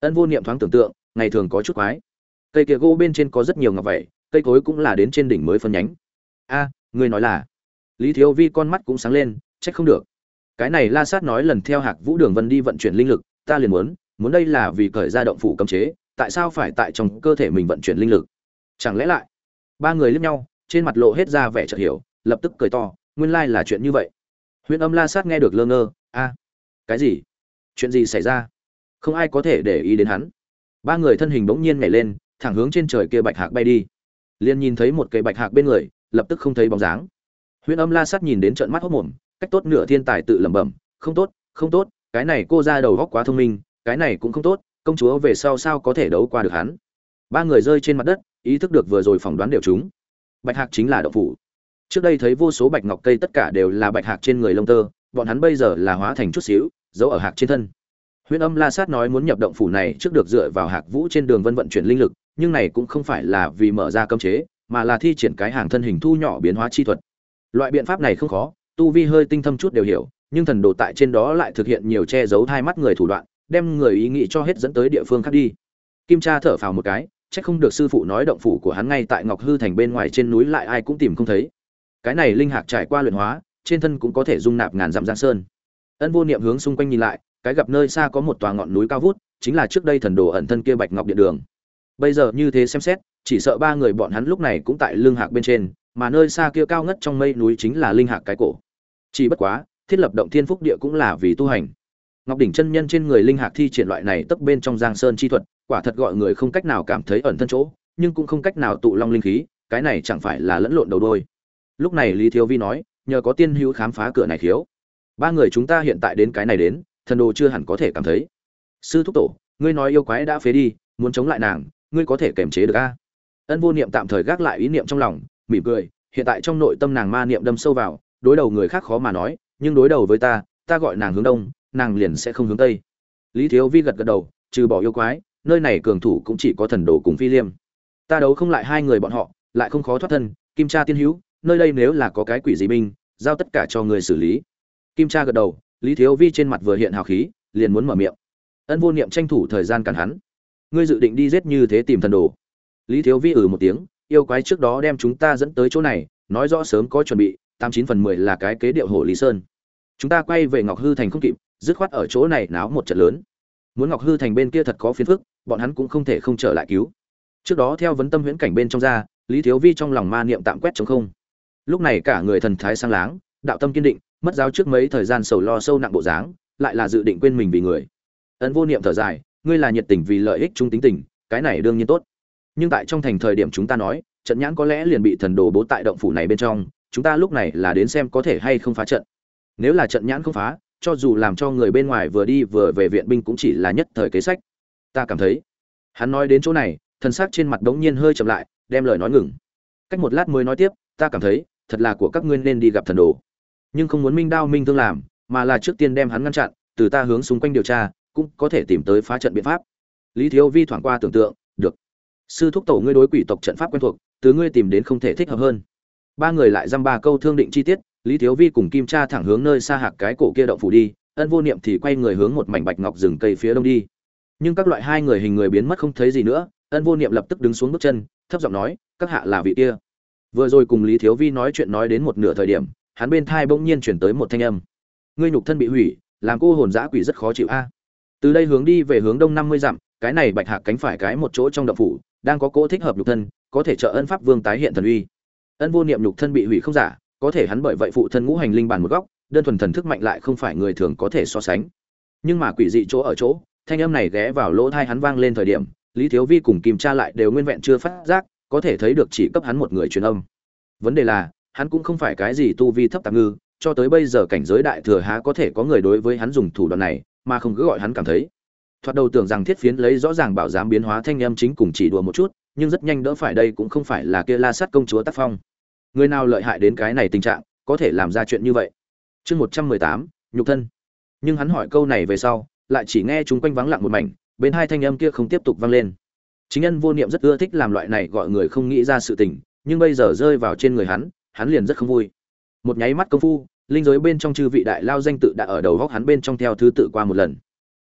Ân Vô Niệm thoáng tưởng tượng, ngày thường có chút quái. Cây kia gỗ bên trên có rất nhiều ngọc vậy, cây cối cũng là đến trên đỉnh mới phân nhánh. A, ngươi nói là? Lý Thiếu Vi con mắt cũng sáng lên, trách không được. Cái này La Sát nói lần theo Hạc Vũ Đường Vân đi vận chuyển linh lực, ta liền muốn đây là vì cởi ra động phủ cấm chế, tại sao phải tại trong cơ thể mình vận chuyển linh lực? Chẳng lẽ lại? Ba người liếc nhau, trên mặt lộ hết ra vẻ chợt hiểu, lập tức cười to, nguyên lai là chuyện như vậy. Huyền Âm La Sát nghe được lơ ngơ, a, cái gì? Chuyện gì xảy ra? Không ai có thể để ý đến hắn. Ba người thân hình bỗng nhiên nhảy lên, thẳng hướng trên trời kia bạch hạc bay đi. Liên nhìn thấy một cây bạch hạc bên người, lập tức không thấy bóng dáng. Huyền Âm La Sát nhìn đến trợn mắt hốt mồm, cách tốt nửa thiên tài tự lẩm bẩm, không tốt, không tốt, cái này cô ra đầu óc quá thông minh, cái này cũng không tốt, công chúa về sau sao có thể đấu qua được hắn. Ba người rơi trên mặt đất, ý thức được vừa rồi phỏng đoán đều trúng. Bạch hạc chính là động phủ. Trước đây thấy vô số bạch ngọc cây tất cả đều là bạch hạc trên người lông tơ, bọn hắn bây giờ là hóa thành chút xíu, giấu ở hạc trên thân. Huyền Âm La Sát nói muốn nhập động phủ này trước được dựa vào Hạc Vũ trên đường vân vận chuyển linh lực, nhưng này cũng không phải là vì mở ra cấm chế, mà là thi triển cái hàng thân hình thu nhỏ biến hóa chi thuật. Loại biện pháp này không khó, tu vi hơi tinh thâm chút đều hiểu, nhưng thần đồ tại trên đó lại thực hiện nhiều che giấu hai mắt người thủ đoạn, đem người ý nghĩ cho hết dẫn tới địa phương khác đi. Kim Cha thở phào một cái, chắc không được sư phụ nói động phủ của hắn ngay tại Ngọc Hư thành bên ngoài trên núi lại ai cũng tìm không thấy. Cái này linh hạc trải qua luyện hóa, trên thân cũng có thể dung nạp ngàn dặm giang sơn. Ân Vô Niệm hướng xung quanh nhìn lại, cái gặp nơi xa có một tòa ngọn núi cao vút, chính là trước đây thần đồ ẩn thân kia Bạch Ngọc Điện Đường. Bây giờ như thế xem xét, chỉ sợ ba người bọn hắn lúc này cũng tại lưng hạc bên trên, mà nơi xa kia cao ngất trong mây núi chính là linh hạc cái cổ. Chỉ bất quá, thiết lập động thiên phúc địa cũng là vì tu hành. Ngọc đỉnh chân nhân trên người linh hạc thi triển loại này tấp bên trong giang sơn chi thuật, quả thật gọi người không cách nào cảm thấy ẩn thân chỗ, nhưng cũng không cách nào tụ long linh khí, cái này chẳng phải là lẫn lộn đầu đôi. Lúc này Lý Thiếu Vi nói, nhờ có tiên hữu khám phá cửa này khiếu, ba người chúng ta hiện tại đến cái này đến, thần đồ chưa hẳn có thể cảm thấy. Sư thúc tổ, ngươi nói yêu quái đã phế đi, muốn chống lại nàng, ngươi có thể kiềm chế được a? Ân Vô Niệm tạm thời gác lại ý niệm trong lòng, mỉm cười, hiện tại trong nội tâm nàng ma niệm đâm sâu vào, đối đầu người khác khó mà nói, nhưng đối đầu với ta, ta gọi nàng hướng đông, nàng liền sẽ không hướng tây. Lý Thiếu Vi gật gật đầu, trừ bỏ yêu quái, nơi này cường thủ cũng chỉ có thần đồ cùng Phi Liêm. Ta đấu không lại hai người bọn họ, lại không khó thoát thân, Kim Cha tiên hữu, nơi đây nếu là có cái quỷ gì binh, giao tất cả cho người xử lý. Kim Cha gật đầu, Lý Thiếu Vi trên mặt vừa hiện hào khí, liền muốn mở miệng. Ân Vô Niệm tranh thủ thời gian cản hắn. Ngươi dự định đi giết như thế tìm thần đồ? Lý Thiếu Vi một tiếng, yêu quái trước đó đem chúng ta dẫn tới chỗ này, nói rõ sớm có chuẩn bị, 89/10 là cái kế điệu hổ Lý Sơn. Chúng ta quay về Ngọc Hư thành không kịp, dứt khoát ở chỗ này náo một trận lớn. Muốn Ngọc Hư thành bên kia thật có phiền phức, bọn hắn cũng không thể không trở lại cứu. Trước đó theo vấn tâm huyễn cảnh bên trong ra, Lý Thiếu Vi trong lòng ma niệm tạm quét trống không. Lúc này cả người thần thái sang láng, đạo tâm kiên định, mất giáo trước mấy thời gian sầu lo sâu nặng bộ dáng, lại là dự định quên mình vì người. Ân Vô Niệm thở dài, ngươi là nhiệt tình vì lợi ích chung tính tình, cái này đương nhiên tốt. Nhưng tại trong thành thời điểm chúng ta nói, trận nhãn có lẽ liền bị thần đồ bố tại động phủ này bên trong, chúng ta lúc này là đến xem có thể hay không phá trận. Nếu là trận nhãn không phá, cho dù làm cho người bên ngoài vừa đi vừa về viện binh cũng chỉ là nhất thời kế sách. Ta cảm thấy. Hắn nói đến chỗ này, thần sắc trên mặt đống nhiên hơi chậm lại, đem lời nói ngừng. Cách một lát mới nói tiếp, ta cảm thấy, thật là của các ngươi nên đi gặp thần đồ. Nhưng không muốn minh đao minh thương làm, mà là trước tiên đem hắn ngăn chặn, từ ta hướng xung quanh điều tra, cũng có thể tìm tới phá trận biện pháp. Lý Thiếu Vi thoáng qua tưởng tượng, được. Sư thúc tổ ngươi đối quỷ tộc trận pháp quen thuộc, từ ngươi tìm đến không thể thích hợp hơn. Ba người lại dăm ba câu thương định chi tiết, Lý Thiếu Vi cùng Kim Cha thẳng hướng nơi xa hạc cái cổ kia động phủ đi, Ân Vô Niệm thì quay người hướng một mảnh bạch ngọc rừng cây phía đông đi. Nhưng các loại hai người hình người biến mất không thấy gì nữa, Ân Vô Niệm lập tức đứng xuống bước chân, thấp giọng nói, các hạ là vị kia. Vừa rồi cùng Lý Thiếu Vi nói chuyện nói đến một nửa thời điểm, hắn bên thai bỗng nhiên chuyển tới một thanh âm. Ngươi nhục thân bị hủy, làm cô hồn dã quỷ rất khó chịu a. Từ đây hướng đi về hướng đông 50 dặm, cái này bạch hạc cánh phải cái một chỗ trong động phủ, đang có cỗ thích hợp nhục thân, có thể trợ Ân Pháp Vương tái hiện thần uy. Ân Vô Niệm nhục thân bị hủy không giả, có thể hắn bởi vậy phụ thân ngũ hành linh bản một góc, đơn thuần thần thức mạnh lại không phải người thường có thể so sánh. Nhưng mà quỷ dị chỗ ở chỗ, thanh âm này ghé vào lỗ tai hắn vang lên thời điểm, Lý Thiếu Vi cùng Kim Cha lại đều nguyên vẹn chưa phát giác, có thể thấy được chỉ cấp hắn một người truyền âm. Vấn đề là, hắn cũng không phải cái gì tu vi thấp tạp ngư, cho tới bây giờ cảnh giới đại thừa há có thể có người đối với hắn dùng thủ đoạn này, mà không cứ gọi hắn cảm thấy. Thoạt đầu tưởng rằng Thiết Phiến lấy rõ ràng bảo giám biến hóa thanh âm chính cùng chỉ đùa một chút, nhưng rất nhanh đỡ phải đây cũng không phải là kia La Sát công chúa tác phong. Người nào lợi hại đến cái này tình trạng, có thể làm ra chuyện như vậy. Chương 118, nhục thân. Nhưng hắn hỏi câu này về sau, lại chỉ nghe chúng quanh vắng lặng một mảnh, bên hai thanh âm kia không tiếp tục vang lên. Chính Ân Vô Niệm rất ưa thích làm loại này gọi người không nghĩ ra sự tình, nhưng bây giờ rơi vào trên người hắn liền rất không vui. Một nháy mắt công phu, linh giới bên trong chư vị đại lao danh tự đã ở đầu góc hắn bên trong theo thứ tự qua một lần.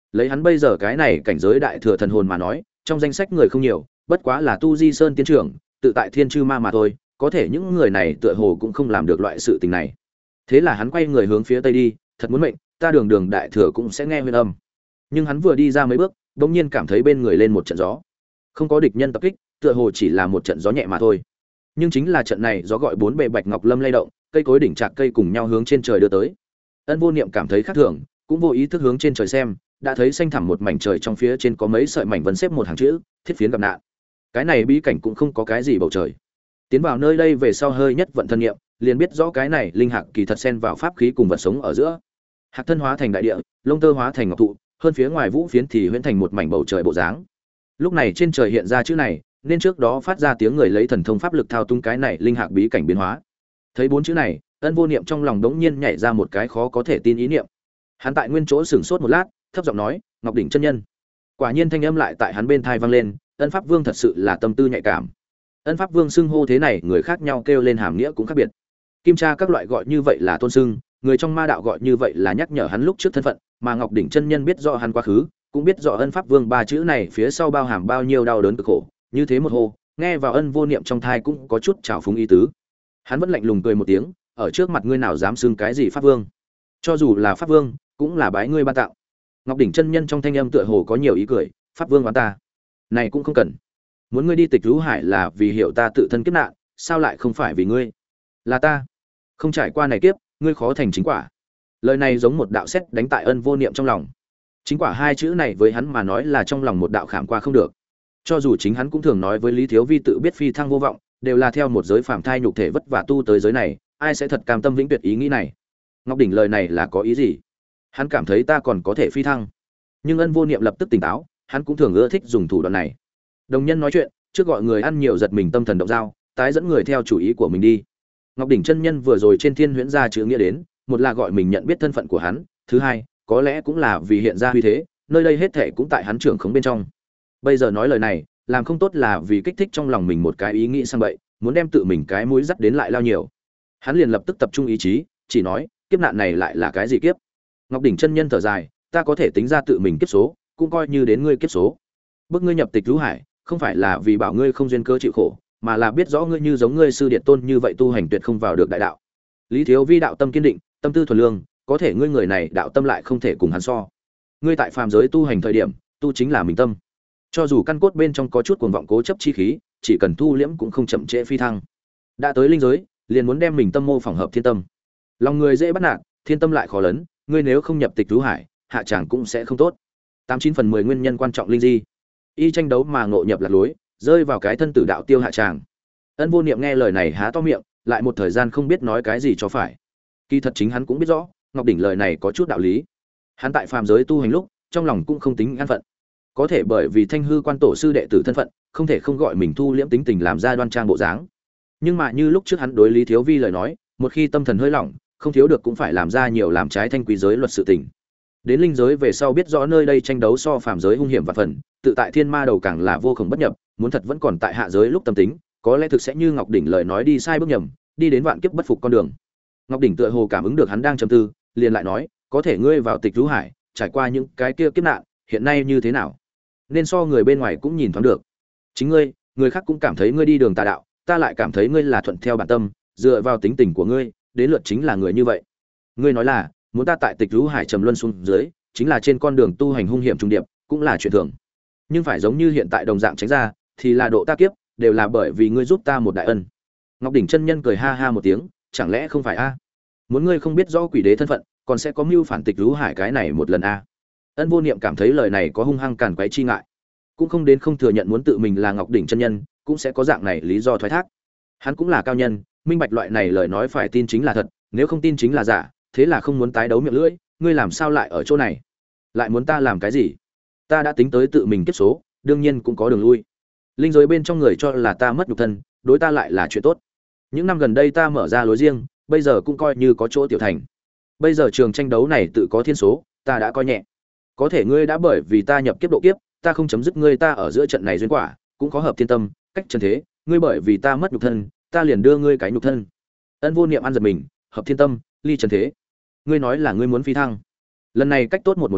Lấy hắn bây giờ cái này cảnh giới đại thừa thần hồn mà nói, trong danh sách người không nhiều, bất quá là Tu Di Sơn tiến trưởng, tự tại Thiên Chư Ma mà thôi, có thể những người này tựa hồ cũng không làm được loại sự tình này. Thế là hắn quay người hướng phía tây đi, thật muốn mệnh, ta đường đường đại thừa cũng sẽ nghe huyền âm. Nhưng hắn vừa đi ra mấy bước, bỗng nhiên cảm thấy bên người lên một trận gió. Không có địch nhân tập kích, tựa hồ chỉ là một trận gió nhẹ mà thôi. Nhưng chính là trận này gió gọi bốn bề bạch ngọc lâm lay động, cây cối đỉnh trạc cây cùng nhau hướng trên trời đưa tới. Ân Vô Niệm cảm thấy khác thường, cũng vô ý thức hướng trên trời xem, đã thấy xanh thẳm một mảnh trời, trong phía trên có mấy sợi mảnh vân xếp một hàng chữ, thiết phiến gặp nạn. Cái này bí cảnh cũng không có cái gì bầu trời. Tiến vào nơi đây về sau hơi nhất vận thân niệm, liền biết rõ cái này linh hạc kỳ thật xen vào pháp khí cùng vật sống ở giữa. Hạc thân hóa thành đại địa, lông tơ hóa thành ngọc thụ, hơn phía ngoài vũ phiến thì huyễn thành một mảnh bầu trời bộ dáng. Lúc này trên trời hiện ra chữ này, nên trước đó phát ra tiếng người lấy thần thông pháp lực thao túng cái này linh hạc bí cảnh biến hóa. Thấy bốn chữ này, Ân Vô Niệm trong lòng đống nhiên nhảy ra một cái khó có thể tin ý niệm. Hắn tại nguyên chỗ sửng sốt một lát, thấp giọng nói, Ngọc đỉnh chân nhân. Quả nhiên thanh âm lại tại hắn bên tai vang lên, Ân Pháp Vương thật sự là tâm tư nhạy cảm. Ân Pháp Vương xưng hô thế này, người khác nhau kêu lên hàm nghĩa cũng khác biệt. Kim Tra các loại gọi như vậy là tôn xưng, người trong ma đạo gọi như vậy là nhắc nhở hắn lúc trước thân phận, mà Ngọc đỉnh chân nhân biết rõ hắn quá khứ, cũng biết rõ Ân Pháp Vương ba chữ này phía sau bao hàm bao nhiêu đau đớn cực khổ, như thế một hô, nghe vào Ân Vô Niệm trong thai cũng có chút trào phúng ý tứ. Hắn vẫn lạnh lùng cười một tiếng, ở trước mặt ngươi nào dám xưng cái gì Pháp Vương? Cho dù là Pháp Vương, cũng là bái ngươi ban tạo. Ngọc đỉnh chân nhân trong thanh âm tựa hồ có nhiều ý cười, Pháp Vương oán ta, này cũng không cần. Muốn ngươi đi Tịch Lũ Hải là vì hiểu ta tự thân kiếp nạn, sao lại không phải vì ngươi? Là ta không trải qua này kiếp, ngươi khó thành chính quả. Lời này giống một đạo sét đánh tại Ân Vô Niệm trong lòng. Chính quả hai chữ này với hắn mà nói là trong lòng một đạo khảm qua không được. Cho dù chính hắn cũng thường nói với Lý Thiếu Vi tự biết phi thăng vô vọng, đều là theo một giới phàm thai nhục thể vất vả tu tới giới này, ai sẽ thật cam tâm vĩnh tuyệt ý nghĩ này? Ngọc đỉnh lời này là có ý gì? Hắn cảm thấy ta còn có thể phi thăng. Nhưng Ân Vô Niệm lập tức tỉnh táo, hắn cũng thường ưa thích dùng thủ đoạn này. Đồng nhân nói chuyện, trước gọi người ăn nhiều giật mình tâm thần động dao, tái dẫn người theo chủ ý của mình đi. Ngọc đỉnh chân nhân vừa rồi trên thiên huyễn ra chữ nghĩa đến, một là gọi mình nhận biết thân phận của hắn, thứ hai, có lẽ cũng là vì hiện ra uy thế, nơi đây hết thảy cũng tại hắn trưởng khống bên trong. Bây giờ nói lời này, làm không tốt là vì kích thích trong lòng mình một cái ý nghĩ sang bậy, muốn đem tự mình cái mũi dắt đến lại lao nhiều. Hắn liền lập tức tập trung ý chí, chỉ nói, kiếp nạn này lại là cái gì kiếp? Ngọc đỉnh chân nhân thở dài, ta có thể tính ra tự mình kiếp số, cũng coi như đến ngươi kiếp số. Bước ngươi nhập Tịch Lũ Hải, không phải là vì bảo ngươi không duyên cơ chịu khổ, mà là biết rõ ngươi như giống ngươi sư điện tôn như vậy tu hành tuyệt không vào được đại đạo. Lý Thiếu Vi đạo tâm kiên định, tâm tư thuần lương, có thể ngươi người này đạo tâm lại không thể cùng hắn so. Ngươi tại phàm giới tu hành thời điểm, tu chính là mình tâm. Cho dù căn cốt bên trong có chút cuồng vọng cố chấp chi khí, chỉ cần thu liễm cũng không chậm trễ phi thăng. Đã tới linh giới, liền muốn đem mình tâm mô phỏng hợp thiên tâm. Lòng người dễ bắt nạt, thiên tâm lại khó lấn, ngươi nếu không nhập Tịch Lũ Hải, hạ tràng cũng sẽ không tốt. 89/10 nguyên nhân quan trọng linh di. Y tranh đấu mà ngộ nhập lạc lối, rơi vào cái thân tử đạo tiêu hạ tràng. Ân Vô Niệm nghe lời này há to miệng, lại một thời gian không biết nói cái gì cho phải. Kỳ thật chính hắn cũng biết rõ, Ngọc đỉnh lời này có chút đạo lý. Hắn tại phàm giới tu hành lúc, trong lòng cũng không tính an phận. Có thể bởi vì Thanh Hư Quan tổ sư đệ tử thân phận, không thể không gọi mình thu liễm tính tình làm ra đoan trang bộ dáng. Nhưng mà như lúc trước hắn đối Lý Thiếu Vi lời nói, một khi tâm thần hơi lỏng, không thiếu được cũng phải làm ra nhiều làm trái thanh quý giới luật sự tình. Đến linh giới về sau biết rõ nơi đây tranh đấu so phàm giới hung hiểm và phần, tự tại thiên ma đầu càng là vô cùng bất nhập, muốn thật vẫn còn tại hạ giới lúc tâm tính, có lẽ thực sẽ như Ngọc đỉnh lời nói đi sai bước nhầm, đi đến vạn kiếp bất phục con đường. Ngọc đỉnh tựa hồ cảm ứng được hắn đang trầm tư, liền lại nói, có thể ngươi vào Tịch Lũ Hải, trải qua những cái kia kiếp nạn, hiện nay như thế nào? Nên so người bên ngoài cũng nhìn thoáng được. Chính ngươi, người khác cũng cảm thấy ngươi đi đường tà đạo, ta lại cảm thấy ngươi là thuận theo bản tâm, dựa vào tính tình của ngươi, đến lượt chính là người như vậy. Ngươi nói là, muốn ta tại Tịch Lũ Hải trầm luân xuống dưới, chính là trên con đường tu hành hung hiểm trung điệp, cũng là chuyện thường. Nhưng phải giống như hiện tại đồng dạng tránh ra, thì là độ ta kiếp, đều là bởi vì ngươi giúp ta một đại ân. Ngọc đỉnh chân nhân cười ha ha một tiếng, chẳng lẽ không phải a? Muốn ngươi không biết rõ quỷ đế thân phận, còn sẽ có mưu phản Tịch Lũ Hải cái này một lần a? Ân Vô Niệm cảm thấy lời này có hung hăng càn quấy chi ngại, cũng không đến không thừa nhận muốn tự mình là Ngọc đỉnh chân nhân, cũng sẽ có dạng này lý do thoái thác. Hắn cũng là cao nhân, minh bạch loại này lời nói phải tin chính là thật, nếu không tin chính là giả, thế là không muốn tái đấu miệng lưỡi, ngươi làm sao lại ở chỗ này? Lại muốn ta làm cái gì? Ta đã tính tới tự mình kiếp số, đương nhiên cũng có đường lui. Linh giới bên trong người cho là ta mất nhục thân, đối ta lại là chuyện tốt. Những năm gần đây ta mở ra lối riêng, bây giờ cũng coi như có chỗ tiểu thành. Bây giờ trường tranh đấu này tự có thiên số, ta đã coi nhẹ. Có thể ngươi đã bởi vì ta nhập kiếp độ kiếp, ta không chấm dứt ngươi ta ở giữa trận này duyên quả, cũng có hợp thiên tâm, cách chân thế, ngươi bởi vì ta mất nhục thân, ta liền đưa ngươi cái nhục thân. Ân Vô Niệm ăn giật mình, hợp thiên tâm, ly trần thế. Ngươi nói là ngươi muốn phi thăng. Lần này cách tốt một lát,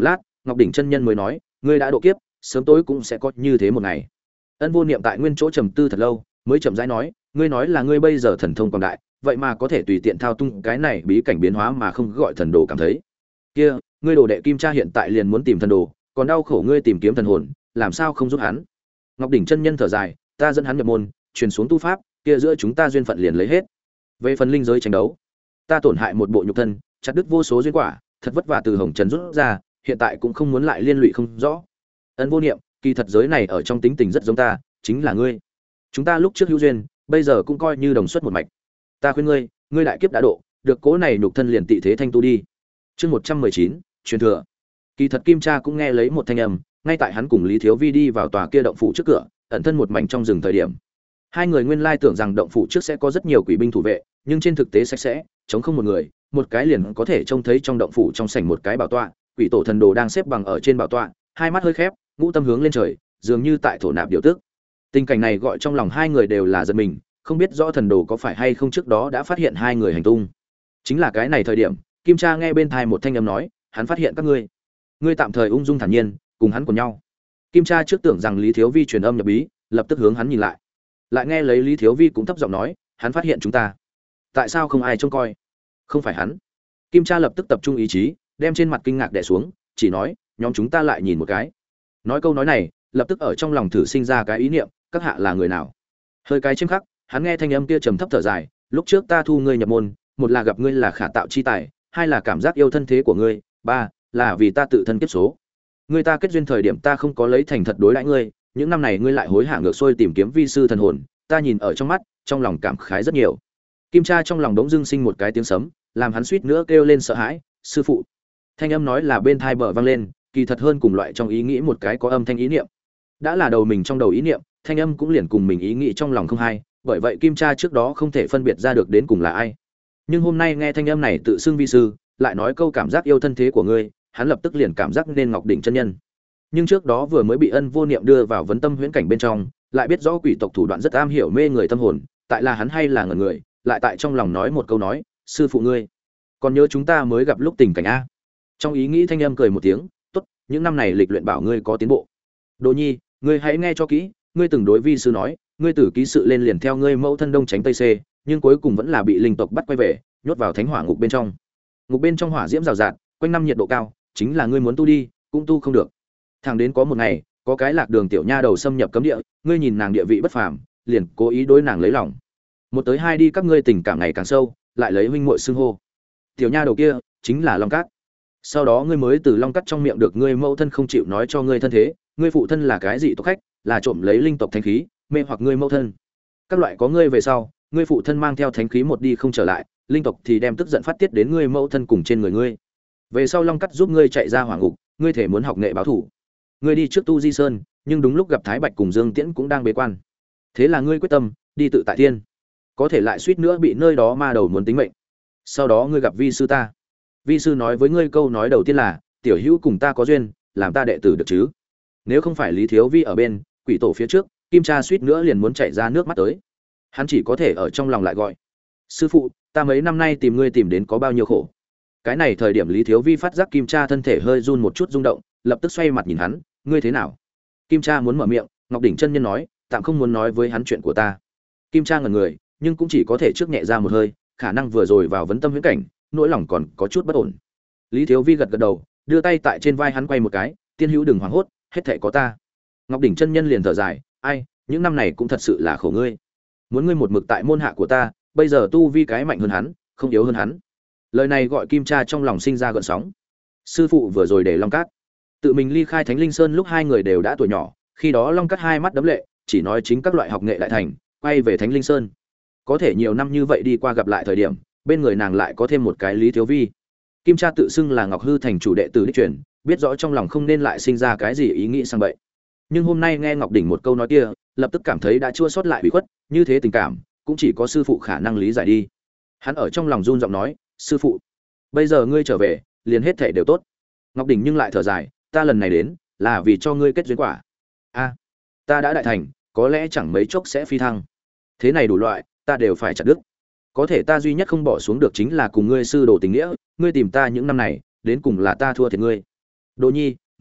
Ngọc đỉnh chân nhân mới nói, ngươi đã độ kiếp, sớm tối cũng sẽ có như thế một ngày. Ân Vô Niệm tại nguyên chỗ trầm tư thật lâu, mới chậm rãi nói, ngươi nói là ngươi bây giờ thần thông quảng đại, vậy mà có thể tùy tiện thao tung cái này bí cảnh biến hóa mà không gọi thần đồ cảm thấy. Kia, ngươi đồ đệ Kim Cha hiện tại liền muốn tìm thần đồ, còn đau khổ ngươi tìm kiếm thần hồn, làm sao không giúp hắn? Ngọc đỉnh chân nhân thở dài, ta dẫn hắn nhập môn, truyền xuống tu pháp, kia giữa chúng ta duyên phận liền lấy hết. Về phần linh giới tranh đấu, ta tổn hại một bộ nhục thân, chặt đứt vô số duyên quả, thật vất vả từ hồng trần rút ra, hiện tại cũng không muốn lại liên lụy không rõ. Ân Vô Niệm, kỳ thật giới này ở trong tính tình rất giống ta, chính là ngươi. Chúng ta lúc trước hữu duyên, bây giờ cũng coi như đồng xuất một mạch. Ta khuyên ngươi, ngươi đại kiếp đã độ, được cố này nhục thân liền tị thế thanh tu đi. Chương 119, truyền thừa. Kỳ thật Kim Cha cũng nghe lấy một thanh âm, ngay tại hắn cùng Lý Thiếu Vi đi vào tòa kia động phủ trước cửa, ẩn thân một mảnh trong rừng thời điểm. Hai người nguyên lai tưởng rằng động phủ trước sẽ có rất nhiều quỷ binh thủ vệ, nhưng trên thực tế sạch sẽ, chống không một người, một cái liền có thể trông thấy trong động phủ trong sảnh một cái bảo tọa, quỷ tổ thần đồ đang xếp bằng ở trên bảo tọa, hai mắt hơi khép, ngũ tâm hướng lên trời, dường như tại thổ nạp điều tức. Tình cảnh này gọi trong lòng hai người đều là giật mình, không biết rõ thần đồ có phải hay không trước đó đã phát hiện hai người hành tung. Chính là cái này thời điểm, Kim Cha nghe bên tai một thanh âm nói, hắn phát hiện các ngươi. Ngươi tạm thời ung dung thản nhiên, cùng hắn cùng nhau. Kim Cha trước tưởng rằng Lý Thiếu Vi truyền âm nhập bí, lập tức hướng hắn nhìn lại. Lại nghe lấy Lý Thiếu Vi cũng thấp giọng nói, hắn phát hiện chúng ta. Tại sao không ai trông coi? Không phải hắn. Kim Cha lập tức tập trung ý chí, đem trên mặt kinh ngạc đè xuống, chỉ nói, nhóm chúng ta lại nhìn một cái. Nói câu nói này, lập tức ở trong lòng thử sinh ra cái ý niệm, các hạ là người nào? Hơi cái chiêm khắc, hắn nghe thanh âm kia trầm thấp thở dài, lúc trước ta thu ngươi nhập môn, một là gặp ngươi là khả tạo chi tài, hai là cảm giác yêu thân thế của ngươi, ba là vì ta tự thân kiếp số. Ngươi ta kết duyên thời điểm ta không có lấy thành thật đối đãi ngươi, những năm này ngươi lại hối hả ngược xuôi tìm kiếm vi sư thần hồn, ta nhìn ở trong mắt, trong lòng cảm khái rất nhiều. Kim Cha trong lòng đống dưng sinh một cái tiếng sấm, làm hắn suýt nữa kêu lên sợ hãi, sư phụ. Thanh âm nói là bên tai bờ vang lên, kỳ thật hơn cùng loại trong ý nghĩ một cái có âm thanh ý niệm. Đã là đầu mình trong đầu ý niệm, thanh âm cũng liền cùng mình ý nghĩ trong lòng không hay, bởi vậy Kim Cha trước đó không thể phân biệt ra được đến cùng là ai. Nhưng hôm nay nghe thanh âm này tự xưng vi sư, lại nói câu cảm giác yêu thân thế của ngươi, hắn lập tức liền cảm giác nên Ngọc đỉnh chân nhân. Nhưng trước đó vừa mới bị Ân Vô Niệm đưa vào vấn tâm huyễn cảnh bên trong, lại biết rõ quỷ tộc thủ đoạn rất am hiểu mê người tâm hồn, tại là hắn hay là ngẩn người, lại tại trong lòng nói một câu nói, sư phụ ngươi, còn nhớ chúng ta mới gặp lúc tình cảnh a? Trong ý nghĩ thanh âm cười một tiếng, tốt, những năm này lịch luyện bảo ngươi có tiến bộ. Đồ Nhi, ngươi hãy nghe cho kỹ, ngươi từng đối vi sư nói, ngươi tử ký sự lên liền theo ngươi mẫu thân đông tránh tây xê, nhưng cuối cùng vẫn là bị linh tộc bắt quay về, nhốt vào thánh hỏa ngục bên trong. Ngục bên trong hỏa diễm rào rạt, quanh năm nhiệt độ cao, chính là ngươi muốn tu đi, cũng tu không được. Thẳng đến có một ngày, có cái lạc đường tiểu nha đầu xâm nhập cấm địa, ngươi nhìn nàng địa vị bất phàm, liền cố ý đối nàng lấy lòng. Một tới hai đi các ngươi tình cảm ngày càng sâu, lại lấy huynh muội xưng hô. Tiểu nha đầu kia chính là Long Cát. Sau đó ngươi mới từ Long Cát trong miệng được ngươi mẫu thân không chịu nói cho ngươi thân thế, ngươi phụ thân là cái gì tộc khách, là trộm lấy linh tộc thánh khí, mê hoặc ngươi mẫu thân. Các loại có ngươi về sau, ngươi phụ thân mang theo thánh khí một đi không trở lại, linh tộc thì đem tức giận phát tiết đến ngươi mẫu thân cùng trên người ngươi. Về sau Long Cát giúp ngươi chạy ra hỏa ngục, ngươi thể muốn học nghệ báo thủ. Ngươi đi trước Tu Di Sơn, nhưng đúng lúc gặp Thái Bạch cùng Dương Tiễn cũng đang bế quan. Thế là ngươi quyết tâm đi tự tại thiên, có thể lại suýt nữa bị nơi đó ma đầu muốn tính mệnh. Sau đó ngươi gặp vi sư ta. Vi sư nói với ngươi câu nói đầu tiên là, tiểu hữu cùng ta có duyên, làm ta đệ tử được chứ? Nếu không phải Lý Thiếu Vi ở bên, quỷ tổ phía trước, Kim Cha suýt nữa liền muốn chảy ra nước mắt tới. Hắn chỉ có thể ở trong lòng lại gọi, sư phụ, ta mấy năm nay tìm ngươi tìm đến có bao nhiêu khổ. Cái này thời điểm Lý Thiếu Vi phát giác Kim Cha thân thể hơi run một chút rung động, lập tức xoay mặt nhìn hắn, ngươi thế nào? Kim Cha muốn mở miệng, Ngọc đỉnh chân nhân nói, tạm không muốn nói với hắn chuyện của ta. Kim Cha ngẩn người, nhưng cũng chỉ có thể trước nhẹ ra một hơi, khả năng vừa rồi vào vấn tâm huyễn cảnh, nỗi lòng còn có chút bất ổn. Lý Thiếu Vi gật gật đầu, đưa tay tại trên vai hắn quay một cái, tiên hữu đừng hoảng hốt, hết thảy có ta. Ngọc đỉnh chân nhân liền thở dài, ai, những năm này cũng thật sự là khổ ngươi. Muốn ngươi một mực tại môn hạ của ta, bây giờ tu vi cái mạnh hơn hắn, không yếu hơn hắn. Lời này gọi Kim Cha trong lòng sinh ra gợn sóng. Sư phụ vừa rồi để Long Cát tự mình ly khai Thánh Linh Sơn lúc hai người đều đã tuổi nhỏ, khi đó Long Cát hai mắt đấm lệ, chỉ nói chính các loại học nghệ đại thành, quay về Thánh Linh Sơn. Có thể nhiều năm như vậy đi qua gặp lại thời điểm, bên người nàng lại có thêm một cái Lý Thiếu Vi. Kim Cha tự xưng là Ngọc Hư thành chủ đệ tử đích truyền, biết rõ trong lòng không nên lại sinh ra cái gì ý nghĩ sang bậy. Nhưng hôm nay nghe Ngọc đỉnh một câu nói kia, lập tức cảm thấy đã chua xót lại bị khuất, như thế tình cảm, cũng chỉ có sư phụ khả năng lý giải đi. Hắn ở trong lòng run giọng nói, sư phụ, bây giờ ngươi trở về, liền hết thảy đều tốt. Ngọc đỉnh nhưng lại thở dài, ta lần này đến là vì cho ngươi kết duyên quả. A, ta đã đại thành, có lẽ chẳng mấy chốc sẽ phi thăng. Thế này đủ loại, ta đều phải chặt đứt. Có thể ta duy nhất không bỏ xuống được chính là cùng ngươi sư đồ tình nghĩa, ngươi tìm ta những năm này, đến cùng là ta thua thiệt ngươi. Đồ Nhi,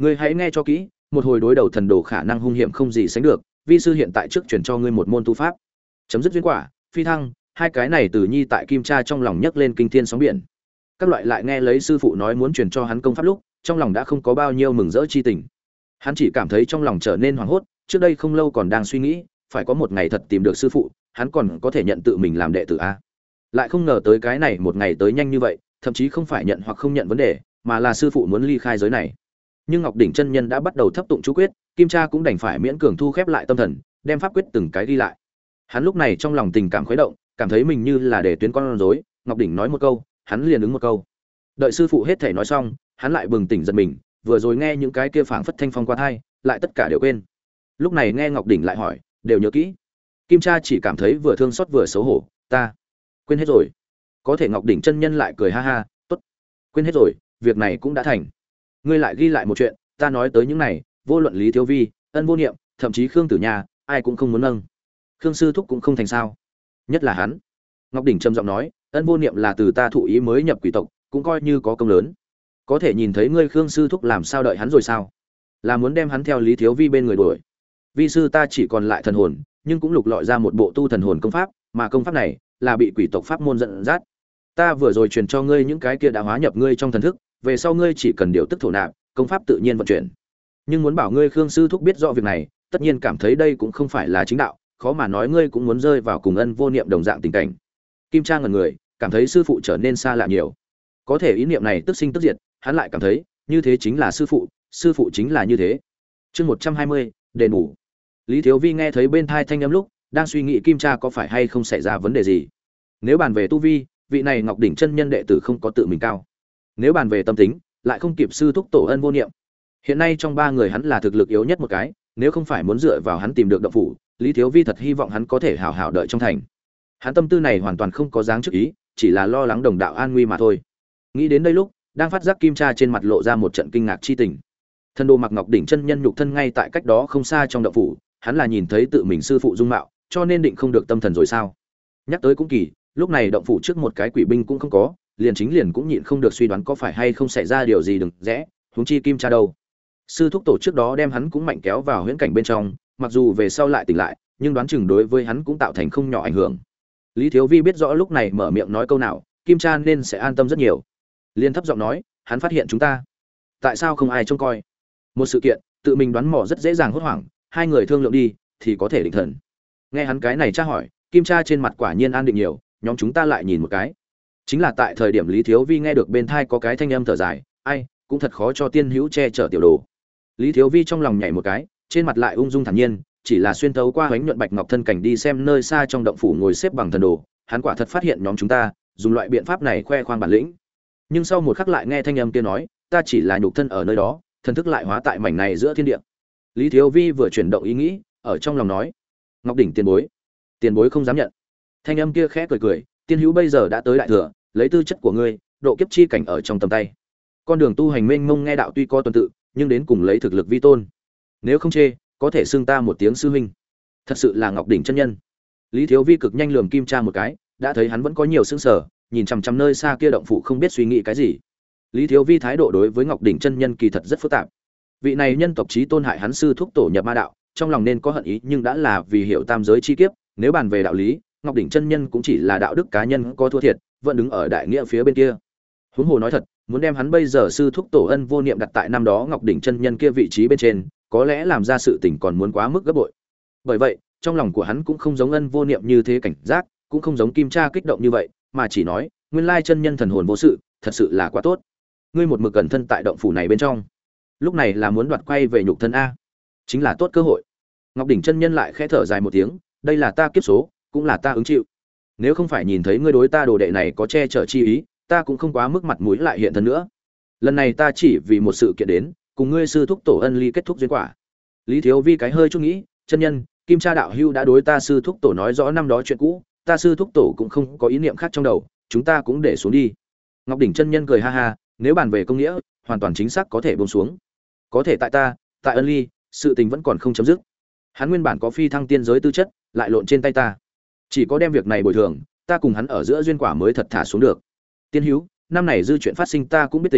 Ngươi hãy nghe cho kỹ, một hồi đối đầu thần đồ khả năng hung hiểm không gì sánh được, vi sư hiện tại trước truyền cho ngươi một môn tu pháp. Chấm dứt duyên quả, phi thăng, hai cái này từ nhi tại Kim Cha trong lòng nhấc lên kinh thiên sóng biển. Các loại lại nghe lấy sư phụ nói muốn truyền cho hắn công pháp lúc, trong lòng đã không có bao nhiêu mừng rỡ chi tình. Hắn chỉ cảm thấy trong lòng trở nên hoảng hốt, trước đây không lâu còn đang suy nghĩ, phải có một ngày thật tìm được sư phụ, hắn còn có thể nhận tự mình làm đệ tử a. Lại không ngờ tới cái này một ngày tới nhanh như vậy, thậm chí không phải nhận hoặc không nhận vấn đề, mà là sư phụ muốn ly khai giới này. Nhưng Ngọc đỉnh chân nhân đã bắt đầu thấp tụng chú quyết, Kim Cha cũng đành phải miễn cường thu khép lại tâm thần, đem pháp quyết từng cái ghi lại. Hắn lúc này trong lòng tình cảm khuấy động, cảm thấy mình như là để tuyến con rối, Ngọc đỉnh nói một câu, hắn liền ứng một câu. Đợi sư phụ hết thể nói xong, hắn lại bừng tỉnh giật mình, vừa rồi nghe những cái kia phảng phất thanh phong qua tai, lại tất cả đều quên. Lúc này nghe Ngọc đỉnh lại hỏi, đều nhớ kỹ. Kim Cha chỉ cảm thấy vừa thương xót vừa xấu hổ, ta quên hết rồi. Có thể Ngọc đỉnh chân nhân lại cười ha ha, tốt, quên hết rồi, việc này cũng đã thành. Ngươi lại ghi lại một chuyện, ta nói tới những này, vô luận Lý Thiếu Vi, Ân Vô Niệm, thậm chí Khương Tử Nha, ai cũng không muốn nâng. Khương sư thúc cũng không thành sao? Nhất là hắn. Ngọc đỉnh trầm giọng nói, Ân Vô Niệm là từ ta thụ ý mới nhập quỷ tộc, cũng coi như có công lớn. Có thể nhìn thấy ngươi Khương sư thúc làm sao đợi hắn rồi sao? Là muốn đem hắn theo Lý Thiếu Vi bên người đuổi. Vi sư ta chỉ còn lại thần hồn, nhưng cũng lục lọi ra một bộ tu thần hồn công pháp, mà công pháp này là bị quỷ tộc pháp môn dẫn dắt. Ta vừa rồi truyền cho ngươi những cái kia đã hóa nhập ngươi trong thần thức, về sau ngươi chỉ cần điều tức thổ nạp, công pháp tự nhiên vận chuyển. Nhưng muốn bảo ngươi Khương sư thúc biết rõ việc này, tất nhiên cảm thấy đây cũng không phải là chính đạo, khó mà nói ngươi cũng muốn rơi vào cùng Ân Vô Niệm đồng dạng tình cảnh. Kim Trang ngẩn người, cảm thấy sư phụ trở nên xa lạ nhiều. Có thể ý niệm này tức sinh tức diệt, hắn lại cảm thấy, như thế chính là sư phụ chính là như thế. Chương 120, đền ngủ. Lý Thiếu Vi nghe thấy bên thai thanh âm lúc, đang suy nghĩ Kim Cha có phải hay không xảy ra vấn đề gì. Nếu bàn về tu vi, vị này Ngọc đỉnh chân nhân đệ tử không có tự mình cao. Nếu bàn về tâm tính, lại không kịp sư thúc tổ Ân Vô Niệm. Hiện nay trong ba người hắn là thực lực yếu nhất một cái, nếu không phải muốn dựa vào hắn tìm được động phủ, Lý Thiếu Vi thật hy vọng hắn có thể hảo hảo đợi trong thành. Hắn tâm tư này hoàn toàn không có dáng trước ý, chỉ là lo lắng đồng đạo an nguy mà thôi. Nghĩ đến đây lúc, đang phát giác Kim Cha trên mặt lộ ra một trận kinh ngạc chi tình. Thân đồ mặc Ngọc đỉnh chân nhân nhục thân ngay tại cách đó không xa trong động phủ, hắn là nhìn thấy tự mình sư phụ dung mạo, cho nên định không được tâm thần rồi sao? Nhắc tới cũng kỳ, lúc này động phủ trước một cái quỷ binh cũng không có, liền cũng nhịn không được suy đoán có phải hay không xảy ra điều gì đừng rẽ, huống chi Kim Cha đâu. Sư thúc tổ trước đó đem hắn cũng mạnh kéo vào huyễn cảnh bên trong, mặc dù về sau lại tỉnh lại, nhưng đoán chừng đối với hắn cũng tạo thành không nhỏ ảnh hưởng. Lý Thiếu Vi biết rõ lúc này mở miệng nói câu nào, Kim Cha nên sẽ an tâm rất nhiều. Liên thấp giọng nói, hắn phát hiện chúng ta. Tại sao không ai trông coi? Một sự kiện, tự mình đoán mò rất dễ dàng hốt hoảng, hai người thương lượng đi, thì có thể định thần. Nghe hắn cái này tra hỏi, Kim Cha trên mặt quả nhiên an định nhiều, nhóm chúng ta lại nhìn một cái. Chính là tại thời điểm Lý Thiếu Vi nghe được bên thai có cái thanh âm thở dài, ai, cũng thật khó cho tiên hữu che chở tiểu đồ. Lý Thiếu Vi trong lòng nhảy một cái, trên mặt lại ung dung thản nhiên, chỉ là xuyên thấu qua ánh nhuận bạch ngọc thân cảnh đi xem nơi xa trong động phủ ngồi xếp bằng thần đồ, hắn quả thật phát hiện nhóm chúng ta dùng loại biện pháp này khoe khoang bản lĩnh. Nhưng sau một khắc lại nghe thanh âm kia nói, ta chỉ là nhục thân ở nơi đó, thần thức lại hóa tại mảnh này giữa thiên địa. Lý Thiếu Vi vừa chuyển động ý nghĩ, ở trong lòng nói, Ngọc đỉnh tiền bối không dám nhận. Thanh âm kia khẽ cười cười, tiên hữu bây giờ đã tới đại thừa, lấy tư chất của ngươi, độ kiếp chi cảnh ở trong tầm tay. Con đường tu hành mênh mông nghe đạo tuy có tuần tự, nhưng đến cùng lấy thực lực vi tôn. Nếu không chê, có thể xưng ta một tiếng sư huynh. Thật sự là Ngọc đỉnh chân nhân. Lý Thiếu Vi cực nhanh lườm Kim Cha một cái, đã thấy hắn vẫn có nhiều sững sờ, nhìn chằm chằm nơi xa kia động phủ không biết suy nghĩ cái gì. Lý Thiếu Vi thái độ đối với Ngọc đỉnh chân nhân kỳ thật rất phức tạp. Vị này nhân tộc chí tôn hại hắn sư thúc tổ nhập ma đạo, trong lòng nên có hận ý, nhưng đã là vì hiểu tam giới chi kiếp, nếu bàn về đạo lý, Ngọc đỉnh chân nhân cũng chỉ là đạo đức cá nhân có thua thiệt, vẫn đứng ở đại nghĩa phía bên kia. Huống hồ nói thật, muốn đem hắn bây giờ sư thúc tổ Ân Vô Niệm đặt tại năm đó Ngọc đỉnh chân nhân kia vị trí bên trên, có lẽ làm ra sự tình còn muốn quá mức gấp bội. Bởi vậy, trong lòng của hắn cũng không giống Ân Vô Niệm như thế cảnh giác, cũng không giống Kim Cha kích động như vậy, mà chỉ nói, nguyên lai chân nhân thần hồn vô sự, thật sự là quá tốt. Ngươi một mực cẩn thân tại động phủ này bên trong, lúc này là muốn đoạt quay về nhục thân a, chính là tốt cơ hội. Ngọc đỉnh chân nhân lại khẽ thở dài một tiếng, đây là ta kiếp số, cũng là ta ứng chịu. Nếu không phải nhìn thấy ngươi đối ta đồ đệ này có che chở chi ý, ta cũng không quá mức mặt mũi lại hiện thân nữa. Lần này ta chỉ vì một sự kiện đến, cùng ngươi sư thúc tổ ân ly kết thúc duyên quả. Lý Thiếu Vi cái hơi chút nghĩ, chân nhân, Kim Cha đạo hưu đã đối ta sư thúc tổ nói rõ năm đó chuyện cũ, ta sư thúc tổ cũng không có ý niệm khác trong đầu, chúng ta cũng để xuống đi. Ngọc đỉnh chân nhân cười ha ha, nếu bàn về công nghĩa, hoàn toàn chính xác có thể buông xuống. Có thể tại ta, tại ân ly, sự tình vẫn còn không chấm dứt. Hắn nguyên bản có phi thăng tiên giới tư chất, lại lộn trên tay ta. Chỉ có đem việc này bồi thường, ta cùng hắn ở giữa duyên quả mới thật thả xuống được. Tiên hữu, năm này dư chuyện phát sinh ta cũng biết tình,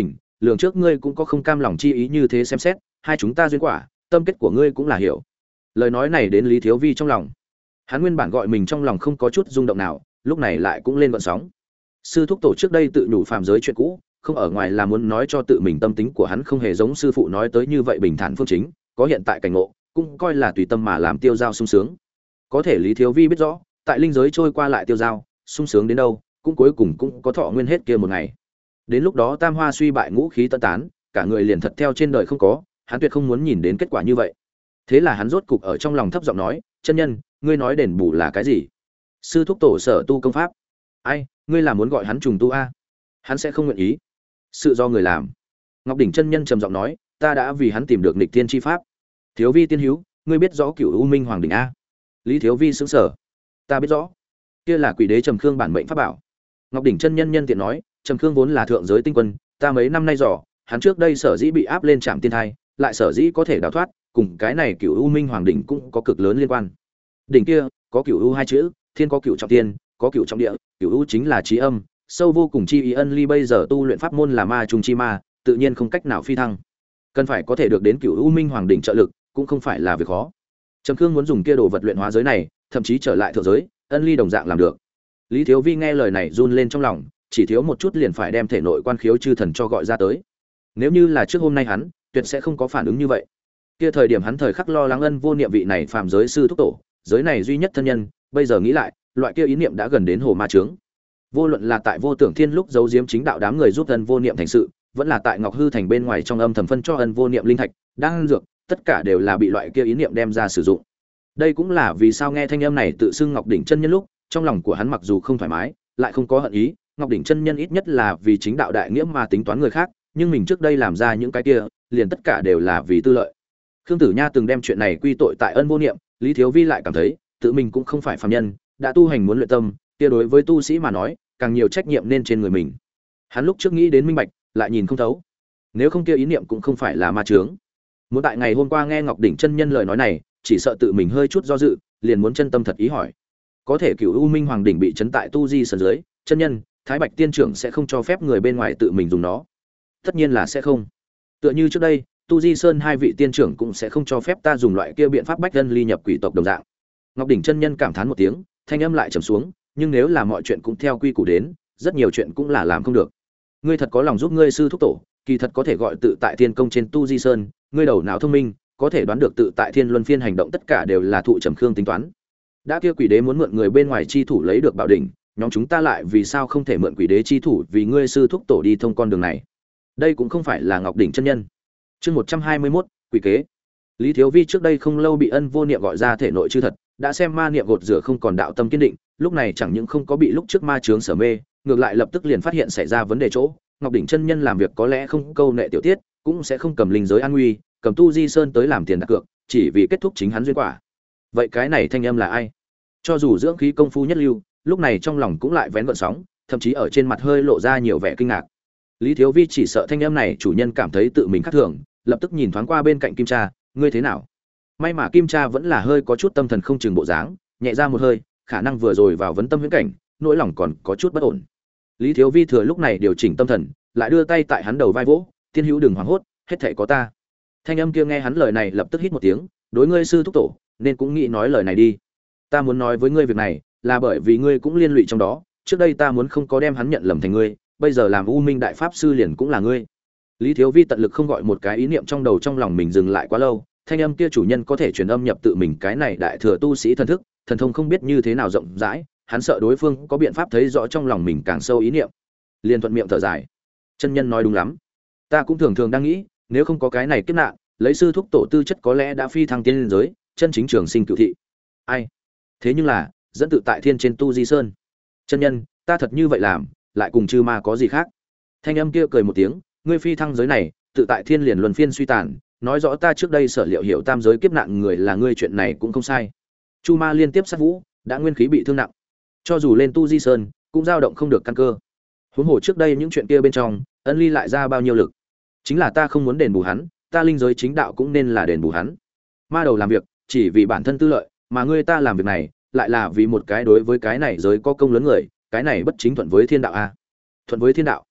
lường trước ngươi cũng có không cam lòng chi ý như thế xem xét, hai chúng ta duyên quả, tâm kết của ngươi cũng là hiểu. Lời nói này đến Lý Thiếu Vi trong lòng. Hắn nguyên bản gọi mình trong lòng không có chút rung động nào, lúc này lại cũng lên vận sóng. Sư thúc tổ trước đây tự nhủ phàm giới chuyện cũ, không ở ngoài là muốn nói cho tự mình tâm tính của hắn không hề giống sư phụ nói tới như vậy bình thản phương chính, có hiện tại cảnh ngộ, cũng coi là tùy tâm mà làm tiêu dao sung sướng. Có thể Lý Thiếu Vi biết rõ, tại linh giới trôi qua lại tiêu dao, sung sướng đến đâu, cũng cuối cùng cũng có thọ nguyên hết kia một ngày. Đến lúc đó tam hoa suy bại ngũ khí tân tán, cả người liền thật theo trên đời không có, hắn tuyệt không muốn nhìn đến kết quả như vậy. Thế là hắn rốt cục ở trong lòng thấp giọng nói, chân nhân, ngươi nói đền bù là cái gì? Sư thúc tổ sở tu công pháp. Ai, ngươi là muốn gọi hắn trùng tu a? Hắn sẽ không nguyện ý. Sự do người làm. Ngọc đỉnh chân nhân trầm giọng nói, ta đã vì hắn tìm được nghịch thiên chi pháp. Thiếu Vi tiên hữu, ngươi biết rõ Cửu U Minh Hoàng đỉnh a? Lý Thiếu Vi sững sờ. Ta biết rõ. Kia là Quỷ Đế Trầm Khương bản mệnh pháp bảo. Ngọc đỉnh chân nhân nhân tiện nói, Trầm Khương vốn là thượng giới tinh quân, ta mấy năm nay dò, hắn trước đây sở dĩ bị áp lên trạm tiên thai, lại sở dĩ có thể đào thoát, cùng cái này Cửu U Minh Hoàng đỉnh cũng có cực lớn liên quan. Đỉnh kia có Cửu U hai chữ, thiên có Cửu trọng tiên, có Cửu trọng địa, Cửu U chính là trí âm, sâu vô cùng chi ý. Ân Ly bây giờ tu luyện pháp môn là ma trùng chi ma, tự nhiên không cách nào phi thăng. Cần phải có thể được đến Cửu U Minh Hoàng đỉnh trợ lực, cũng không phải là việc khó. Trầm Khương muốn dùng kia đồ vật luyện hóa giới này, thậm chí trở lại thượng giới, Ân Ly đồng dạng làm được. Lý Thiếu Vi nghe lời này run lên trong lòng, chỉ thiếu một chút liền phải đem thể nội quan khiếu chư thần cho gọi ra tới. Nếu như là trước hôm nay hắn, tuyệt sẽ không có phản ứng như vậy. Kia thời điểm hắn thời khắc lo lắng Ân Vô Niệm vị này phàm giới sư thúc tổ, giới này duy nhất thân nhân, bây giờ nghĩ lại, loại kia ý niệm đã gần đến hồ ma chướng. Vô luận là tại Vô Tưởng Thiên lúc giấu giếm chính đạo đám người giúp Ân Vô Niệm thành sự, vẫn là tại Ngọc Hư Thành bên ngoài trong âm thầm phân cho Ân Vô Niệm linh thạch, đang dược, tất cả đều là bị loại kia ý niệm đem ra sử dụng. Đây cũng là vì sao nghe thanh âm này tự xưng Ngọc đỉnh chân nhân lúc, trong lòng của hắn mặc dù không thoải mái, lại không có hận ý, Ngọc đỉnh chân nhân ít nhất là vì chính đạo đại nghĩa mà tính toán người khác, nhưng mình trước đây làm ra những cái kia, liền tất cả đều là vì tư lợi. Khương Tử Nha từng đem chuyện này quy tội tại Ân Vô Niệm, Lý Thiếu Vi lại cảm thấy, tự mình cũng không phải phàm nhân, đã tu hành muốn luyện tâm, kia đối với tu sĩ mà nói, càng nhiều trách nhiệm nên trên người mình. Hắn lúc trước nghĩ đến minh bạch, lại nhìn không thấu. Nếu không kia ý niệm cũng không phải là ma chướng. Muốn tại ngày hôm qua nghe Ngọc đỉnh chân nhân lời nói này, chỉ sợ tự mình hơi chút do dự, liền muốn chân tâm thật ý hỏi. Có thể Cửu U Minh Hoàng đỉnh bị trấn tại tu di sơn dưới, chân nhân, Thái Bạch tiên trưởng sẽ không cho phép người bên ngoài tự mình dùng nó. Tất nhiên là sẽ không. Tựa như trước đây, tu di sơn hai vị tiên trưởng cũng sẽ không cho phép ta dùng loại kia biện pháp bách dân ly nhập quỷ tộc đồng dạng. Ngọc đỉnh chân nhân cảm thán một tiếng, thanh âm lại trầm xuống, nhưng nếu là mọi chuyện cũng theo quy củ đến, rất nhiều chuyện cũng là làm không được. Ngươi thật có lòng giúp ngươi sư thúc tổ, kỳ thật có thể gọi tự tại thiên công trên tu di sơn, ngươi đầu não thông minh, có thể đoán được tự tại thiên luân phiên hành động tất cả đều là thụ Trầm Khương tính toán. Đã kia quỷ đế muốn mượn người bên ngoài chi thủ lấy được bảo đỉnh, nhóm chúng ta lại vì sao không thể mượn quỷ đế chi thủ vì ngươi sư thúc tổ đi thông con đường này? Đây cũng không phải là Ngọc đỉnh chân nhân. Chương 121, quỷ kế. Lý Thiếu Vi trước đây không lâu bị Ân Vô Niệm gọi ra thể nội chư thật, đã xem ma niệm gột rửa không còn đạo tâm kiên định, lúc này chẳng những không có bị lúc trước ma chướng sở mê, ngược lại lập tức liền phát hiện xảy ra vấn đề chỗ. Ngọc đỉnh chân nhân làm việc có lẽ không câu nệ tiểu tiết, cũng sẽ không cầm linh giới an nguy, cầm tu di sơn tới làm tiền đặt cược, chỉ vì kết thúc chính hắn duyên quả. Vậy cái này thanh âm là ai? Cho dù dưỡng khí công phu nhất lưu, lúc này trong lòng cũng lại vén gợn sóng, thậm chí ở trên mặt hơi lộ ra nhiều vẻ kinh ngạc. Lý Thiếu Vi chỉ sợ thanh âm này chủ nhân cảm thấy tự mình khác thường, lập tức nhìn thoáng qua bên cạnh Kim Cha, ngươi thế nào? May mà Kim Cha vẫn là hơi có chút tâm thần không chừng bộ dáng, nhẹ ra một hơi, khả năng vừa rồi vào vấn tâm huyễn cảnh, nỗi lòng còn có chút bất ổn. Lý Thiếu Vi thừa lúc này điều chỉnh tâm thần, lại đưa tay tại hắn đầu vai vỗ, tiên hữu đừng hoảng hốt, hết thảy có ta. Thanh âm kia nghe hắn lời này lập tức hít một tiếng, đối ngươi sư thúc tổ, nên cũng nghĩ nói lời này đi. Ta muốn nói với ngươi việc này, là bởi vì ngươi cũng liên lụy trong đó, trước đây ta muốn không có đem hắn nhận lầm thành ngươi, bây giờ làm U Minh đại pháp sư liền cũng là ngươi. Lý Thiếu Vi tận lực không gọi một cái ý niệm trong đầu trong lòng mình dừng lại quá lâu, thanh âm kia chủ nhân có thể truyền âm nhập tự mình cái này đại thừa tu sĩ thần thức, thần thông không biết như thế nào rộng rãi, hắn sợ đối phương có biện pháp thấy rõ trong lòng mình càng sâu ý niệm. Liền thuận miệng thở dài. Chân nhân nói đúng lắm. Ta cũng thường thường đang nghĩ, nếu không có cái này kiếp nạn, lấy sư thúc tổ tư chất có lẽ đã phi thăng tiên liên giới, chân chính trường sinh cửu thị. Ai? Thế nhưng là, dẫn tự tại thiên trên tu di sơn. Chân nhân, ta thật như vậy làm, lại cùng chư ma có gì khác? Thanh âm kia cười một tiếng, ngươi phi thăng giới này, tự tại thiên liền luân phiên suy tàn, nói rõ ta trước đây sở liệu hiểu tam giới kiếp nạn người là ngươi, chuyện này cũng không sai. Chu ma liên tiếp sát vũ, đã nguyên khí bị thương nặng, cho dù lên tu di sơn, cũng dao động không được căn cơ. Huống hồ trước đây những chuyện kia bên trong, Ân Ly lại ra bao nhiêu lực, chính là ta không muốn đền bù hắn, ta linh giới chính đạo cũng nên là đền bù hắn. Ma đầu làm việc chỉ vì bản thân tư lợi, mà ngươi ta làm việc này lại là vì một cái đối với cái này giới có công lớn người, cái này bất chính thuận với thiên đạo a. Thuận với thiên đạo?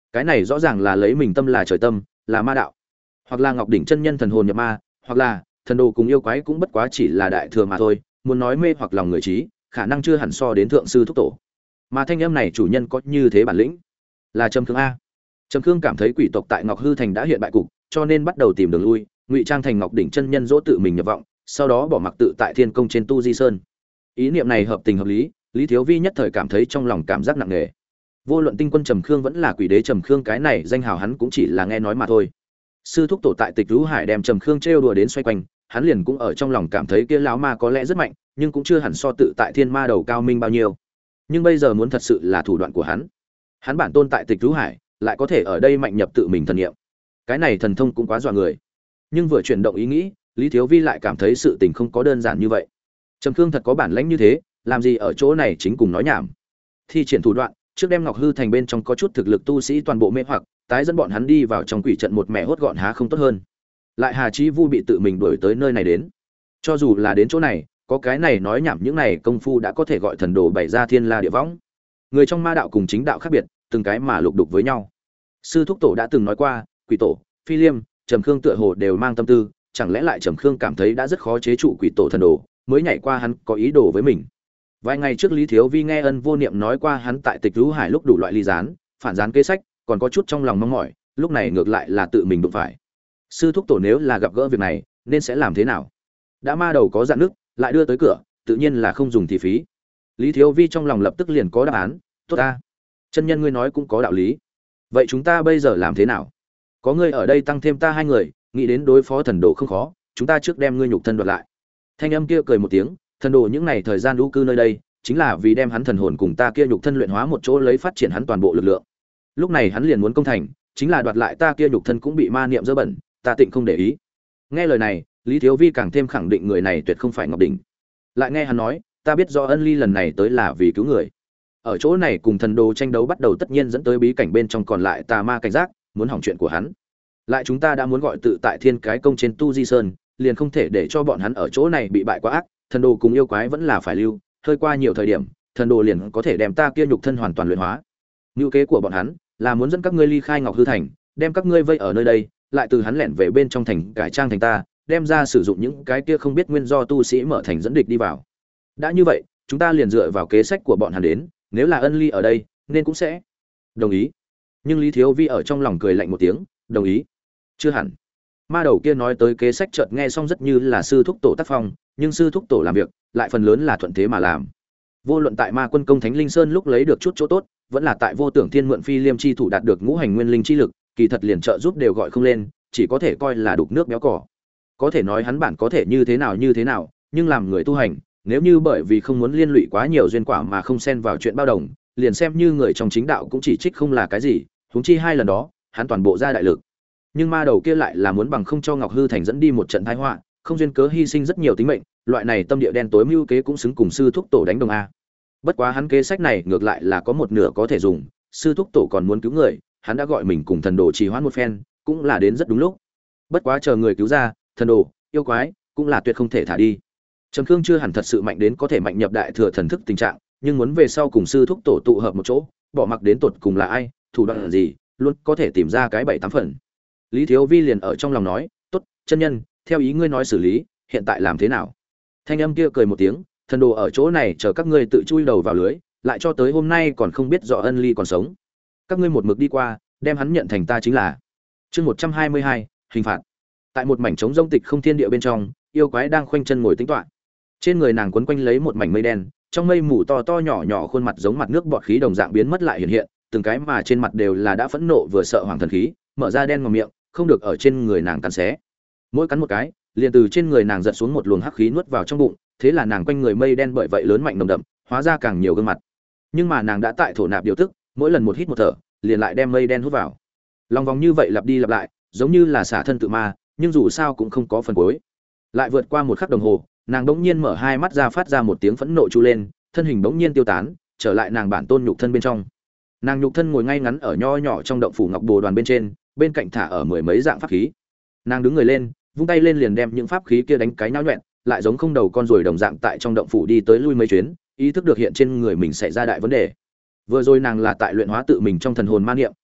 Cái này rõ ràng là lấy mình tâm là trời tâm, là ma đạo. Hoặc là Ngọc đỉnh chân nhân thần hồn nhập ma, hoặc là thần đồ cùng yêu quái cũng bất quá chỉ là đại thừa mà thôi, muốn nói mê hoặc lòng người trí, khả năng chưa hẳn so đến thượng sư thúc tổ. Mà thanh âm này chủ nhân có như thế bản lĩnh, là Trầm Khương a. Trầm Khương cảm thấy quỷ tộc tại Ngọc Hư thành đã hiện bại cục, cho nên bắt đầu tìm đường lui, ngụy trang thành Ngọc đỉnh chân nhân dỗ tự mình nhập vọng, sau đó bỏ mặc tự tại Thiên Công trên Tu Di Sơn. Ý niệm này hợp tình hợp lý, Lý Thiếu Vi nhất thời cảm thấy trong lòng cảm giác nặng nề. Vô luận tinh quân Trầm Khương vẫn là quỷ đế Trầm Khương, cái này danh hào hắn cũng chỉ là nghe nói mà thôi. Sư thúc tổ tại Tịch Vũ Hải đem Trầm Khương trêu đùa đến xoay quanh, hắn liền cũng ở trong lòng cảm thấy kia lão ma có lẽ rất mạnh, nhưng cũng chưa hẳn so tự tại Thiên Ma đầu cao minh bao nhiêu. Nhưng bây giờ muốn thật sự là thủ đoạn của hắn. Hắn bản tôn tại Tịch Vũ Hải, lại có thể ở đây mạnh nhập tự mình thần niệm. Cái này thần thông cũng quá dọa người. Nhưng vừa chuyển động ý nghĩ, Lý Thiếu Vi lại cảm thấy sự tình không có đơn giản như vậy. Trầm Khương thật có bản lĩnh như thế, làm gì ở chỗ này chính cùng nói nhảm. Thi triển thủ đoạn, trước đem Ngọc Hư thành bên trong có chút thực lực tu sĩ toàn bộ mê hoặc, tái dẫn bọn hắn đi vào trong quỷ trận một mẹ hốt gọn há không tốt hơn. Lại Hà Chí Vu bị tự mình đuổi tới nơi này đến. Cho dù là đến chỗ này, có cái này nói nhảm những này công phu đã có thể gọi thần đồ bày ra thiên la địa võng. Người trong ma đạo cùng chính đạo khác biệt, từng cái mà lục đục với nhau. Sư thúc tổ đã từng nói qua, quỷ tổ, phi liêm, Trầm Khương tựa hồ đều mang tâm tư, chẳng lẽ lại Trầm Khương cảm thấy đã rất khó chế trụ quỷ tổ thần đồ, mới nhảy qua hắn có ý đồ với mình. Vài ngày trước Lý Thiếu Vi nghe Ân Vô Niệm nói qua hắn tại Tịch Vũ Hải lúc đủ loại ly gián, phản gián kế sách, còn có chút trong lòng mong mỏi, lúc này ngược lại là tự mình đụng phải. Sư thúc tổ nếu là gặp gỡ việc này, nên sẽ làm thế nào? Đã ma đầu có dạn nước, lại đưa tới cửa, tự nhiên là không dùng thì phí. Lý Thiếu Vi trong lòng lập tức liền có đáp án, tốt ta. Chân nhân ngươi nói cũng có đạo lý. Vậy chúng ta bây giờ làm thế nào? Có ngươi ở đây tăng thêm ta hai người, nghĩ đến đối phó thần đồ không khó, chúng ta trước đem ngươi nhục thân đoạt lại. Thanh âm kia cười một tiếng, thần đồ những này thời gian lũ cư nơi đây, chính là vì đem hắn thần hồn cùng ta kia nhục thân luyện hóa một chỗ lấy phát triển hắn toàn bộ lực lượng. Lúc này hắn liền muốn công thành, chính là đoạt lại ta kia nhục thân cũng bị ma niệm dơ bẩn, ta tịnh không để ý. Nghe lời này, Lý Thiếu Vi càng thêm khẳng định người này tuyệt không phải Ngọc Đỉnh. Lại nghe hắn nói, ta biết do Ân Ly lần này tới là vì cứu người. Ở chỗ này cùng thần đồ tranh đấu bắt đầu tất nhiên dẫn tới bí cảnh bên trong còn lại tà ma cảnh giác, muốn hỏng chuyện của hắn. Lại chúng ta đã muốn gọi tự tại Thiên cái công trên Tu Di Sơn, liền không thể để cho bọn hắn ở chỗ này bị bại quá ác, thần đồ cùng yêu quái vẫn là phải lưu, hơi qua nhiều thời điểm, thần đồ liền có thể đem ta kia nhục thân hoàn toàn luyện hóa. Mưu kế của bọn hắn là muốn dẫn các ngươi ly khai Ngọc Hư thành, đem các ngươi vây ở nơi đây, lại từ hắn lẻn về bên trong thành cải trang thành ta, đem ra sử dụng những cái kia không biết nguyên do tu sĩ mở thành dẫn địch đi vào. Đã như vậy, chúng ta liền dựa vào kế sách của bọn hắn đến, nếu là Ân Ly ở đây, nên cũng sẽ đồng ý. Nhưng Lý Thiếu Vi ở trong lòng cười lạnh một tiếng, đồng ý? Chưa hẳn. Ma đầu kia nói tới kế sách chợt nghe xong rất như là sư thúc tổ tác phong, nhưng sư thúc tổ làm việc lại phần lớn là thuận thế mà làm. Vô luận tại Ma Quân công Thánh Linh Sơn lúc lấy được chút chỗ tốt, vẫn là tại Vô Tưởng Thiên mượn Phi Liêm chi thủ đạt được ngũ hành nguyên linh chi lực, kỳ thật liền trợ giúp đều gọi không lên, chỉ có thể coi là đục nước béo cỏ. Có thể nói hắn bản có thể như thế nào, nhưng làm người tu hành, nếu như bởi vì không muốn liên lụy quá nhiều duyên quả mà không xen vào chuyện bao đồng, liền xem như người trong chính đạo cũng chỉ trích không là cái gì, huống chi hai lần đó, hắn toàn bộ ra đại lực. Nhưng ma đầu kia lại là muốn bằng không cho Ngọc Hư thành dẫn đi một trận tai họa, không duyên cớ hy sinh rất nhiều tính mệnh, loại này tâm địa đen tối mưu kế cũng xứng cùng sư thúc tổ đánh đồng a. Bất quá hắn kế sách này ngược lại là có một nửa có thể dùng, sư thúc tổ còn muốn cứu người, hắn đã gọi mình cùng thần đồ trì hoãn một phen, cũng là đến rất đúng lúc. Bất quá chờ người cứu ra, thần đồ, yêu quái, cũng là tuyệt không thể thả đi. Trầm Khương chưa hẳn thật sự mạnh đến có thể mạnh nhập đại thừa thần thức tình trạng, nhưng muốn về sau cùng sư thúc tổ tụ hợp một chỗ, bỏ mặc đến tột cùng là ai, thủ đoạn là gì, luôn có thể tìm ra cái 7-8 phần. Lý Thiếu Vi liền ở trong lòng nói, "Tốt, chân nhân, theo ý ngươi nói xử lý, hiện tại làm thế nào?" Thanh âm kia cười một tiếng, "Thần đồ ở chỗ này chờ các ngươi tự chui đầu vào lưới, lại cho tới hôm nay còn không biết rõ Ân Ly còn sống. Các ngươi một mực đi qua, đem hắn nhận thành ta chính là." Chương 122, hình phạt. Tại một mảnh trống rông tịch không thiên địa bên trong, yêu quái đang khoanh chân ngồi tĩnh tọa. Trên người nàng quấn quanh lấy một mảnh mây đen, trong mây mù to to nhỏ nhỏ khuôn mặt giống mặt nước bọt khí đồng dạng biến mất lại hiện hiện, từng cái mà trên mặt đều là đã phẫn nộ vừa sợ hoàng thần khí, mở ra đen ngòm miệng, không được ở trên người nàng cắn xé. Mỗi cắn một cái, liền từ trên người nàng giật xuống một luồng hắc khí nuốt vào trong bụng, thế là nàng quanh người mây đen bởi vậy lớn mạnh nồng đậm, hóa ra càng nhiều gương mặt. Nhưng mà nàng đã tại thổ nạp điều tức, mỗi lần một hít một thở, liền lại đem mây đen hút vào. Lòng vòng như vậy lặp đi lặp lại, giống như là xả thân tự ma, nhưng dù sao cũng không có phần cuối. Lại vượt qua một khắc đồng hồ, nàng bỗng nhiên mở hai mắt ra phát ra một tiếng phẫn nộ chu lên, thân hình bỗng nhiên tiêu tán, trở lại nàng bản tôn nhục thân bên trong. Nàng nhục thân ngồi ngay ngắn ở nho nhỏ trong động phủ ngọc bồ đoàn bên trên, bên cạnh thả ở mười mấy dạng pháp khí. Nàng đứng người lên, vung tay lên liền đem những pháp khí kia đánh cái nhão nhuyễn, lại giống không đầu con ruồi đồng dạng tại trong động phủ đi tới lui mấy chuyến, ý thức được hiện trên người mình xảy ra đại vấn đề. Vừa rồi nàng là tại luyện hóa tự mình trong thần hồn ma niệm.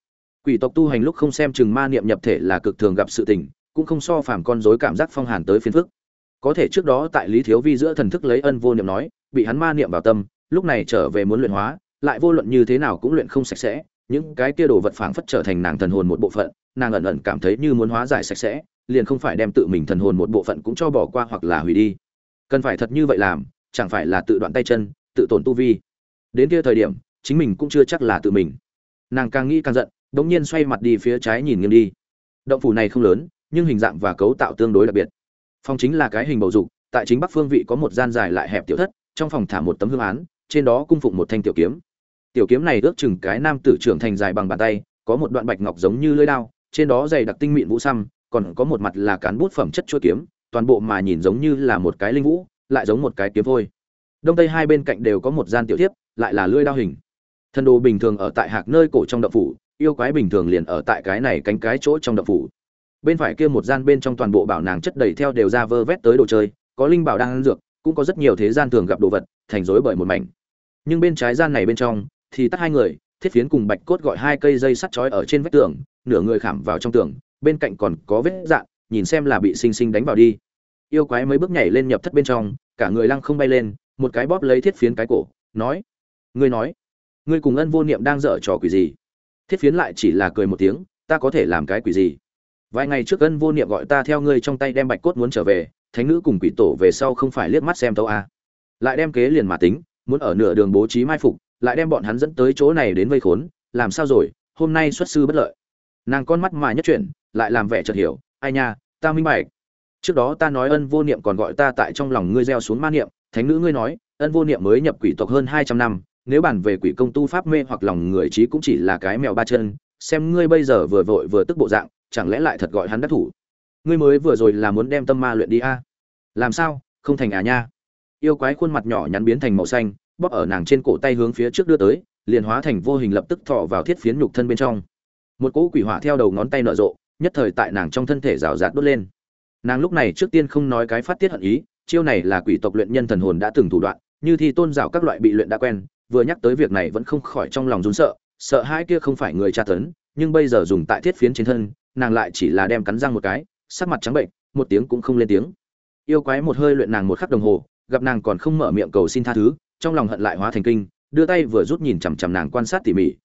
Quỷ tộc tu hành lúc không xem chừng ma niệm nhập thể là cực thường gặp sự tình, cũng không so phàm con rối cảm giác phong hàn tới phiền phức. Có thể trước đó tại Lý Thiếu Vi giữa thần thức lấy ân vô niệm nói, bị hắn ma niệm vào tâm, lúc này trở về muốn luyện hóa, lại vô luận như thế nào cũng luyện không sạch sẽ, những cái kia đồ vật phảng phất trở thành nàng thần hồn một bộ phận, nàng ẩn ẩn cảm thấy như muốn hóa giải sạch sẽ, liền không phải đem tự mình thần hồn một bộ phận cũng cho bỏ qua hoặc là hủy đi. Cần phải thật như vậy làm, chẳng phải là tự đoạn tay chân, tự tổn tu vi. Đến kia thời điểm, chính mình cũng chưa chắc là tự mình. Nàng càng nghĩ càng giận, đống nhiên xoay mặt đi phía trái nhìn nghiêng đi. Động phủ này không lớn, nhưng hình dạng và cấu tạo tương đối đặc biệt. Phòng chính là cái hình bầu dục, tại chính bắc phương vị có một gian dài lại hẹp tiểu thất, trong phòng thả một tấm hương án, trên đó cung phụng một thanh tiểu kiếm. Tiểu kiếm này ước chừng cái nam tử trưởng thành dài bằng bàn tay, có một đoạn bạch ngọc giống như lưỡi dao, trên đó dày đặc tinh mịn vũ xăm, còn có một mặt là cán bút phẩm chất chuôi kiếm, toàn bộ mà nhìn giống như là một cái linh vũ, lại giống một cái kiếm vôi. Đông tây hai bên cạnh đều có một gian tiểu thiếp, lại là lưỡi dao hình. Thần đồ bình thường ở tại hạc nơi cổ trong động phủ, yêu quái bình thường liền ở tại cái này cánh cái chỗ trong động phủ. Bên phải kia một gian bên trong toàn bộ bảo nàng chất đầy theo đều ra vơ vét tới đồ chơi, có linh bảo đang ăn dược, cũng có rất nhiều thế gian thường gặp đồ vật, thành rối bởi một mảnh. Nhưng bên trái gian này bên trong thì tắt hai người, Thiết Phiến cùng Bạch Cốt gọi hai cây dây sắt trói ở trên vách tường, nửa người khảm vào trong tường, bên cạnh còn có vết dạn, nhìn xem là bị sinh sinh đánh vào đi. Yêu quái mấy bước nhảy lên nhập thất bên trong, cả người lăng không bay lên, một cái bóp lấy Thiết Phiến cái cổ, nói: nói, ngươi cùng Ân Vô Niệm đang dở trò quỷ gì?" Thiết Phiến lại chỉ là cười một tiếng: "Ta có thể làm cái quỷ gì? Vài ngày trước Ân Vô Niệm gọi ta theo ngươi trong tay đem Bạch Cốt muốn trở về, thánh nữ cùng quỷ tổ về sau không phải liếc mắt xem tấu à? Lại đem kế liền mà tính, muốn ở nửa đường bố trí mai phục, lại đem bọn hắn dẫn tới chỗ này đến vây khốn, làm sao rồi, hôm nay xuất sư bất lợi." Nàng con mắt mà nhất chuyển, lại làm vẻ chợt hiểu: "Ai nha, ta minh bạch. Trước đó ta nói Ân Vô Niệm còn gọi ta tại trong lòng ngươi gieo xuống ma niệm, thánh nữ ngươi nói, Ân Vô Niệm mới nhập quỷ tộc hơn 200 năm, nếu bản về quỷ công tu pháp mê hoặc lòng người trí cũng chỉ là cái mèo ba chân, xem ngươi bây giờ vừa vội vừa tức bộ dạng, chẳng lẽ lại thật gọi hắn đắc thủ? Ngươi mới vừa rồi là muốn đem tâm ma luyện đi a? Làm sao, không thành à nha?" Yêu quái khuôn mặt nhỏ nhắn biến thành màu xanh, bóp ở nàng trên cổ tay hướng phía trước đưa tới, liền hóa thành vô hình lập tức thọ vào Thiết Phiến nhục thân bên trong. Một cỗ quỷ hỏa theo đầu ngón tay nở rộ, nhất thời tại nàng trong thân thể rào rạt đốt lên. Nàng lúc này trước tiên không nói cái phát tiết hận ý, chiêu này là quỷ tộc luyện nhân thần hồn đã từng thủ đoạn, như thi tôn rào các loại bị luyện đã quen, vừa nhắc tới việc này vẫn không khỏi trong lòng run sợ, sợ hai kia không phải người tra tấn, nhưng bây giờ dùng tại Thiết Phiến trên thân, nàng lại chỉ là đem cắn răng một cái, sắc mặt trắng bệnh, một tiếng cũng không lên tiếng. Yêu quái một hơi luyện nàng một khắc đồng hồ, gặp nàng còn không mở miệng cầu xin tha thứ, trong lòng hận lại hóa thành kinh, đưa tay vừa rút nhìn chằm chằm nàng quan sát tỉ mỉ.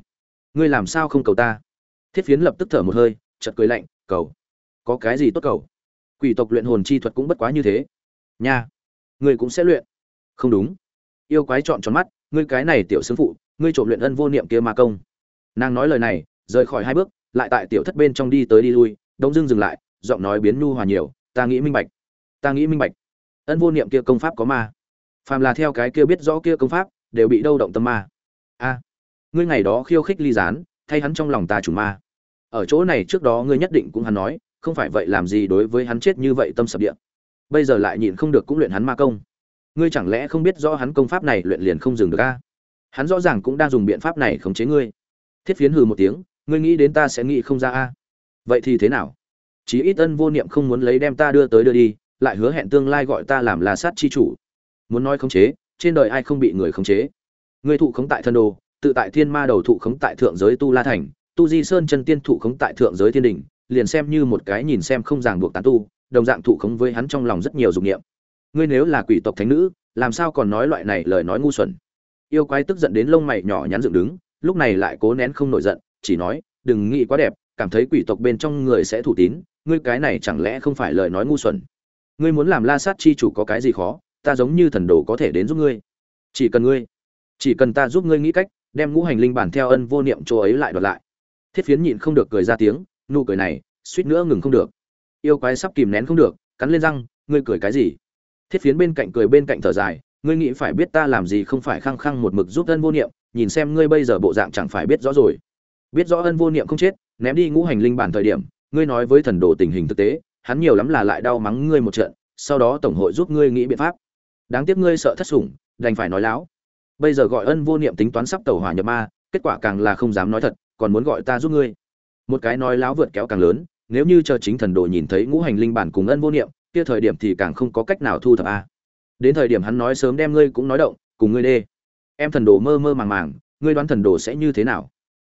Ngươi làm sao không cầu ta?" Thiết Phiến lập tức thở một hơi, chợt cười lạnh: "Cầu? Có cái gì tốt cầu? Quỷ tộc luyện hồn chi thuật cũng bất quá như thế nha. Ngươi cũng sẽ luyện?" "Không đúng." Yêu quái trọn tròn mắt: "Ngươi cái này tiểu sư phụ, ngươi trộm luyện Ân Vô Niệm kia ma công." Nàng nói lời này, rời khỏi hai bước, lại tại tiểu thất bên trong đi tới đi lui, đông dưng dừng lại, giọng nói biến nhu hòa nhiều: "Ta nghĩ minh bạch. Ân Vô Niệm kia công pháp có ma, phàm là theo cái kia biết rõ kia công pháp, đều bị đâu động tâm ma. A, ngươi ngày đó khiêu khích ly gián, thay hắn trong lòng ta chủ ma. Ở chỗ này trước đó ngươi nhất định cũng hắn nói, không phải vậy làm gì đối với hắn chết như vậy tâm sập địa. Bây giờ lại nhịn không được cũng luyện hắn ma công. Ngươi chẳng lẽ không biết rõ hắn công pháp này luyện liền không dừng được a? Hắn rõ ràng cũng đang dùng biện pháp này khống chế ngươi." Thiết Phiến hừ một tiếng: "Ngươi nghĩ đến ta sẽ nghĩ không ra a? Vậy thì thế nào? Chí ít Ân Vô Niệm không muốn lấy đem ta đưa tới đưa đi, lại hứa hẹn tương lai gọi ta làm là sát chi chủ. Muốn nói khống chế, trên đời ai không bị người khống chế? Ngươi thụ khống tại thân đồ, tự tại thiên ma đầu thụ khống tại thượng giới tu la thành, tu di sơn chân tiên thụ khống tại thượng giới thiên đình, liền xem như một cái nhìn xem không ràng buộc tán tu, đồng dạng thụ khống với hắn trong lòng rất nhiều dục niệm. Ngươi nếu là quỷ tộc thánh nữ, làm sao còn nói loại này lời nói ngu xuẩn?" Yêu quái tức giận đến lông mày nhỏ nhắn dựng đứng, lúc này lại cố nén không nổi giận, chỉ nói: "Đừng nghĩ quá đẹp, cảm thấy quỷ tộc bên trong người sẽ thủ tín, ngươi cái này chẳng lẽ không phải lời nói ngu xuẩn? Ngươi muốn làm la sát chi chủ có cái gì khó, ta giống như thần đồ có thể đến giúp ngươi. Chỉ cần ta giúp ngươi nghĩ cách, đem ngũ hành linh bản theo Ân Vô Niệm chỗ ấy lại đoạt lại." Thiết Phiến nhịn không được cười ra tiếng, nụ cười này suýt nữa ngừng không được. Yêu quái sắp kìm nén không được, cắn lên răng: "Ngươi cười cái gì?" Thiết Phiến bên cạnh cười bên cạnh thở dài: "Ngươi nghĩ phải biết ta làm gì không phải khăng khăng một mực giúp Ân Vô Niệm, nhìn xem ngươi bây giờ bộ dạng chẳng phải biết rõ rồi. Biết rõ Ân Vô Niệm không chết, ném đi ngũ hành linh bản thời điểm, ngươi nói với thần đồ tình hình thực tế, hắn nhiều lắm là lại đau mắng ngươi một trận, sau đó tổng hội giúp ngươi nghĩ biện pháp. Đáng tiếc ngươi sợ thất sủng, đành phải nói láo. Bây giờ gọi Ân Vô Niệm tính toán sắp tẩu hỏa nhập ma, kết quả càng là không dám nói thật, còn muốn gọi ta giúp ngươi. Một cái nói láo vượt kéo càng lớn, nếu như chờ chính thần đồ nhìn thấy ngũ hành linh bản cùng Ân Vô Niệm, kia thời điểm thì càng không có cách nào thu thập a. Đến thời điểm hắn nói sớm đem ngươi cũng nói động, cùng ngươi đê. Em thần đồ mơ mơ màng màng, ngươi đoán thần đồ sẽ như thế nào?"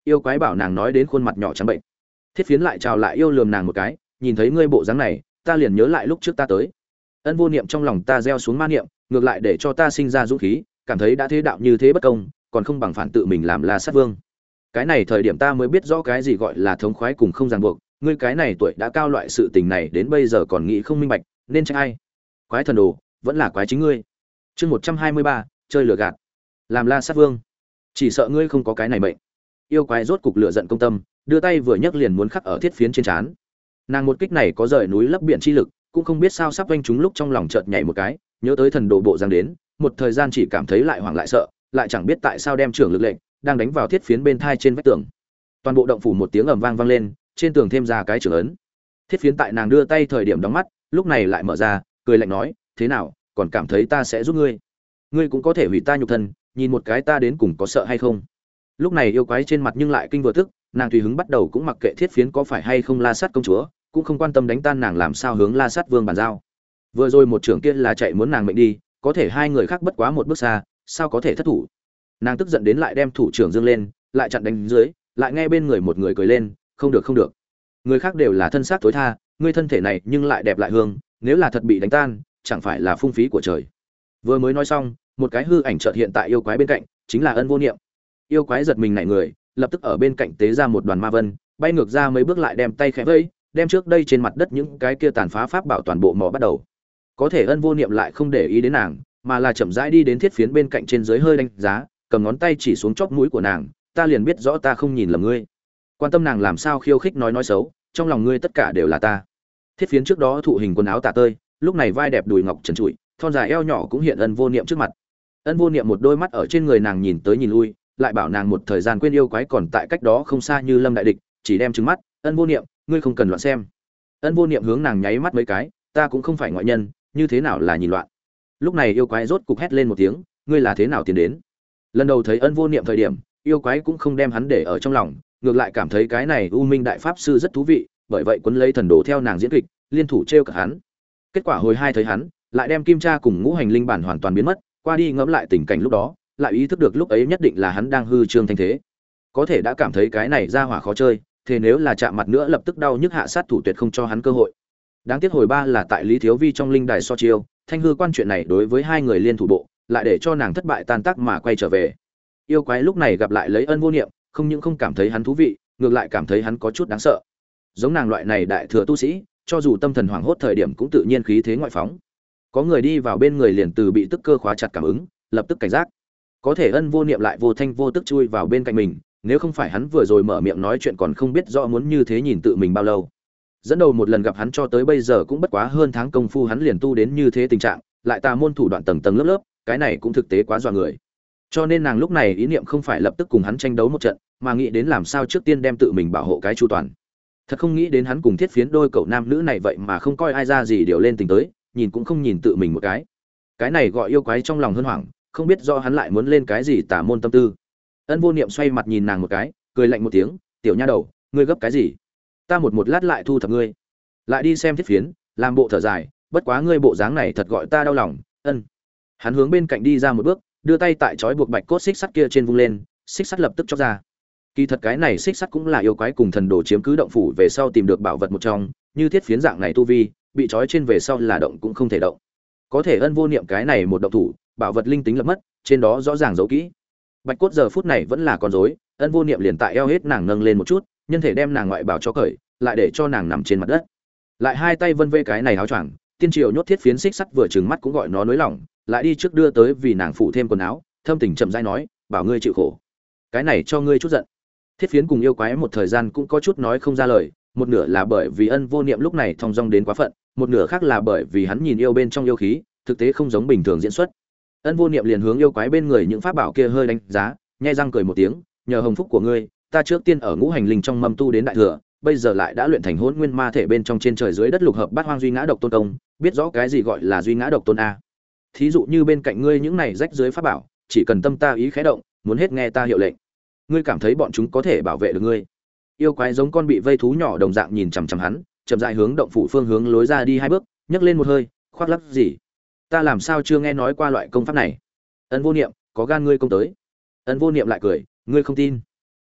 Yêu quái bảo nàng nói đến khuôn mặt nhỏ trắng bệnh. Thiết Phiến lại chào lại yêu lườm nàng một cái, nhìn thấy ngươi bộ dáng này, ta liền nhớ lại lúc trước ta tới. Ân Vô Niệm trong lòng ta gieo xuống ma niệm, ngược lại để cho ta sinh ra dũng khí, cảm thấy đã thế đạo như thế bất công, còn không bằng phản tự mình làm La Sát Vương. Cái này thời điểm ta mới biết rõ cái gì gọi là thống khoái cùng không ràng buộc, ngươi cái này tuổi đã cao, loại sự tình này đến bây giờ còn nghĩ không minh bạch, nên trách ai? Quái thần đồ, vẫn là quái chính ngươi. Chương 123, chơi lừa gạt. Làm La Sát Vương, chỉ sợ ngươi không có cái này mệnh. Yêu quái rốt cục lửa giận công tâm, đưa tay vừa nhấc liền muốn khắc ở Thiết Phiến trên trán. Nàng một kích này có rời núi lấp biển chi lực, cũng không biết sao sắp vênh chúng lúc trong lòng chợt nhảy một cái, nhớ tới thần đồ bộ giang đến, một thời gian chỉ cảm thấy lại hoảng lại sợ, lại chẳng biết tại sao đem trưởng lực lệnh đang đánh vào Thiết Phiến bên thai trên vách tường. Toàn bộ động phủ một tiếng ầm vang vang lên, trên tường thêm ra cái trưởng ấn. Thiết Phiến tại nàng đưa tay thời điểm đóng mắt, lúc này lại mở ra, cười lạnh nói, thế nào, còn cảm thấy ta sẽ giúp ngươi? Ngươi cũng có thể hủy ta nhục thân, nhìn một cái ta đến cùng có sợ hay không? Lúc này yêu quái trên mặt nhưng lại kinh vừa tức, nàng tùy hứng bắt đầu cũng mặc kệ Thiết Phiến có phải hay không La Sát công chúa, cũng không quan tâm đánh tan nàng làm sao hướng La Sát Vương bàn giao. Vừa rồi một trưởng kia là chạy muốn nàng mệnh đi, có thể hai người khác bất quá một bước xa, sao có thể thất thủ? Nàng tức giận đến lại đem thủ trưởng dương lên, lại chặn đánh dưới, lại nghe bên người một người cười lên, không được không được, người khác đều là thân xác tối tha, ngươi thân thể này nhưng lại đẹp lại hương, nếu là thật bị đánh tan, chẳng phải là phung phí của trời. Vừa mới nói xong, một cái hư ảnh chợt hiện tại yêu quái bên cạnh, chính là Ân Vô Niệm. Yêu quái giật mình nảy người, lập tức ở bên cạnh tế ra một đoàn ma vân, bay ngược ra mấy bước lại đem tay khẽ vẫy, đem trước đây trên mặt đất những cái kia tàn phá pháp bảo toàn bộ mò bắt đầu. Có thể Ân Vô Niệm lại không để ý đến nàng, mà là chậm rãi đi đến Thiết Phiến bên cạnh trên dưới hơi đánh giá, cầm ngón tay chỉ xuống chóp mũi của nàng, ta liền biết rõ ta không nhìn lầm ngươi. Quan tâm nàng làm sao khiêu khích nói xấu, trong lòng ngươi tất cả đều là ta. Thiết Phiến trước đó thụ hình quần áo tả tơi, lúc này vai đẹp đùi ngọc trần trụi, thon dài eo nhỏ cũng hiện Ân Vô Niệm trước mặt. Ân Vô Niệm một đôi mắt ở trên người nàng nhìn tới nhìn lui, lại bảo nàng một thời gian quên yêu quái còn tại cách đó không xa như lâm đại địch, chỉ đem trừng mắt, Ân Vô Niệm, ngươi không cần loạn xem. Ân Vô Niệm hướng nàng nháy mắt mấy cái, ta cũng không phải ngoại nhân, như thế nào là nhìn loạn. Lúc này yêu quái rốt cục hét lên một tiếng, ngươi là thế nào tiến đến? Lần đầu thấy Ân Vô Niệm thời điểm, yêu quái cũng không đem hắn để ở trong lòng, ngược lại cảm thấy cái này U Minh đại pháp sư rất thú vị, bởi vậy quấn lấy thần đồ theo nàng diễn kịch, liên thủ trêu cả hắn. Kết quả hồi hai thấy hắn, lại đem kim tra cùng ngũ hành linh bản hoàn toàn biến mất, qua đi ngẫm lại tình cảnh lúc đó, lại ý thức được lúc ấy nhất định là hắn đang hư trương thanh thế. Có thể đã cảm thấy cái này ra hỏa khó chơi, thế nếu là chạm mặt nữa lập tức đau nhức hạ sát thủ tuyệt không cho hắn cơ hội. Đáng tiếc hồi ba là tại Lý Thiếu Vi trong linh đài so chiêu, thanh hư quan chuyện này đối với hai người liên thủ bộ, lại để cho nàng thất bại tan tác mà quay trở về. Yêu quái lúc này gặp lại lấy Ân Vô Niệm, không những không cảm thấy hắn thú vị, ngược lại cảm thấy hắn có chút đáng sợ. Giống nàng loại này đại thừa tu sĩ, cho dù tâm thần hoảng hốt thời điểm cũng tự nhiên khí thế ngoại phóng. Có người đi vào bên người liền từ bị tức cơ khóa chặt cảm ứng, lập tức cảnh giác. Có thể Ân Vô Niệm lại vô thanh vô tức chui vào bên cạnh mình, nếu không phải hắn vừa rồi mở miệng nói chuyện còn không biết rõ muốn như thế nhìn tự mình bao lâu. Dẫn đầu một lần gặp hắn cho tới bây giờ cũng bất quá hơn tháng công phu hắn liền tu đến như thế tình trạng, lại tà môn thủ đoạn tầng tầng lớp lớp, cái này cũng thực tế quá dọa người. Cho nên nàng lúc này ý niệm không phải lập tức cùng hắn tranh đấu một trận, mà nghĩ đến làm sao trước tiên đem tự mình bảo hộ cái chu toàn. Thật không nghĩ đến hắn cùng Thiết Phiến đôi cậu nam nữ này vậy mà không coi ai ra gì điều lên tình tới, nhìn cũng không nhìn tự mình một cái. Cái này gọi yêu quái trong lòng hơn hoảng, không biết do hắn lại muốn lên cái gì tà môn tâm tư. Ân Vô Niệm xoay mặt nhìn nàng một cái, cười lạnh một tiếng, tiểu nha đầu, ngươi gấp cái gì? Ta một lát lại thu thập ngươi. Lại đi xem Thiết Phiến, làm bộ thở dài, bất quá ngươi bộ dáng này thật gọi ta đau lòng. Ân. Hắn hướng bên cạnh đi ra một bước, đưa tay tại chói buộc bạch cốt xích sắt kia trên vung lên, xích sắt lập tức chóc ra. Kỳ thật cái này xích sắt cũng là yêu quái cùng thần đồ chiếm cứ động phủ về sau tìm được bảo vật một trong, như Thiết Phiến dạng này tu vi, bị trói trên về sau là động cũng không thể động. Có thể Ân Vô Niệm cái này một động thủ, bảo vật linh tính lập mất, trên đó rõ ràng giấu kỹ. Bạch cốt giờ phút này vẫn là con rối, Ân Vô Niệm liền tại eo hết nàng nâng lên một chút, nhân thể đem nàng ngoại bảo cho cởi, lại để cho nàng nằm trên mặt đất. Lại hai tay vân vê cái này áo choàng, tiên triều nhốt Thiết Phiến xích sắt vừa trừng mắt cũng gọi nó nới lỏng, lại đi trước đưa tới vì nàng phủ thêm quần áo, thâm tình chậm rãi nói, bảo ngươi chịu khổ, cái này cho ngươi chút giận. Thiết Phiến cùng yêu quái một thời gian cũng có chút nói không ra lời, một nửa là bởi vì Ân Vô Niệm lúc này thong dong đến quá phận, một nửa khác là bởi vì hắn nhìn yêu bên trong yêu khí, thực tế không giống bình thường diễn xuất. Ân Vô Niệm liền hướng yêu quái bên người những pháp bảo kia hơi đánh giá, nhếch răng cười một tiếng, nhờ hồng phúc của ngươi, ta trước tiên ở ngũ hành linh trong mâm tu đến đại thừa, bây giờ lại đã luyện thành hỗn nguyên ma thể bên trong trên trời dưới đất lục hợp bát hoang duy ngã độc tôn công, biết rõ cái gì gọi là duy ngã độc tôn a. Thí dụ như bên cạnh ngươi những này rách dưới pháp bảo, chỉ cần tâm ta ý khẽ động, muốn hết nghe ta hiệu lệnh, ngươi cảm thấy bọn chúng có thể bảo vệ được ngươi. Yêu quái giống con bị vây thú nhỏ đồng dạng nhìn chằm chằm hắn, chậm rãi hướng động phủ phương hướng lối ra đi hai bước, nhấc lên một hơi, khoác lắc gì? Ta làm sao chưa nghe nói qua loại công pháp này? Ân Vô Niệm, có gan ngươi công tới. Ân Vô Niệm lại cười, ngươi không tin? À,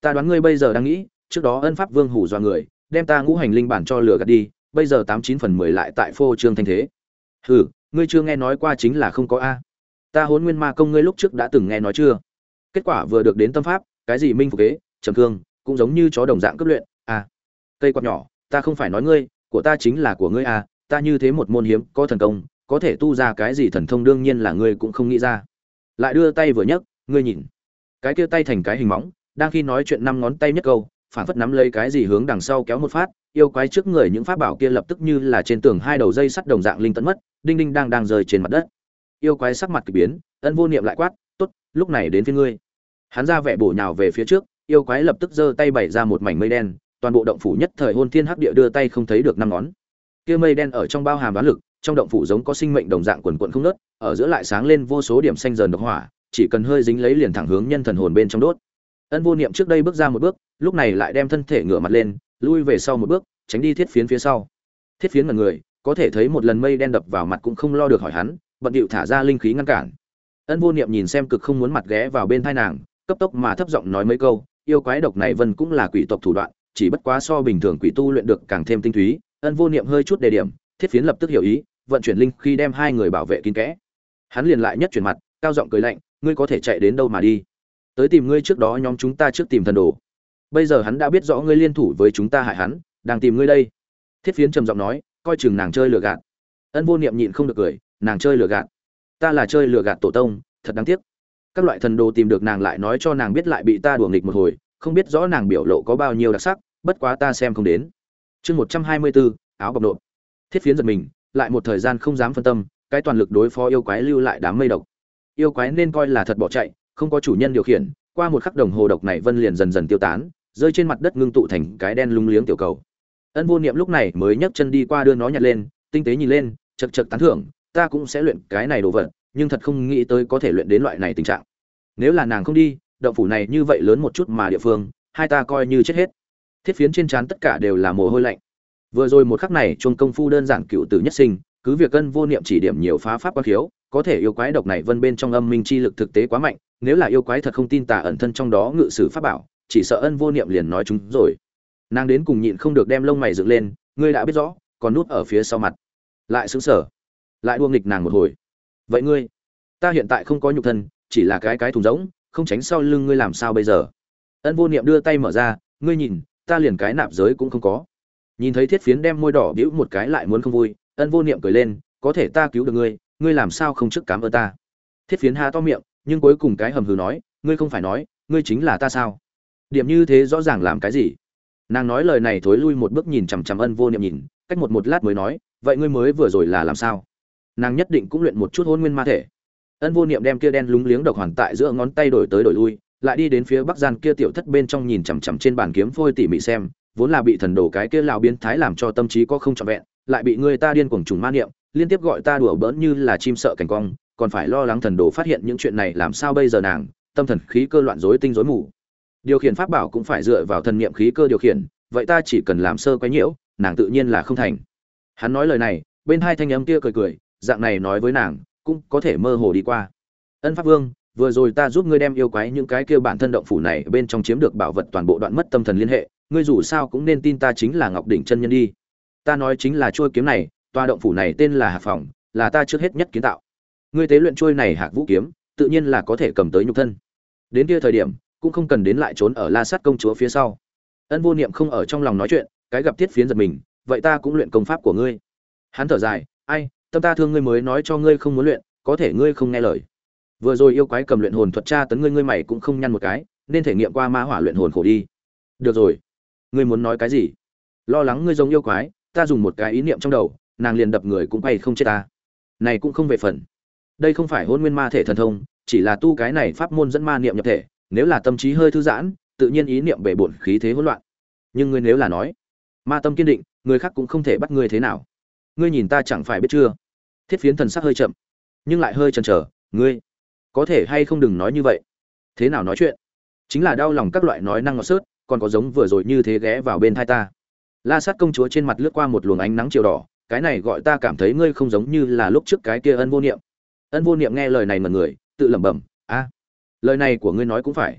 Ta đoán ngươi bây giờ đang nghĩ, trước đó Ân Pháp Vương hù dọa người, đem ta ngũ hành linh bản cho lừa gạt đi, bây giờ 89 phần 10 lại tại phô trương thanh thế. Hừ, ngươi chưa nghe nói qua chính là không có a. Ta Hỗn Nguyên Ma công ngươi lúc trước đã từng nghe nói chưa? Kết quả vừa được đến tâm pháp, cái gì minh phục kế, trầm cương, cũng giống như chó đồng dạng cấp luyện, à. Cây quạt nhỏ, ta không phải nói ngươi, của ta chính là của ngươi à, ta như thế một môn hiếm có thần công, có thể tu ra cái gì thần thông đương nhiên là ngươi cũng không nghĩ ra. Lại đưa tay vừa nhấc, ngươi nhìn, cái kia tay thành cái hình móng, đang khi nói chuyện 5 ngón tay nhất câu, phản phất nắm lấy cái gì hướng đằng sau kéo một phát, yêu quái trước người những pháp bảo kia lập tức như là trên tường 2 đầu dây sắt đồng dạng linh tận mất, đinh đinh đang rơi trên mặt đất. Yêu quái sắc mặt kỳ biến, Ân Vô Niệm lại quát, "Tốt, lúc này đến phiên ngươi." Hắn ra vẻ bổ nhào về phía trước, yêu quái lập tức giơ tay bày ra một mảnh mây đen, toàn bộ động phủ nhất thời hôn thiên hắc địa đưa tay không thấy được 5 ngón. Kia mây đen ở trong bao hàm đoán lực, trong động phủ giống có sinh mệnh đồng dạng quần quần không ngớt, ở giữa lại sáng lên vô số điểm xanh dần độc hỏa, chỉ cần hơi dính lấy liền thẳng hướng nhân thần hồn bên trong đốt. Ân Vô Niệm trước đây bước ra một bước, lúc này lại đem thân thể ngửa mặt lên, lui về sau một bước, tránh đi Thiết Phiến phía sau. Thiết Phiến ngẩn người, có thể thấy một lần mây đen đập vào mặt cũng không lo được hỏi hắn, bận điệu thả ra linh khí ngăn cản. Ân Vô Niệm nhìn xem cực không muốn mặt ghé vào bên tai nàng, cấp tốc mà thấp giọng nói mấy câu, yêu quái độc này vân cũng là quỷ tộc thủ đoạn, chỉ bất quá so bình thường quỷ tu luyện được càng thêm tinh túy. Ân Vô Niệm hơi chút đề điểm, Thiết Phiến lập tức hiểu ý, vận chuyển linh khi đem hai người bảo vệ kín kẽ. Hắn liền lại nhất chuyển mặt, cao giọng cười lạnh, ngươi có thể chạy đến đâu mà đi? Tới tìm ngươi trước đó nhóm chúng ta trước tìm thần đồ. Bây giờ hắn đã biết rõ ngươi liên thủ với chúng ta hại hắn, đang tìm ngươi đây. Thiết Phiến trầm giọng nói, coi chừng nàng chơi lừa gạt. Ân Vô Niệm nhịn không được cười, nàng chơi lừa gạt? Ta là chơi lừa gạt tổ tông, thật đáng tiếc. Các loại thần đồ tìm được nàng lại nói cho nàng biết lại bị ta đùa nghịch một hồi, không biết rõ nàng biểu lộ có bao nhiêu đặc sắc, bất quá ta xem không đến. Chương 124, áo bọc nộp. Thiết Phiến giật mình, lại một thời gian không dám phân tâm, cái toàn lực đối phó yêu quái lưu lại đám mây độc. Yêu quái nên coi là thật bỏ chạy, không có chủ nhân điều khiển, qua một khắc đồng hồ độc này vân liền dần dần tiêu tán, rơi trên mặt đất ngưng tụ thành cái đen lúng liếng tiểu cầu. Ân Vô Niệm lúc này mới nhấc chân đi qua đưa nó nhặt lên, tinh tế nhìn lên, chậc chậc tán thưởng, ta cũng sẽ luyện cái này đồ vật, nhưng thật không nghĩ tới có thể luyện đến loại này tình trạng. Nếu là nàng không đi, động phủ này như vậy lớn một chút mà địa phương, hai ta coi như chết hết. Thiết Phiến trên trán tất cả đều là mồ hôi lạnh. Vừa rồi một khắc này chuông công phu đơn giản cựu tử nhất sinh, cứ việc Ân Vô Niệm chỉ điểm nhiều phá pháp quan khiếu, có thể yêu quái độc này vân bên trong âm minh chi lực thực tế quá mạnh, nếu là yêu quái thật không tin tà ẩn thân trong đó ngự sử pháp bảo, chỉ sợ Ân Vô Niệm liền nói chúng rồi. Nàng đến cùng nhịn không được đem lông mày dựng lên, ngươi đã biết rõ, còn núp ở phía sau mặt. Lại sững sờ, lại đua nghịch nàng một hồi. Vậy ngươi, ta hiện tại không có nhục thân, chỉ là cái thùng rỗng, không tránh sau lưng ngươi làm sao bây giờ? Ân Vô Niệm đưa tay mở ra, ngươi nhìn, ta liền cái nạp giới cũng không có. Nhìn thấy Thiết Phiến đem môi đỏ bĩu một cái lại muốn không vui, Ân Vô Niệm cười lên, có thể ta cứu được ngươi, ngươi làm sao không trước cảm ơn ta? Thiết Phiến há to miệng, nhưng cuối cùng cái hầm hừ nói, ngươi không phải nói, ngươi chính là ta sao? Điểm như thế rõ ràng làm cái gì? Nàng nói lời này thối lui một bước nhìn chằm chằm Ân Vô Niệm nhìn, cách một lát mới nói, vậy ngươi mới vừa rồi là làm sao? Nàng nhất định cũng luyện một chút hôn nguyên ma thể. Ân Vô Niệm đem kia đen lúng liếng độc hoàn tại giữa ngón tay đổi tới đổi lui, lại đi đến phía bắc gian kia tiểu thất bên trong nhìn chằm chằm trên bàn kiếm phôi tỉ mỉ xem, vốn là bị thần đồ cái kia lão biến thái làm cho tâm trí có không trọn vẹn, lại bị người ta điên cuồng trùng ma niệm, liên tiếp gọi ta đùa bỡn như là chim sợ cảnh cong, còn phải lo lắng thần đồ phát hiện những chuyện này làm sao bây giờ nàng, tâm thần khí cơ loạn rối tinh rối mù. Điều khiển pháp bảo cũng phải dựa vào thần niệm khí cơ điều khiển, vậy ta chỉ cần làm sơ quấy nhiễu, nàng tự nhiên là không thành. Hắn nói lời này, bên hai thanh âm kia cười cười, dạng này nói với nàng, cũng có thể mơ hồ đi qua. Ân Pháp Vương, vừa rồi ta giúp ngươi đem yêu quái những cái kia bản thân động phủ này bên trong chiếm được bảo vật toàn bộ đoạn mất tâm thần liên hệ, ngươi dù sao cũng nên tin ta chính là Ngọc Đỉnh chân nhân đi. Ta nói chính là chuôi kiếm này, tòa động phủ này tên là Hạc Phòng, là ta trước hết nhất kiến tạo. Ngươi tế luyện chuôi này Hạc Vũ kiếm, tự nhiên là có thể cầm tới nhục thân. Đến kia thời điểm, cũng không cần đến lại trốn ở La Sát công chúa phía sau. Ân Vô Niệm không ở trong lòng nói chuyện, cái gặp Thiết Phiến giật mình, vậy ta cũng luyện công pháp của ngươi. Hắn thở dài, ai, tâm ta thương ngươi mới nói cho ngươi không muốn luyện, có thể ngươi không nghe lời. Vừa rồi yêu quái cầm luyện hồn thuật tra tấn ngươi, ngươi mày cũng không nhăn một cái, nên thể nghiệm qua ma hỏa luyện hồn khổ đi. Được rồi, ngươi muốn nói cái gì? Lo lắng ngươi giống yêu quái, ta dùng một cái ý niệm trong đầu, nàng liền đập người cũng quay không chết ta. Này cũng không về phần. Đây không phải hôn nguyên ma thể thần thông, chỉ là tu cái này pháp môn dẫn ma niệm nhập thể, nếu là tâm trí hơi thư giãn, tự nhiên ý niệm bể bội khí thế hỗn loạn. Nhưng ngươi nếu là nói, ma tâm kiên định, người khác cũng không thể bắt ngươi thế nào. Ngươi nhìn ta chẳng phải biết chưa? Thiết Phiến thần sắc hơi chậm, nhưng lại hơi chần chờ, ngươi có thể hay không đừng nói như vậy. Thế nào nói chuyện? Chính là đau lòng các loại nói năng ngọt xớt, còn có giống vừa rồi như thế ghé vào bên tai ta. La Sát công chúa trên mặt lướt qua một luồng ánh nắng chiều đỏ, cái này gọi ta cảm thấy ngươi không giống như là lúc trước cái kia Ân Vô Niệm. Ân Vô Niệm nghe lời này mà người, tự lẩm bẩm, a, lời này của ngươi nói cũng phải.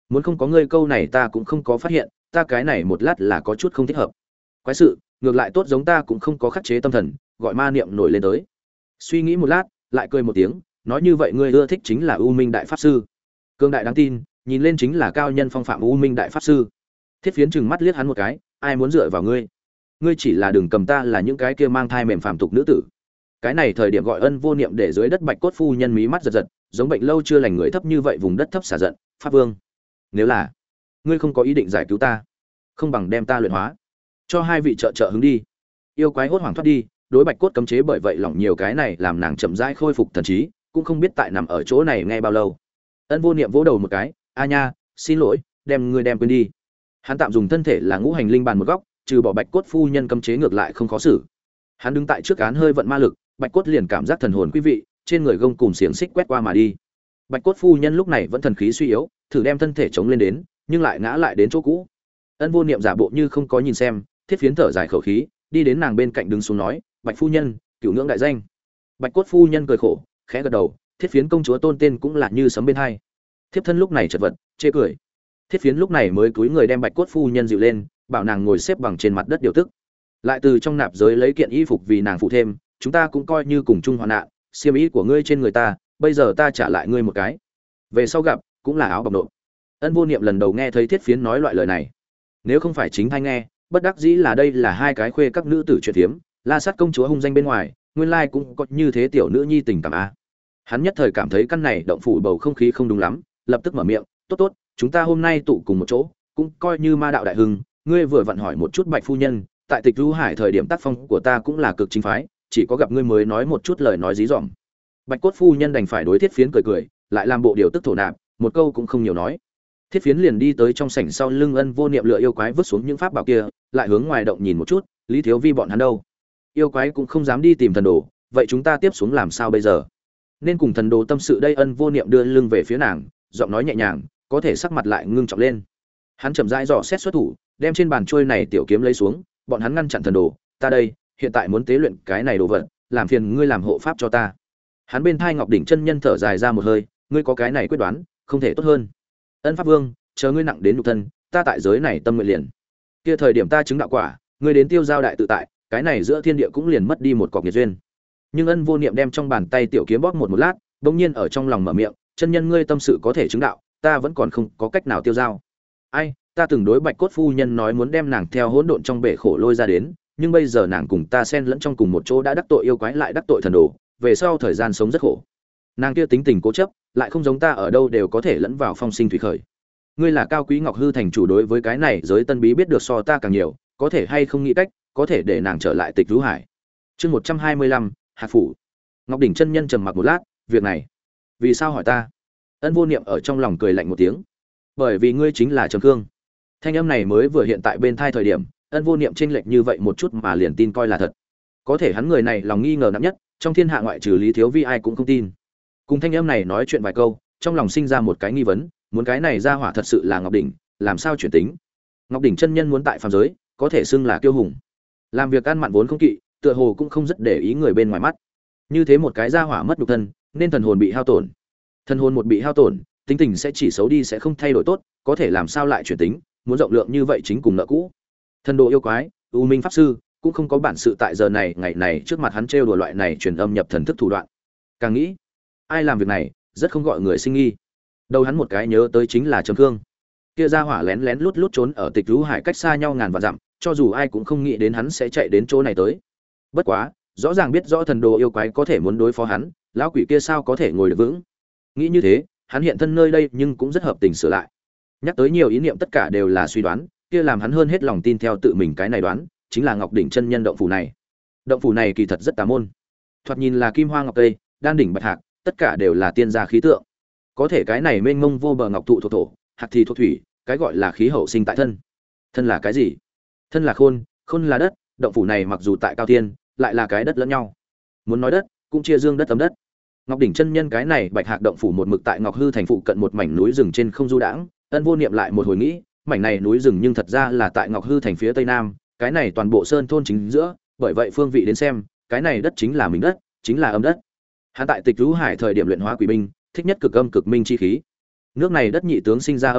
muốn không có ngươi câu này ta cũng không có phát hiện, ta cái này một lát là có chút không thích hợp. Quái sự, ngược lại tốt giống ta cũng không có khắc chế tâm thần, gọi ma niệm nổi lên tới. Suy nghĩ một lát, lại cười một tiếng, nói như vậy ngươi ưa thích chính là U Minh đại pháp sư. Cương đại đáng tin, nhìn lên chính là cao nhân phong phạm U Minh đại pháp sư. Thiết Phiến trừng mắt liếc hắn một cái, ai muốn dựa vào ngươi? Ngươi chỉ là đừng cầm ta là những cái kia mang thai mềm phàm tục nữ tử. Cái này thời điểm gọi Ân Vô Niệm để dưới đất Bạch Cốt phu nhân mí mắt giật giật, giống bệnh lâu chưa lành người thấp như vậy vùng đất thấp xả giận, Pháp Vương, nếu là ngươi không có ý định giải cứu ta, không bằng đem ta luyện hóa, cho hai vị trợ hứng đi. Yêu quái hốt hoảng thoát đi, đối Bạch Cốt cấm chế bởi vậy lỏng nhiều cái này làm nàng chậm rãi khôi phục thần trí, cũng không biết tại nằm ở chỗ này nghe bao lâu. Ân Vô Niệm vỗ đầu một cái, a nha, xin lỗi, đem ngươi đem quên đi. Hắn tạm dùng thân thể là ngũ hành linh bàn một góc, trừ bỏ Bạch Cốt phu nhân cấm chế ngược lại không khó xử. Hắn đứng tại trước án hơi vận ma lực, Bạch Cốt liền cảm giác thần hồn quý vị, trên người gông cùm xiềng xích quét qua mà đi. Bạch Cốt phu nhân lúc này vẫn thần khí suy yếu, thử đem thân thể chống lên đến, nhưng lại ngã lại đến chỗ cũ. Ân Vô Niệm giả bộ như không có nhìn xem, Thiết Phiến thở dài khẩu khí, đi đến nàng bên cạnh đứng xuống nói, "Bạch phu nhân, cửu ngưỡng đại danh." Bạch Cốt phu nhân cười khổ, khẽ gật đầu, Thiết Phiến công chúa tôn tên cũng là như sấm bên hai. Thiếp thân lúc này chợt vật, chê cười. Thiết Phiến lúc này mới cúi người đem Bạch Cốt phu nhân dịu lên, bảo nàng ngồi xếp bằng trên mặt đất điều tức. Lại từ trong nạp giới lấy kiện y phục vì nàng phụ thêm, chúng ta cũng coi như cùng chung hoạn nạn, xiêm y của ngươi trên người ta, bây giờ ta trả lại ngươi một cái. Về sau gặp, cũng là áo bọc nộp. Ân Vô Niệm lần đầu nghe thấy Thiết Phiến nói loại lời này. Nếu không phải chính thanh nghe, bất đắc dĩ là đây là hai cái khuê các nữ tử chuyện thiếm, La Sát công chúa hung danh bên ngoài, nguyên lai cũng có như thế tiểu nữ nhi tình cảm a. Hắn nhất thời cảm thấy căn này động phủ bầu không khí không đúng lắm, lập tức mở miệng, "Tốt tốt, chúng ta hôm nay tụ cùng một chỗ, cũng coi như ma đạo đại hưng, ngươi vừa vặn hỏi một chút Bạch phu nhân, tại Tịch Du Hải thời điểm tác phong của ta cũng là cực chính phái, chỉ có gặp ngươi mới nói một chút lời nói dí dỏm." Bạch Cốt phu nhân đành phải đối Thiết Phiến cười cười, lại làm bộ điều tức thổ nạp, một câu cũng không nhiều nói. Thiết Phiến liền đi tới trong sảnh sau lưng Ân Vô Niệm lựa yêu quái vứt xuống những pháp bảo kia, lại hướng ngoài động nhìn một chút, Lý Thiếu Vi bọn hắn đâu? Yêu quái cũng không dám đi tìm thần đồ, vậy chúng ta tiếp xuống làm sao bây giờ? Nên cùng thần đồ tâm sự đây. Ân Vô Niệm đưa lưng về phía nàng, giọng nói nhẹ nhàng, có thể sắc mặt lại ngưng trọng lên. Hắn chậm rãi dò xét xuất thủ, đem trên bàn trôi này tiểu kiếm lấy xuống, bọn hắn ngăn chặn thần đồ, ta đây, hiện tại muốn tế luyện cái này đồ vật, làm phiền ngươi làm hộ pháp cho ta. Hắn bên thai Ngọc đỉnh chân nhân thở dài ra một hơi, ngươi có cái này quyết đoán, không thể tốt hơn. Ân Pháp Vương, chờ ngươi nặng đến nhục thân, ta tại giới này tâm nguyện liền. Kia thời điểm ta chứng đạo quả, ngươi đến tiêu giao đại tự tại, cái này giữa thiên địa cũng liền mất đi một cọc nghiệt duyên. Nhưng Ân Vô Niệm đem trong bàn tay tiểu kiếm bóp một lát, bỗng nhiên ở trong lòng mở miệng, chân nhân ngươi tâm sự có thể chứng đạo, ta vẫn còn không có cách nào tiêu giao. Ai, ta từng đối Bạch Cốt phu nhân nói muốn đem nàng theo hỗn độn trong bể khổ lôi ra đến, nhưng bây giờ nàng cùng ta xen lẫn trong cùng một chỗ đã đắc tội yêu quái lại đắc tội thần đồ, về sau thời gian sống rất khổ. Nàng kia tính tình cố chấp, lại không giống ta ở đâu đều có thể lẫn vào phong sinh thủy khởi. Ngươi là Cao Quý Ngọc Hư thành chủ, đối với cái này giới tân bí biết được so ta càng nhiều, có thể hay không nghĩ cách, có thể để nàng trở lại Tịch Du Hải. Chương 125, Hạt phủ. Ngọc đỉnh chân nhân trầm mặc một lát, việc này, vì sao hỏi ta? Ân Vô Niệm ở trong lòng cười lạnh một tiếng. Bởi vì ngươi chính là Trầm Cương. Thanh âm này mới vừa hiện tại bên thai thời điểm, Ân Vô Niệm chênh lệch như vậy một chút mà liền tin coi là thật. Có thể hắn người này lòng nghi ngờ nặng nhất, trong thiên hạ ngoại trừ Lý Thiếu Vi ai cũng không tin. Cùng thanh âm này nói chuyện vài câu, trong lòng sinh ra một cái nghi vấn, muốn cái này ra hỏa thật sự là Ngọc đỉnh, làm sao chuyển tính? Ngọc đỉnh chân nhân muốn tại phàm giới, có thể xưng là kiêu hùng. Làm việc ăn mặn vốn không kỵ, tựa hồ cũng không rất để ý người bên ngoài mắt. Như thế một cái ra hỏa mất nhục thân, nên thần hồn bị hao tổn. Thần hồn một bị hao tổn, tính tình sẽ chỉ xấu đi sẽ không thay đổi tốt, có thể làm sao lại chuyển tính, muốn rộng lượng như vậy chính cùng nợ cũ. Thần đồ yêu quái, U Minh pháp sư, cũng không có bản sự tại giờ này ngày này trước mặt hắn trêu đùa loại này truyền âm nhập thần thức thủ đoạn. Càng nghĩ, ai làm việc này, rất không gọi người sinh nghi. Đầu hắn một cái nhớ tới chính là Trầm Cương. Kia ra hỏa lén lén lút lút trốn ở Tịch Du Hải cách xa nhau ngàn vạn dặm, cho dù ai cũng không nghĩ đến hắn sẽ chạy đến chỗ này tới. Bất quá, rõ ràng biết rõ thần đồ yêu quái có thể muốn đối phó hắn, lão quỷ kia sao có thể ngồi được vững. Nghĩ như thế, hắn hiện thân nơi đây nhưng cũng rất hợp tình sửa lại. Nhắc tới nhiều ý niệm tất cả đều là suy đoán, kia làm hắn hơn hết lòng tin theo tự mình cái này đoán, chính là Ngọc đỉnh chân nhân động phủ này. Động phủ này kỳ thật rất tà môn. Thoạt nhìn là kim hoa ngọc tây, đan đỉnh bạch hạc, tất cả đều là tiên gia khí tượng. Có thể cái này mênh mông vô bờ ngọc thụ thuộc thổ, hạc thì thuộc thủy, cái gọi là khí hậu sinh tại thân. Thân là cái gì? Thân là khôn, khôn là đất, động phủ này mặc dù tại cao thiên, lại là cái đất lẫn nhau. Muốn nói đất, cũng chia dương đất âm đất. Ngọc đỉnh chân nhân cái này bạch hạc động phủ một mực tại Ngọc Hư thành phụ cận một mảnh núi rừng trên không du đãng, Ân Vô Niệm lại một hồi nghĩ, mảnh này núi rừng nhưng thật ra là tại Ngọc Hư thành phía tây nam, cái này toàn bộ sơn thôn chính giữa, bởi vậy phương vị đến xem, cái này đất chính là mình đất, chính là âm đất. Hắn tại Tịch Du Hải thời điểm luyện hóa quỷ binh, thích nhất cực âm cực minh chi khí. Nước này đất nhị tướng sinh ra âm đất,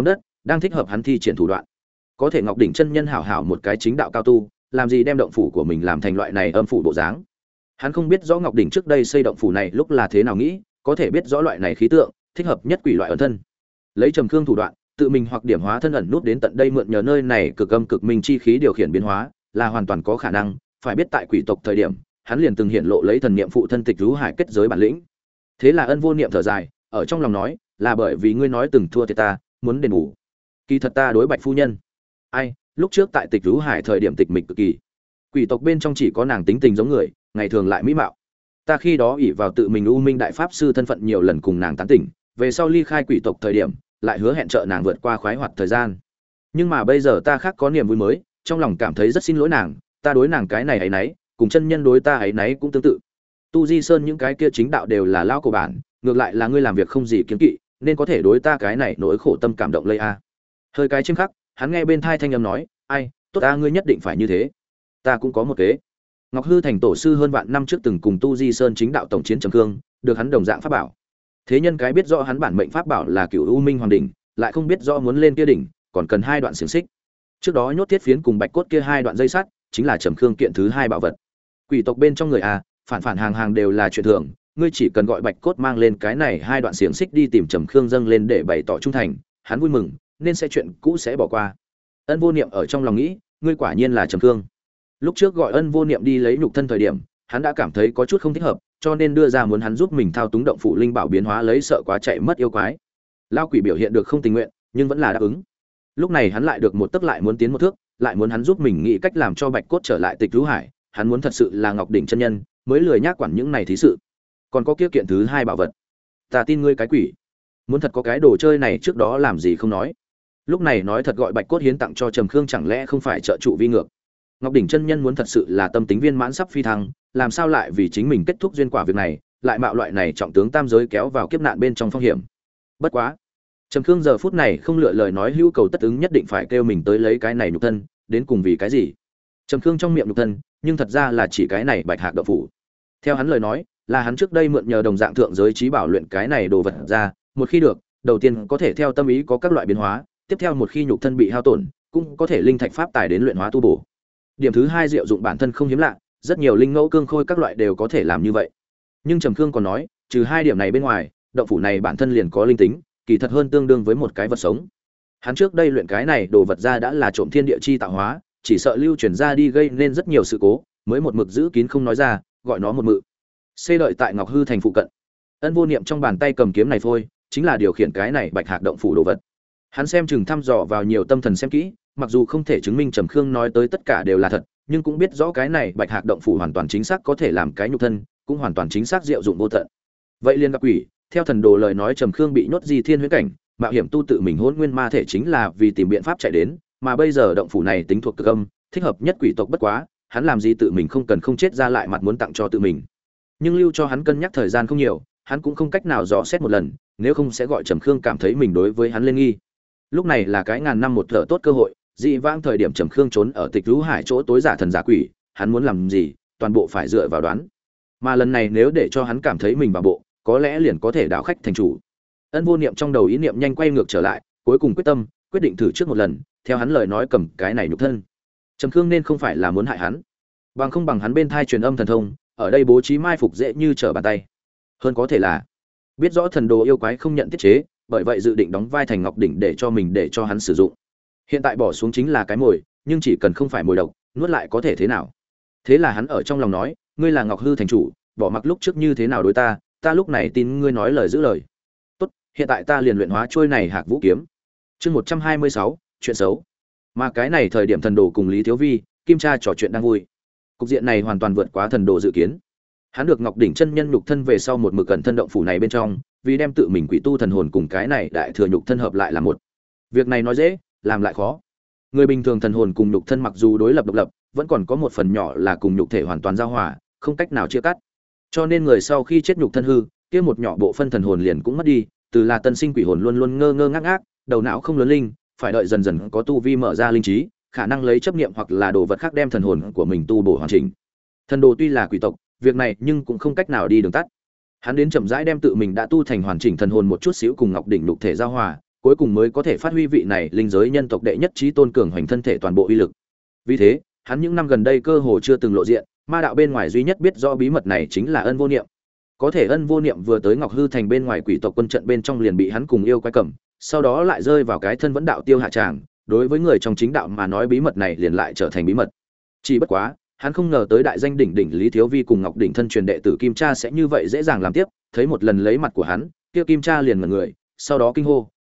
đang thích hợp hắn thi triển thủ đoạn. Có thể Ngọc đỉnh chân nhân hảo hảo một cái chính đạo cao tu, làm gì đem động phủ của mình làm thành loại này âm phủ bộ dáng. Hắn không biết rõ Ngọc đỉnh trước đây xây động phủ này lúc là thế nào nghĩ, có thể biết rõ loại này khí tượng thích hợp nhất quỷ loại ẩn thân. Lấy Trầm Khương thủ đoạn, tự mình hoặc điểm hóa thân ẩn nút đến tận đây mượn nhờ nơi này cực âm cực minh chi khí điều khiển biến hóa, là hoàn toàn có khả năng. Phải biết tại quỷ tộc thời điểm, hắn liền từng hiện lộ lấy thần niệm phụ thân tịch rú hải kết giới bản lĩnh. Thế là Ân Vô Niệm thở dài, ở trong lòng nói, là bởi vì ngươi nói từng thua thì ta muốn đền bù. Kỳ thật ta đối Bạch phu nhân, ai, lúc trước tại tịch rú hải thời điểm tịch mịch cực kỳ. Quỷ tộc bên trong chỉ có nàng tính tình giống người, ngày thường lại mỹ mạo. Ta khi đó ỷ vào tự mình U Minh đại pháp sư thân phận nhiều lần cùng nàng tán tỉnh, về sau ly khai quỷ tộc thời điểm, lại hứa hẹn trợ nàng vượt qua khoái hoạt thời gian. Nhưng mà bây giờ ta khác có niềm vui mới, trong lòng cảm thấy rất xin lỗi nàng, ta đối nàng cái này ấy nấy, cùng chân nhân đối ta ấy nấy cũng tương tự. Tu Di Sơn những cái kia chính đạo đều là lao cổ bản, ngược lại là ngươi làm việc không gì kiêng kỵ, nên có thể đối ta cái này nỗi khổ tâm cảm động lây a. Hơi cái chiêm khắc, hắn nghe bên thai thanh âm nói, ai, tốt ta ngươi nhất định phải như thế. Ta cũng có một kế. Ngọc Hư thành tổ sư hơn vạn năm trước từng cùng Tu Di Sơn chính đạo tổng chiến Trầm Khương, được hắn đồng dạng pháp bảo. Thế nhân cái biết rõ hắn bản mệnh pháp bảo là Cửu U Minh Hoàng đỉnh, lại không biết rõ muốn lên kia đỉnh, còn cần hai đoạn xiềng xích. Trước đó nhốt thiết phiến cùng bạch cốt kia hai đoạn dây sắt, chính là Trầm Khương kiện thứ hai bảo vật. Quỷ tộc bên trong người phản phản hàng hàng đều là chuyện thường, ngươi chỉ cần gọi bạch cốt mang lên cái này hai đoạn xiềng xích đi tìm Trầm Khương dâng lên để bày tỏ trung thành, hắn vui mừng, nên sẽ chuyện cũ sẽ bỏ qua. Ân Vô Niệm ở trong lòng nghĩ, ngươi quả nhiên là Trầm Khương. Lúc trước gọi Ân Vô Niệm đi lấy nhục thân thời điểm, hắn đã cảm thấy có chút không thích hợp, cho nên đưa ra muốn hắn giúp mình thao túng động phủ linh bảo biến hóa lấy sợ quá chạy mất yêu quái. Lao quỷ biểu hiện được không tình nguyện, nhưng vẫn là đáp ứng. Lúc này hắn lại được một tấc lại muốn tiến một thước, lại muốn hắn giúp mình nghĩ cách làm cho bạch cốt trở lại tịch rú hải, hắn muốn thật sự là Ngọc đỉnh chân nhân, mới lười nhác quản những này thí sự. Còn có kiếp kiện thứ hai bảo vật, ta tin ngươi cái quỷ, muốn thật có cái đồ chơi này trước đó làm gì không nói. Lúc này nói thật gọi bạch cốt hiến tặng cho Trầm Khương chẳng lẽ không phải trợ trụ vi ngược. Ngọc đỉnh chân nhân muốn thật sự là tâm tính viên mãn sắp phi thăng, làm sao lại vì chính mình kết thúc duyên quả việc này, lại mạo loại này trọng tướng tam giới kéo vào kiếp nạn bên trong phong hiểm. Bất quá, Trầm Khương giờ phút này không lựa lời nói hữu cầu tất ứng, nhất định phải kêu mình tới lấy cái này nhục thân, đến cùng vì cái gì? Trầm Khương trong miệng nhục thân, nhưng thật ra là chỉ cái này Bạch Hạc động phủ. Theo hắn lời nói, là hắn trước đây mượn nhờ đồng dạng thượng giới trí bảo luyện cái này đồ vật ra, một khi được, đầu tiên có thể theo tâm ý có các loại biến hóa, tiếp theo một khi nhục thân bị hao tổn, cũng có thể linh thạch pháp tài đến luyện hóa tu bổ. Điểm thứ hai, diệu dụng bản thân không hiếm lạ, rất nhiều linh ngẫu cương khôi các loại đều có thể làm như vậy. Nhưng Trầm Khương còn nói, trừ hai điểm này bên ngoài, động phủ này bản thân liền có linh tính, kỳ thật hơn tương đương với một cái vật sống. Hắn trước đây luyện cái này đồ vật ra đã là trộm thiên địa chi tạo hóa, chỉ sợ lưu truyền ra đi gây nên rất nhiều sự cố, mới một mực giữ kín không nói ra, gọi nó một mự. Xê đợi tại Ngọc Hư thành phụ cận. Ân Vô Niệm trong bàn tay cầm kiếm này phôi, chính là điều khiển cái này Bạch Hạc động phủ đồ vật. Hắn xem chừng thăm dò vào nhiều tâm thần xem kỹ, mặc dù không thể chứng minh Trầm Khương nói tới tất cả đều là thật, nhưng cũng biết rõ cái này Bạch Hạc động phủ hoàn toàn chính xác có thể làm cái nhục thân, cũng hoàn toàn chính xác diệu dụng vô tận. Vậy liên gặp quỷ, theo thần đồ lời nói Trầm Khương bị nhốt di thiên huyễn cảnh, mạo hiểm tu tự mình hỗn nguyên ma thể chính là vì tìm biện pháp chạy đến, mà bây giờ động phủ này tính thuộc cực âm, thích hợp nhất quỷ tộc bất quá, hắn làm gì tự mình không cần không chết ra lại mặt muốn tặng cho tự mình. Nhưng lưu cho hắn cân nhắc thời gian không nhiều, hắn cũng không cách nào dò xét một lần, nếu không sẽ gọi Trầm Khương cảm thấy mình đối với hắn lên nghi. Lúc này là cái ngàn năm một thở tốt cơ hội, dị vãng thời điểm Trầm Khương trốn ở tịch rú hải chỗ tối giả thần giả quỷ, hắn muốn làm gì, toàn bộ phải dựa vào đoán. Mà lần này nếu để cho hắn cảm thấy mình vào bộ, có lẽ liền có thể đảo khách thành chủ. Ân Vô Niệm trong đầu ý niệm nhanh quay ngược trở lại, cuối cùng quyết tâm, quyết định thử trước một lần, theo hắn lời nói cầm cái này nhục thân. Trầm Khương nên không phải là muốn hại hắn, bằng không bằng hắn bên thai truyền âm thần thông, ở đây bố trí mai phục dễ như trở bàn tay. Hơn có thể là biết rõ thần đồ yêu quái không nhận tiết chế, bởi vậy dự định đóng vai thành Ngọc đỉnh để cho hắn sử dụng. Hiện tại bỏ xuống chính là cái mồi, nhưng chỉ cần không phải mồi độc, nuốt lại có thể thế nào? Thế là hắn ở trong lòng nói, ngươi là Ngọc Hư thành chủ, bỏ mặc lúc trước như thế nào đối ta, ta lúc này tin ngươi nói lời giữ lời. Tốt, hiện tại ta liền luyện hóa trôi này Hạc Vũ kiếm. Chương 126, chuyện xấu. Mà cái này thời điểm thần đồ cùng Lý Thiếu Vi, Kim Cha trò chuyện đang vui. Cục diện này hoàn toàn vượt quá thần đồ dự kiến. Hắn được Ngọc đỉnh chân nhân nhục thân về sau một mực cẩn thân động phủ này bên trong, vì đem tự mình quỷ tu thần hồn cùng cái này đại thừa nhục thân hợp lại là một. Việc này nói dễ, làm lại khó. Người bình thường thần hồn cùng nhục thân mặc dù đối lập độc lập, vẫn còn có một phần nhỏ là cùng nhục thể hoàn toàn giao hòa, không cách nào chia cắt. Cho nên người sau khi chết nhục thân hư, kia một nhỏ bộ phân thần hồn liền cũng mất đi, từ là tân sinh quỷ hồn luôn luôn ngơ ngơ ngác ngác, đầu não không lớn linh, phải đợi dần dần có tu vi mở ra linh trí, khả năng lấy chấp niệm hoặc là đồ vật khác đem thần hồn của mình tu bổ hoàn chỉnh. Thần đồ tuy là quỷ tộc, việc này nhưng cũng không cách nào đi đường tắt. Hắn đến chậm rãi đem tự mình đã tu thành hoàn chỉnh thần hồn một chút xíu cùng Ngọc đỉnh nhục thể giao hòa, cuối cùng mới có thể phát huy vị này linh giới nhân tộc đệ nhất trí tôn cường hoành thân thể toàn bộ uy lực. Vì thế, hắn những năm gần đây cơ hồ chưa từng lộ diện, ma đạo bên ngoài duy nhất biết rõ bí mật này chính là Ân Vô Niệm. Có thể Ân Vô Niệm vừa tới Ngọc Hư Thành bên ngoài quỷ tộc quân trận bên trong liền bị hắn cùng yêu quái cầm, sau đó lại rơi vào cái thân vẫn đạo tiêu hạ tràng, đối với người trong chính đạo mà nói bí mật này liền lại trở thành bí mật. Chỉ bất quá, hắn không ngờ tới đại danh đỉnh đỉnh Lý Thiếu Vi cùng Ngọc đỉnh thân truyền đệ tử Kim Cha sẽ như vậy dễ dàng làm tiếp, thấy một lần lấy mặt của hắn, kia Kim Cha liền ngẩn người, sau đó kinh hô,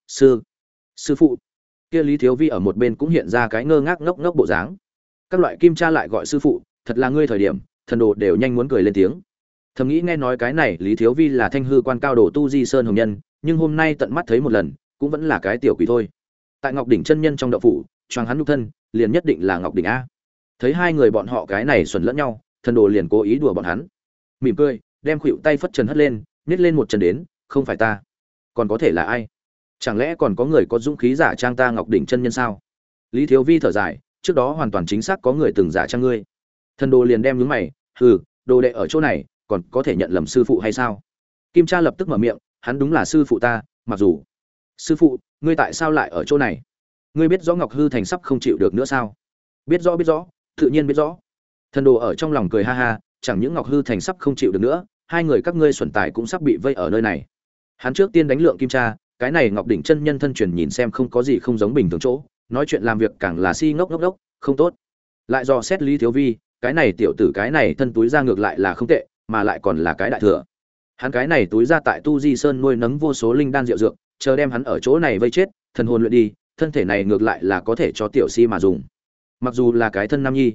sư phụ. Kia Lý Thiếu Vi ở một bên cũng hiện ra cái ngơ ngác ngốc ngốc bộ dáng. Các loại Kim Cha lại gọi sư phụ, thật là ngươi thời điểm, thần đồ đều nhanh muốn cười lên tiếng. Thầm nghĩ nghe nói cái này Lý Thiếu Vi là Thanh hư quan cao đồ tu di sơn hồng nhân, nhưng hôm nay tận mắt thấy một lần, cũng vẫn là cái tiểu quỷ thôi. Tại Ngọc đỉnh chân nhân trong động phủ, choàng hắn nhục thân, liền nhất định là Ngọc đỉnh a. Thấy hai người bọn họ cái này xuẩn lẫn nhau, thần đồ liền cố ý đùa bọn hắn. Mỉm cười, đem khuỷu tay phất trần hất lên, nhét lên một chân đến, không phải ta, còn có thể là ai? Chẳng lẽ còn có người có dũng khí giả trang ta Ngọc đỉnh chân nhân sao? Lý Thiếu Vi thở dài, trước đó hoàn toàn chính xác có người từng giả trang ngươi. Thần đồ liền đem nhướng mày, hừ, đồ đệ ở chỗ này, còn có thể nhận lầm sư phụ hay sao? Kim Cha lập tức mở miệng, hắn đúng là sư phụ ta, mặc dù sư phụ, ngươi tại sao lại ở chỗ này? Ngươi biết rõ Ngọc Hư Thành sắp không chịu được nữa sao? Biết rõ, tự nhiên biết rõ. Thần đồ ở trong lòng cười ha ha, chẳng những Ngọc Hư Thành sắp không chịu được nữa, hai người các ngươi xuẩn tài cũng sắp bị vây ở nơi này. Hắn trước tiên đánh lượng Kim Cha, cái này Ngọc đỉnh chân nhân thân truyền nhìn xem không có gì không giống bình thường chỗ, nói chuyện làm việc càng là si ngốc, không tốt. Lại dò xét Lý Thiếu Vi, cái này tiểu tử cái này thân túi ra ngược lại là không tệ, mà lại còn là cái đại thừa. Hắn cái này túi ra tại Tu Di Sơn nuôi nấng vô số linh đan diệu dược, chờ đem hắn ở chỗ này vây chết, thần hồn luyện đi, thân thể này ngược lại là có thể cho tiểu si mà dùng. Mặc dù là cái thân nam nhi,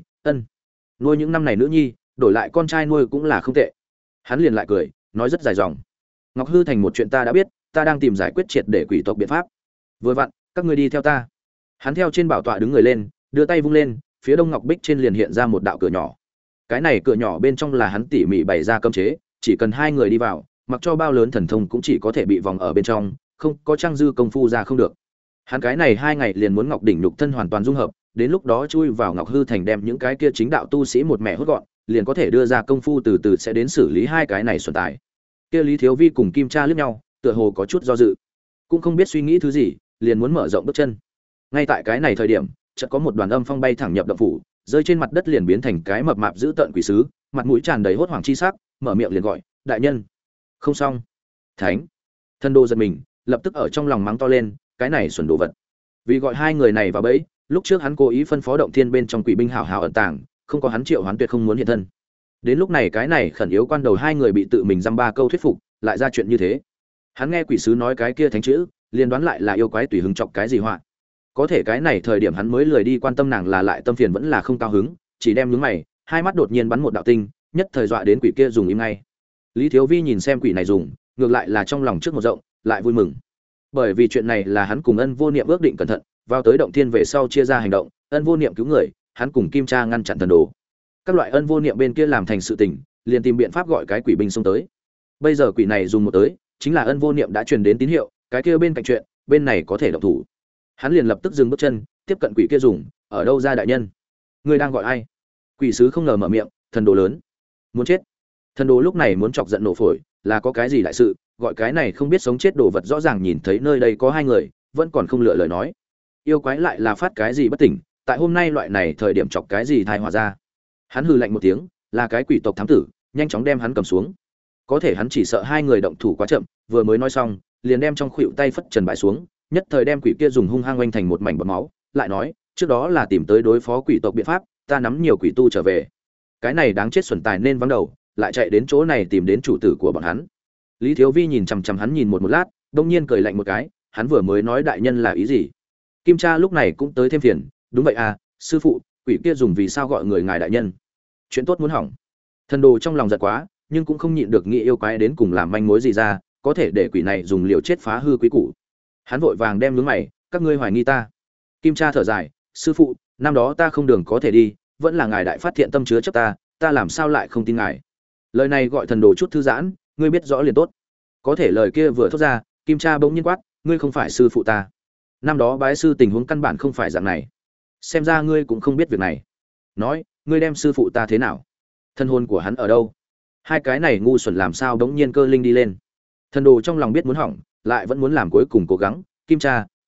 nuôi những năm này nữ nhi, đổi lại con trai nuôi cũng là không tệ. Hắn liền lại cười, nói rất dài dòng. Ngọc Hư Thành một chuyện ta đã biết, ta đang tìm giải quyết triệt để quỷ tộc biện pháp. Vừa vặn, các ngươi đi theo ta. Hắn theo trên bảo tọa đứng người lên, đưa tay vung lên, phía đông ngọc bích trên liền hiện ra một đạo cửa nhỏ. Cái này cửa nhỏ bên trong là hắn tỉ mỉ bày ra cấm chế, chỉ cần hai người đi vào, mặc cho bao lớn thần thông cũng chỉ có thể bị vòng ở bên trong, không có trang dư công phu ra không được. Hắn cái này 2 ngày liền muốn Ngọc đỉnh nhục thân hoàn toàn dung hợp, đến lúc đó chui vào Ngọc Hư Thành đem những cái kia chính đạo tu sĩ một mẹ hốt gọn, liền có thể đưa ra công phu từ từ sẽ đến xử lý hai cái này xuẩn tài. Kia Lý Thiếu Vi cùng Kim Cha liếc nhau, tựa hồ có chút do dự, cũng không biết suy nghĩ thứ gì, liền muốn mở rộng bước chân. Ngay tại cái này thời điểm, chợt có một đoàn âm phong bay thẳng nhập động phủ, rơi trên mặt đất liền biến thành cái mập mạp dữ tợn quỷ sứ, mặt mũi tràn đầy hốt hoảng chi sắc, mở miệng liền gọi, "Đại nhân!" Không xong. Thánh. Thân đô giật mình, lập tức ở trong lòng mắng to lên, cái này xuẩn đồ vật. Vì gọi hai người này vào bẫy, lúc trước hắn cố ý phân phó động thiên bên trong quỷ binh hảo hảo ẩn tàng, không có hắn triệu hoán tuyệt không muốn hiện thân. Đến lúc này cái này khẩn yếu quan đầu hai người bị tự mình dăm ba câu thuyết phục, lại ra chuyện như thế. Hắn nghe quỷ sứ nói cái kia thánh chữ, liền đoán lại là yêu quái tùy hứng chọc cái gì họa. Có thể cái này thời điểm hắn mới lười đi quan tâm nàng là lại tâm phiền vẫn là không cao hứng, chỉ đem nhướng mày, hai mắt đột nhiên bắn một đạo tinh, nhất thời dọa đến quỷ kia dùng im ngay. Lý Thiếu Vi nhìn xem quỷ này dùng, ngược lại là trong lòng trước một rộng, lại vui mừng. Bởi vì chuyện này là hắn cùng Ân Vô Niệm ước định cẩn thận, vào tới động thiên về sau chia ra hành động, Ân Vô Niệm cứu người, hắn cùng Kim Cha ngăn chặn thần đồ. Các loại Ân Vô Niệm bên kia làm thành sự tình, liền tìm biện pháp gọi cái quỷ binh xông tới. Bây giờ quỷ này dùng một tới, chính là Ân Vô Niệm đã truyền đến tín hiệu, cái kia bên cạnh chuyện, bên này có thể động thủ. Hắn liền lập tức dừng bước chân, tiếp cận quỷ kia dùng, ở đâu ra đại nhân? Ngươi đang gọi ai? Quỷ sứ không ngờ mở miệng, thần đồ lớn, muốn chết. Thần đồ lúc này muốn chọc giận nổ phổi, là có cái gì đại sự, gọi cái này không biết sống chết đồ vật rõ ràng nhìn thấy nơi đây có hai người, vẫn còn không lựa lời nói. Yêu quái lại là phát cái gì bất tỉnh, tại hôm nay loại này thời điểm chọc cái gì tai họa ra. Hắn hừ lạnh một tiếng, là cái quỷ tộc thám tử, nhanh chóng đem hắn cầm xuống. Có thể hắn chỉ sợ hai người động thủ quá chậm, vừa mới nói xong, liền đem trong khuỷu tay phất trần bãi xuống, nhất thời đem quỷ kia dùng hung hăng oanh thành một mảnh bọt máu, lại nói, trước đó là tìm tới đối phó quỷ tộc biện pháp, ta nắm nhiều quỷ tu trở về. Cái này đáng chết xuẩn tài nên vắng đầu, lại chạy đến chỗ này tìm đến chủ tử của bọn hắn. Lý Thiếu Vi nhìn chằm chằm hắn nhìn một lát, đông nhiên cười lạnh một cái, hắn vừa mới nói đại nhân là ý gì? Kim Cha lúc này cũng tới thêm phiền, đúng vậy à, sư phụ, quỷ kia dùng vì sao gọi người ngài đại nhân? Chuyện tốt muốn hỏng. Thần đồ trong lòng giật quá, nhưng cũng không nhịn được nghĩ yêu quái đến cùng làm manh mối gì ra, có thể để quỷ này dùng liều chết phá hư quý củ. Hắn vội vàng đem nhướng mày, các ngươi hoài nghi ta. Kim Cha thở dài, sư phụ, năm đó ta không đường có thể đi, vẫn là ngài đại phát thiện tâm chứa chấp ta làm sao lại không tin ngài? Lời này gọi thần đồ chút thư giãn, ngươi biết rõ liền tốt. Có thể lời kia vừa thốt ra, Kim Cha bỗng nhiên quát, ngươi không phải sư phụ ta. Năm đó bái sư tình huống căn bản không phải dạng này. Xem ra ngươi cũng không biết việc này. Nói, ngươi đem sư phụ ta thế nào? Thân hồn của hắn ở đâu? Hai cái này ngu xuẩn làm sao bỗng nhiên cơ linh đi lên. Thần đồ trong lòng biết muốn hỏng, lại vẫn muốn làm cuối cùng cố gắng, Kim Cha,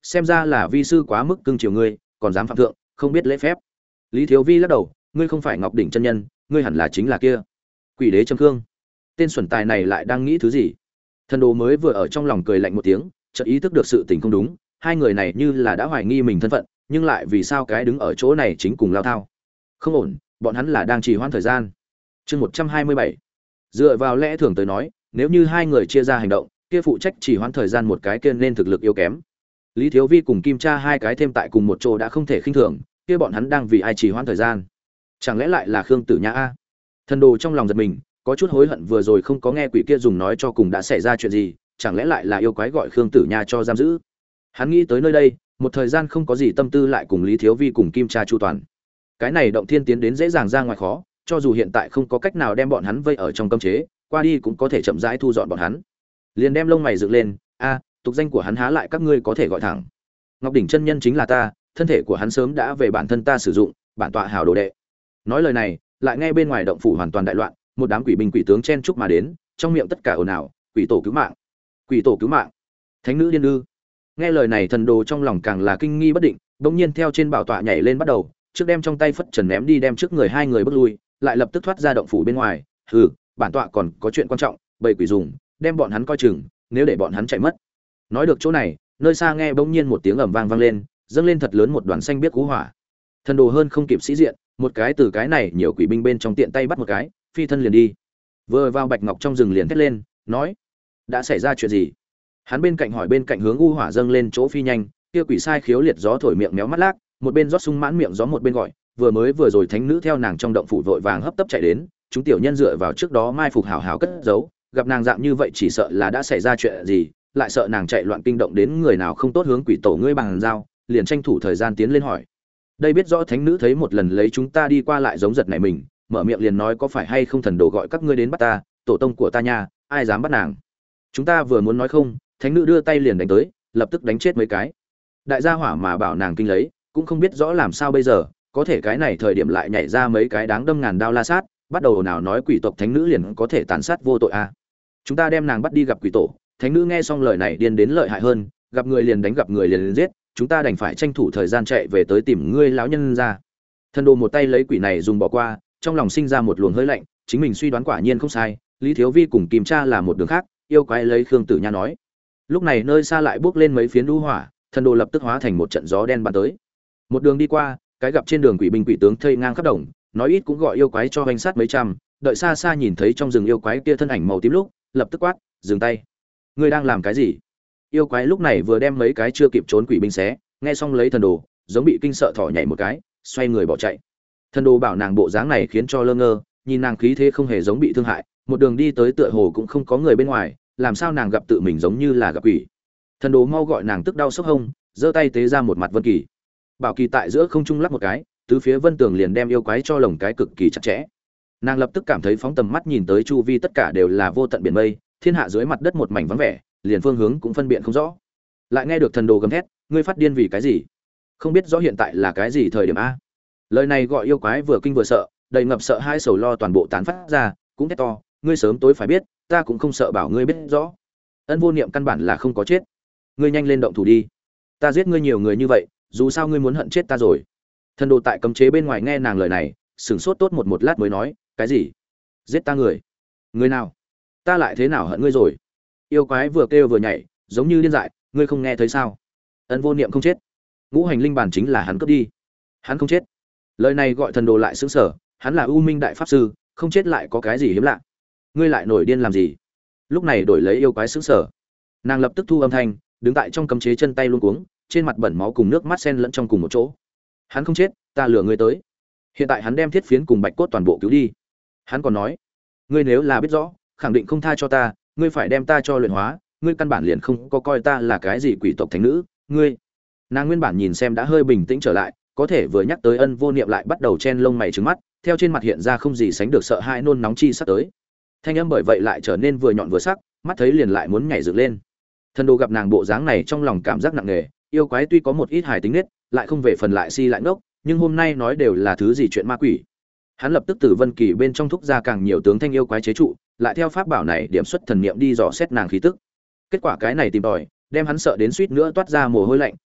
xem ra là vi sư quá mức cưng chiều ngươi, còn dám phạm thượng, không biết lễ phép. Lý Thiếu Vi lắc đầu, ngươi không phải Ngọc đỉnh chân nhân, ngươi hẳn là chính là kia Quỷ Đế Trầm Khương. Tên xuẩn tài này lại đang nghĩ thứ gì? Thần đồ mới vừa ở trong lòng cười lạnh một tiếng, chợt ý thức được sự tình không đúng, hai người này như là đã hoài nghi mình thân phận, nhưng lại vì sao cái đứng ở chỗ này chính cùng lao thao? Không ổn, bọn hắn là đang trì hoãn thời gian. Chương 127. Dựa vào lẽ thường tới nói, nếu như hai người chia ra hành động, kia phụ trách trì hoãn thời gian một cái kia nên thực lực yếu kém. Lý Thiếu Vi cùng Kim Cha hai cái thêm tại cùng một chỗ đã không thể khinh thường, kia bọn hắn đang vì ai trì hoãn thời gian? Chẳng lẽ lại là Khương Tử Nha a? Thần đồ trong lòng giật mình, có chút hối hận vừa rồi không có nghe quỷ kia dùng nói cho cùng đã xảy ra chuyện gì, chẳng lẽ lại là yêu quái gọi Khương Tử Nha cho giam giữ. Hắn nghĩ tới nơi đây, một thời gian không có gì tâm tư lại cùng Lý Thiếu Vi cùng Kim Cha chu toàn. Cái này động thiên tiến đến dễ dàng ra ngoài khó, cho dù hiện tại không có cách nào đem bọn hắn vây ở trong cấm chế, qua đi cũng có thể chậm rãi thu dọn bọn hắn. Liền đem lông mày dựng lên, a, tục danh của hắn há lại các ngươi có thể gọi thẳng. Ngọc đỉnh chân nhân chính là ta, thân thể của hắn sớm đã về bản thân ta sử dụng, bản tọa hảo đồ đệ. Nói lời này, lại nghe bên ngoài động phủ hoàn toàn đại loạn, một đám quỷ binh quỷ tướng chen chúc mà đến, trong miệng tất cả ồn ào, quỷ tổ cứu mạng, quỷ tổ cứu mạng, thánh nữ điên ư. Nghe lời này thần đồ trong lòng càng là kinh nghi bất định, bỗng nhiên theo trên bảo tọa nhảy lên bắt đầu, trước đem trong tay phất trần ném đi đem trước người hai người bước lui, lại lập tức thoát ra động phủ bên ngoài, hừ, bản tọa còn có chuyện quan trọng, bầy quỷ dùng, đem bọn hắn coi chừng, nếu để bọn hắn chạy mất. Nói được chỗ này, nơi xa nghe bỗng nhiên một tiếng ầm vang vang lên, dâng lên thật lớn một đoàn xanh biếc cú hỏa. Thần đồ hơn không kịp sĩ diện, một cái từ cái này nhiều quỷ binh bên trong tiện tay bắt một cái, phi thân liền đi. Vừa vào bạch ngọc trong rừng liền thét lên, nói: đã xảy ra chuyện gì? Hắn bên cạnh hỏi bên cạnh hướng u hỏa dâng lên chỗ phi nhanh, kia quỷ sai khiếu liệt gió thổi miệng méo mắt lác, một bên rót sung mãn miệng gió một bên gọi, vừa rồi thánh nữ theo nàng trong động phủ vội vàng hấp tấp chạy đến, chúng tiểu nhân dựa vào trước đó mai phục hảo hảo cất giấu, gặp nàng dạng như vậy chỉ sợ là đã xảy ra chuyện gì, lại sợ nàng chạy loạn kinh động đến người nào không tốt hướng quỷ tổ ngươi bằng dao, liền tranh thủ thời gian tiến lên hỏi. Đây biết rõ thánh nữ thấy một lần lấy chúng ta đi qua lại giống giật này mình, mở miệng liền nói có phải hay không thần đồ gọi các ngươi đến bắt ta, tổ tông của ta nha, ai dám bắt nàng? Chúng ta vừa muốn nói không, thánh nữ đưa tay liền đánh tới, lập tức đánh chết mấy cái. Đại gia hỏa mà bảo nàng kinh lấy, cũng không biết rõ làm sao bây giờ, có thể cái này thời điểm lại nhảy ra mấy cái đáng đâm ngàn đao la sát, bắt đầu nào nói quỷ tộc thánh nữ liền có thể tàn sát vô tội a. Chúng ta đem nàng bắt đi gặp quỷ tổ, thánh nữ nghe xong lời này điên đến lợi hại hơn, gặp người liền đánh gặp người liền giết, chúng ta đành phải tranh thủ thời gian chạy về tới tìm ngươi lão nhân ra. Thần đồ một tay lấy quỷ này dùng bỏ qua, trong lòng sinh ra một luồng hơi lạnh, chính mình suy đoán quả nhiên không sai, Lý Thiếu Vi cùng Kim Cha là một đường khác, yêu quái lấy Khương Tử Nha nói. Lúc này nơi xa lại bước lên mấy phiến đu hỏa, thần đồ lập tức hóa thành một trận gió đen bắn tới. Một đường đi qua, cái gặp trên đường quỷ binh quỷ tướng thây ngang khắp đồng, nói ít cũng gọi yêu quái cho hoành sát mấy trăm, đợi xa xa nhìn thấy trong rừng yêu quái kia thân ảnh màu tím lúc, lập tức quát, dừng tay. Ngươi đang làm cái gì? Yêu quái lúc này vừa đem mấy cái chưa kịp trốn quỷ binh xé, nghe xong lấy thần đồ, giống bị kinh sợ thỏ nhảy một cái, xoay người bỏ chạy. Thần đồ bảo nàng bộ dáng này khiến cho lơ ngơ, nhìn nàng khí thế không hề giống bị thương hại, một đường đi tới tựa hồ cũng không có người bên ngoài, làm sao nàng gặp tự mình giống như là gặp quỷ. Thần đồ mau gọi nàng tức đau sốc hông, giơ tay tế ra một mặt vân kỳ. Bảo kỳ tại giữa không trung lắc một cái, tứ phía vân tường liền đem yêu quái cho lồng cái cực kỳ chặt chẽ. Nàng lập tức cảm thấy phóng tầm mắt nhìn tới chu vi tất cả đều là vô tận biển mây, thiên hạ dưới mặt đất một mảnh vắng vẻ, liền phương hướng cũng phân biệt không rõ. Lại nghe được thần đồ gầm thét, ngươi phát điên vì cái gì? Không biết rõ hiện tại là cái gì thời điểm a? Lời này gọi yêu quái vừa kinh vừa sợ, đầy ngập sợ hãi sầu lo toàn bộ tán phát ra, cũng thét to, ngươi sớm tối phải biết, ta cũng không sợ bảo ngươi biết rõ. Ân vô niệm căn bản là không có chết, ngươi nhanh lên động thủ đi, ta giết ngươi nhiều người như vậy, dù sao ngươi muốn hận chết ta rồi. Thần đồ tại cấm chế bên ngoài nghe nàng lời này, sửng sốt tốt một lát mới nói, cái gì? Giết ta người? Người nào? Ta lại thế nào hận ngươi rồi? Yêu quái vừa kêu vừa nhảy, giống như điên dại, ngươi không nghe thấy sao? Ân vô niệm không chết, ngũ hành linh bản chính là hắn cướp đi, hắn không chết. Lời này gọi thần đồ lại sững sờ, hắn là U Minh đại pháp sư, không chết lại có cái gì hiếm lạ? Ngươi lại nổi điên làm gì? Lúc này đổi lấy yêu quái sững sờ, nàng lập tức thu âm thanh, đứng tại trong cấm chế chân tay luống cuống, trên mặt bẩn máu cùng nước mắt xen lẫn trong cùng một chỗ. Hắn không chết, ta lừa ngươi tới. Hiện tại hắn đem thiết phiến cùng bạch cốt toàn bộ cứu đi. Hắn còn nói, ngươi nếu là biết rõ, khẳng định không tha cho ta, ngươi phải đem ta cho luyện hóa, ngươi căn bản liền không có coi ta là cái gì quỷ tộc thánh nữ, ngươi. Nàng nguyên bản nhìn xem đã hơi bình tĩnh trở lại, có thể vừa nhắc tới ân vô niệm lại bắt đầu chen lông mày trừng mắt, theo trên mặt hiện ra không gì sánh được sợ hãi nôn nóng chi sắp tới. Thanh âm bởi vậy lại trở nên vừa nhọn vừa sắc, mắt thấy liền lại muốn nhảy dựng lên. Thần đồ gặp nàng bộ dáng này trong lòng cảm giác nặng nề, yêu quái tuy có một ít hài tính nết, lại không về phần lại si lại ngốc, nhưng hôm nay nói đều là thứ gì chuyện ma quỷ. Hắn lập tức từ vân kỳ bên trong thúc ra càng nhiều tướng thanh yêu quái chế trụ, lại theo pháp bảo này điểm xuất thần niệm đi dò xét nàng khí tức. Kết quả cái này tìm tòi, đem hắn sợ đến suýt nữa toát ra mồ hôi lạnh,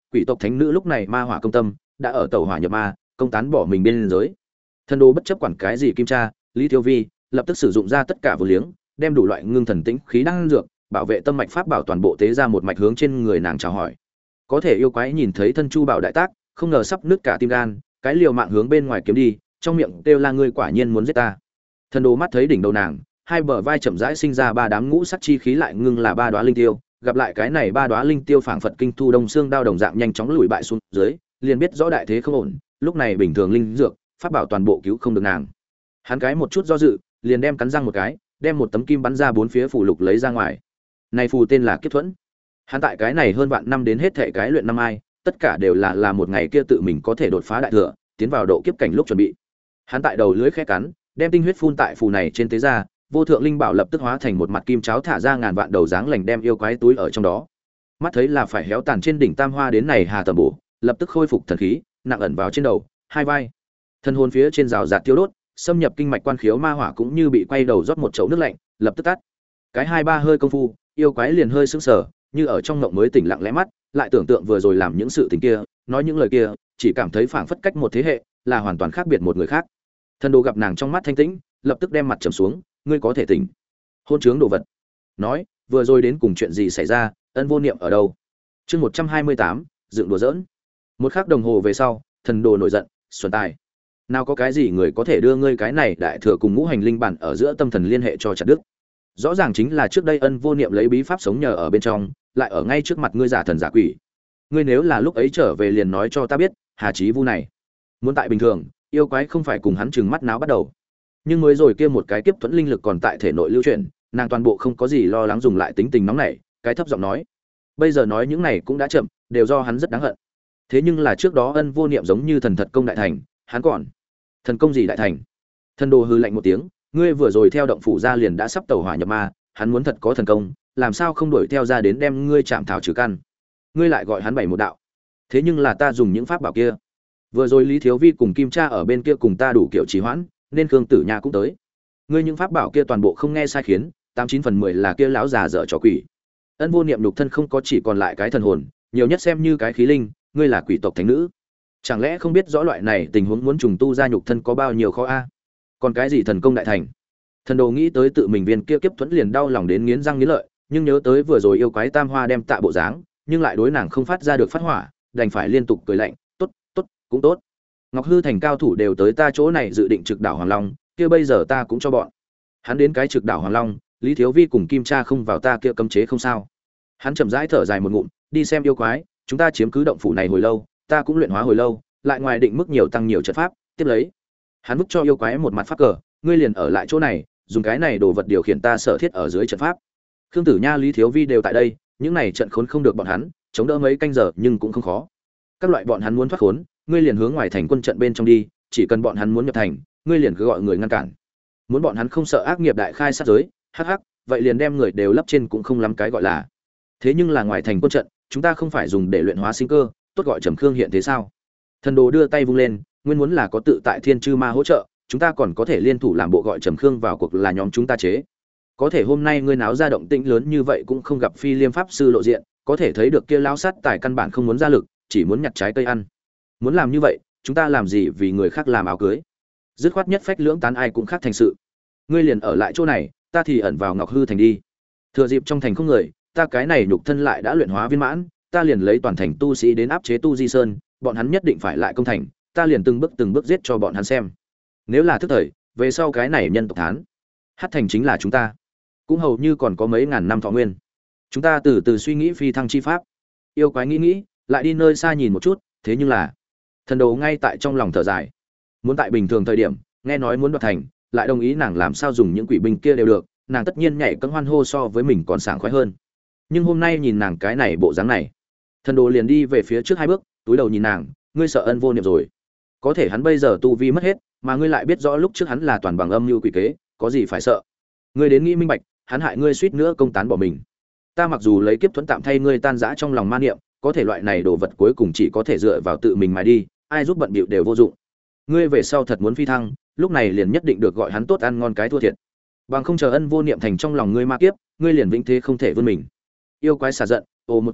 quỷ tộc thánh nữ lúc này ma hỏa công tâm đã ở tẩu hỏa nhập ma, công tán bỏ mình bên giới. Thần đồ bất chấp quản cái gì kim cha, Lý Thiếu Vi lập tức sử dụng ra tất cả vô liếng, đem đủ loại ngưng thần tĩnh khí đan dược, bảo vệ tâm mạch pháp bảo toàn bộ tế ra một mạch hướng trên người nàng chào hỏi. Có thể yêu quái nhìn thấy thân chu bảo đại tác, không ngờ sắp nứt cả tim gan, cái liều mạng hướng bên ngoài kiếm đi, trong miệng kêu la ngươi quả nhiên muốn giết ta. Thần đồ mắt thấy đỉnh đầu nàng, hai bờ vai chậm rãi sinh ra ba đám ngũ sắc chi khí lại ngưng là ba đóa linh tiêu, gặp lại cái này ba đóa linh tiêu phảng phật kinh thu đông xương đao đồng dạng nhanh chóng lùi bại xuống dưới, liền biết rõ đại thế không ổn, lúc này bình thường linh dược, pháp bảo toàn bộ cứu không được nàng. Hắn cái một chút do dự, liền đem cắn răng một cái, đem một tấm kim bắn ra bốn phía phù lục lấy ra ngoài. Này phù tên là Kiếp Thuẫn. Hắn tại cái này hơn vạn năm đến hết thệ cái luyện năm ai, tất cả đều là một ngày kia tự mình có thể đột phá đại thừa, tiến vào độ kiếp cảnh lúc chuẩn bị. Hắn tại đầu lưỡi khẽ cắn, đem tinh huyết phun tại phù này trên tế ra, vô thượng linh bảo lập tức hóa thành một mặt kim cháo thả ra ngàn vạn đầu dáng lành đem yêu quái túi ở trong đó. Mắt thấy là phải héo tàn trên đỉnh tam hoa đến này hà tầm bổ, lập tức khôi phục thần khí, nặng ẩn vào trên đầu, hai vai. Thân hồn phía trên rào rạt thiêu đốt, xâm nhập kinh mạch quan khiếu ma hỏa cũng như bị quay đầu rót một chậu nước lạnh, lập tức tắt. Cái hai ba hơi công phu, yêu quái liền hơi sững sờ, như ở trong mộng mới tỉnh lặng lẽ mắt, lại tưởng tượng vừa rồi làm những sự tình kia, nói những lời kia, chỉ cảm thấy phảng phất cách một thế hệ, là hoàn toàn khác biệt một người khác. Thần đồ gặp nàng trong mắt thanh tĩnh, lập tức đem mặt trầm xuống, ngươi có thể tỉnh. Hôn trướng đồ vật. Nói, vừa rồi đến cùng chuyện gì xảy ra, Ân Vô Niệm ở đâu? Chương 128, dựng đùa giỡn. Một khắc đồng hồ về sau, thần đồ nổi giận, xuân tài. Nào có cái gì người có thể đưa ngươi cái này đại thừa cùng ngũ hành linh bản ở giữa tâm thần liên hệ cho chặt đứt. Rõ ràng chính là trước đây Ân Vô Niệm lấy bí pháp sống nhờ ở bên trong, lại ở ngay trước mặt ngươi giả thần giả quỷ. Ngươi nếu là lúc ấy trở về liền nói cho ta biết, Hà Chí Vu này, muốn tại bình thường, yêu quái không phải cùng hắn trừng mắt náo bắt đầu. Nhưng mới rồi kia một cái kiếp thuẫn linh lực còn tại thể nội lưu chuyển, nàng toàn bộ không có gì lo lắng dùng lại tính tình nóng nảy, cái thấp giọng nói, bây giờ nói những này cũng đã chậm, đều do hắn rất đáng hận. Thế nhưng là trước đó Ân Vô Niệm giống như thần thật công đại thành, hắn còn thần công gì đại thành? Thần đồ hư lạnh một tiếng, ngươi vừa rồi theo động phủ ra liền đã sắp tẩu hỏa nhập ma, hắn muốn thật có thần công, làm sao không đuổi theo ra đến đem ngươi chạm thảo trừ căn? Ngươi lại gọi hắn bảy một đạo. Thế nhưng là ta dùng những pháp bảo kia. Vừa rồi Lý Thiếu Vi cùng Kim Cha ở bên kia cùng ta đủ kiểu trì hoãn, nên Khương Tử Nha cũng tới. Ngươi những pháp bảo kia toàn bộ không nghe sai khiến, 89/10 là kia lão già dở trò quỷ. Ân Vô Niệm nhục thân không có chỉ còn lại cái thần hồn, nhiều nhất xem như cái khí linh, ngươi là quỷ tộc thánh nữ. Chẳng lẽ không biết rõ loại này tình huống muốn trùng tu ra nhục thân có bao nhiêu khó a? Còn cái gì thần công đại thành? Thần đồ nghĩ tới tự mình viên kia kiếp thuẫn liền đau lòng đến nghiến răng nghiến lợi, nhưng nhớ tới vừa rồi yêu quái tam hoa đem tạ bộ dáng, nhưng lại đối nàng không phát ra được phát hỏa, đành phải liên tục cười lạnh, tốt, tốt, cũng tốt. Ngọc Hư thành cao thủ đều tới ta chỗ này dự định trực đảo Hoàng Long, kia bây giờ ta cũng cho bọn hắn đến cái trực đảo Hoàng Long, Lý Thiếu Vi cùng Kim Cha không vào ta kia cấm chế không sao. Hắn chậm rãi thở dài một ngụm, đi xem yêu quái, chúng ta chiếm cứ động phủ này hồi lâu, ta cũng luyện hóa hồi lâu, lại ngoài định mức nhiều tăng nhiều trận pháp, tiếp lấy. Hắn vứt cho yêu quái một mặt pháp cờ, ngươi liền ở lại chỗ này, dùng cái này đồ vật điều khiển ta sở thiết ở dưới trận pháp. Khương Tử Nha, Lý Thiếu Vi đều tại đây, những này trận khốn không được bọn hắn, chống đỡ mấy canh giờ nhưng cũng không khó. Các loại bọn hắn muốn thoát khốn, ngươi liền hướng ngoài thành quân trận bên trong đi, chỉ cần bọn hắn muốn nhập thành, ngươi liền cứ gọi người ngăn cản. Muốn bọn hắn không sợ ác nghiệp đại khai sát giới, hắc hắc, vậy liền đem người đều lấp trên cũng không lắm cái gọi là. Thế nhưng là ngoài thành quân trận, chúng ta không phải dùng để luyện hóa sinh cơ, tốt gọi Trầm Khương hiện thế sao? Thần đồ đưa tay vung lên, nguyên muốn là có tự tại Thiên Chư Ma hỗ trợ, chúng ta còn có thể liên thủ làm bộ gọi Trầm Khương vào cuộc là nhóm chúng ta chế. Có thể hôm nay ngươi náo ra động tĩnh lớn như vậy cũng không gặp Phi Liêm pháp sư lộ diện, có thể thấy được kia lão sát tài căn bản không muốn ra lực, chỉ muốn nhặt trái cây ăn. Muốn làm như vậy, chúng ta làm gì vì người khác làm áo cưới? Dứt khoát nhất phách lưỡng tán ai cũng khác thành sự. Ngươi liền ở lại chỗ này, ta thì ẩn vào Ngọc Hư thành đi. Thừa dịp trong thành không người, ta cái này nhục thân lại đã luyện hóa viên mãn, ta liền lấy toàn thành tu sĩ đến áp chế Tu Di Sơn, bọn hắn nhất định phải lại công thành, ta liền từng bước giết cho bọn hắn xem. Nếu là thức thời, về sau cái này nhân tộc thán, Hắc thành chính là chúng ta. Cũng hầu như còn có mấy ngàn năm thọ nguyên. Chúng ta từ từ suy nghĩ phi thăng chi pháp. Yêu quái nghĩ, lại đi nơi xa nhìn một chút, thế nhưng là thần đồ ngay tại trong lòng thở dài. Muốn tại bình thường thời điểm, nghe nói muốn đoạt thành, lại đồng ý nàng làm sao dùng những quỷ binh kia đều được, nàng tất nhiên nhảy cẫng hoan hô so với mình còn sảng khoái hơn. Nhưng hôm nay nhìn nàng cái này bộ dáng này, thần đồ liền đi về phía trước hai bước, túi đầu nhìn nàng, ngươi sợ Ân Vô Niệm rồi. Có thể hắn bây giờ tu vi mất hết, mà ngươi lại biết rõ lúc trước hắn là toàn bằng âm mưu quỷ kế, có gì phải sợ? Ngươi đến nghĩ minh bạch, hắn hại ngươi suýt nữa công tán bỏ mình. Ta mặc dù lấy kiếp thuẫn tạm thay ngươi tan rã trong lòng ma niệm, có thể loại này đồ vật cuối cùng chỉ có thể dựa vào tự mình mà đi, ai giúp bận bịu đều vô dụng. Ngươi về sau thật muốn phi thăng, lúc này liền nhất định được gọi hắn tốt ăn ngon cái thua thiệt. Bằng không chờ Ân Vô Niệm thành trong lòng ngươi ma kiếp, ngươi liền vĩnh thế không thể vươn mình. Yêu quái xả giận, ồ một tiếng,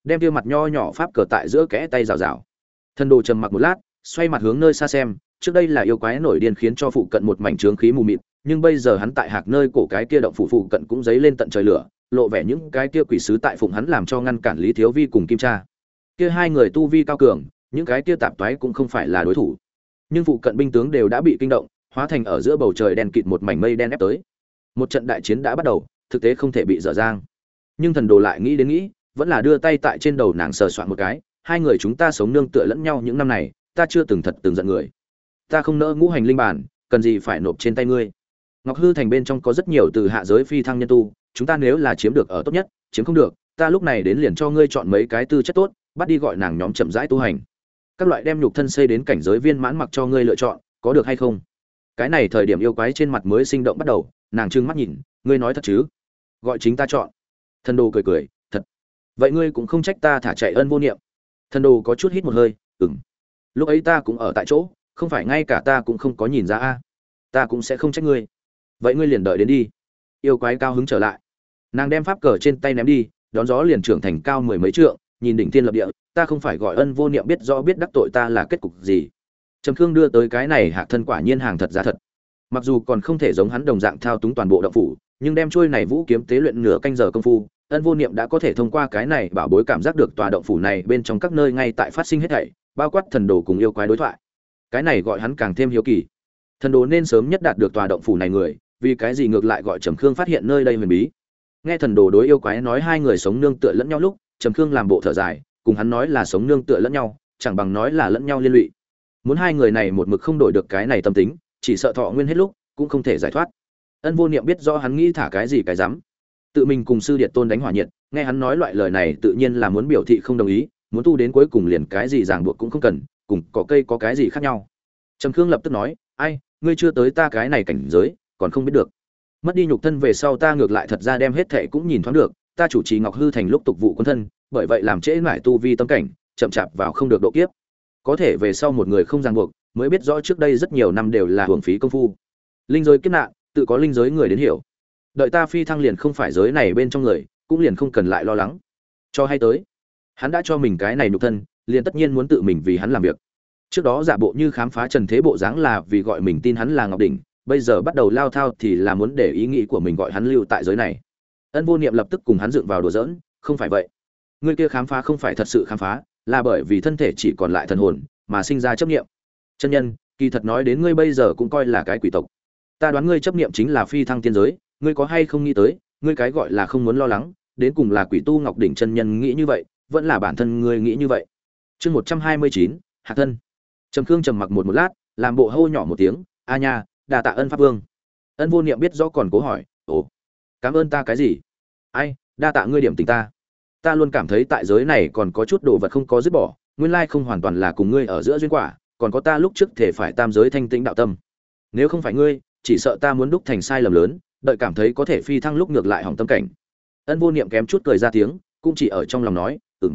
đem kia mặt nho nhỏ pháp cờ tại giữa kẽ tay rào rào. Thần đồ trầm mặc một lát, xoay mặt hướng nơi xa xem, trước đây là yêu quái nổi điên khiến cho phụ cận một mảnh trướng khí mù mịt, nhưng bây giờ hắn tại hạc nơi cổ cái kia động phủ phụ cận cũng dấy lên tận trời lửa, lộ vẻ những cái kia quỷ sứ tại phụng hắn làm cho ngăn cản Lý Thiếu Vi cùng Kim Cha. Kia hai người tu vi cao cường, những cái kia tạp toái cũng không phải là đối thủ. Nhưng phụ cận binh tướng đều đã bị kinh động, hóa thành ở giữa bầu trời đen kịt một mảnh mây đen ép tới. Một trận đại chiến đã bắt đầu, thực tế không thể bị dở dang. Nhưng thần đồ lại nghĩ đến nghĩ, vẫn là đưa tay tại trên đầu nàng sờ soạn một cái, hai người chúng ta sống nương tựa lẫn nhau những năm này, ta chưa từng thật từng giận người. Ta không nỡ ngũ hành linh bản, cần gì phải nộp trên tay ngươi. Ngọc Hư thành bên trong có rất nhiều từ hạ giới phi thăng nhân tu, chúng ta nếu là chiếm được ở tốt nhất, chiếm không được, ta lúc này đến liền cho ngươi chọn mấy cái tư chất tốt, bắt đi gọi nàng nhóm chậm rãi tu hành. Các loại đem nhục thân xây đến cảnh giới viên mãn mặc cho ngươi lựa chọn, có được hay không? Cái này thời điểm yêu quái trên mặt mới sinh động bắt đầu, nàng trừng mắt nhìn, ngươi nói thật chứ? Gọi chính ta chọn. Thần đồ cười cười, thật. Vậy ngươi cũng không trách ta thả chạy ân vô niệm. Thần đồ có chút hít một hơi, ừm. Lúc ấy ta cũng ở tại chỗ, không phải ngay cả ta cũng không có nhìn ra a. Ta cũng sẽ không trách ngươi. Vậy ngươi liền đợi đến đi. Yêu quái cao hứng trở lại. Nàng đem pháp cờ trên tay ném đi, đón gió liền trưởng thành cao mười mấy trượng, nhìn đỉnh thiên lập địa, ta không phải gọi ân vô niệm biết rõ biết đắc tội ta là kết cục gì. Trầm Khương đưa tới cái này Hạc thân quả nhiên hàng thật giá thật. Mặc dù còn không thể giống hắn đồng dạng thao túng toàn bộ động phủ, nhưng đem trôi này vũ kiếm tế luyện nửa canh giờ công phu, ân vô niệm đã có thể thông qua cái này bảo bối cảm giác được tòa động phủ này bên trong các nơi ngay tại phát sinh hết thảy, bao quát thần đồ cùng yêu quái đối thoại. Cái này gọi hắn càng thêm hiếu kỳ. Thần đồ nên sớm nhất đạt được tòa động phủ này người, vì cái gì ngược lại gọi Trầm Khương phát hiện nơi đây huyền bí. Nghe thần đồ đối yêu quái nói hai người sống nương tựa lẫn nhau lúc, Trầm Khương làm bộ thở dài, cùng hắn nói là sống nương tựa lẫn nhau, chẳng bằng nói là lẫn nhau liên lụy. Muốn hai người này một mực không đổi được cái này tâm tính, chỉ sợ thọ nguyên hết lúc cũng không thể giải thoát. Ân vô niệm biết rõ hắn nghĩ thả cái gì cái dám. Tự mình cùng sư điệt tôn đánh hỏa nhiệt, nghe hắn nói loại lời này tự nhiên là muốn biểu thị không đồng ý, muốn tu đến cuối cùng liền cái gì ràng buộc cũng không cần, cùng cỏ cây có cái gì khác nhau. Trầm Khương lập tức nói, ai, ngươi chưa tới ta cái này cảnh giới, còn không biết được. Mất đi nhục thân về sau ta ngược lại thật ra đem hết thệ cũng nhìn thoáng được, ta chủ trì Ngọc Hư thành lúc tục vụ quân thân, bởi vậy làm trễ mãi tu vi tâm cảnh, chậm chạp vào không được độ kiếp. Có thể về sau một người không ràng buộc, mới biết rõ trước đây rất nhiều năm đều là hưởng phí công phu. Linh giới kiếp nạn, tự có linh giới người đến hiểu. Đợi ta phi thăng liền không phải giới này bên trong người, cũng liền không cần lại lo lắng. Cho hay tới, hắn đã cho mình cái này nhục thân, liền tất nhiên muốn tự mình vì hắn làm việc. Trước đó giả bộ như khám phá trần thế bộ dáng là vì gọi mình tin hắn là Ngọc Đỉnh, bây giờ bắt đầu lao thao thì là muốn để ý nghĩ của mình gọi hắn lưu tại giới này. Ân vô niệm lập tức cùng hắn dựng vào đùa giỡn, không phải vậy. Ngươi kia khám phá không phải thật sự khám phá, là bởi vì thân thể chỉ còn lại thần hồn mà sinh ra chấp niệm. Chân nhân, kỳ thật nói đến ngươi bây giờ cũng coi là cái quỷ tộc. Ta đoán ngươi chấp niệm chính là phi thăng tiên giới, ngươi có hay không nghĩ tới, ngươi cái gọi là không muốn lo lắng, đến cùng là quỷ tu Ngọc Đỉnh chân nhân nghĩ như vậy, vẫn là bản thân ngươi nghĩ như vậy. Chương 129, Hạc thân. Trầm Khương trầm mặc một lát, làm bộ hô nhỏ một tiếng, "A nha, đà tạ ân pháp vương." Ân vô niệm biết rõ còn cố hỏi, "Ồ, cảm ơn ta cái gì?" "Ai, đa tạ ngươi điểm tình ta. Ta luôn cảm thấy tại giới này còn có chút đồ vật không có dứt bỏ, nguyên lai không hoàn toàn là cùng ngươi ở giữa duyên quả, còn có ta lúc trước thể phải tam giới thanh tĩnh đạo tâm. Nếu không phải ngươi, chỉ sợ ta muốn đúc thành sai lầm lớn, đợi cảm thấy có thể phi thăng lúc ngược lại hỏng tâm cảnh." Ân vô niệm kém chút cười ra tiếng, cũng chỉ ở trong lòng nói,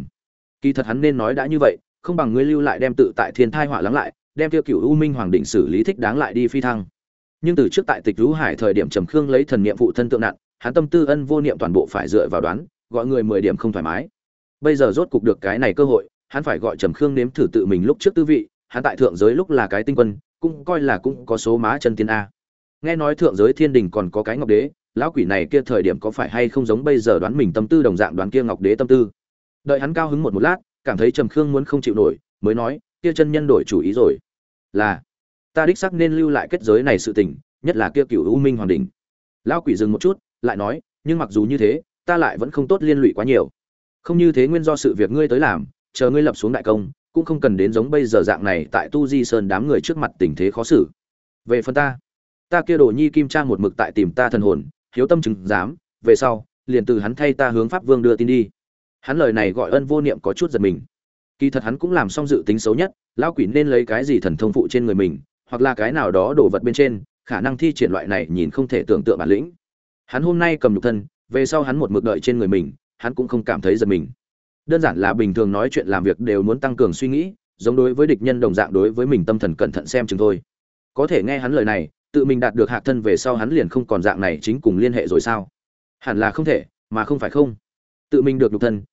Kỳ thật hắn nên nói đã như vậy, không bằng ngươi lưu lại đem tự tại thiên thai hỏa lắng lại, đem tiêu cửu u minh hoàng định xử lý thích đáng lại đi phi thăng." Nhưng từ trước tại Tịch Vũ Hải thời điểm Trầm Khương lấy thần niệm phụ thân tượng nạn, hắn tâm tư ân vô niệm toàn bộ phải dựa vào đoán, gọi người 10 điểm không thoải mái. Bây giờ rốt cục được cái này cơ hội, hắn phải gọi Trầm Khương nếm thử tự mình lúc trước tư vị, hắn tại thượng giới lúc là cái tinh quân, cũng coi là cũng có số má chân tiên a. Nghe nói thượng giới thiên đình còn có cái Ngọc Đế, lão quỷ này kia thời điểm có phải hay không giống bây giờ đoán mình tâm tư đồng dạng đoán kia Ngọc Đế tâm tư. Đợi hắn cao hứng một lát, cảm thấy Trầm Khương muốn không chịu nổi, mới nói, kia chân nhân đổi chủ ý rồi. Là, ta đích xác nên lưu lại kết giới này sự tình, nhất là kia Cửu U Minh Hoàng đỉnh. Lão quỷ dừng một chút, lại nói, nhưng mặc dù như thế, ta lại vẫn không tốt liên lụy quá nhiều. Không như thế nguyên do sự việc ngươi tới làm, chờ ngươi lập xuống đại công, cũng không cần đến giống bây giờ dạng này tại Tu Di Sơn đám người trước mặt tình thế khó xử. Về phần ta kia đồ nhi kim trang một mực tại tìm ta thần hồn, hiếu tâm chứng dám, về sau, liền từ hắn thay ta hướng Pháp Vương đưa tin đi. Hắn lời này gọi ân vô niệm có chút giật mình. Kỳ thật hắn cũng làm xong dự tính xấu nhất, lão quỷ nên lấy cái gì thần thông phụ trên người mình, hoặc là cái nào đó đồ vật bên trên, khả năng thi triển loại này nhìn không thể tưởng tượng bản lĩnh. Hắn hôm nay cầm nhục thân, về sau hắn một mực đợi trên người mình, hắn cũng không cảm thấy giật mình. Đơn giản là bình thường nói chuyện làm việc đều muốn tăng cường suy nghĩ, giống đối với địch nhân đồng dạng đối với mình tâm thần cẩn thận xem chừng thôi. Có thể nghe hắn lời này, tự mình đạt được Hạc thân về sau hắn liền không còn dạng này chính cùng liên hệ rồi sao? Hẳn là không thể, mà không phải không. Tự mình được nhục thân,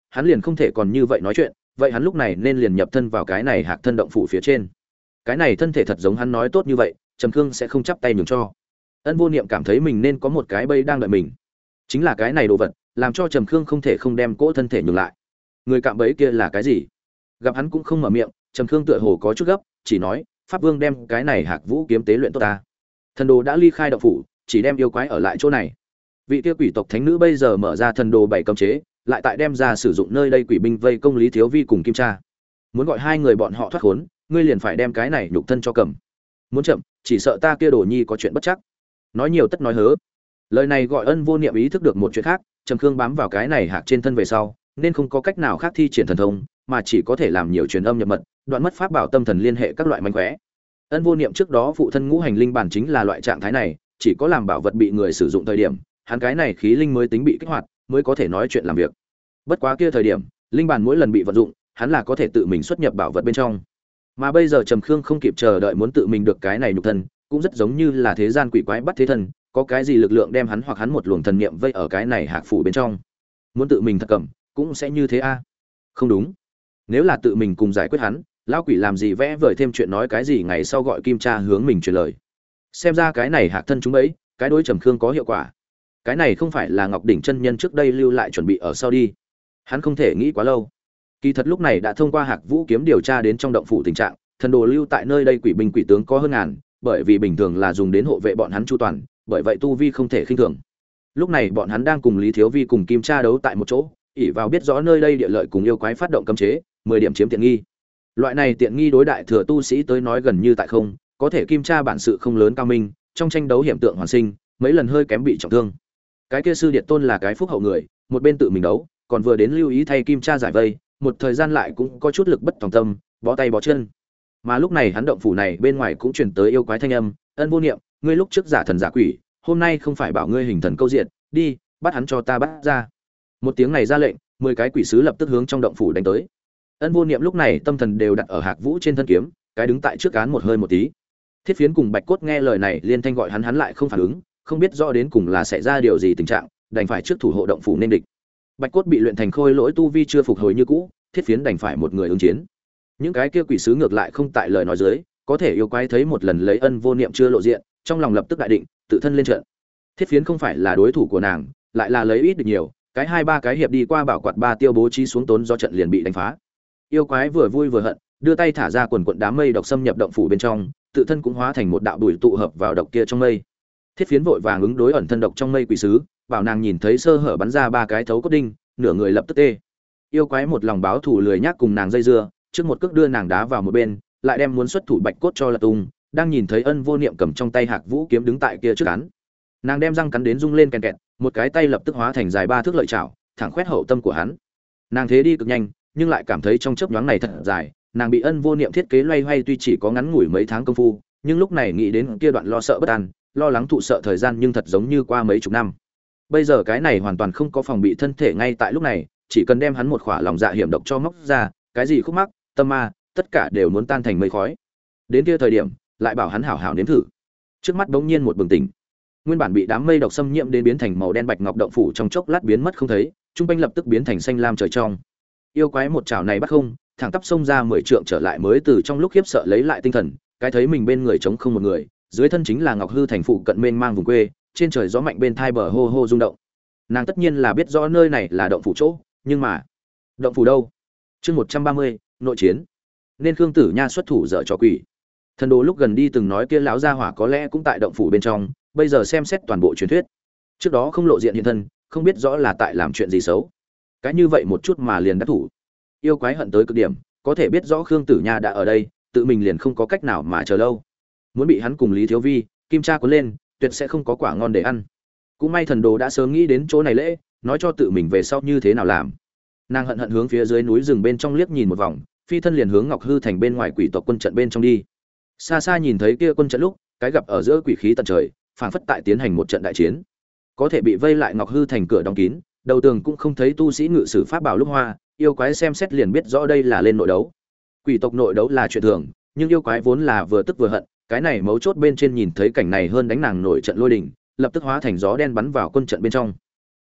hắn liền không thể còn như vậy nói chuyện, vậy hắn lúc này nên liền nhập thân vào cái này hạc thân động phủ phía trên. Cái này thân thể thật giống hắn nói tốt như vậy, Trầm Khương sẽ không chắp tay nhường cho. Ân Vô Niệm cảm thấy mình nên có một cái bẫy đang đợi mình. Chính là cái này đồ vật, làm cho Trầm Khương không thể không đem cỗ thân thể nhường lại. Người cạm bẫy kia là cái gì? Gặp hắn cũng không mở miệng, Trầm Khương tựa hồ có chút gấp, chỉ nói, Pháp Vương đem cái này Hạc Vũ kiếm tế luyện tốt ta. Thần đồ đã ly khai động phủ, chỉ đem yêu quái ở lại chỗ này. Vị kia quỷ tộc thánh nữ bây giờ mở ra thần đồ 7 cấm chế, lại tại đem ra sử dụng nơi đây quỷ binh vây công Lý Thiếu Vi cùng Kim Cha. Muốn gọi hai người bọn họ thoát khốn, ngươi liền phải đem cái này nhục thân cho cầm. Muốn chậm, chỉ sợ ta kia đồ nhi có chuyện bất chắc. Nói nhiều tất nói hớ. Lời này gọi Ân Vô Niệm ý thức được một chuyện khác, Trầm Khương bám vào cái này hạc trên thân về sau, nên không có cách nào khác thi triển thần thông, mà chỉ có thể làm nhiều truyền âm nhập mật, đoạn mất pháp bảo tâm thần liên hệ các loại mánh khóe. Ân Vô Niệm trước đó phụ thân ngũ hành linh bản chính là loại trạng thái này, chỉ có làm bảo vật bị người sử dụng thời điểm, hắn cái này khí linh mới tính bị kích hoạt, mới có thể nói chuyện làm việc. Bất quá kia thời điểm, linh bản mỗi lần bị vận dụng, hắn là có thể tự mình xuất nhập bảo vật bên trong. Mà bây giờ Trầm Khương không kịp chờ đợi muốn tự mình được cái này nhục thân, cũng rất giống như là thế gian quỷ quái bắt thế thân, có cái gì lực lượng đem hắn hoặc hắn một luồng thần niệm vây ở cái này hạc phủ bên trong. Muốn tự mình thật cầm, cũng sẽ như thế a. Không đúng. Nếu là tự mình cùng giải quyết hắn, lão quỷ làm gì vẽ vời thêm chuyện nói cái gì ngày sau gọi Kim Cha hướng mình truyền lời. Xem ra cái này hạc thân chúng ấy, cái đối Trầm Khương có hiệu quả. Cái này không phải là Ngọc đỉnh chân nhân trước đây lưu lại chuẩn bị ở sau đi. Hắn không thể nghĩ quá lâu. Kỳ thật lúc này đã thông qua Hạc Vũ kiếm điều tra đến trong động phủ tình trạng, thần đồ lưu tại nơi đây quỷ binh quỷ tướng có hơn ngàn, bởi vì bình thường là dùng đến hộ vệ bọn hắn chu toàn, bởi vậy tu vi không thể khinh thường. Lúc này bọn hắn đang cùng Lý Thiếu Vi cùng Kim Cha đấu tại một chỗ, ỷ vào biết rõ nơi đây địa lợi cùng yêu quái phát động cấm chế, 10 điểm chiếm tiện nghi. Loại này tiện nghi đối đại thừa tu sĩ tới nói gần như tại không, có thể Kim Cha bản sự không lớn cao minh, trong tranh đấu hiểm tượng hoàn sinh, mấy lần hơi kém bị trọng thương. Cái kia sư điệt tôn là cái phúc hậu người, một bên tự mình đấu, còn vừa đến lưu ý thay Kim Cha giải vây, một thời gian lại cũng có chút lực bất tòng tâm, bó tay bó chân. Mà lúc này hắn động phủ này bên ngoài cũng truyền tới yêu quái thanh âm, Ân Vô Niệm, ngươi lúc trước giả thần giả quỷ, hôm nay không phải bảo ngươi hình thần câu diện, đi, bắt hắn cho ta bắt ra. Một tiếng này ra lệnh, 10 cái quỷ sứ lập tức hướng trong động phủ đánh tới. Ân Vô Niệm lúc này tâm thần đều đặt ở Hạc Vũ trên thân kiếm, cái đứng tại trước án một hơi một tí. Thiết Phiến cùng Bạch Cốt nghe lời này liên thanh gọi hắn lại không phản ứng, không biết rõ đến cùng là xảy ra điều gì tình trạng, đành phải trước thủ hộ động phủ nên địch. Bạch Cốt bị luyện thành khôi lỗi tu vi chưa phục hồi như cũ, Thiết Phiến đành phải một người ứng chiến. Những cái kia quỷ sứ ngược lại không tại lời nói dưới, có thể yêu quái thấy một lần lấy Ân Vô Niệm chưa lộ diện, trong lòng lập tức đại định, tự thân lên trận. Thiết Phiến không phải là đối thủ của nàng, lại là lấy ít được nhiều, cái 2-3 cái hiệp đi qua bảo quạt 3 tiêu bố trí xuống tốn do trận liền bị đánh phá. Yêu quái vừa vui vừa hận, đưa tay thả ra quần quần đám mây độc xâm nhập động phủ bên trong, tự thân cũng hóa thành một đạo bụi tụ hợp vào độc kia trong mây. Thiết Phiến vội vàng ứng đối ẩn thân độc trong mây quỷ sứ, bảo nàng nhìn thấy sơ hở bắn ra 3 cái thấu cốt đinh, nửa người lập tức tê. Yêu quái một lòng báo thù lười nhác cùng nàng dây dưa, trước một cước đưa nàng đá vào một bên, lại đem muốn xuất thủ Bạch Cốt cho lật tung, đang nhìn thấy Ân Vô Niệm cầm trong tay Hạc Vũ kiếm đứng tại kia trước án. Nàng đem răng cắn đến rung lên kèn kẹt, một cái tay lập tức hóa thành dài 3 thước lợi chảo, thẳng khoét hậu tâm của hắn. Nàng thế đi cực nhanh, nhưng lại cảm thấy trong chớp nhoáng này thật dài, nàng bị Ân Vô Niệm thiết kế loay hoay tuy chỉ có ngắn ngủi mấy tháng công phu, nhưng lúc này nghĩ đến kia đoạn lo sợ bất an, lo lắng thụ sợ thời gian nhưng thật giống như qua mấy chục năm. Bây giờ cái này hoàn toàn không có phòng bị thân thể ngay tại lúc này, chỉ cần đem hắn một khỏa lòng dạ hiểm độc cho móc ra, cái gì khúc mắc, tâm ma, tất cả đều muốn tan thành mây khói. Đến kia thời điểm, lại bảo hắn hảo hảo nếm thử. Trước mắt bỗng nhiên một bừng tỉnh. Nguyên bản bị đám mây độc xâm nhiễm đến biến thành màu đen bạch ngọc động phủ trong chốc lát biến mất không thấy, trung quanh lập tức biến thành xanh lam trời trong. Yêu quái một chảo này bắt không, thẳng tắp xông ra 10 trượng trở lại mới từ trong lúc khiếp sợ lấy lại tinh thần, cái thấy mình bên người trống không một người, dưới thân chính là Ngọc Hư thành phụ cận mênh mang vùng quê, trên trời gió mạnh bên thai bờ hô hô rung động. Nàng tất nhiên là biết rõ nơi này là động phủ chỗ, nhưng mà động phủ đâu? Chương 130, nội chiến. Nên Khương Tử Nha xuất thủ dở trò quỷ. Thần đồ lúc gần đi từng nói kia lão gia hỏa có lẽ cũng tại động phủ bên trong, bây giờ xem xét toàn bộ truyền thuyết. Trước đó không lộ diện hiện thân, không biết rõ là tại làm chuyện gì xấu. Cái như vậy một chút mà liền đắc thủ. Yêu quái hận tới cực điểm, có thể biết rõ Khương Tử Nha đã ở đây, tự mình liền không có cách nào mà chờ lâu. Muốn bị hắn cùng Lý Thiếu Vi, Kim Cha cuốn lên, tuyệt sẽ không có quả ngon để ăn. Cũng may thần đồ đã sớm nghĩ đến chỗ này lễ, nói cho tự mình về sau như thế nào làm. Nàng hận hận hướng phía dưới núi rừng bên trong liếc nhìn một vòng, phi thân liền hướng Ngọc Hư thành bên ngoài quỷ tộc quân trận bên trong đi. Xa xa nhìn thấy kia quân trận lúc, cái gặp ở giữa quỷ khí tận trời, phảng phất tại tiến hành một trận đại chiến. Có thể bị vây lại Ngọc Hư thành cửa đóng kín, đầu tường cũng không thấy tu sĩ ngự sử pháp bảo lúc hoa, yêu quái xem xét liền biết rõ đây là lên nội đấu. Quỷ tộc nội đấu là chuyện thường, nhưng yêu quái vốn là vừa tức vừa hận, cái này mấu chốt bên trên nhìn thấy cảnh này hơn đánh nàng nổi trận lôi đình, lập tức hóa thành gió đen bắn vào quân trận bên trong.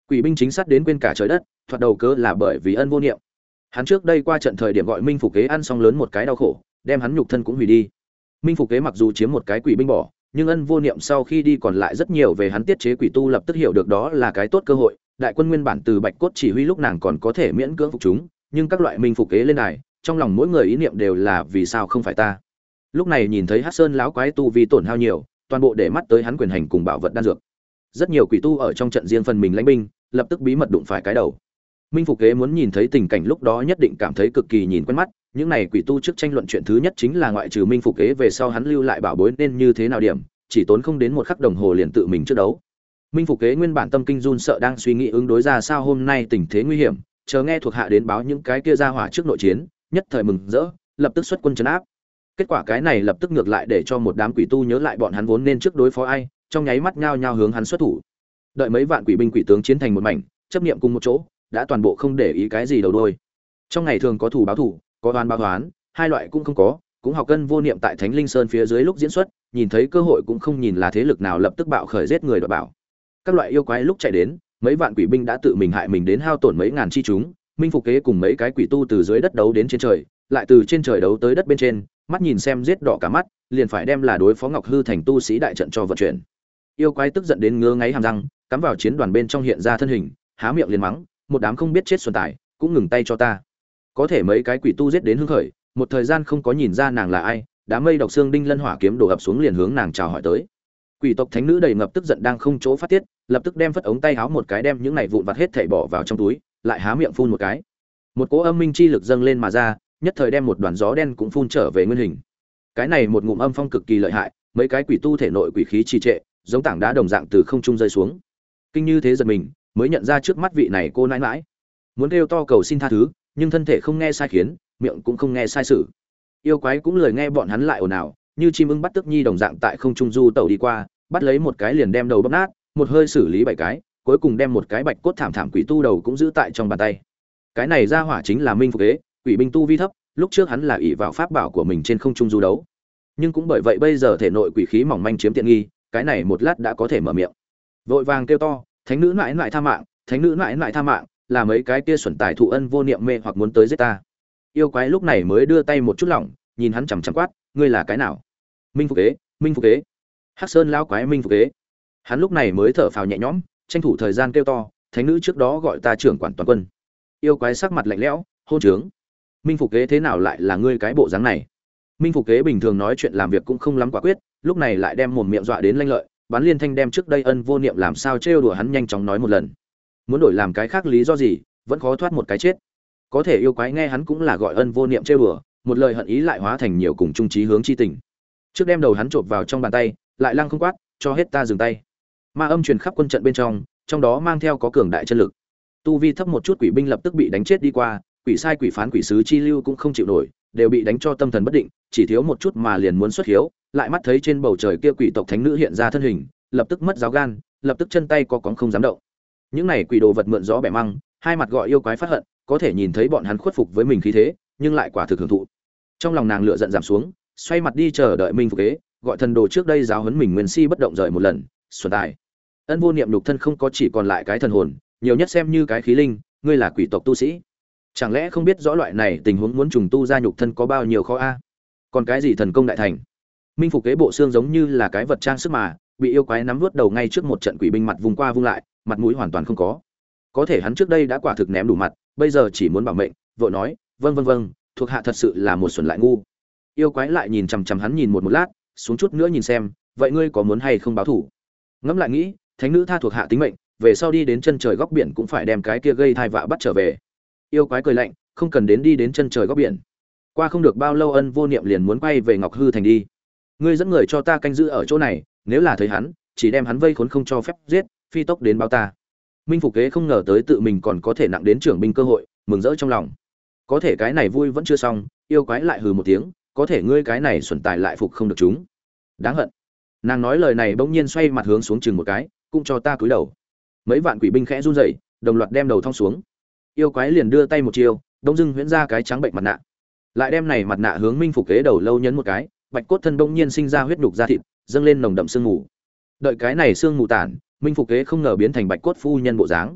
Quỷ binh chính xác đến quên cả trời đất, thoạt đầu cớ là bởi vì ân vô niệm. Hắn trước đây qua trận thời điểm gọi Minh Phục Kế ăn xong lớn một cái đau khổ, đem hắn nhục thân cũng hủy đi. Minh Phục Kế mặc dù chiếm một cái quỷ binh bỏ, nhưng ân vô niệm sau khi đi còn lại rất nhiều về hắn tiết chế quỷ tu lập tức hiểu được đó là cái tốt cơ hội. Đại quân nguyên bản từ Bạch Cốt chỉ huy lúc nàng còn có thể miễn cưỡng phục chúng, nhưng các loại Minh Phục Kế lên này, trong lòng mỗi người ý niệm đều là vì sao không phải ta. Lúc này nhìn thấy Hắc Sơn lão quái tu vi tổn hao nhiều, toàn bộ để mắt tới hắn quyền hành cùng bảo vật đan dược. Rất nhiều quỷ tu ở trong trận riêng phần mình lãnh binh, lập tức bí mật đụng phải cái đầu. Minh Phục Kế muốn nhìn thấy tình cảnh lúc đó nhất định cảm thấy cực kỳ nhìn quen mắt, những này quỷ tu trước tranh luận chuyện thứ nhất chính là ngoại trừ Minh Phục Kế về sau hắn lưu lại bảo bối nên như thế nào điểm, chỉ tốn không đến một khắc đồng hồ liền tự mình trước đấu. Minh Phục Kế nguyên bản tâm kinh run sợ đang suy nghĩ ứng đối ra sao hôm nay tình thế nguy hiểm, chờ nghe thuộc hạ đến báo những cái kia ra hỏa trước nội chiến, nhất thời mừng rỡ, lập tức xuất quân trấn áp. Kết quả cái này lập tức ngược lại để cho một đám quỷ tu nhớ lại bọn hắn vốn nên trước đối phó ai, trong nháy mắt nhao nhao hướng hắn xuất thủ. Đợi mấy vạn quỷ binh quỷ tướng chiến thành một mảnh, chấp niệm cùng một chỗ, đã toàn bộ không để ý cái gì đầu đuôi. Trong ngày thường có thủ báo thủ, có oán báo oán, hai loại cũng không có, cũng học cân vô niệm tại Thánh Linh Sơn phía dưới lúc diễn xuất, nhìn thấy cơ hội cũng không nhìn là thế lực nào lập tức bạo khởi giết người đoạt bảo. Các loại yêu quái lúc chạy đến, mấy vạn quỷ binh đã tự mình hại mình đến hao tổn mấy ngàn chi chúng, Minh Phục Kế cùng mấy cái quỷ tu từ dưới đất đấu đến trên trời, lại từ trên trời đấu tới đất bên trên, mắt nhìn xem giết đỏ cả mắt, liền phải đem là đối phó Ngọc Hư thành tu sĩ đại trận cho vận chuyển. Yêu quái tức giận đến ngứa ngáy hàm răng, cắm vào chiến đoàn bên trong hiện ra thân hình, há miệng liền mắng, một đám không biết chết xuân tài, cũng ngừng tay cho ta. Có thể mấy cái quỷ tu giết đến hưng khởi, một thời gian không có nhìn ra nàng là ai, đám mây độc xương đinh lân hỏa kiếm đổ ập xuống liền hướng nàng chào hỏi tới. Quỷ tộc thánh nữ đầy ngập tức giận đang không chỗ phát tiết, lập tức đem phất ống tay áo một cái đem những này vụn vặt hết thảy bỏ vào trong túi, lại há miệng phun một cái. Một cỗ âm minh chi lực dâng lên mà ra, nhất thời đem một đoàn gió đen cũng phun trở về nguyên hình. Cái này một ngụm âm phong cực kỳ lợi hại, mấy cái quỷ tu thể nội quỷ khí trì trệ, giống tảng đá đồng dạng từ không trung rơi xuống. Kinh như thế giật mình, mới nhận ra trước mắt vị này cô nãi nãi. Muốn kêu to cầu xin tha thứ, nhưng thân thể không nghe sai khiến, miệng cũng không nghe sai sự. Yêu quái cũng lười nghe bọn hắn lại ồn ào, như chim ưng bắt tức nhi đồng dạng tại không trung du tẩu đi qua, bắt lấy một cái liền đem đầu bóp nát, một hơi xử lý 7 cái, cuối cùng đem một cái bạch cốt thảm thảm quỷ tu đầu cũng giữ tại trong bàn tay. Cái này ra hỏa chính là Minh Phục Kế, quỷ binh tu vi thấp, lúc trước hắn là ỷ vào pháp bảo của mình trên không trung du đấu. Nhưng cũng bởi vậy bây giờ thể nội quỷ khí mỏng manh chiếm tiện nghi, cái này một lát đã có thể mở miệng. Vội vàng kêu to, thánh nữ nãi nãi tha mạng, thánh nữ nãi nãi tha mạng, là mấy cái kia xuẩn tài thụ ân vô niệm mê hoặc muốn tới giết ta. Yêu quái lúc này mới đưa tay một chút lỏng, nhìn hắn chằm chằm quát, ngươi là cái nào? Minh Phục Kế, Minh Phục Kế. Hắc Sơn lão quái Minh Phục Kế. Hắn lúc này mới thở phào nhẹ nhõm, tranh thủ thời gian kêu to, thánh nữ trước đó gọi ta trưởng quản toàn quân. Yêu quái sắc mặt lạnh lẽo, hôn trướng. Minh Phục Kế thế nào lại là ngươi cái bộ dáng này? Minh Phục Kế bình thường nói chuyện làm việc cũng không lắm quả quyết, lúc này lại đem mồm miệng dọa đến lanh lợi, bán liên thanh đem trước đây ân vô niệm làm sao trêu đùa hắn nhanh chóng nói một lần. Muốn đổi làm cái khác lý do gì, vẫn khó thoát một cái chết. Có thể yêu quái nghe hắn cũng là gọi ân vô niệm trêu đùa, một lời hận ý lại hóa thành nhiều cùng chung chí hướng chi tình. Trước đem đầu hắn chộp vào trong bàn tay, lại lăng không quát, cho hết ta dừng tay. Ma âm truyền khắp quân trận bên trong đó mang theo có cường đại chân lực. Tu vi thấp một chút quỷ binh lập tức bị đánh chết đi qua, quỷ sai quỷ phán quỷ sứ chi lưu cũng không chịu nổi, đều bị đánh cho tâm thần bất định, chỉ thiếu một chút mà liền muốn xuất hiếu, lại mắt thấy trên bầu trời kia quỷ tộc thánh nữ hiện ra thân hình, lập tức mất giáo gan, lập tức chân tay co cóng không dám động. Những này quỷ đồ vật mượn gió bẻ măng, hai mặt gọi yêu quái phát hận, có thể nhìn thấy bọn hắn khuất phục với mình khí thế, nhưng lại quả thực hưởng thụ. Trong lòng nàng lửa giận giảm xuống, xoay mặt đi chờ đợi Minh Phục Kế, gọi thần đồ trước đây giáo huấn mình nguyên si bất động rời một lần, xuân tài. Ân vô niệm nhục thân không có chỉ còn lại cái thần hồn, nhiều nhất xem như cái khí linh, ngươi là quỷ tộc tu sĩ. Chẳng lẽ không biết rõ loại này tình huống muốn trùng tu ra nhục thân có bao nhiêu khó a? Còn cái gì thần công đại thành? Minh Phục Kế bộ xương giống như là cái vật trang sức mà, bị yêu quái nắm vuốt đầu ngay trước một trận quỷ binh mặt vùng qua vung lại, mặt mũi hoàn toàn không có. Có thể hắn trước đây đã quả thực ném đủ mặt, bây giờ chỉ muốn bảo mệnh, vội nói, vâng, thuộc hạ thật sự là một xuẩn lại ngu. Yêu quái lại nhìn chằm chằm hắn nhìn một lát, xuống chút nữa nhìn xem, vậy ngươi có muốn hay không báo thủ? Ngẫm lại nghĩ, thánh nữ tha thuộc hạ tính mệnh, về sau đi đến chân trời góc biển cũng phải đem cái kia gây thai vạ bắt trở về. Yêu quái cười lạnh, không cần đến đi đến chân trời góc biển. Qua không được bao lâu ân vô niệm liền muốn quay về Ngọc Hư thành đi. Ngươi dẫn người cho ta canh giữ ở chỗ này, nếu là thấy hắn, chỉ đem hắn vây khốn không cho phép giết, phi tốc đến báo ta. Minh Phục Kế không ngờ tới tự mình còn có thể nặng đến trưởng binh cơ hội, mừng rỡ trong lòng. Có thể cái này vui vẫn chưa xong, yêu quái lại hừ một tiếng, có thể ngươi cái này xuẩn tài lại phục không được chúng. Đáng hận. Nàng nói lời này bỗng nhiên xoay mặt hướng xuống chừng một cái, cũng cho ta cúi đầu. Mấy vạn quỷ binh khẽ run rẩy, đồng loạt đem đầu thong xuống. Yêu quái liền đưa tay một chiêu, đông dưng huyễn ra cái trắng bệnh mặt nạ. Lại đem này mặt nạ hướng Minh Phục Kế đầu lâu nhấn một cái, bạch cốt thân bỗng nhiên sinh ra huyết nhục da thịt, dâng lên nồng đậm sương mù. Đợi cái này sương mù tản, Minh Phục Kế không ngờ biến thành bạch cốt phu nhân bộ dáng.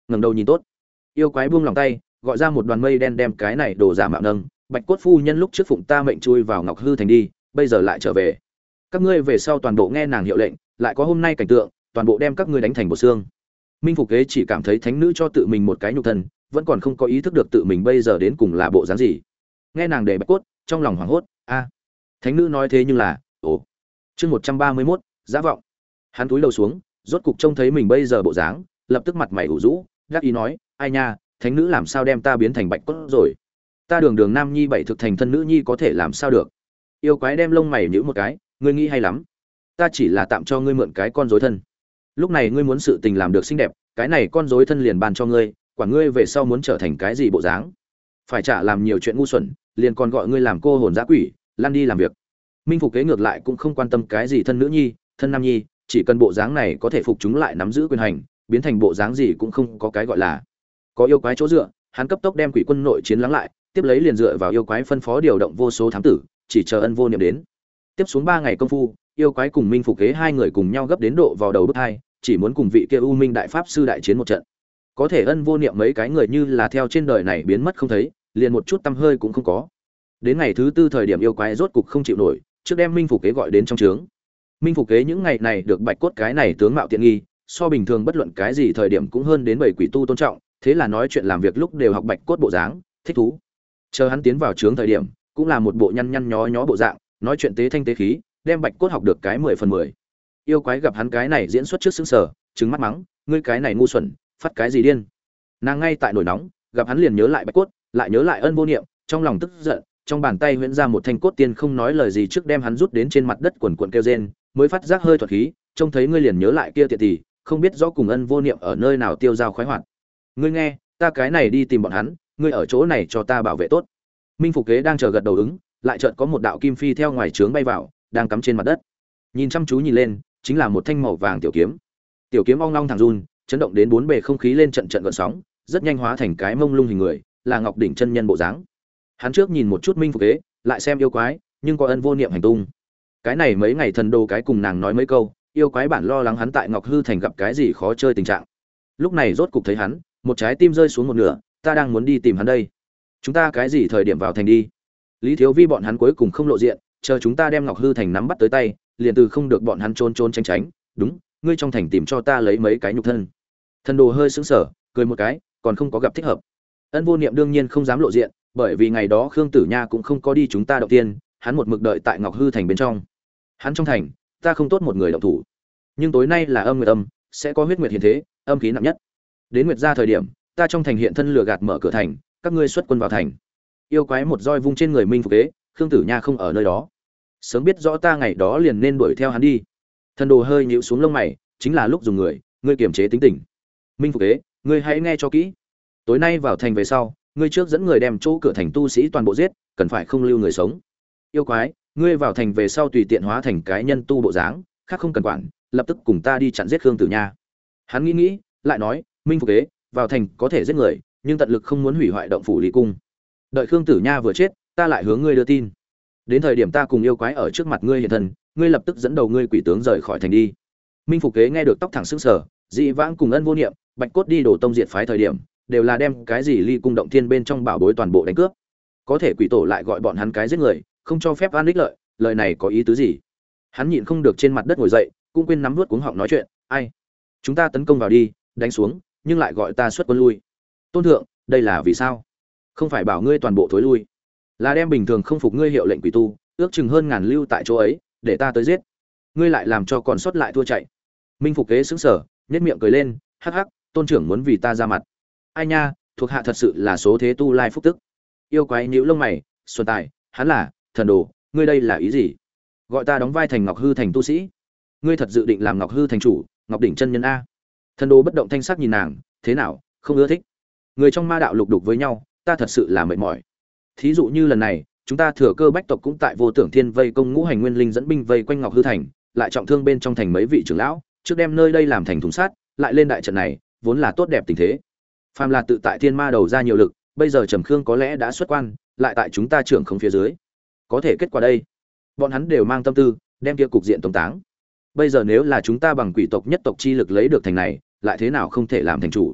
ngẩng đầu nhìn tốt. Yêu quái buông lòng tay, gọi ra một đoàn mây đen đem cái này đồ giả mạo nâng. Bạch cốt phu nhân lúc trước phụng ta mệnh chui vào Ngọc Hư thành đi, bây giờ lại trở về. Các ngươi về sau toàn bộ nghe nàng hiệu lệnh, lại có hôm nay cảnh tượng, toàn bộ đem các ngươi đánh thành bộ xương. Minh Phục Kế chỉ cảm thấy thánh nữ cho tự mình một cái nhục thân, vẫn còn không có ý thức được tự mình bây giờ đến cùng là bộ dáng gì. Nghe nàng để bạch cốt, trong lòng hoảng hốt, a. Thánh nữ nói thế nhưng là, ồ. Chương 131, giả vọng. Hắn cúi đầu xuống, rốt cục trông thấy mình bây giờ bộ dáng, lập tức mặt mày ủ rũ, gác ý nói, ai nha, thánh nữ làm sao đem ta biến thành bạch cốt rồi? Ta đường đường nam nhi bảy thực thành thân nữ nhi có thể làm sao được? Yêu quái đem lông mày nhíu một cái, ngươi nghĩ hay lắm. Ta chỉ là tạm cho ngươi mượn cái con rối thân. Lúc này ngươi muốn sự tình làm được xinh đẹp, cái này con rối thân liền ban cho ngươi, quả ngươi về sau muốn trở thành cái gì bộ dáng? Phải trả làm nhiều chuyện ngu xuẩn, liền còn gọi ngươi làm cô hồn dã quỷ, lăn đi làm việc. Minh Phục Kế ngược lại cũng không quan tâm cái gì thân nữ nhi, thân nam nhi, chỉ cần bộ dáng này có thể phục chúng lại nắm giữ quyền hành, biến thành bộ dáng gì cũng không có cái gọi là. Có yêu quái chỗ dựa, hắn cấp tốc đem quỷ quân nội chiến lắng lại, tiếp lấy liền dựa vào yêu quái phân phó điều động vô số thám tử, chỉ chờ Ân Vô Niệm đến. Tiếp xuống 3 ngày công phu, yêu quái cùng Minh Phục Kế hai người cùng nhau gấp đến độ vào đầu bức hai, chỉ muốn cùng vị kia U Minh đại pháp sư đại chiến một trận. Có thể Ân Vô Niệm mấy cái người như là theo trên đời này biến mất không thấy, liền một chút tăm hơi cũng không có. Đến ngày thứ 4 thời điểm yêu quái rốt cục không chịu nổi, trước đem Minh Phục Kế gọi đến trong trướng. Minh Phục Kế những ngày này được bạch cốt cái này tướng mạo tiện nghi, so bình thường bất luận cái gì thời điểm cũng hơn đến 7 quỷ tu tôn trọng, thế là nói chuyện làm việc lúc đều học bạch cốt bộ dáng, thích thú. Chờ hắn tiến vào trướng thời điểm, cũng là một bộ nhăn nhăn nhó nhó bộ dạng, nói chuyện tế thanh tế khí, đem bạch cốt học được cái 10 phần 10. Yêu quái gặp hắn cái này diễn xuất trước sững sờ, trừng mắt mắng, ngươi cái này ngu xuẩn, phát cái gì điên? Nàng ngay tại nổi nóng, gặp hắn liền nhớ lại bạch cốt, lại nhớ lại Ân Vô Niệm, trong lòng tức giận, trong bàn tay huyễn ra một thanh cốt tiên không nói lời gì trước đem hắn rút đến trên mặt đất quần quần kêu rên, mới phát giác hơi thuật khí, trông thấy ngươi liền nhớ lại kia tiện tỷ, không biết rõ cùng Ân Vô Niệm ở nơi nào tiêu dao khoái hoạt. Ngươi nghe, ta cái này đi tìm bọn hắn, ngươi ở chỗ này cho ta bảo vệ tốt. Minh Phục Kế đang chờ gật đầu ứng, lại chợt có một đạo kim phi theo ngoài trướng bay vào, đang cắm trên mặt đất. Nhìn chăm chú nhìn lên, chính là một thanh màu vàng tiểu kiếm. Tiểu kiếm ong long thẳng run, chấn động đến bốn bề không khí lên trận trận gợn sóng, rất nhanh hóa thành cái mông lung hình người, là Ngọc đỉnh chân nhân bộ dáng. Hắn trước nhìn một chút Minh Phục Kế, lại xem yêu quái, nhưng có Ân Vô Niệm hành tung. Cái này mấy ngày thần đồ cái cùng nàng nói mấy câu, yêu quái bản lo lắng hắn tại Ngọc Hư thành gặp cái gì khó chơi tình trạng. Lúc này rốt cục thấy hắn, một trái tim rơi xuống một nửa, ta đang muốn đi tìm hắn đây. Chúng ta cái gì thời điểm vào thành đi? Lý Thiếu Vi bọn hắn cuối cùng không lộ diện, chờ chúng ta đem Ngọc Hư thành nắm bắt tới tay, liền từ không được bọn hắn trốn trốn tránh tránh. Đúng, ngươi trong thành tìm cho ta lấy mấy cái nhục thân. Thần đồ hơi sững sờ, cười một cái, còn không có gặp thích hợp. Ân Vô Niệm đương nhiên không dám lộ diện, bởi vì ngày đó Khương Tử Nha cũng không có đi chúng ta động tiên, hắn một mực đợi tại Ngọc Hư thành bên trong. Hắn trong thành, ta không tốt một người động thủ. Nhưng tối nay là âm nguyệt âm, sẽ có huyết nguyệt hiện thế, âm khí nặng nhất. Đến nguyệt ra thời điểm, ta trong thành hiện thân lừa gạt mở cửa thành, các ngươi xuất quân vào thành. Yêu quái một roi vung trên người Minh Phục Kế, Khương Tử Nha không ở nơi đó. Sớm biết rõ ta ngày đó liền nên đuổi theo hắn đi. Thần đồ hơi nhíu xuống lông mày, chính là lúc dùng người, ngươi kiềm chế tính tình. Minh Phục Kế, ngươi hãy nghe cho kỹ. Tối nay vào thành về sau, ngươi trước dẫn người đem chỗ cửa thành tu sĩ toàn bộ giết, cần phải không lưu người sống. Yêu quái, ngươi vào thành về sau tùy tiện hóa thành cái nhân tu bộ dáng, khác không cần quản, lập tức cùng ta đi chặn giết Khương Tử Nha. Hắn nghĩ, lại nói, Minh Phục Kế, vào thành có thể giết người, nhưng tận lực không muốn hủy hoại động phủ Lý cung. Đợi Khương Tử Nha vừa chết, ta lại hướng ngươi đưa tin. Đến thời điểm ta cùng yêu quái ở trước mặt ngươi hiện thân, ngươi lập tức dẫn đầu ngươi quỷ tướng rời khỏi thành đi. Minh Phục Kế nghe được tóc thẳng sững sờ, dị vãng cùng Ân Vô Niệm, Bạch Cốt đi đổ tông diệt phái thời điểm, đều là đem cái gì Ly cung động thiên bên trong bảo bối toàn bộ đánh cướp. Có thể quỷ tổ lại gọi bọn hắn cái giết người, không cho phép an ích lợi, lời này có ý tứ gì? Hắn nhịn không được trên mặt đất ngồi dậy, cũng quên nắm nuốt cuống họng nói chuyện, ai? Chúng ta tấn công vào đi, đánh xuống, nhưng lại gọi ta xuất quân lui. Tôn thượng, đây là vì sao? Không phải bảo ngươi toàn bộ thối lui, là đem bình thường không phục ngươi hiệu lệnh quỷ tu, ước chừng hơn ngàn lưu tại chỗ ấy, để ta tới giết. Ngươi lại làm cho còn sót lại thua chạy. Minh Phục Kế sững sờ, nhếch miệng cười lên, hắc hắc, tôn trưởng muốn vì ta ra mặt. Ai nha, thuộc hạ thật sự là số thế tu lai phúc tức. Yêu quái nhíu lông mày, xuân tài, hắn là thần đồ, ngươi đây là ý gì? Gọi ta đóng vai thành Ngọc Hư thành tu sĩ? Ngươi thật dự định làm Ngọc Hư thành chủ, Ngọc đỉnh chân nhân a? Thần đồ bất động thanh sắc nhìn nàng, thế nào, không ưa thích? Người trong ma đạo lục đục với nhau, ta thật sự là mệt mỏi. Thí dụ như lần này, chúng ta thừa cơ bách tộc cũng tại Vô Tưởng Thiên vây công ngũ hành nguyên linh dẫn binh vây quanh Ngọc Hư thành, lại trọng thương bên trong thành mấy vị trưởng lão, trước đem nơi đây làm thành thùng sát, lại lên đại trận này, vốn là tốt đẹp tình thế. Phàm là tự tại thiên ma đầu ra nhiều lực, bây giờ Trầm Khương có lẽ đã xuất quan, lại tại chúng ta trưởng không phía dưới. Có thể kết quả đây, bọn hắn đều mang tâm tư, đem kia cục diện tống táng. Bây giờ nếu là chúng ta bằng quỷ tộc nhất tộc chi lực lấy được thành này, lại thế nào không thể làm thành chủ?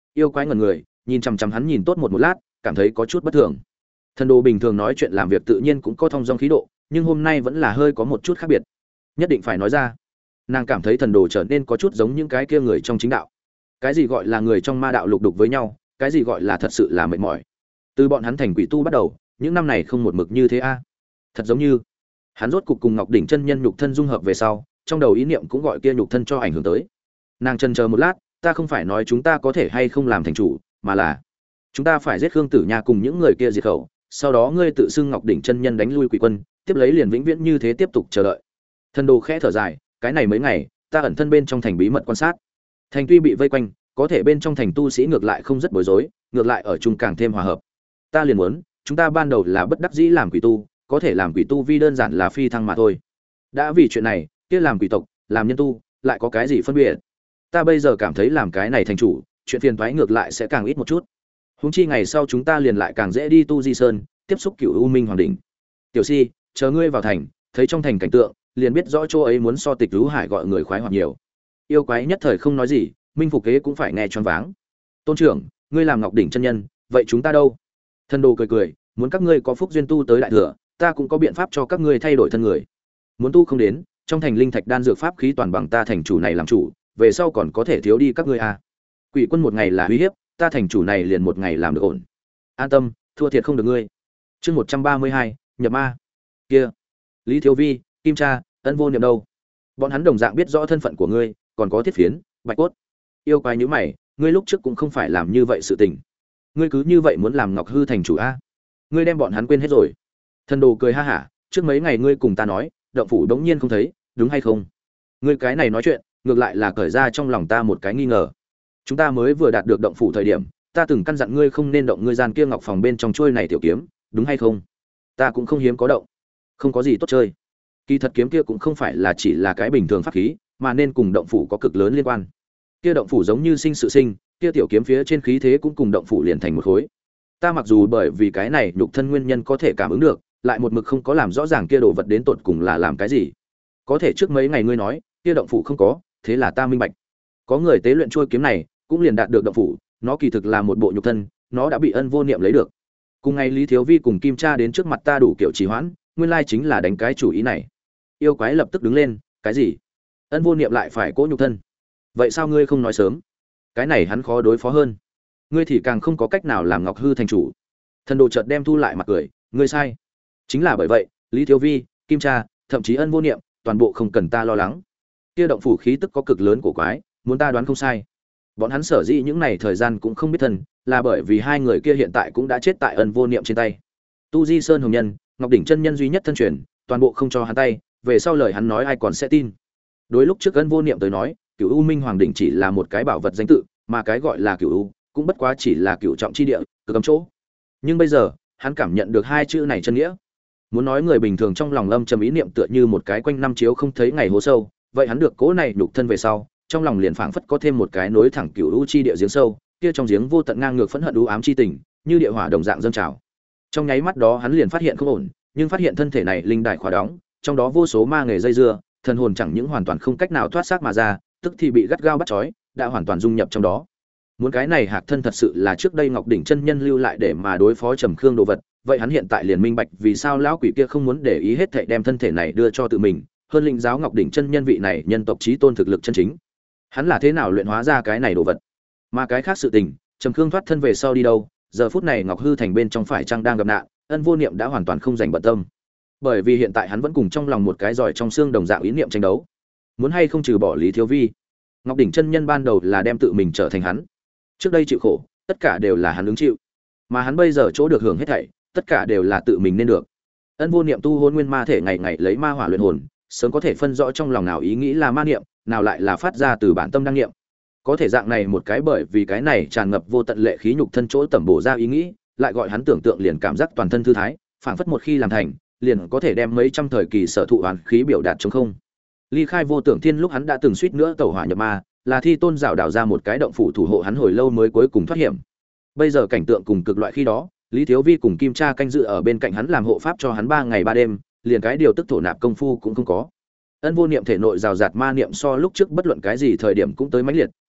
Yêu quái ngẩn người, nhìn chằm chằm hắn nhìn tốt một lát, cảm thấy có chút bất thường. Thần đồ bình thường nói chuyện làm việc tự nhiên cũng có thông dong khí độ, nhưng hôm nay vẫn là hơi có một chút khác biệt. Nhất định phải nói ra. Nàng cảm thấy thần đồ trở nên có chút giống những cái kia người trong chính đạo. Cái gì gọi là người trong ma đạo lục đục với nhau, cái gì gọi là thật sự là mệt mỏi. Từ bọn hắn thành quỷ tu bắt đầu, những năm này không một mực như thế a. Thật giống như hắn rốt cục cùng Ngọc đỉnh chân nhân nhục thân dung hợp về sau, trong đầu ý niệm cũng gọi kia nhục thân cho ảnh hưởng tới. Nàng chần chờ một lát, ta không phải nói chúng ta có thể hay không làm thành chủ, mà là chúng ta phải giết Khương Tử Nha cùng những người kia diệt khẩu, sau đó ngươi tự xưng Ngọc đỉnh chân nhân đánh lui quỷ quân, tiếp lấy liền vĩnh viễn như thế tiếp tục chờ đợi. Thần đồ khẽ thở dài, cái này mấy ngày, ta ẩn thân bên trong thành bí mật quan sát. Thành tuy bị vây quanh, có thể bên trong thành tu sĩ ngược lại không rất bối rối, ngược lại ở chung càng thêm hòa hợp. Ta liền muốn, chúng ta ban đầu là bất đắc dĩ làm quỷ tu, có thể làm quỷ tu vi đơn giản là phi thăng mà thôi. Đã vì chuyện này, kia làm quỷ tộc, làm nhân tu, lại có cái gì phân biệt? Ta bây giờ cảm thấy làm cái này thành chủ, chuyện phiền toái ngược lại sẽ càng ít một chút. Huống chi ngày sau chúng ta liền lại càng dễ đi tu di sơn, tiếp xúc Cửu U Minh Hoàng đỉnh. Tiểu Si, chờ ngươi vào thành, thấy trong thành cảnh tượng, liền biết rõ chỗ ấy muốn so Tịch Lũ Hải gọi người khoái hoạt nhiều. Yêu quái nhất thời không nói gì, Minh Phục Kế cũng phải nghe choáng váng. Tôn trưởng, ngươi làm Ngọc đỉnh chân nhân, vậy chúng ta đâu? Thần đồ cười cười, muốn các ngươi có phúc duyên tu tới đại thừa, ta cũng có biện pháp cho các ngươi thay đổi thân người. Muốn tu không đến, trong thành linh thạch đan dược pháp khí toàn bằng ta thành chủ này làm chủ, về sau còn có thể thiếu đi các ngươi à? Quỷ quân một ngày là uy hiếp, ta thành chủ này liền một ngày làm được ổn. An tâm, thua thiệt không được ngươi. Chương 132, nhập ma. Kia, Lý Thiếu Vi, Kim Cha, Ân Vô Niệm đâu? Bọn hắn đồng dạng biết rõ thân phận của ngươi, còn có Thiết Phiến, Bạch Cốt. Yêu quái nhíu mày, ngươi lúc trước cũng không phải làm như vậy sự tình. Ngươi cứ như vậy muốn làm Ngọc Hư thành chủ a? Ngươi đem bọn hắn quên hết rồi. Thần đồ cười ha hả, trước mấy ngày ngươi cùng ta nói, động phủ đống nhiên không thấy, đúng hay không? Ngươi cái này nói chuyện, ngược lại là cởi ra trong lòng ta một cái nghi ngờ. Chúng ta mới vừa đạt được động phủ thời điểm, ta từng căn dặn ngươi không nên động ngươi gian kia ngọc phòng bên trong chuôi này tiểu kiếm, đúng hay không? Ta cũng không hiếm có động, không có gì tốt chơi. Kỳ thật kiếm kia cũng không phải là chỉ là cái bình thường pháp khí, mà nên cùng động phủ có cực lớn liên quan. Kia động phủ giống như sinh sự sinh, kia tiểu kiếm phía trên khí thế cũng cùng động phủ liền thành một khối. Ta mặc dù bởi vì cái này nhục thân nguyên nhân có thể cảm ứng được, lại một mực không có làm rõ ràng kia đồ vật đến tột cùng là làm cái gì. Có thể trước mấy ngày ngươi nói, kia động phủ không có, thế là ta minh bạch. Có người tế luyện trôi kiếm này, cũng liền đạt được động phủ, nó kỳ thực là một bộ nhục thân, nó đã bị Ân Vô Niệm lấy được. Cùng ngày Lý Thiếu Vi cùng Kim Cha đến trước mặt ta đủ kiểu trì hoãn, nguyên lai chính là đánh cái chủ ý này. Yêu quái lập tức đứng lên, cái gì? Ân Vô Niệm lại phải cố nhục thân? Vậy sao ngươi không nói sớm? Cái này hắn khó đối phó hơn. Ngươi thì càng không có cách nào làm Ngọc Hư thành chủ. Thần đồ chợt đem thu lại mặt cười, ngươi sai. Chính là bởi vậy, Lý Thiếu Vi, Kim Cha, thậm chí Ân Vô Niệm, toàn bộ không cần ta lo lắng. Kia động phủ khí tức có cực lớn của quái, muốn ta đoán không sai. Bọn hắn sở dĩ những này thời gian cũng không biết thân, là bởi vì hai người kia hiện tại cũng đã chết tại Ân Vô Niệm trên tay. Tu Di Sơn hồng nhân, Ngọc đỉnh chân nhân duy nhất thân truyền, toàn bộ không cho hắn tay, về sau lời hắn nói ai còn sẽ tin. Đối lúc trước Ân Vô Niệm tới nói, Cửu U Minh Hoàng đỉnh chỉ là một cái bảo vật danh tự, mà cái gọi là Cửu U cũng bất quá chỉ là cửu trọng chi địa, cực cấm chỗ. Nhưng bây giờ, hắn cảm nhận được hai chữ này chân nghĩa. Muốn nói người bình thường trong lòng lâm trầm ý niệm tựa như một cái quanh năm chiếu không thấy ngày hố sâu, vậy hắn được cố này nhục thân về sau, trong lòng liền phảng phất có thêm một cái nối thẳng Cửu U chi địa giếng sâu, kia trong giếng vô tận ngang ngược phẫn hận u ám chi tình, như địa hỏa đồng dạng dâng trào. Trong nháy mắt đó hắn liền phát hiện không ổn, nhưng phát hiện thân thể này linh đại khóa đóng, trong đó vô số ma nghề dây dưa, thần hồn chẳng những hoàn toàn không cách nào thoát xác mà ra, tức thì bị gắt gao bắt trói, đã hoàn toàn dung nhập trong đó. Muốn cái này hạc thân thật sự là trước đây Ngọc đỉnh chân nhân lưu lại để mà đối phó Trầm Khương đồ vật, vậy hắn hiện tại liền minh bạch vì sao lão quỷ kia không muốn để ý hết thảy đem thân thể này đưa cho tự mình, hơn linh giáo Ngọc đỉnh chân nhân vị này nhân tộc chí tôn thực lực chân chính. Hắn là thế nào luyện hóa ra cái này đồ vật? Mà cái khác sự tình, Trầm Khương thoát thân về sau đi đâu, giờ phút này Ngọc Hư thành bên trong phải chăng đang gặp nạn, Ân Vô Niệm đã hoàn toàn không dành bận tâm. Bởi vì hiện tại hắn vẫn cùng trong lòng một cái giỏi trong xương đồng dạng ý niệm tranh đấu. Muốn hay không trừ bỏ Lý Thiếu Vi. Ngọc đỉnh chân nhân ban đầu là đem tự mình trở thành hắn. Trước đây chịu khổ, tất cả đều là hắn ứng chịu. Mà hắn bây giờ chỗ được hưởng hết thảy, tất cả đều là tự mình nên được. Ân Vô Niệm tu hôn nguyên ma thể ngày ngày lấy ma hỏa luyện hồn, sớm có thể phân rõ trong lòng nào ý nghĩ là ma niệm, nào lại là phát ra từ bản tâm đăng niệm. Có thể dạng này một cái bởi vì cái này tràn ngập vô tận lệ khí nhục thân chỗ tẩm bổ ra ý nghĩ, lại gọi hắn tưởng tượng liền cảm giác toàn thân thư thái, phảng phất một khi làm thành, liền có thể đem mấy trăm thời kỳ sở thụ hoàn khí biểu đạt trống không. Ly khai vô tưởng thiên lúc hắn đã từng suýt nữa tẩu hỏa nhập ma, là thi tôn rảo đào ra một cái động phủ thủ hộ hắn hồi lâu mới cuối cùng thoát hiểm. Bây giờ cảnh tượng cùng cực loại khi đó, Lý Thiếu Vi cùng Kim Cha canh dự ở bên cạnh hắn làm hộ pháp cho hắn 3 ngày 3 đêm, liền cái điều tức thổ nạp công phu cũng không có. Ân Vô Niệm thể nội rào rạt ma niệm so lúc trước bất luận cái gì thời điểm cũng tới mãnh liệt,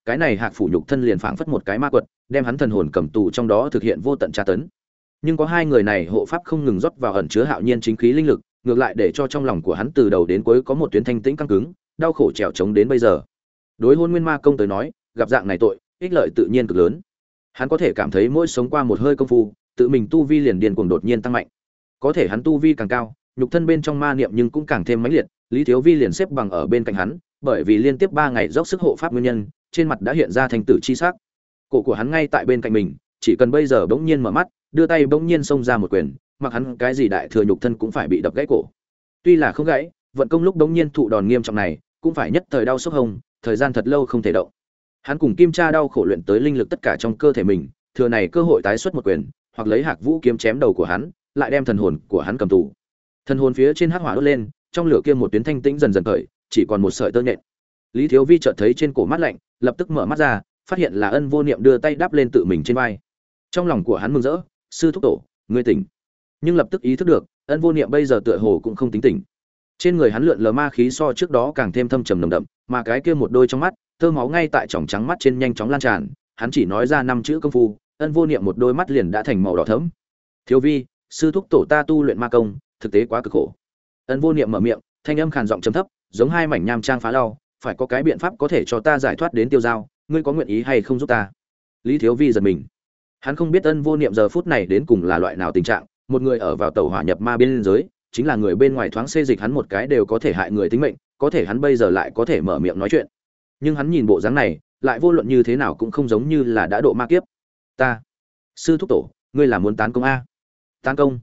cái này hạc phủ nhục thân liền phảng phất một cái ma quật, đem hắn thần hồn cầm tù trong đó thực hiện vô tận tra tấn. Nhưng có hai người này hộ pháp không ngừng rót vào ẩn chứa hạo nhiên chính khí linh lực, ngược lại để cho trong lòng của hắn từ đầu đến cuối có một tuyến thanh tĩnh căng cứng, đau khổ trèo trống đến bây giờ. Đối Hôn Nguyên Ma Công tới nói, gặp dạng này tội, ích lợi tự nhiên cực lớn. Hắn có thể cảm thấy mỗi sống qua một hơi công phu, tự mình tu vi liền điên cuồng đột nhiên tăng mạnh. Có thể hắn tu vi càng cao, nhục thân bên trong ma niệm nhưng cũng càng thêm mãnh liệt, Lý Thiếu Vi liền xếp bằng ở bên cạnh hắn, bởi vì liên tiếp 3 ngày dốc sức hộ pháp nguyên nhân, trên mặt đã hiện ra thành tử chi sắc. Cổ của hắn ngay tại bên cạnh mình, chỉ cần bây giờ bỗng nhiên mở mắt, đưa tay bỗng nhiên xông ra một quyền, mặc hắn cái gì đại thừa nhục thân cũng phải bị đập gãy cổ. Tuy là không gãy, vận công lúc bỗng nhiên thụ đòn nghiêm trọng này, cũng phải nhất thời đau sốc hông, thời gian thật lâu không thể động. Hắn cùng Kim Cha đau khổ luyện tới linh lực tất cả trong cơ thể mình, thừa này cơ hội tái xuất một quyền, hoặc lấy Hạc Vũ kiếm chém đầu của hắn, lại đem thần hồn của hắn cầm tù. Thần hồn phía trên hắc hỏa đốt lên, trong lửa kia một tuyến thanh tĩnh dần dần khởi, chỉ còn một sợi tơ nhện. Lý Thiếu Vi chợt thấy trên cổ mát lạnh, lập tức mở mắt ra, phát hiện là Ân Vô Niệm đưa tay đáp lên tự mình trên vai. Trong lòng của hắn mừng rỡ, sư thúc tổ, ngươi tỉnh. Nhưng lập tức ý thức được, Ân Vô Niệm bây giờ tựa hồ cũng không tính tỉnh. Trên người hắn lượn lờ ma khí so trước đó càng thêm thâm trầm nồng đậm, mà cái kia một đôi trong mắt, tơ máu ngay tại tròng trắng mắt trên nhanh chóng lan tràn, hắn chỉ nói ra 5 chữ công phu, Ân Vô Niệm một đôi mắt liền đã thành màu đỏ thẫm. Thiếu Vi, sư thúc tổ ta tu luyện ma công, thực tế quá cực khổ. Ân Vô Niệm mở miệng, thanh âm khàn giọng trầm thấp, giống hai mảnh nham trang phá lau, phải có cái biện pháp có thể cho ta giải thoát đến tiêu dao, ngươi có nguyện ý hay không giúp ta? Lý Thiếu Vi giật mình. Hắn không biết Ân Vô Niệm giờ phút này đến cùng là loại nào tình trạng, một người ở vào tẩu hỏa nhập ma biên giới, chính là người bên ngoài thoáng xê dịch hắn một cái đều có thể hại người tính mệnh, có thể hắn bây giờ lại có thể mở miệng nói chuyện. Nhưng hắn nhìn bộ dáng này, lại vô luận như thế nào cũng không giống như là đã độ ma kiếp. Ta, sư thúc tổ, ngươi là muốn tán công a? Tán công?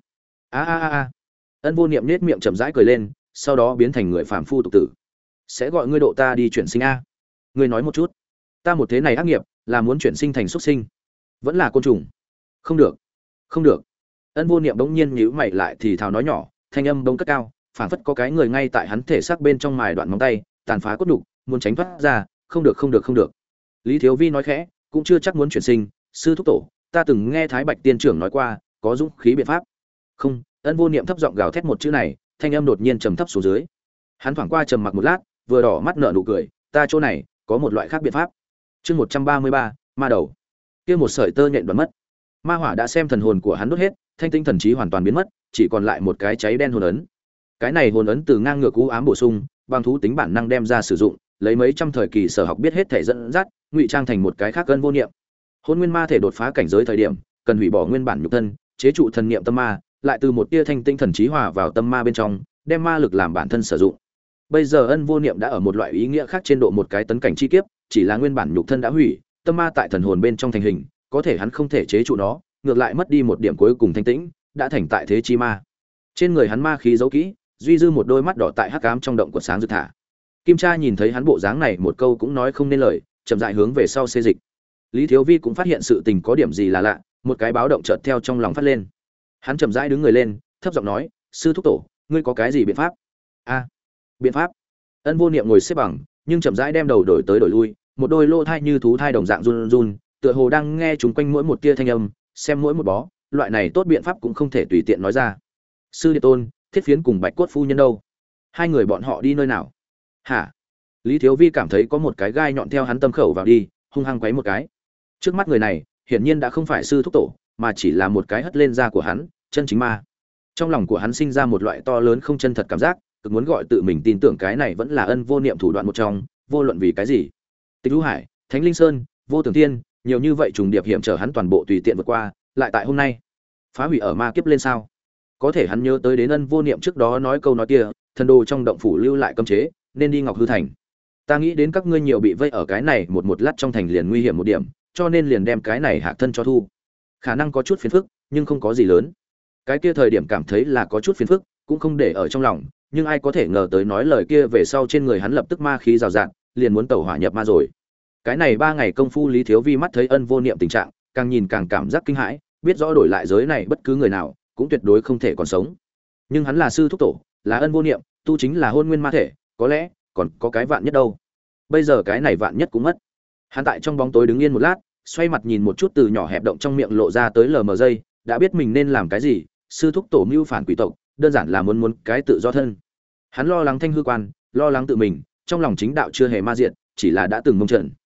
A. Ân Vô Niệm nhếch miệng chậm rãi cười lên, sau đó biến thành người phàm phu tục tử. Sẽ gọi ngươi độ ta đi chuyển sinh a? Ngươi nói một chút. Ta một thế này ác nghiệp, là muốn chuyển sinh thành xuất sinh, vẫn là côn trùng? Không được, không được. Ân Vô Niệm bỗng nhiên nhíu mày lại thì thào nói nhỏ, thanh âm bỗng cất cao, phảng phất có cái người ngay tại hắn thể xác bên trong mài đoạn móng tay, tàn phá cốt nhục, muốn tránh thoát ra, không được, không được, không được. Lý Thiếu Vi nói khẽ, cũng chưa chắc muốn chuyển sinh, sư thúc tổ, ta từng nghe Thái Bạch tiên trưởng nói qua, có dũng khí biện pháp. Không, Ân Vô Niệm thấp giọng gào thét một chữ này, thanh âm đột nhiên trầm thấp xuống dưới. Hắn thoảng qua trầm mặc một lát, vừa đỏ mắt nở nụ cười, ta chỗ này có một loại khác biện pháp. Chương 133, ma đầu. Kia một sợi tơ nhện đoạn mất. Ma hỏa đã xem thần hồn của hắn đốt hết, thanh tinh thần trí hoàn toàn biến mất, chỉ còn lại một cái cháy đen hồn ấn. Cái này hồn ấn từ ngang ngược u ám bổ sung, bằng thú tính bản năng đem ra sử dụng, lấy mấy trăm thời kỳ sở học biết hết thể dẫn dắt, ngụy trang thành một cái khác Ân Vô Niệm. Hôn nguyên ma thể đột phá cảnh giới thời điểm, cần hủy bỏ nguyên bản nhục thân, chế trụ thần niệm tâm ma, lại từ một tia thanh tinh thần trí hòa vào tâm ma bên trong, đem ma lực làm bản thân sử dụng. Bây giờ Ân Vô Niệm đã ở một loại ý nghĩa khác trên độ một cái tấn cảnh chi kiếp, chỉ là nguyên bản nhục thân đã hủy, tâm ma tại thần hồn bên trong thành hình, có thể hắn không thể chế trụ nó, ngược lại mất đi một điểm cuối cùng thanh tĩnh, đã thành tại thế chi ma. Trên người hắn ma khí giấu kỹ, duy dư một đôi mắt đỏ tại hắc ám trong động của sáng rực thả. Kim Cha nhìn thấy hắn bộ dáng này một câu cũng nói không nên lời, chậm rãi hướng về sau xê dịch. Lý Thiếu Vi cũng phát hiện sự tình có điểm gì là lạ, một cái báo động chợt theo trong lòng phát lên. Hắn chậm rãi đứng người lên, thấp giọng nói, sư thúc tổ, ngươi có cái gì biện pháp? A, biện pháp? Ân Vô Niệm ngồi xếp bằng, nhưng chậm rãi đem đầu đổi tới đổi lui, một đôi lô thai như thú thai đồng dạng run run, tựa hồ đang nghe chúng quanh mỗi một tia thanh âm, xem mỗi một bó, loại này tốt biện pháp cũng không thể tùy tiện nói ra. Sư Điệt Tôn, Thiết Phiến cùng Bạch Cốt phu nhân đâu? Hai người bọn họ đi nơi nào? Hả? Lý Thiếu Vi cảm thấy có một cái gai nhọn theo hắn tâm khẩu vào đi, hung hăng quấy một cái. Trước mắt người này, hiển nhiên đã không phải sư thúc tổ, mà chỉ là một cái hất lên da của hắn, chân chính ma. Trong lòng của hắn sinh ra một loại to lớn không chân thật cảm giác, cực muốn gọi tự mình tin tưởng cái này vẫn là Ân Vô Niệm thủ đoạn một trong, vô luận vì cái gì. Tịch Lũ Hải, Thánh Linh Sơn, Vô Tưởng Thiên, nhiều như vậy trùng điệp hiểm trở hắn toàn bộ tùy tiện vượt qua, lại tại hôm nay, phá hủy ở ma kiếp lên sao? Có thể hắn nhớ tới đến Ân Vô Niệm trước đó nói câu nói kia, thần đồ trong động phủ lưu lại cấm chế, nên đi Ngọc Hư Thành. Ta nghĩ đến các ngươi nhiều bị vây ở cái này một lát trong thành liền nguy hiểm một điểm, cho nên liền đem cái này hạ thân cho thu. Khả năng có chút phiền phức, nhưng không có gì lớn. Cái kia thời điểm cảm thấy là có chút phiền phức, cũng không để ở trong lòng, nhưng ai có thể ngờ tới nói lời kia về sau trên người hắn lập tức ma khí rào rạt, liền muốn tẩu hỏa nhập ma rồi. Cái này 3 ngày công phu Lý Thiếu Vi mắt thấy Ân Vô Niệm tình trạng, càng nhìn càng cảm giác kinh hãi, biết rõ đổi lại giới này bất cứ người nào cũng tuyệt đối không thể còn sống. Nhưng hắn là sư thúc tổ, là Ân Vô Niệm, tu chính là hôn nguyên ma thể, có lẽ còn có cái vạn nhất đâu. Bây giờ cái này vạn nhất cũng mất. Hắn tại trong bóng tối đứng yên một lát, xoay mặt nhìn một chút từ nhỏ hẹp động trong miệng lộ ra tới lờ mờ dây, đã biết mình nên làm cái gì. Sư thúc tổ mưu phản quỷ tộc, đơn giản là muốn cái tự do thân. Hắn lo lắng thanh hư quan, lo lắng tự mình, trong lòng chính đạo chưa hề ma diện, chỉ là đã từng mông trận.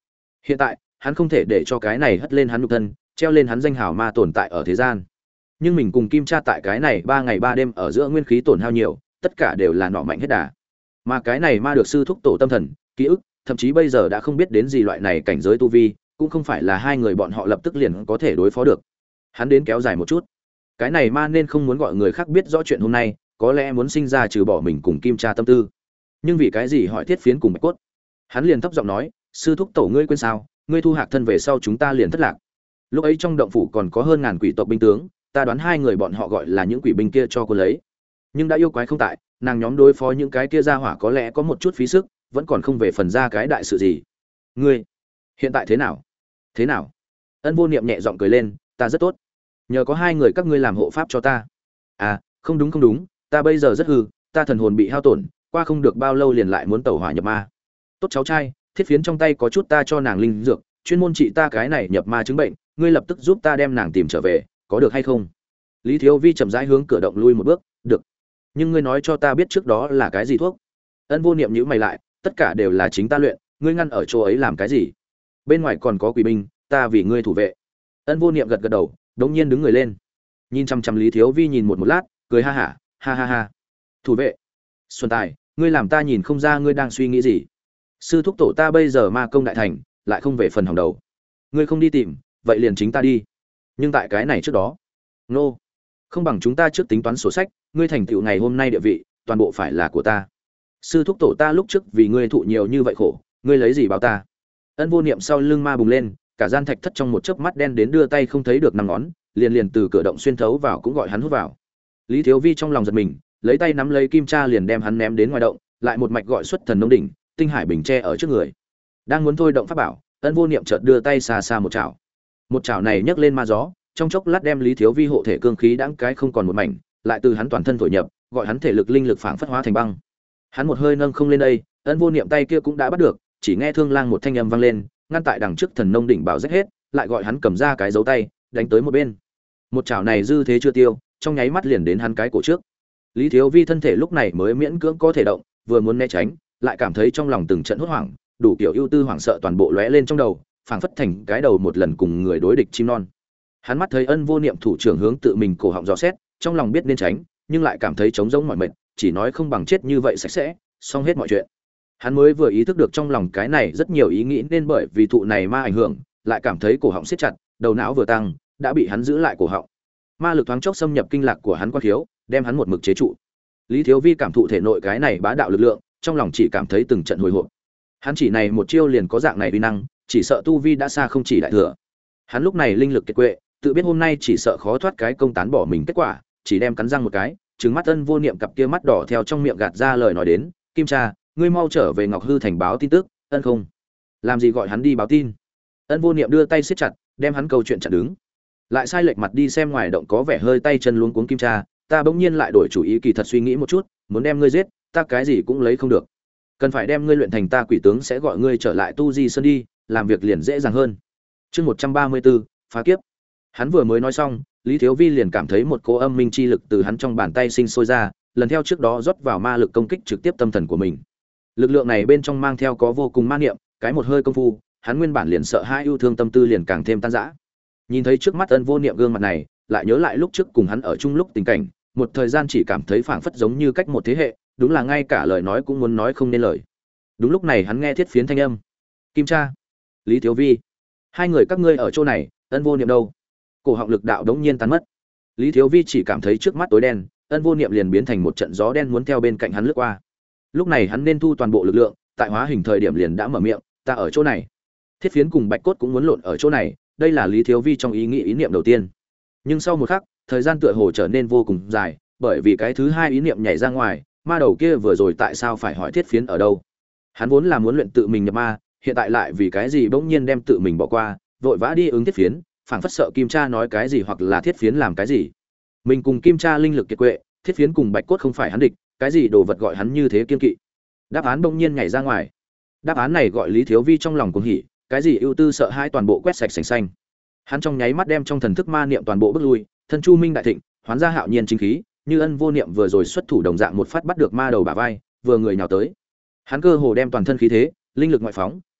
Hiện tại hắn không thể để cho cái này hất lên hắn nhục thân, treo lên hắn danh hào ma tồn tại ở thế gian. Nhưng mình cùng Kim Cha tại cái này 3 ngày 3 đêm ở giữa nguyên khí tổn hao nhiều, tất cả đều là nọ mạnh hết đà. Mà cái này ma được sư thúc tổ tâm thần, ký ức, thậm chí bây giờ đã không biết đến gì loại này cảnh giới tu vi, cũng không phải là hai người bọn họ lập tức liền có thể đối phó được. Hắn đến kéo dài một chút. Cái này ma nên không muốn gọi người khác biết rõ chuyện hôm nay, có lẽ muốn sinh ra trừ bỏ mình cùng Kim Cha tâm tư. Nhưng vì cái gì hỏi Thiết Phiến cùng Bạch Cốt? Hắn liền thấp giọng nói, sư thúc tổ ngươi quên sao, ngươi thu Hạc thân về sau chúng ta liền thất lạc. Lúc ấy trong động phủ còn có hơn ngàn quỷ tộc binh tướng, ta đoán hai người bọn họ gọi là những quỷ binh kia cho cô lấy. Nhưng đã yêu quái không tại, nàng nhóm đối phó những cái kia ra hỏa có lẽ có một chút phí sức, vẫn còn không về phần ra cái đại sự gì. Ngươi hiện tại thế nào? Thế nào? Ân Vô Niệm nhẹ giọng cười lên, ta rất tốt. Nhờ có hai người các ngươi làm hộ pháp cho ta. À, không đúng, ta bây giờ rất hư, ta thần hồn bị hao tổn, qua không được bao lâu liền lại muốn tẩu hỏa nhập ma. Tốt cháu trai, Thiết Phiến trong tay có chút ta cho nàng linh dược, chuyên môn trị ta cái này nhập ma chứng bệnh, ngươi lập tức giúp ta đem nàng tìm trở về, có được hay không? Lý Thiếu Vi chậm rãi hướng cửa động lui một bước, được. Nhưng ngươi nói cho ta biết trước đó là cái gì thuốc? Ân Vô Niệm nhíu mày lại, tất cả đều là chính ta luyện, ngươi ngăn ở chỗ ấy làm cái gì? Bên ngoài còn có quỷ binh, ta vì ngươi thủ vệ. Ân Vô Niệm gật gật đầu, đống nhiên đứng người lên, nhìn chăm chăm Lý Thiếu Vi nhìn một lát, cười ha hả, ha. Thủ vệ? Xuân Tài, ngươi làm ta nhìn không ra ngươi đang suy nghĩ gì. Sư thúc tổ ta bây giờ ma công đại thành, lại không về phần hỏng đầu. Ngươi không đi tìm, vậy liền chính ta đi. Nhưng tại cái này trước đó, nô, không bằng chúng ta trước tính toán sổ sách, ngươi thành tựu ngày hôm nay địa vị, toàn bộ phải là của ta. Sư thúc tổ ta lúc trước vì ngươi thụ nhiều như vậy khổ, ngươi lấy gì báo ta? Ân Vô Niệm sau lưng ma bùng lên, cả gian thạch thất trong một chớp mắt đen đến đưa tay không thấy được năm ngón, liền từ cửa động xuyên thấu vào cũng gọi hắn hút vào. Lý Thiếu Vi trong lòng giật mình, lấy tay nắm lấy Kim Cha liền đem hắn ném đến ngoài động, lại một mạch gọi xuất Thần Nông đỉnh, tinh hải bình che ở trước người. Đang muốn thôi động pháp bảo, Ân Vô Niệm chợt đưa tay xa một chảo. Một chảo này nhấc lên ma gió, trong chốc lát đem Lý Thiếu Vi hộ thể cương khí đãng cái không còn một mảnh, lại từ hắn toàn thân thổi nhập, gọi hắn thể lực linh lực phảng phất hóa thành băng. Hắn một hơi nâng không lên đây, Ân Vô Niệm tay kia cũng đã bắt được, chỉ nghe thương lang một thanh âm vang lên, ngăn tại đằng trước Thần Nông đỉnh bảo rách hết, lại gọi hắn cầm ra cái dấu tay, đánh tới một bên. Một chảo này dư thế chưa tiêu, trong nháy mắt liền đến hắn cái cổ trước. Lý Thiếu Vi thân thể lúc này mới miễn cưỡng có thể động, vừa muốn né tránh, lại cảm thấy trong lòng từng trận hốt hoảng, đủ kiểu ưu tư hoảng sợ toàn bộ lóe lên trong đầu, phảng phất thành cái đầu một lần cùng người đối địch chim non. Hắn mắt thấy Ân Vô Niệm thủ trưởng hướng tự mình cổ họng dò xét, trong lòng biết nên tránh, nhưng lại cảm thấy trống rỗng mỏi mệt, chỉ nói không bằng chết như vậy sạch sẽ, xong hết mọi chuyện. Hắn mới vừa ý thức được trong lòng cái này rất nhiều ý nghĩ nên bởi vì thụ này ma ảnh hưởng, lại cảm thấy cổ họng siết chặt, đầu não vừa tăng, đã bị hắn giữ lại cổ họng. Ma lực thoáng chốc xâm nhập kinh lạc của hắn qua khiếu, đem hắn một mực chế trụ. Lý Thiếu Vi cảm thụ thể nội cái này bá đạo lực lượng, trong lòng chỉ cảm thấy từng trận hồi hộp. Hắn chỉ này một chiêu liền có dạng này uy năng, chỉ sợ tu vi đã xa không chỉ đại thừa. Hắn lúc này linh lực kiệt quệ, tự biết hôm nay chỉ sợ khó thoát cái công tán bỏ mình kết quả, chỉ đem cắn răng một cái, trừng mắt Ân Vô Niệm cặp kia mắt đỏ theo trong miệng gạt ra lời nói đến, "Kim Cha, ngươi mau trở về Ngọc Hư thành báo tin tức." Ân không. Làm gì gọi hắn đi báo tin? Ân Vô Niệm đưa tay siết chặt, đem hắn câu chuyện chặn đứng. Lại sai lệch mặt đi xem ngoài động có vẻ hơi tay chân luống cuống Kim Cha, ta bỗng nhiên lại đổi chủ ý, kỳ thật suy nghĩ một chút, muốn đem ngươi giết, ta cái gì cũng lấy không được. Cần phải đem ngươi luyện thành ta quỷ tướng sẽ gọi ngươi trở lại tu di sơn đi, làm việc liền dễ dàng hơn. Chương 134, phá kiếp. Hắn vừa mới nói xong, Lý Thiếu Vi liền cảm thấy một cỗ âm minh chi lực từ hắn trong bàn tay sinh sôi ra, lần theo trước đó rót vào ma lực công kích trực tiếp tâm thần của mình. Lực lượng này bên trong mang theo có vô cùng ma niệm, cái một hơi công phu, hắn nguyên bản liền sợ hãi yêu thương tâm tư liền càng thêm tan rã. Nhìn thấy trước mắt Ân Vô Niệm gương mặt này, lại nhớ lại lúc trước cùng hắn ở chung lúc tình cảnh, một thời gian chỉ cảm thấy phảng phất giống như cách một thế hệ, đúng là ngay cả lời nói cũng muốn nói không nên lời. Đúng lúc này hắn nghe Thiết Phiến thanh âm. Kim Cha, Lý Thiếu Vi, hai người các ngươi ở chỗ này, Ân Vô Niệm đâu? Cổ họng lực đạo đống nhiên tan mất. Lý Thiếu Vi chỉ cảm thấy trước mắt tối đen, Ân Vô Niệm liền biến thành một trận gió đen muốn theo bên cạnh hắn lướt qua. Lúc này hắn nên thu toàn bộ lực lượng, tại hóa hình thời điểm liền đã mở miệng, ta ở chỗ này. Thiết Phiến cùng Bạch Cốt cũng muốn lộn ở chỗ này, đây là Lý Thiếu Vi trong ý nghĩ ý niệm đầu tiên. Nhưng sau một khắc, thời gian tựa hồ trở nên vô cùng dài, bởi vì cái thứ hai ý niệm nhảy ra ngoài, ma đầu kia vừa rồi tại sao phải hỏi Thiết Phiến ở đâu? Hắn vốn là muốn luyện tự mình nhập ma, hiện tại lại vì cái gì bỗng nhiên đem tự mình bỏ qua, vội vã đi ứng Thiết Phiến, phảng phất sợ Kim Cha nói cái gì hoặc là Thiết Phiến làm cái gì. Mình cùng Kim Cha linh lực kiệt quệ, Thiết Phiến cùng Bạch Cốt không phải hắn địch, cái gì đồ vật gọi hắn như thế kiên kỵ. Đáp án bỗng nhiên nhảy ra ngoài. Đáp án này gọi Lý Thiếu Vi trong lòng cuồng hỉ, cái gì ưu tư sợ hai toàn bộ quét sạch sành xanh. Hắn trong nháy mắt đem trong thần thức ma niệm toàn bộ bước lui, thân chu minh đại thịnh, hoán ra hạo nhiên chính khí, như Ân Vô Niệm vừa rồi xuất thủ đồng dạng một phát bắt được ma đầu bả vai, vừa người nhào tới. Hắn cơ hồ đem toàn thân khí thế, linh lực ngoại phóng,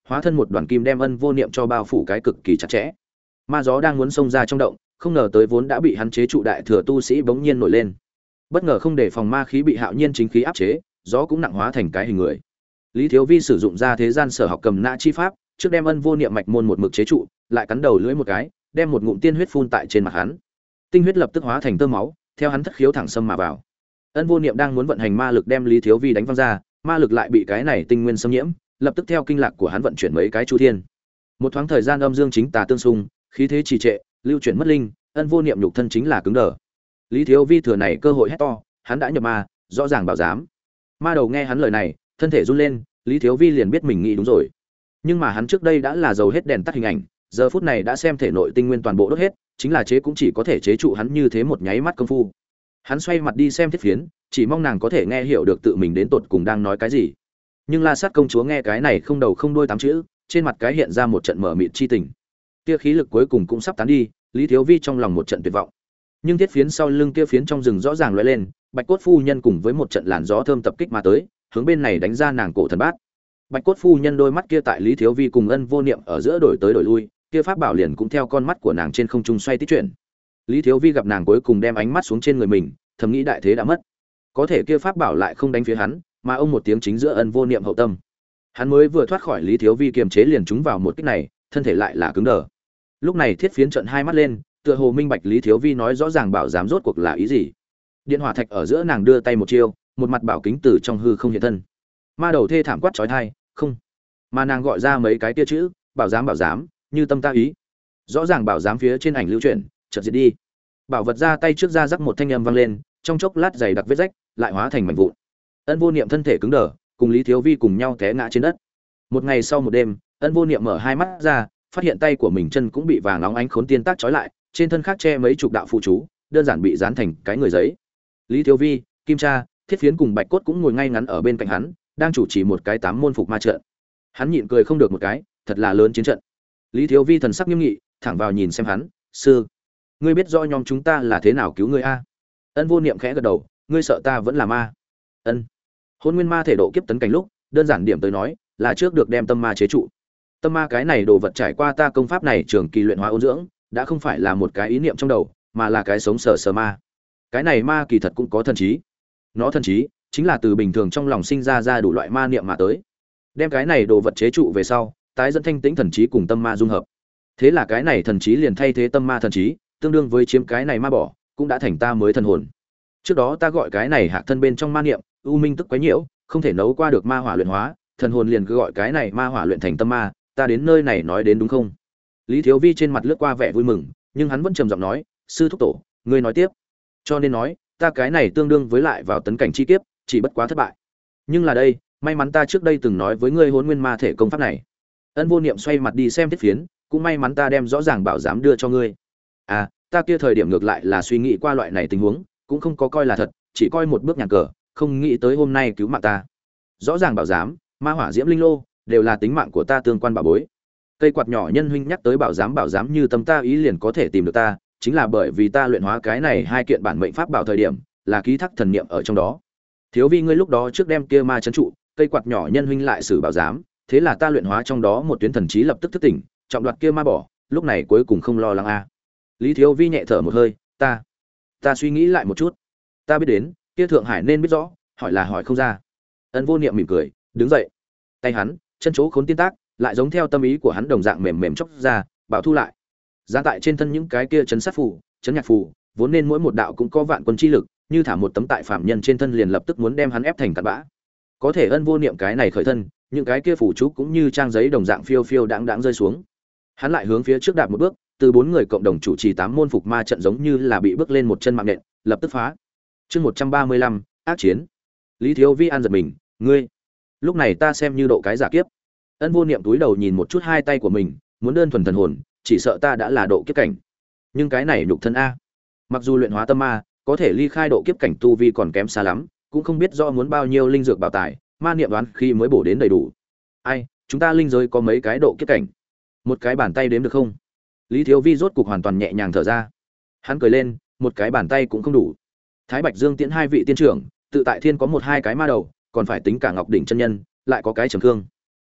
hóa thân một đoàn kim đem Ân Vô Niệm cho bao phủ cái cực kỳ chặt chẽ. Ma gió đang muốn xông ra trong động, không ngờ tới vốn đã bị hắn chế trụ đại thừa tu sĩ bỗng nhiên nổi lên. Bất ngờ không để phòng ma khí bị Hạo Nhiên chính khí áp chế, gió cũng nặng hóa thành cái hình người. Lý Thiếu Vi sử dụng ra thế gian sở học cầm nã chi pháp, trước đem Ân Vô Niệm mạch môn một mực chế trụ, lại cắn đầu lưỡi một cái, đem một ngụm tiên huyết phun tại trên mặt hắn. Tinh huyết lập tức hóa thành tơ máu, theo hắn thất khiếu thẳng xâm mà vào. Ân Vô Niệm đang muốn vận hành ma lực đem Lý Thiếu Vi đánh văng ra, ma lực lại bị cái này tinh nguyên xâm nhiễm, lập tức theo kinh lạc của hắn vận chuyển mấy cái chu thiên. Một thoáng thời gian âm dương chính tà tương xung, khí thế trì trệ, lưu chuyển mất linh, Ân Vô Niệm nhục thân chính là cứng đờ. Lý Thiếu Vi thừa này cơ hội hét to, hắn đã nhập ma, rõ ràng bảo giám. Ma đầu nghe hắn lời này, thân thể run lên, Lý Thiếu Vi liền biết mình nghĩ đúng rồi. Nhưng mà hắn trước đây đã là dầu hết đèn tắt hình ảnh, giờ phút này đã xem thể nội tinh nguyên toàn bộ đốt hết, chính là chế cũng chỉ có thể chế trụ hắn như thế một nháy mắt công phu. Hắn xoay mặt đi xem Thiết Phiến, chỉ mong nàng có thể nghe hiểu được tự mình đến tột cùng đang nói cái gì. Nhưng La Sát công chúa nghe cái này không đầu không đuôi tám chữ, trên mặt cái hiện ra một trận mở mịt chi tình. Tia khí lực cuối cùng cũng sắp tán đi, Lý Thiếu Vi trong lòng một trận tuyệt vọng. Nhưng Thiết Phiến sau lưng kia phiến trong rừng rõ ràng lóe lên, Bạch Cốt phu nhân cùng với một trận làn gió thơm tập kích mà tới, hướng bên này đánh ra nàng cổ thần bát. Bạch Cốt phu nhân đôi mắt kia tại Lý Thiếu Vi cùng Ân Vô Niệm ở giữa đổi tới đổi lui, kia pháp bảo liền cũng theo con mắt của nàng trên không trung xoay tít chuyển. Lý Thiếu Vi gặp nàng cuối cùng đem ánh mắt xuống trên người mình, thầm nghĩ đại thế đã mất. Có thể kia pháp bảo lại không đánh phía hắn, mà ông một tiếng chính giữa Ân Vô Niệm hậu tâm. Hắn mới vừa thoát khỏi Lý Thiếu Vi kiềm chế liền trúng vào một kích này, thân thể lại là cứng đờ. Lúc này Thiết Phiến trợn hai mắt lên, tựa hồ minh bạch Lý Thiếu Vi nói rõ ràng bảo giám rốt cuộc là ý gì. Điện hỏa thạch ở giữa nàng đưa tay một chiêu, một mặt bảo kính từ trong hư không hiện thân. Ma đầu thê thảm quát chói tai, không. Mà nàng gọi ra mấy cái tia chữ, bảo giám, như tâm ta ý. Rõ ràng bảo giám phía trên ảnh lưu chuyển, chợt diệt đi. Bảo vật ra tay trước ra rắc một thanh âm vang lên, trong chốc lát dày đặc vết rách, lại hóa thành mảnh vụn. Ân Vô Niệm thân thể cứng đờ, cùng Lý Thiếu Vi cùng nhau té ngã trên đất. Một ngày sau một đêm, Ân Vô Niệm mở hai mắt ra, phát hiện tay của mình chân cũng bị vàng óng ánh khốn tiên tác trói lại, trên thân khác che mấy chục đạo phụ chú, đơn giản bị dán thành cái người giấy. Lý Thiếu Vi, Kim Cha, Thiết Phiến cùng Bạch Cốt cũng ngồi ngay ngắn ở bên cạnh hắn, đang chủ trì một cái tám môn phục ma trận. Hắn nhịn cười không được một cái, thật là lớn chiến trận. Lý Thiếu Vi thần sắc nghiêm nghị, thẳng vào nhìn xem hắn, "Sư, ngươi biết rõ nhóm chúng ta là thế nào cứu ngươi a?" Ân Vô Niệm khẽ gật đầu, "Ngươi sợ ta vẫn là ma?" Ân. Hôn Nguyên Ma thể độ kiếp tấn cảnh lúc, đơn giản điểm tới nói, là trước được đem tâm ma chế trụ. Tâm ma cái này đồ vật trải qua ta công pháp này trường kỳ luyện hóa ôn dưỡng, đã không phải là một cái ý niệm trong đầu, mà là cái sống sờ sờ ma. Cái này ma kỳ thật cũng có thần trí. Nó thần trí chính là từ bình thường trong lòng sinh ra đủ loại ma niệm mà tới. Đem cái này đồ vật chế trụ về sau, tái dẫn thanh tĩnh thần trí cùng tâm ma dung hợp. Thế là cái này thần trí liền thay thế tâm ma thần trí, tương đương với chiếm cái này ma bỏ, cũng đã thành ta mới thần hồn. Trước đó ta gọi cái này hạ thân bên trong ma niệm, u minh tức quấy nhiễu, không thể nấu qua được ma hỏa luyện hóa, thần hồn liền cứ gọi cái này ma hỏa luyện thành tâm ma, ta đến nơi này nói đến đúng không? Lý Thiếu Vi trên mặt lướt qua vẻ vui mừng, nhưng hắn vẫn trầm giọng nói, "Sư thúc tổ, ngươi nói tiếp." Cho nên nói, ta cái này tương đương với lại vào tấn cảnh chi kiếp, chỉ bất quá thất bại. Nhưng là đây, may mắn ta trước đây từng nói với ngươi Hỗn Nguyên Ma thể công pháp này. Ân Vô Niệm xoay mặt đi xem Thiết Phiến, cũng may mắn ta đem rõ ràng bảo giám đưa cho ngươi. À, ta kia thời điểm ngược lại là suy nghĩ qua loại này tình huống, cũng không có coi là thật, chỉ coi một bước nhàn cờ, không nghĩ tới hôm nay cứu mạng ta. Rõ ràng bảo giám, ma hỏa diễm linh lô, đều là tính mạng của ta tương quan bảo bối. Cây quạt nhỏ nhân huynh nhắc tới bảo giám như tâm ta ý liền có thể tìm được ta, chính là bởi vì ta luyện hóa cái này hai kiện bản mệnh pháp bảo thời điểm, là ký thác thần niệm ở trong đó. Thiếu Vi ngươi lúc đó trước đem kia ma trấn trụ, cây quạt nhỏ nhân huynh lại sử bảo giám, thế là ta luyện hóa trong đó một tuyến thần trí lập tức thức tỉnh, trọng đoạt kia ma bỏ, lúc này cuối cùng không lo lắng a. Lý Thiếu Vi nhẹ thở một hơi, ta suy nghĩ lại một chút, ta biết đến, kia Thượng Hải nên biết rõ, hỏi là hỏi không ra. Ân Vô Niệm mỉm cười, đứng dậy, tay hắn, chân chỗ khốn tiên tác, lại giống theo tâm ý của hắn đồng dạng mềm mềm chốc ra, bảo thu lại. Giá tại trên thân những cái kia chấn sát phù, chấn nhạc phù, vốn nên mỗi một đạo cũng có vạn quân chi lực, như thả một tấm tại phạm nhân trên thân liền lập tức muốn đem hắn ép thành cặn bã. Có thể Ân Vô Niệm cái này khởi thân, những cái kia phù chú cũng như trang giấy đồng dạng phiêu phiêu đãng đãng rơi xuống. Hắn lại hướng phía trước đạp một bước, từ bốn người cộng đồng chủ trì tám môn phục ma trận giống như là bị bước lên một chân mạng nện, lập tức phá. Chương 135, ác chiến. Lý Thiếu Vi an giật mình, ngươi, lúc này ta xem như độ cái giả kiếp. Ân Vô Niệm túi đầu nhìn một chút hai tay của mình, muốn đơn thuần thần hồn, chỉ sợ ta đã là độ kiếp cảnh. Nhưng cái này nhục thân a, mặc dù luyện hóa tâm ma, có thể ly khai độ kiếp cảnh tu vi còn kém xa lắm, cũng không biết rõ muốn bao nhiêu linh dược bảo tài, ma niệm đoán khi mới bổ đến đầy đủ. Ai, chúng ta linh giới có mấy cái độ kiếp cảnh? Một cái bàn tay đếm được không? Lý Thiếu Vi rốt cục hoàn toàn nhẹ nhàng thở ra. Hắn cười lên, một cái bàn tay cũng không đủ. Thái Bạch Dương Tiễn hai vị tiên trưởng, tự tại thiên có một hai cái ma đầu, còn phải tính cả Ngọc đỉnh chân nhân, lại có cái Trầm Khương. Ân,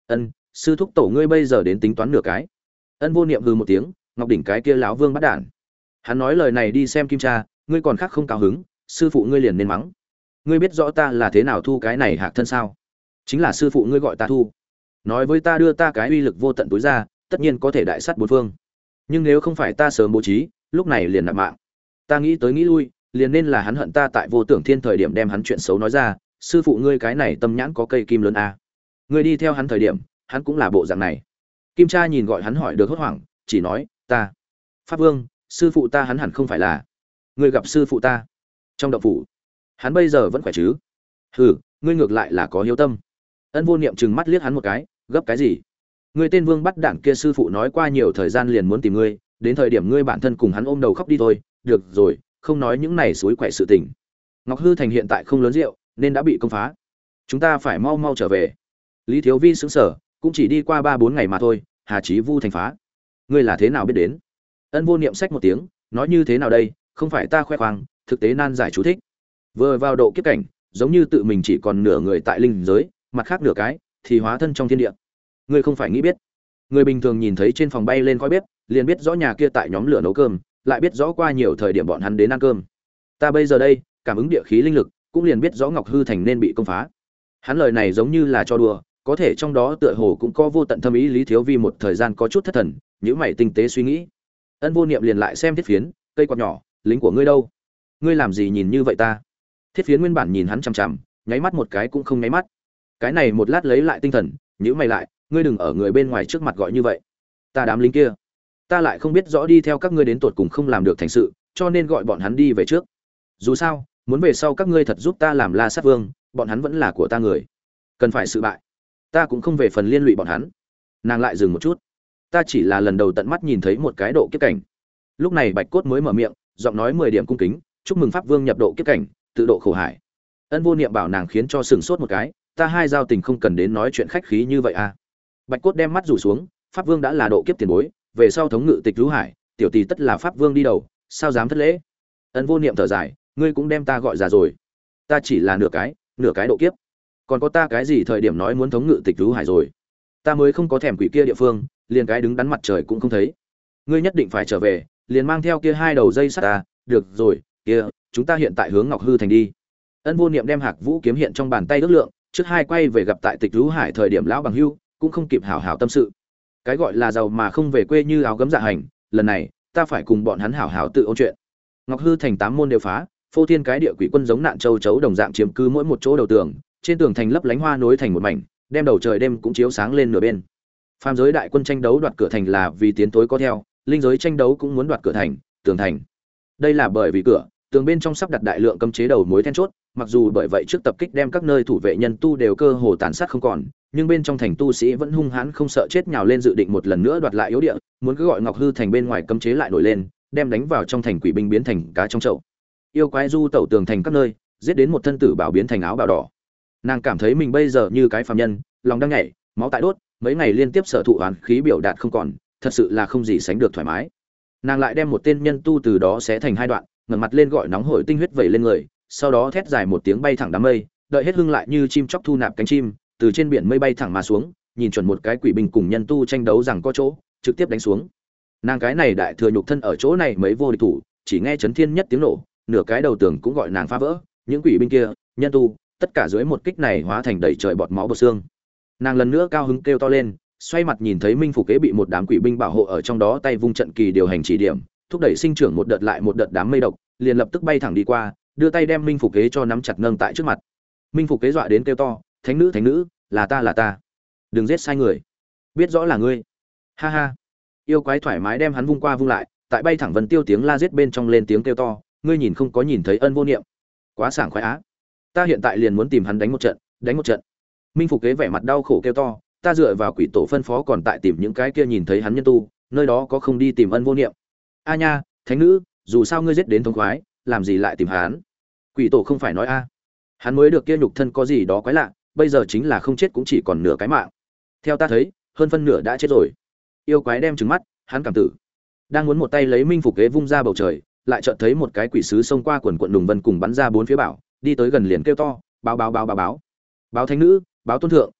sư thúc tổ ngươi bây giờ đến tính toán nửa cái. Ân Vô Niệm hừ một tiếng, Ngọc đỉnh cái kia lão vương bắt đản. Hắn nói lời này đi xem Kim Cha, ngươi còn khác không cao hứng, sư phụ ngươi liền nên mắng. Ngươi biết rõ ta là thế nào thu cái này hạc thân sao? Chính là sư phụ ngươi gọi ta thu. Nói với ta đưa ta cái uy lực vô tận túi ra, tất nhiên có thể đại sát bốn phương. Nhưng nếu không phải ta sớm bố trí, lúc này liền nạp mạng. Ta nghĩ tới nghĩ lui, liền nên là hắn hận ta tại Vô Tưởng Thiên thời điểm đem hắn chuyện xấu nói ra, sư phụ ngươi cái này tâm nhãn có cây kim lớn a. Ngươi đi theo hắn thời điểm, hắn cũng là bộ dạng này. Kim Cha nhìn gọi hắn hỏi được hốt hoảng, chỉ nói, ta. Pháp Vương, sư phụ ta hắn hẳn không phải là. Ngươi gặp sư phụ ta trong động phủ, hắn bây giờ vẫn khỏe chứ? Hừ, ngươi ngược lại là có hiếu tâm. Ân Vô Niệm trừng mắt liếc hắn một cái, gấp cái gì? Ngươi tên Vương bắt đảng kia sư phụ nói qua nhiều thời gian liền muốn tìm ngươi, đến thời điểm ngươi bản thân cùng hắn ôm đầu khóc đi thôi, được rồi, không nói những này suối quậy sự tình. Ngọc Hư Thành hiện tại không lớn rượu, nên đã bị công phá. Chúng ta phải mau mau trở về. Lý Thiếu Vi sững sờ, cũng chỉ đi qua 3-4 ngày mà thôi, Hà Chí Vu thành phá. Ngươi là thế nào biết đến? Ân Vô Niệm xách một tiếng, nói như thế nào đây, không phải ta khoe khoang, thực tế nan giải chú thích. Vừa vào độ kiếp cảnh, giống như tự mình chỉ còn nửa người tại linh giới, mặt khác nửa cái thì hóa thân trong thiên địa. Ngươi không phải nghĩ biết? Người bình thường nhìn thấy trên phòng bay lên khói bếp, liền biết rõ nhà kia tại nhóm lửa nấu cơm, lại biết rõ qua nhiều thời điểm bọn hắn đến ăn cơm. Ta bây giờ đây, cảm ứng địa khí linh lực, cũng liền biết rõ Ngọc Hư Thành nên bị công phá. Hắn lời này giống như là cho đùa, có thể trong đó tựa hồ cũng có vô tận thâm ý. Lý Thiếu Vi một thời gian có chút thất thần, nhíu mày tinh tế suy nghĩ. Ân Vô Niệm liền lại xem thiết phiến, cây quạt nhỏ, lính của ngươi đâu? Ngươi làm gì nhìn như vậy ta? Thiết phiến nguyên bản nhìn hắn chằm chằm, nháy mắt một cái cũng không nháy mắt. Cái này một lát lấy lại tinh thần, nhíu mày lại, ngươi đừng ở người bên ngoài trước mặt gọi như vậy. Ta đám lính kia, ta lại không biết rõ đi theo các ngươi đến tột cùng không làm được thành sự, cho nên gọi bọn hắn đi về trước. Dù sao, muốn về sau các ngươi thật giúp ta làm La Sát Vương, bọn hắn vẫn là của ta người, cần phải sự bại, ta cũng không về phần liên lụy bọn hắn. Nàng lại dừng một chút, ta chỉ là lần đầu tận mắt nhìn thấy một cái độ kiếp cảnh. Lúc này Bạch Cốt mới mở miệng, giọng nói 10 điểm cung kính, chúc mừng Pháp Vương nhập độ kiếp cảnh, tự độ khổ hải. Ân Vô Niệm bảo nàng khiến cho sừng sốt một cái, ta hai giao tình không cần đến nói chuyện khách khí như vậy à? Bạch Cốt đem mắt rủ xuống, Pháp Vương đã là độ kiếp tiền bối, về sau thống ngự tịch lũ hải, tiểu tỷ tất là Pháp Vương đi đầu, sao dám thất lễ? Ân Vô Niệm thở dài, ngươi cũng đem ta gọi già rồi. Ta chỉ là nửa cái độ kiếp, còn có ta cái gì thời điểm nói muốn thống ngự tịch lũ hải rồi? Ta mới không có thèm quỷ kia địa phương, liền cái đứng đắn mặt trời cũng không thấy. Ngươi nhất định phải trở về, liền mang theo kia hai đầu dây sắt ta, được rồi, kia, chúng ta hiện tại hướng Ngọc Hư Thành đi. Ân Vô Niệm đem Hạc Vũ kiếm hiện trong bàn tay ước lượng, trước hai quay về gặp tại tịch lũ hải thời điểm lão bằng hưu, cũng không kịp hảo hảo tâm sự. Cái gọi là giàu mà không về quê như áo gấm dạ hành, lần này ta phải cùng bọn hắn hảo hảo tự ôn chuyện. Ngọc Hư Thành 8 môn đều phá, phô thiên cái địa quỷ quân giống nạn châu chấu đồng dạng chiếm cứ mỗi một chỗ đầu tường, trên tường thành lấp lánh hoa nối thành một mảnh, đem đầu trời đêm cũng chiếu sáng lên nửa bên. Phàm giới đại quân tranh đấu đoạt cửa thành là vì tiến tối có theo, linh giới tranh đấu cũng muốn đoạt cửa thành, tường thành. Đây là bởi vì cửa, tường bên trong sắp đặt đại lượng cấm chế đầu mối then chốt, mặc dù bởi vậy trước tập kích đem các nơi thủ vệ nhân tu đều cơ hồ tàn sát không còn, nhưng bên trong thành tu sĩ vẫn hung hãn không sợ chết nhào lên dự định một lần nữa đoạt lại yếu địa, muốn cứ gọi Ngọc Hư Thành bên ngoài cấm chế lại nổi lên, đem đánh vào trong thành quỷ binh biến thành cá trong chậu. Yêu quái du tẩu tường thành các nơi, giết đến một thân tử bảo biến thành áo bào đỏ. Nàng cảm thấy mình bây giờ như cái phàm nhân, lòng đang nhảy, máu tại đốt, mấy ngày liên tiếp sở thụ oán khí biểu đạt không còn, thật sự là không gì sánh được thoải mái. Nàng lại đem một tên nhân tu từ đó xé thành hai đoạn, ngẩng mặt lên gọi nóng hổi tinh huyết vẩy lên người, sau đó thét dài một tiếng bay thẳng đám mây, đợi hết hưng lại như chim chóc thu nạp cánh chim, từ trên biển mây bay thẳng mà xuống, nhìn chuẩn một cái quỷ binh cùng nhân tu tranh đấu rằng có chỗ, trực tiếp đánh xuống. Nàng cái này đại thừa nhục thân ở chỗ này mấy vô địch thủ, chỉ nghe chấn thiên nhất tiếng nổ, nửa cái đầu tường cũng gọi nàng phá vỡ, những quỷ binh kia, nhân tu, tất cả dưới một kích này hóa thành đầy trời bọt máu bọt xương. Nàng lần nữa cao hứng kêu to lên, xoay mặt nhìn thấy Minh Phục Kế bị một đám quỷ binh bảo hộ ở trong đó, tay vung trận kỳ điều hành chỉ điểm, thúc đẩy sinh trưởng một đợt lại một đợt đám mây độc, liền lập tức bay thẳng đi qua, đưa tay đem Minh Phục Kế cho nắm chặt nâng tại trước mặt. Minh Phục Kế dọa đến kêu to, thánh nữ, là ta, đừng giết sai người, biết rõ là ngươi. Ha ha. Yêu quái thoải mái đem hắn vung qua vung lại, tại bay thẳng Vân Tiêu tiếng la giết bên trong lên tiếng kêu to, ngươi nhìn không có nhìn thấy Ân Vô Niệm, quá sảng khoái á, ta hiện tại liền muốn tìm hắn đánh một trận. Minh Phục Kế vẻ mặt đau khổ kêu to, ta dựa vào quỷ tổ phân phó còn tại tìm những cái kia nhìn thấy hắn nhân tu, nơi đó có không đi tìm Ân Vô Niệm. A nha, thánh nữ, dù sao ngươi giết đến thống khoái, làm gì lại tìm hắn? Quỷ tổ không phải nói a, hắn mới được kia nhục thân có gì đó quái lạ, bây giờ chính là không chết cũng chỉ còn nửa cái mạng. Theo ta thấy, hơn phân nửa đã chết rồi. Yêu quái đem trừng mắt, hắn cảm tử, đang muốn một tay lấy Minh Phục Kế vung ra bầu trời, lại chợt thấy một cái quỷ sứ xông qua quần quận đùng vân cùng bắn ra bốn phía bảo, đi tới gần liền kêu to, báo thánh nữ, báo tôn thượng,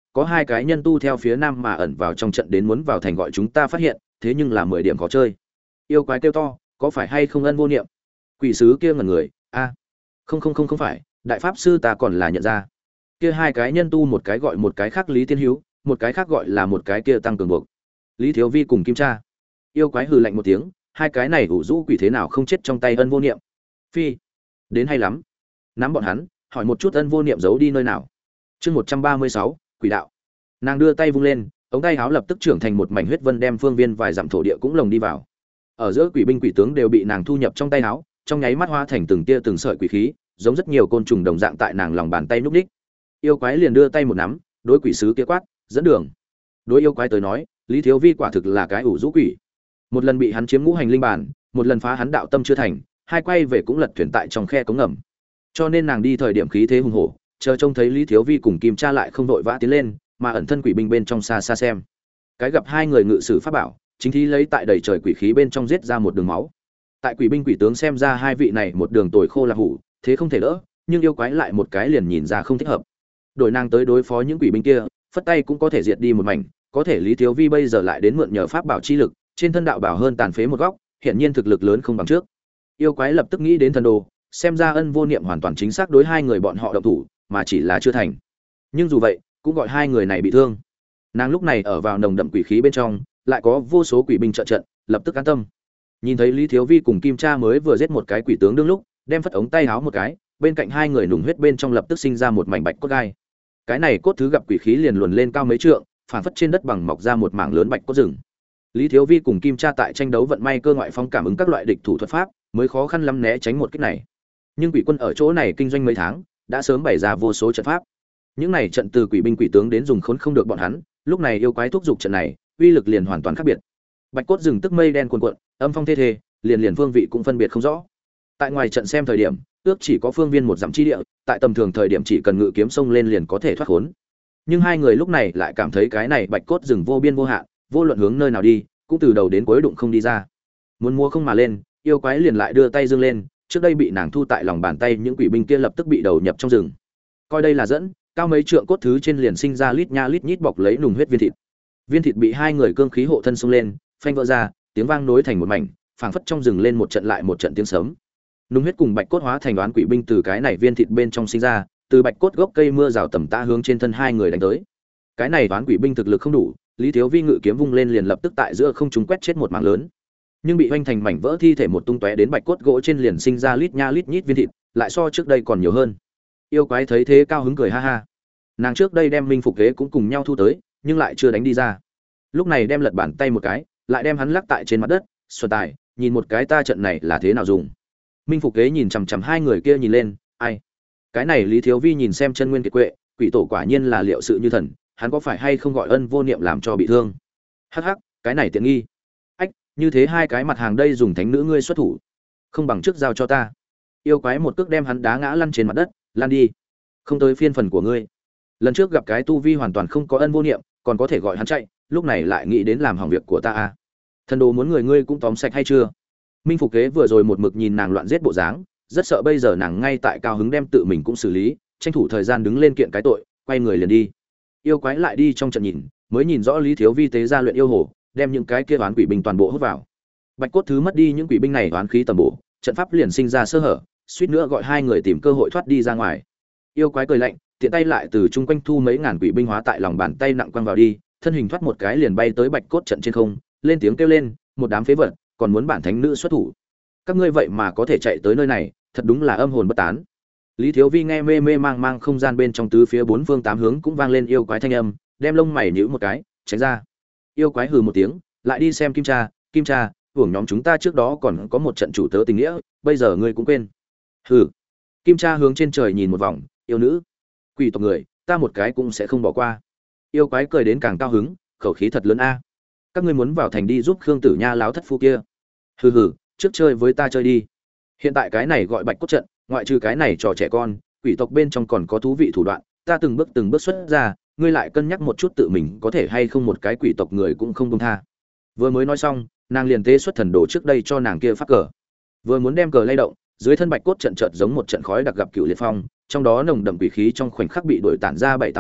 có hai cái nhân tu theo phía nam mà ẩn vào trong trận đến muốn vào thành gọi chúng ta phát hiện, thế nhưng là 10 điểm khó chơi. Yêu quái kêu to, có phải hay không Ân Vô Niệm? Quỷ sứ kia ngẩn người, a, không phải, đại pháp sư ta còn là nhận ra. Kia hai cái nhân tu một cái gọi một cái khác Lý Tiên Hữu, một cái khác gọi là một cái kia tăng cường buộc. Lý Thiếu Vi cùng Kim Cha. Yêu quái hừ lạnh một tiếng, hai cái này ủ rũ quỷ thế nào không chết trong tay Ân Vô Niệm? Phi, đến hay lắm. Nắm bọn hắn, hỏi một chút Ân Vô Niệm giấu đi nơi nào. Chương 136, quỷ đạo. Nàng đưa tay vung lên, ống tay áo lập tức trưởng thành một mảnh huyết vân đem phương viên vài dặm thổ địa cũng lồng đi vào. Ở giữa quỷ binh quỷ tướng đều bị nàng thu nhập trong tay áo, trong nháy mắt hóa thành từng tia từng sợi quỷ khí, giống rất nhiều côn trùng đồng dạng tại nàng lòng bàn tay núp đích. Yêu quái liền đưa tay một nắm, đối quỷ sứ kia quát, dẫn đường. Đối yêu quái tới nói, Lý Thiếu Vi quả thực là cái ủ rũ quỷ. Một lần bị hắn chiếm ngũ hành linh bản, một lần phá hắn đạo tâm chưa thành, hai quay về cũng lật thuyền tại trong khe cống ngầm. Cho nên nàng đi thời điểm khí thế hùng hổ, chờ trông thấy Lý Thiếu Vi cùng Kim Cha lại không đội vã tiến lên, mà ẩn thân quỷ binh bên trong xa xa xem. Cái gặp hai người ngự sử pháp bảo, chính thí lấy tại đầy trời quỷ khí bên trong giết ra một đường máu. Tại quỷ binh quỷ tướng xem ra hai vị này một đường tồi khô là hủ, thế không thể đỡ, nhưng yêu quái lại một cái liền nhìn ra không thích hợp. Đổi nàng tới đối phó những quỷ binh kia, phất tay cũng có thể diệt đi một mảnh, có thể Lý Thiếu Vi bây giờ lại đến mượn nhờ pháp bảo chi lực, trên thân đạo bảo hơn tàn phế một góc, hiện nhiên thực lực lớn không bằng trước. Yêu quái lập tức nghĩ đến thần đồ, xem ra Ân Vô Niệm hoàn toàn chính xác đối hai người bọn họ động thủ, mà chỉ là chưa thành. Nhưng dù vậy, cũng gọi hai người này bị thương. Nàng lúc này ở vào nồng đậm quỷ khí bên trong, lại có vô số quỷ binh trợ trận, lập tức an tâm. Nhìn thấy Lý Thiếu Vi cùng Kim Cha mới vừa giết một cái quỷ tướng đương lúc, đem phất ống tay áo một cái, bên cạnh hai người nùng huyết bên trong lập tức sinh ra một mảnh bạch cốt gai. Cái này cốt thứ gặp quỷ khí liền luồn lên cao mấy trượng, phản phất trên đất bằng mọc ra một mảng lớn bạch cốt rừng. Lý Thiếu Vi cùng Kim Cha tại tranh đấu vận may cơ ngoại phong cảm ứng các loại địch thủ thuật pháp, mới khó khăn lắm né tránh một kích này. Nhưng quỷ quân ở chỗ này kinh doanh mấy tháng, đã sớm bày ra vô số trận pháp. Những này trận từ quỷ binh quỷ tướng đến dùng khốn không được bọn hắn, lúc này yêu quái thúc giục trận này, uy lực liền hoàn toàn khác biệt. Bạch cốt rừng tức mây đen cuồn cuộn, âm phong thê thê, liền phương vị cũng phân biệt không rõ. Tại ngoài trận xem thời điểm, ước chỉ có phương viên một dặm chi địa, tại tầm thường thời điểm chỉ cần ngự kiếm xông lên liền có thể thoát khốn. Nhưng hai người lúc này lại cảm thấy cái này bạch cốt rừng vô biên vô hạn, vô luận hướng nơi nào đi, cũng từ đầu đến cuối đụng không đi ra. Muốn mua không mà lên, yêu quái liền lại đưa tay dương lên, trước đây bị nàng thu tại lòng bàn tay những quỷ binh kia lập tức bị đầu nhập trong rừng. Coi đây là dẫn, cao mấy trượng cốt thứ trên liền sinh ra lít nha lít nhít bọc lấy nùng huyết viên thịt. Viên thịt bị hai người cương khí hộ thân xông lên, phanh vỡ ra, tiếng vang nối thành một mảnh, phảng phất trong rừng lên một trận lại một trận tiếng sấm. Nùng huyết cùng bạch cốt hóa thành đoán quỷ binh từ cái này viên thịt bên trong sinh ra, từ bạch cốt gốc cây mưa rào tầm tã hướng trên thân hai người đánh tới. Cái này đoán quỷ binh thực lực không đủ, Lý Thiếu Vi ngự kiếm vung lên liền lập tức tại giữa không trung quét chết một mảng lớn. Nhưng bị hoành thành mảnh vỡ thi thể một tung tóe đến bạch cốt gỗ trên liền sinh ra lít nha lít nhít viên thịt, lại so trước đây còn nhiều hơn. Yêu quái thấy thế cao hứng cười ha ha. Nàng trước đây đem minh phục ghế cũng cùng nhau thu tới, nhưng lại chưa đánh đi ra. Lúc này đem lật bàn tay một cái, lại đem hắn lắc tại trên mặt đất, xuân tài, nhìn một cái ta trận này là thế nào dùng. Minh phục ghế nhìn chằm chằm hai người kia nhìn lên, ai? Cái này Lý Thiếu Vi nhìn xem chân nguyên kiệt quệ, quỷ tổ quả nhiên là liệu sự như thần, hắn có phải hay không gọi Ân Vô Niệm làm cho bị thương? Hắc hắc, cái này tiện nghi. Ách, như thế hai cái mặt hàng đây dùng thánh nữ ngươi xuất thủ, không bằng trước giao cho ta. Yêu quái một cước đem hắn đá ngã lăn trên mặt đất, lan đi. Không tới phiên phần của ngươi. Lần trước gặp cái tu vi hoàn toàn không có Ân Vô Niệm, còn có thể gọi hắn chạy, lúc này lại nghĩ đến làm hỏng việc của ta à? Thần đồ muốn người ngươi cũng tóm sạch hay chưa? Minh phục kế vừa rồi một mực nhìn nàng loạn giết bộ dáng, rất sợ bây giờ nàng ngay tại cao hứng đem tự mình cũng xử lý, tranh thủ thời gian đứng lên kiện cái tội, quay người liền đi. Yêu quái lại đi trong trận nhìn, mới nhìn rõ Lý Thiếu Vi tế ra luyện yêu hồ, đem những cái kia oán quỷ binh toàn bộ hút vào. Bạch cốt thứ mất đi những quỷ binh này oán khí tầm bổ, trận pháp liền sinh ra sơ hở, suýt nữa gọi hai người tìm cơ hội thoát đi ra ngoài. Yêu quái cười lạnh, tiện tay lại từ chung quanh thu mấy ngàn quỷ binh hóa tại lòng bàn tay nặng quăng vào đi, thân hình thoát một cái liền bay tới bạch cốt trận trên không, lên tiếng kêu lên, một đám phế vật, còn muốn bản thánh nữ xuất thủ. Các ngươi vậy mà có thể chạy tới nơi này, thật đúng là âm hồn bất tán. Lý Thiếu Vi nghe mê mê mang mang không gian bên trong tứ phía bốn phương tám hướng cũng vang lên yêu quái thanh âm, đem lông mày nhíu một cái, tránh ra. Yêu quái hừ một tiếng, lại đi xem Kim Cha, hưởng nhóm chúng ta trước đó còn có một trận chủ tớ tình nghĩa, bây giờ ngươi cũng quên. Hừ. Kim Cha hướng trên trời nhìn một vòng, yêu nữ, quỷ tộc người, ta một cái cũng sẽ không bỏ qua. Yêu quái cười đến càng cao hứng, khẩu khí thật lớn a. Các ngươi muốn vào thành đi giúp Khương Tử Nha láo thất phu kia. Hừ hừ, trước chơi với ta chơi đi. Hiện tại cái này gọi bạch cốt trận, ngoại trừ cái này trò trẻ con, quỷ tộc bên trong còn có thú vị thủ đoạn, ta từng bước xuất ra, ngươi lại cân nhắc một chút tự mình có thể hay không một cái quỷ tộc người cũng không buông tha. Vừa mới nói xong, nàng liền tế xuất thần đồ trước đây cho nàng kia phát cờ. Vừa muốn đem cờ lay động, dưới thân bạch cốt trận chợt giống một trận khói đặc gặp cựu liệt phong, trong đó nồng đậm quỷ khí trong khoảnh khắc bị đổi tản ra 7-8 phần,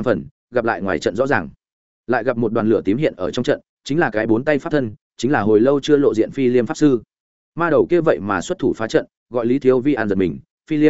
gặp lại ngoài trận rõ ràng. Lại gặp một đoàn lửa tím hiện ở trong trận, chính là cái bốn tay pháp thân, chính là hồi lâu chưa lộ diện Phi Liêm pháp sư. Ma đầu kia vậy mà xuất thủ phá trận, gọi Lý Thiếu Vi an giật mình.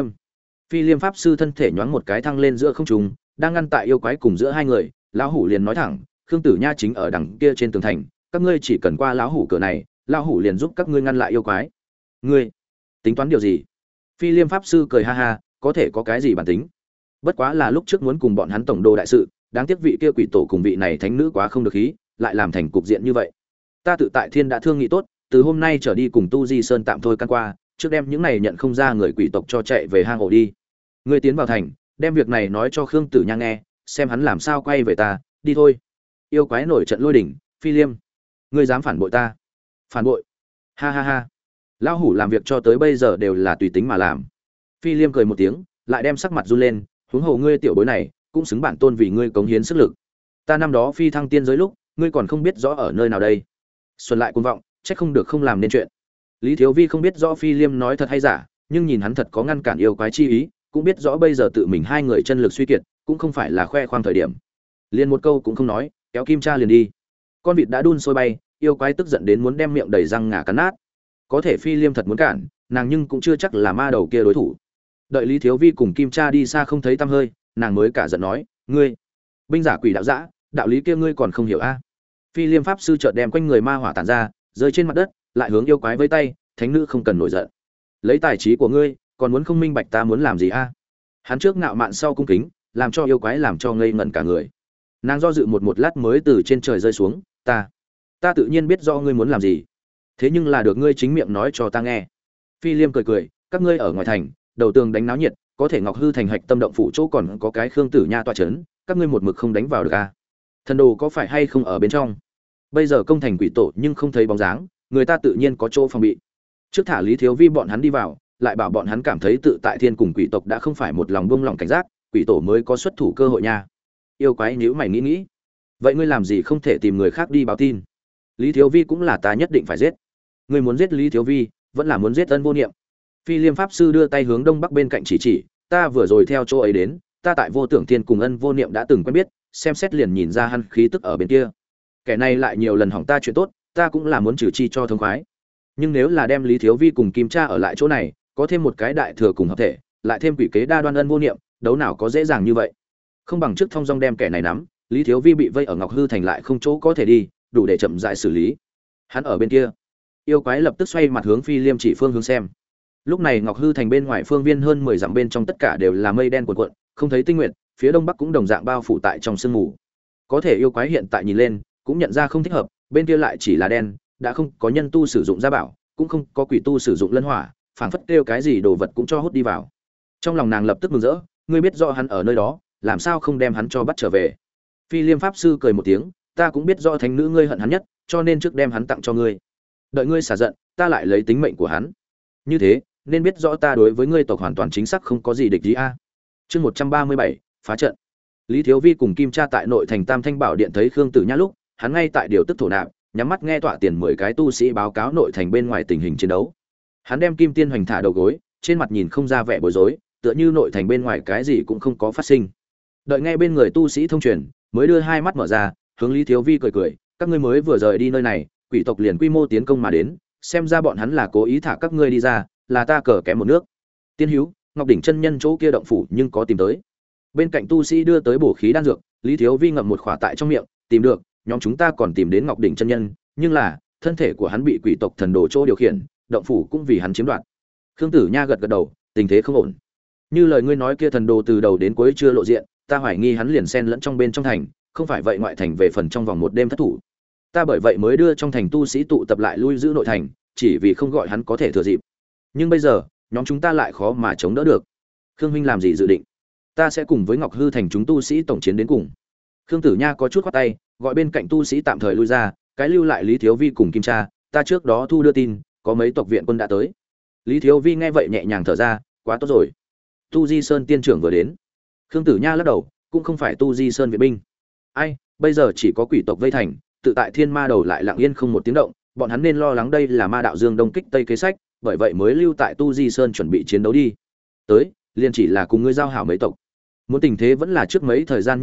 Phi Liêm pháp sư thân thể nhoáng một cái thăng lên giữa không trung, đang ngăn tại yêu quái cùng giữa hai người. Lão hủ liền nói thẳng, Khương Tử Nha chính ở đằng kia trên tường thành, các ngươi chỉ cần qua lão hủ cửa này, lão hủ liền giúp các ngươi ngăn lại yêu quái. Ngươi tính toán điều gì? Phi Liêm pháp sư cười ha ha, có thể có cái gì bản tính? Bất quá là lúc trước muốn cùng bọn hắn tổng đô đại sự, đáng tiếc vị kia quỷ tổ cùng vị này thánh nữ quá không được khí, lại làm thành cục diện như vậy. Ta tự tại thiên đã thương nghị tốt, từ hôm nay trở đi cùng Tu Di Sơn tạm thôi căn qua, trước đem những này nhận không ra người quỷ tộc cho chạy về hang ổ đi. Ngươi tiến vào thành, đem việc này nói cho Khương Tử Nha nghe, xem hắn làm sao quay về ta, đi thôi. Yêu quái nổi trận lôi đỉnh, Phi Liêm, ngươi dám phản bội ta? Phản bội? Ha ha ha. Lão hủ làm việc cho tới bây giờ đều là tùy tính mà làm. Phi Liêm cười một tiếng, lại đem sắc mặt run lên, huống hồ ngươi tiểu bối này, cũng xứng bản tôn vì ngươi cống hiến sức lực. Ta năm đó phi thăng tiên giới lúc, ngươi còn không biết rõ ở nơi nào đây. Xuân lại cuồng vọng, trách không được không làm nên chuyện. Lý Thiếu Vi không biết rõ Phi Liêm nói thật hay giả, nhưng nhìn hắn thật có ngăn cản yêu quái chi ý, cũng biết rõ bây giờ tự mình hai người chân lực suy kiệt, cũng không phải là khoe khoang thời điểm. Liền một câu cũng không nói, kéo kim cha liền đi. Con vịt đã đun sôi bay, yêu quái tức giận đến muốn đem miệng đầy răng ngà cắn nát. Có thể Phi Liêm thật muốn cản, nàng nhưng cũng chưa chắc là ma đầu kia đối thủ. Đợi Lý Thiếu Vi cùng kim cha đi xa không thấy tăm hơi, nàng mới cả giận nói, ngươi binh giả quỷ đạo dã, đạo lý kia ngươi còn không hiểu a? Phi Liêm pháp sư chợt đem quanh người ma hỏa tản ra, rơi trên mặt đất, lại hướng yêu quái vẫy tay, thánh nữ không cần nổi giận. Lấy tài trí của ngươi, còn muốn không minh bạch ta muốn làm gì a? Hắn trước ngạo mạn sau cung kính, làm cho yêu quái làm cho ngây ngẩn cả người. Nàng do dự một lát mới từ trên trời rơi xuống, ta tự nhiên biết do ngươi muốn làm gì, thế nhưng là được ngươi chính miệng nói cho ta nghe. Phi Liêm cười cười, các ngươi ở ngoài thành, đầu tường đánh náo nhiệt, có thể Ngọc Hư thành hạch tâm động phủ chỗ còn có cái Khương Tử Nha tọa chấn, các ngươi một mực không đánh vào được a? Thần đồ có phải hay không ở bên trong? Bây giờ công thành quỷ tổ nhưng không thấy bóng dáng, người ta tự nhiên có chỗ phòng bị. Trước thả Lý Thiếu Vi bọn hắn đi vào, lại bảo bọn hắn cảm thấy tự tại thiên cùng quỷ tộc đã không phải một lòng buông lỏng cảnh giác, quỷ tổ mới có xuất thủ cơ hội nha. Yêu quái nhíu mày nghĩ, vậy ngươi làm gì không thể tìm người khác đi báo tin? Lý Thiếu Vi cũng là ta nhất định phải giết. Ngươi muốn giết Lý Thiếu Vi, vẫn là muốn giết Ân Vô Niệm? Phi Liêm pháp sư đưa tay hướng đông bắc bên cạnh chỉ, ta vừa rồi theo chỗ ấy đến, ta tại Vô Tưởng Thiên cùng Ân Vô Niệm đã từng quen biết, xem xét liền nhìn ra hắn khí tức ở bên kia. Kẻ này lại nhiều lần hỏng ta chuyện tốt, ta cũng là muốn trừ chi cho thông khoái. Nhưng nếu là đem Lý Thiếu Vi cùng Kim Cha ở lại chỗ này, có thêm một cái đại thừa cùng hợp thể, lại thêm quỷ kế đa đoan Ân Vô Niệm, đấu nào có dễ dàng như vậy. Không bằng trước thông dong đem kẻ này nắm, Lý Thiếu Vi bị vây ở Ngọc Hư thành lại không chỗ có thể đi, đủ để chậm rãi xử lý. Hắn ở bên kia. Yêu quái lập tức xoay mặt hướng Phi Liêm chỉ phương hướng xem. Lúc này Ngọc Hư thành bên ngoài phương viên hơn 10 dặm bên trong tất cả đều là mây đen cuồn cuộn, không thấy tinh nguyệt, phía đông bắc cũng đồng dạng bao phủ tại trong sương mù. Có thể yêu quái hiện tại nhìn lên, cũng nhận ra không thích hợp, bên kia lại chỉ là đen, đã không có nhân tu sử dụng gia bảo, cũng không có quỷ tu sử dụng lân hỏa, phảng phất kêu cái gì đồ vật cũng cho hút đi vào. Trong lòng nàng lập tức mừng rỡ, ngươi biết rõ hắn ở nơi đó, làm sao không đem hắn cho bắt trở về? Phi Liêm pháp sư cười một tiếng, ta cũng biết rõ thánh nữ ngươi hận hắn nhất, cho nên trước đem hắn tặng cho ngươi. Đợi ngươi xả giận, ta lại lấy tính mệnh của hắn. Như thế, nên biết rõ ta đối với ngươi tộc hoàn toàn chính xác không có gì địch gì a. Chương 137, phá trận. Lý Thiếu Vi cùng Kim Cha tại nội thành Tam Thanh Bảo Điện thấy Khương Tử Nha lúc, hắn ngay tại điều tức thổ nạp, nhắm mắt nghe tọa tiền 10 cái tu sĩ báo cáo nội thành bên ngoài tình hình chiến đấu. Hắn đem Kim Tiên Hoành thả đầu gối, trên mặt nhìn không ra vẻ bối rối, tựa như nội thành bên ngoài cái gì cũng không có phát sinh. Đợi nghe bên người tu sĩ thông truyền, mới đưa hai mắt mở ra, hướng Lý Thiếu Vi cười cười, các ngươi mới vừa rời đi nơi này, quỷ tộc liền quy mô tiến công mà đến, xem ra bọn hắn là cố ý thả các ngươi đi ra, là ta cờ kém một nước. Tiên hữu, Ngọc đỉnh chân nhân chỗ kia động phủ nhưng có tìm tới. Bên cạnh tu sĩ đưa tới bổ khí đan dược, Lý Thiếu Vi ngậm một khỏa tại trong miệng, tìm được, nhóm chúng ta còn tìm đến Ngọc đỉnh chân nhân, nhưng là thân thể của hắn bị quỷ tộc thần đồ chỗ điều khiển, động phủ cũng vì hắn chiếm đoạt. Khương Tử Nha gật gật đầu, tình thế không ổn. Như lời ngươi nói kia thần đồ từ đầu đến cuối chưa lộ diện, ta hoài nghi hắn liền xen lẫn trong bên trong thành, không phải vậy ngoại thành về phần trong vòng một đêm thất thủ. Ta bởi vậy mới đưa trong thành tu sĩ tụ tập lại lui giữ nội thành, chỉ vì không gọi hắn có thể thừa dịp. Nhưng bây giờ, nhóm chúng ta lại khó mà chống đỡ được. Khương huynh làm gì dự định? Ta sẽ cùng với Ngọc Hư thành chúng tu sĩ tổng chiến đến cùng. Khương Tử Nha có chút khoát tay, gọi bên cạnh tu sĩ tạm thời lui ra, cái lưu lại Lý Thiếu Vi cùng Kim Cha, ta trước đó thu đưa tin, có mấy tộc viện quân đã tới. Lý Thiếu Vi nghe vậy nhẹ nhàng thở ra, quá tốt rồi. Tu Di Sơn tiên trưởng vừa đến. Khương Tử Nha lắc đầu, cũng không phải Tu Di Sơn viện binh. Ai, bây giờ chỉ có quỷ tộc vây thành, tự tại thiên ma đầu lại lặng yên không một tiếng động, bọn hắn nên lo lắng đây là ma đạo Dương Đông kích Tây kế sách, bởi vậy mới lưu tại Tu Di Sơn chuẩn bị chiến đấu đi. Tới, liền chỉ là cùng ngươi giao hảo mấy tộc. Muốn tình thế vẫn là trước mấy thời gian như vậy,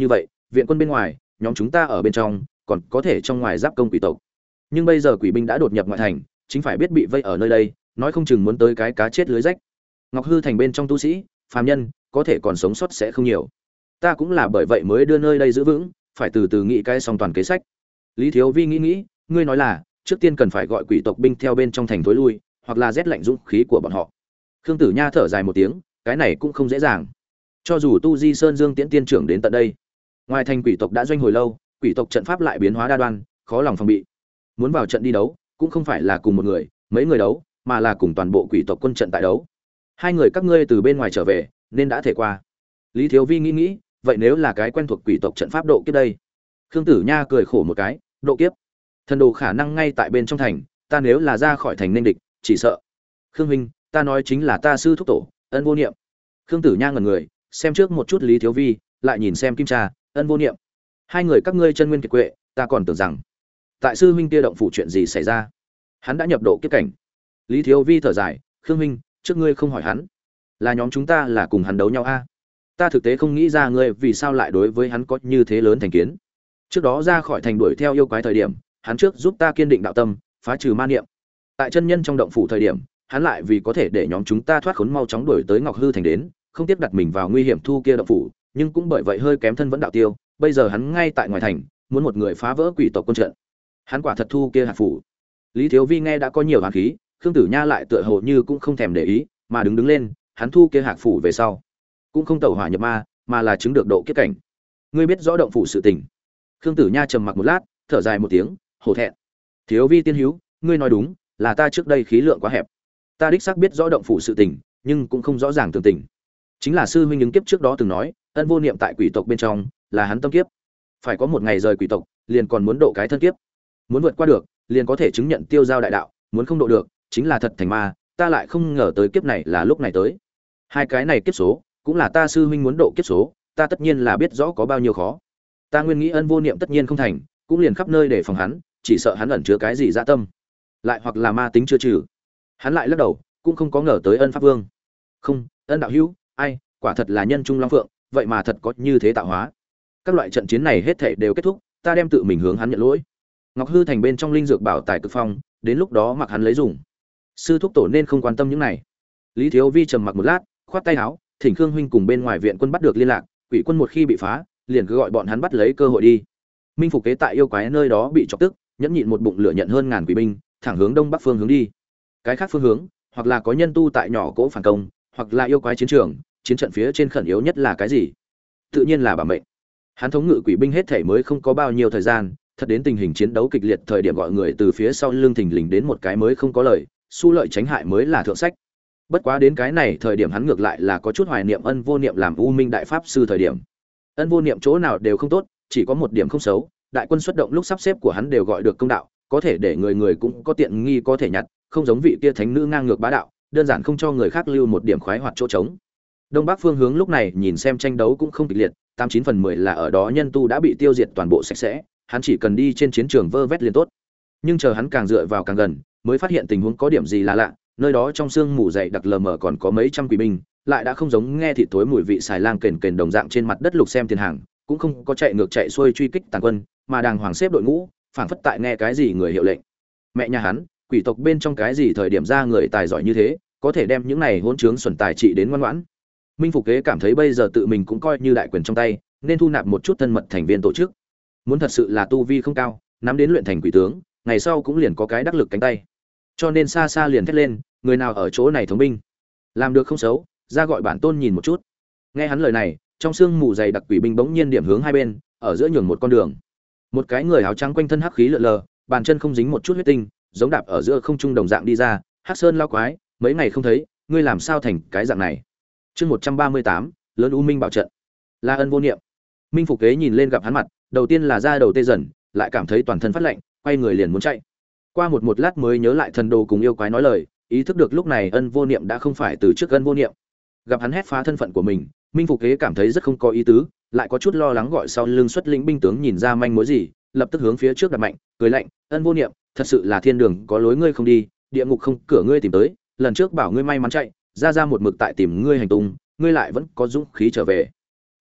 viện quân bên ngoài, nhóm chúng ta ở bên trong, còn có thể trong ngoài giáp công quỷ tộc. Nhưng bây giờ quỷ binh đã đột nhập ngoại thành, chính phải biết bị vây ở nơi đây, nói không chừng muốn tới cái cá chết lưới rách. Ngọc Hư thành bên trong tu sĩ, phàm nhân, có thể còn sống sót sẽ không nhiều. Ta cũng là bởi vậy mới đưa nơi đây giữ vững, phải từ từ nghĩ cái song toàn kế sách. Lý Thiếu Vi nghĩ, ngươi nói là, trước tiên cần phải gọi quỷ tộc binh theo bên trong thành thối lui, hoặc là rét lạnh dũng khí của bọn họ. Khương Tử Nha thở dài một tiếng, cái này cũng không dễ dàng. Cho dù Tu Di Sơn Dương Tiễn tiên trưởng đến tận đây, ngoài thành quỷ tộc đã doanh hồi lâu, quỷ tộc trận pháp lại biến hóa đa đoan, khó lòng phòng bị. Muốn vào trận đi đấu, cũng không phải là cùng một người, mấy người đấu, mà là cùng toàn bộ quỷ tộc quân trận tại đấu. Hai người các ngươi từ bên ngoài trở về, nên đã thể qua. Lý Thiếu Vi nghĩ, vậy nếu là cái quen thuộc quỷ tộc trận pháp độ kiếp đây? Khương Tử Nha cười khổ một cái, độ kiếp, thần đồ khả năng ngay tại bên trong thành, ta nếu là ra khỏi thành nên địch, chỉ sợ. Khương huynh, ta nói chính là ta sư thúc tổ, Ân Vô Niệm. Khương Tử Nha ngẩn người, xem trước một chút Lý Thiếu Vi, lại nhìn xem Kim Trà, Ân Vô Niệm. Hai người các ngươi chân nguyên kiệt quệ, ta còn tưởng rằng tại sư huynh kia động phủ chuyện gì xảy ra, hắn đã nhập độ kiếp cảnh. Lý Thiếu Vi thở dài, Khương huynh, trước ngươi không hỏi hắn, là nhóm chúng ta là cùng hắn đấu nhau a? Ta thực tế không nghĩ ra ngươi vì sao lại đối với hắn có như thế lớn thành kiến. Trước đó ra khỏi thành đuổi theo yêu quái thời điểm, hắn trước giúp ta kiên định đạo tâm, phá trừ ma niệm. Tại chân nhân trong động phủ thời điểm, hắn lại vì có thể để nhóm chúng ta thoát khốn mau chóng đuổi tới Ngọc Hư thành đến, không tiếp đặt mình vào nguy hiểm thu kia động phủ, nhưng cũng bởi vậy hơi kém thân vẫn đạo tiêu, bây giờ hắn ngay tại ngoài thành, muốn một người phá vỡ quỷ tộc quân trận. Hắn quả thật thu kia hạt phủ. Lý Thiếu Vi nghe đã có nhiều hàn khí, Khương Tử Nha lại tựa hồ như cũng không thèm để ý, mà đứng lên, hắn thu kia hạt phủ về sau, cũng không tẩu hỏa nhập ma, mà là chứng được độ kiếp cảnh. Ngươi biết rõ động phủ sự tình? Khương Tử Nha trầm mặc một lát, thở dài một tiếng, hổ thẹn. Thiếu Vi tiên hữu, ngươi nói đúng, là ta trước đây khí lượng quá hẹp. Ta đích xác biết rõ động phủ sự tình, nhưng cũng không rõ ràng tường tình. Chính là sư huynh ứng kiếp trước đó từng nói, Ân Vô Niệm tại quỷ tộc bên trong, là hắn tâm kiếp. Phải có một ngày rời quỷ tộc, liền còn muốn độ cái thân kiếp. Muốn vượt qua được, liền có thể chứng nhận tiêu giao đại đạo, muốn không độ được, chính là thật thành ma, ta lại không ngờ tới kiếp này là lúc này tới. Hai cái này kiếp số, cũng là ta sư huynh muốn độ kiếp số, ta tất nhiên là biết rõ có bao nhiêu khó. Ta nguyên nghĩ Ân Vô Niệm tất nhiên không thành, cũng liền khắp nơi để phòng hắn, chỉ sợ hắn ẩn chứa cái gì dạ tâm, lại hoặc là ma tính chưa trừ. Hắn lại lắc đầu, cũng không có ngờ tới Ân Pháp Vương. Không, Ân đạo hữu, ai, quả thật là nhân trung long phượng, vậy mà thật có như thế tạo hóa. Các loại trận chiến này hết thảy đều kết thúc, ta đem tự mình hướng hắn nhận lỗi. Ngọc Hư thành bên trong linh dược bảo tài cực phong, đến lúc đó mặc hắn lấy dùng. Sư thúc tổ nên không quan tâm những này. Lý Thiếu Vi trầm mặc một lát, khoát tay áo, thỉnh Khương huynh cùng bên ngoài viện quân bắt được liên lạc, quỷ quân một khi bị phá, liền cứ gọi bọn hắn bắt lấy cơ hội đi. Minh Phục kế tại yêu quái nơi đó bị chọc tức, nhẫn nhịn một bụng lửa nhận hơn ngàn quỷ binh, thẳng hướng đông bắc phương hướng đi. Cái khác phương hướng, hoặc là có nhân tu tại nhỏ cỗ phản công, hoặc là yêu quái chiến trường, chiến trận phía trên khẩn yếu nhất là cái gì? Tự nhiên là bảo mệnh. Hắn thống ngự quỷ binh hết thể mới không có bao nhiêu thời gian, thật đến tình hình chiến đấu kịch liệt thời điểm gọi người từ phía sau lưng thình lình đến một cái mới không có lời, xu lợi tránh hại mới là thượng sách. Bất quá đến cái này thời điểm hắn ngược lại là có chút hoài niệm Ân Vô Niệm làm U Minh đại pháp sư thời điểm. Ân Vô Niệm chỗ nào đều không tốt, chỉ có một điểm không xấu, đại quân xuất động lúc sắp xếp của hắn đều gọi được công đạo, có thể để người người cũng có tiện nghi có thể nhặt, không giống vị kia thánh nữ ngang ngược bá đạo, đơn giản không cho người khác lưu một điểm khoái hoạt chỗ trống. Đông Bắc phương hướng lúc này nhìn xem tranh đấu cũng không kịch liệt, 89/10 là ở đó nhân tu đã bị tiêu diệt toàn bộ sạch sẽ, hắn chỉ cần đi trên chiến trường vơ vét liền tốt. Nhưng chờ hắn càng dựa vào càng gần, mới phát hiện tình huống có điểm gì là lạ, nơi đó trong sương mù dày đặc lờ mờ còn có mấy trăm quỷ binh, lại đã không giống nghe thịt thối mùi vị xài lang kền kền đồng dạng trên mặt đất lục xem tiền hàng, cũng không có chạy ngược chạy xuôi truy kích tàn quân, mà đàng hoàng xếp đội ngũ, phảng phất tại nghe cái gì người hiệu lệnh. Mẹ nhà hắn, quỷ tộc bên trong cái gì thời điểm ra người tài giỏi như thế, có thể đem những này hỗn trướng xuẩn tài trị đến ngoan ngoãn. Minh Phục Kế cảm thấy bây giờ tự mình cũng coi như đại quyền trong tay, nên thu nạp một chút thân mật thành viên tổ chức. Muốn thật sự là tu vi không cao, nắm đến luyện thành quỷ tướng, ngày sau cũng liền có cái đắc lực cánh tay. Cho nên xa xa liền thét lên, người nào ở chỗ này thống binh, làm được không xấu, ra gọi bản tôn nhìn một chút. Nghe hắn lời này, trong sương mù dày đặc quỷ binh bỗng nhiên điểm hướng hai bên, ở giữa nhường một con đường. Một cái người áo trắng quanh thân hắc khí lượn lờ, bàn chân không dính một chút huyết tinh, giống đạp ở giữa không trung đồng dạng đi ra, Hắc Sơn lao quái, mấy ngày không thấy, ngươi làm sao thành cái dạng này? Chương 138, lớn U Minh bảo trận. La Ân Vô Niệm. Minh Phục Kế nhìn lên gặp hắn mặt, đầu tiên là da đầu tê dần, lại cảm thấy toàn thân phát lạnh, quay người liền muốn chạy. Qua một lát mới nhớ lại thần đồ cùng yêu quái nói lời, ý thức được lúc này Ân Vô Niệm đã không phải từ trước Ân Vô Niệm. Gặp hắn hét phá thân phận của mình, Minh Phục Kế cảm thấy rất không có ý tứ, lại có chút lo lắng gọi sau lưng xuất lĩnh binh tướng nhìn ra manh mối gì, lập tức hướng phía trước đặt mạnh, cười lạnh, Ân Vô Niệm, thật sự là thiên đường có lối ngươi không đi, địa ngục không cửa ngươi tìm tới, lần trước bảo ngươi may mắn chạy, ra một mực tại tìm ngươi hành tung, ngươi lại vẫn có dũng khí trở về.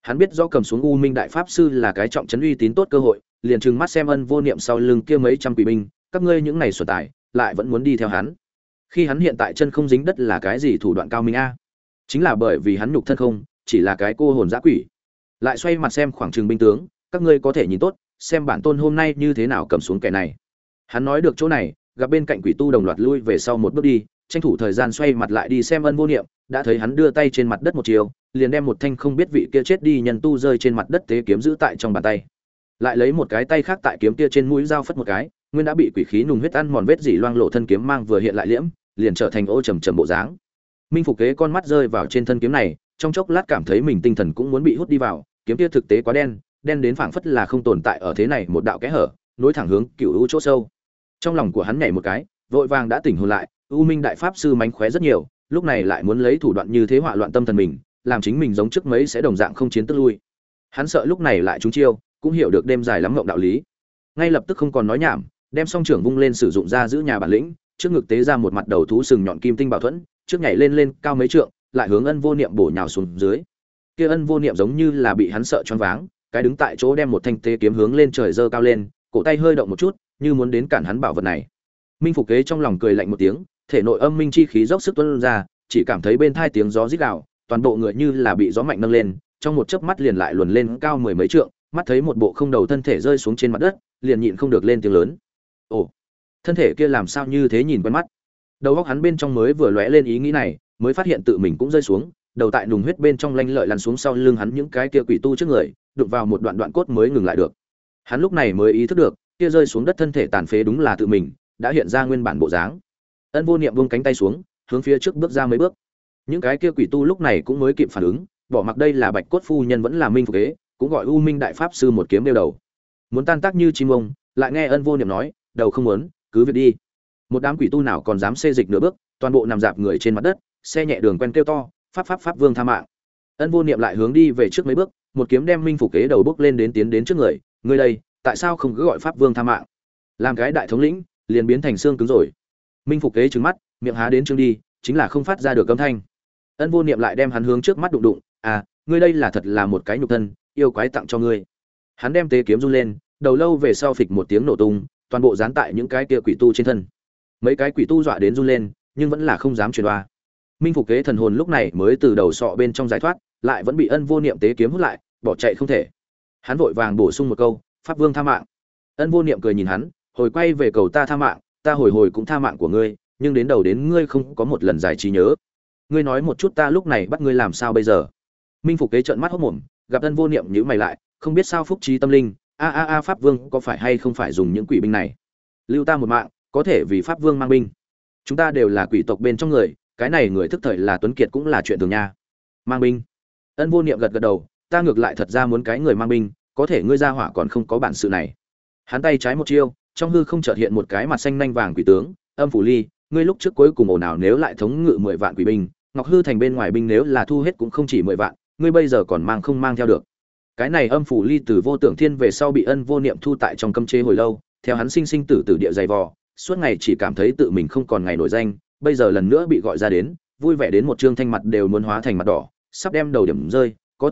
Hắn biết rõ cầm xuống U Minh đại pháp sư là cái trọng trấn uy tín tốt cơ hội, liền trừng mắt xem Ân Vô Niệm sau lưng kia mấy trăm quỷ binh, các ngươi những này xuẩn tài, lại vẫn muốn đi theo hắn. Khi hắn hiện tại chân không dính đất là cái gì thủ đoạn cao minh a? Chính là bởi vì hắn nhục thân không, chỉ là cái cô hồn dã quỷ. Lại xoay mặt xem khoảng trường binh tướng, các ngươi có thể nhìn tốt, xem bản tôn hôm nay như thế nào cầm xuống kẻ này. Hắn nói được chỗ này, gặp bên cạnh quỷ tu đồng loạt lui về sau một bước đi, tranh thủ thời gian xoay mặt lại đi xem Ân Vô Niệm, đã thấy hắn đưa tay trên mặt đất một chiều, liền đem một thanh không biết vị kia chết đi nhân tu rơi trên mặt đất tế kiếm giữ tại trong bàn tay. Lại lấy một cái tay khác tại kiếm kia trên mũi dao phất một cái, nguyên đã bị quỷ khí nùng huyết ăn mòn vết dỉ loang lộ thân kiếm mang vừa hiện lại liễm, liền trở thành ô trầm trầm bộ dáng. Minh Phục Kế con mắt rơi vào trên thân kiếm này, trong chốc lát cảm thấy mình tinh thần cũng muốn bị hút đi vào, kiếm kia thực tế quá đen, đen đến phảng phất là không tồn tại ở thế này một đạo kẽ hở, nối thẳng hướng cựu u chỗ sâu. Trong lòng của hắn nhảy một cái, vội vàng đã tỉnh hồn lại, U Minh đại pháp sư mánh khóe rất nhiều, lúc này lại muốn lấy thủ đoạn như thế họa loạn tâm thần mình, làm chính mình giống trước mấy sẽ đồng dạng không chiến tức lui. Hắn sợ lúc này lại trúng chiêu, cũng hiểu được đêm dài lắm ngộng đạo lý. Ngay lập tức không còn nói nhảm, đem song trưởng vung lên sử dụng ra giữ nhà bản lĩnh, trước ngực tế ra một mặt đầu thú sừng nhọn kim tinh bảo thuẫn, trước nhảy lên lên cao mấy trượng, lại hướng Ân Vô Niệm bổ nhào xuống dưới. Kia Ân Vô Niệm giống như là bị hắn sợ choáng váng, cái đứng tại chỗ đem một thanh tế kiếm hướng lên trời giơ cao lên, cổ tay hơi động một chút, như muốn đến cản hắn bảo vật này. Minh Phục Kế trong lòng cười lạnh một tiếng, thể nội âm minh chi khí dốc sức tuôn ra, chỉ cảm thấy bên tai tiếng gió rít gào, toàn bộ người như là bị gió mạnh nâng lên, trong một chớp mắt liền lại luồn lên cao mười mấy trượng, mắt thấy một bộ không đầu thân thể rơi xuống trên mặt đất, liền nhịn không được lên tiếng lớn. Ồ, thân thể kia làm sao như thế nhìn quen mắt. Đầu óc hắn bên trong mới vừa lóe lên ý nghĩ này, mới phát hiện tự mình cũng rơi xuống, đầu tại nùng huyết bên trong lanh lợi lăn xuống sau lưng hắn những cái kia quỷ tu trước người, đụng vào một đoạn đoạn cốt mới ngừng lại được. Hắn lúc này mới ý thức được, kia rơi xuống đất thân thể tàn phế đúng là tự mình, đã hiện ra nguyên bản bộ dáng. Ân Vô Niệm buông cánh tay xuống, hướng phía trước bước ra mấy bước. Những cái kia quỷ tu lúc này cũng mới kịp phản ứng, bỏ mặc đây là Bạch Cốt phu nhân vẫn là Minh Phục Kế, cũng gọi U Minh đại pháp sư một kiếm đeo đầu. Muốn tan tác như chim ông, lại nghe Ân Vô Niệm nói, đầu không muốn, cứ việc đi. Một đám quỷ tu nào còn dám xê dịch nửa bước, toàn bộ nằm dạp người trên mặt đất, xe nhẹ đường quen kêu to, pháp vương tha mạng. Ân Vô Niệm lại hướng đi về trước mấy bước, một kiếm đem Minh Phục Kế đầu bước lên đến tiến đến trước người, ngươi đây, tại sao không cứ gọi pháp vương tha mạng? Làm cái đại thống lĩnh, liền biến thành xương cứng rồi. Minh Phục Kế trừng mắt, miệng há đến trương đi, chính là không phát ra được âm thanh. Ân Vô Niệm lại đem hắn hướng trước mắt đụng đụng, à, ngươi đây là thật là một cái nhục thân, yêu quái tặng cho ngươi. Hắn đem tế kiếm run lên, đầu lâu về sau phịch một tiếng nổ tung, toàn bộ dán tại những cái kia quỷ tu trên thân. Mấy cái quỷ tu dọa đến run lên, nhưng vẫn là không dám truyền đoa. Minh Phục Kế thần hồn lúc này mới từ đầu sọ bên trong giải thoát, lại vẫn bị Ân Vô Niệm tế kiếm hút lại, bỏ chạy không thể. Hắn vội vàng bổ sung một câu, pháp vương tha mạng. Ân Vô Niệm cười nhìn hắn, hồi quay về cầu ta tha mạng, ta hồi cũng tha mạng của ngươi, nhưng đến đầu đến ngươi không có một lần giải trí nhớ. Ngươi nói một chút ta lúc này bắt ngươi làm sao bây giờ? Minh Phục Kế trợn mắt hốt mồm, gặp Ân Vô Niệm nhíu mày lại, không biết sao phúc trí tâm linh, a pháp vương có phải hay không phải dùng những quỷ binh này? Lưu ta một mạng, có thể vì pháp vương mang binh. Chúng ta đều là quỷ tộc bên trong người, cái này người thức thời là tuấn kiệt cũng là chuyện thường nha. Mang binh? Ân Vô Niệm gật gật đầu, ta ngược lại thật ra muốn cái người mang binh, có thể ngươi ra hỏa còn không có bản sự này. Hắn tay trái một chiêu, trong hư không chợt hiện một cái mặt xanh nanh vàng quỷ tướng, Âm Phủ Ly, ngươi lúc trước cuối cùng ồn ào nếu lại thống ngự 10 vạn quỷ binh, Ngọc Hư thành bên ngoài binh nếu là thu hết cũng không chỉ 10 vạn, ngươi bây giờ còn mang không mang theo được. Cái này Âm Phủ Ly từ Vô Tưởng Thiên về sau bị Ân Vô Niệm thu tại trong cấm chế hồi lâu, theo hắn sinh sinh tử tử địa dày vò, suốt ngày chỉ cảm thấy tự mình không còn ngày nổi danh, bây giờ lần nữa bị gọi ra đến, vui vẻ đến một trương thanh mặt đều muốn hóa thành mặt đỏ, sắp đem đầu điểm rơi, có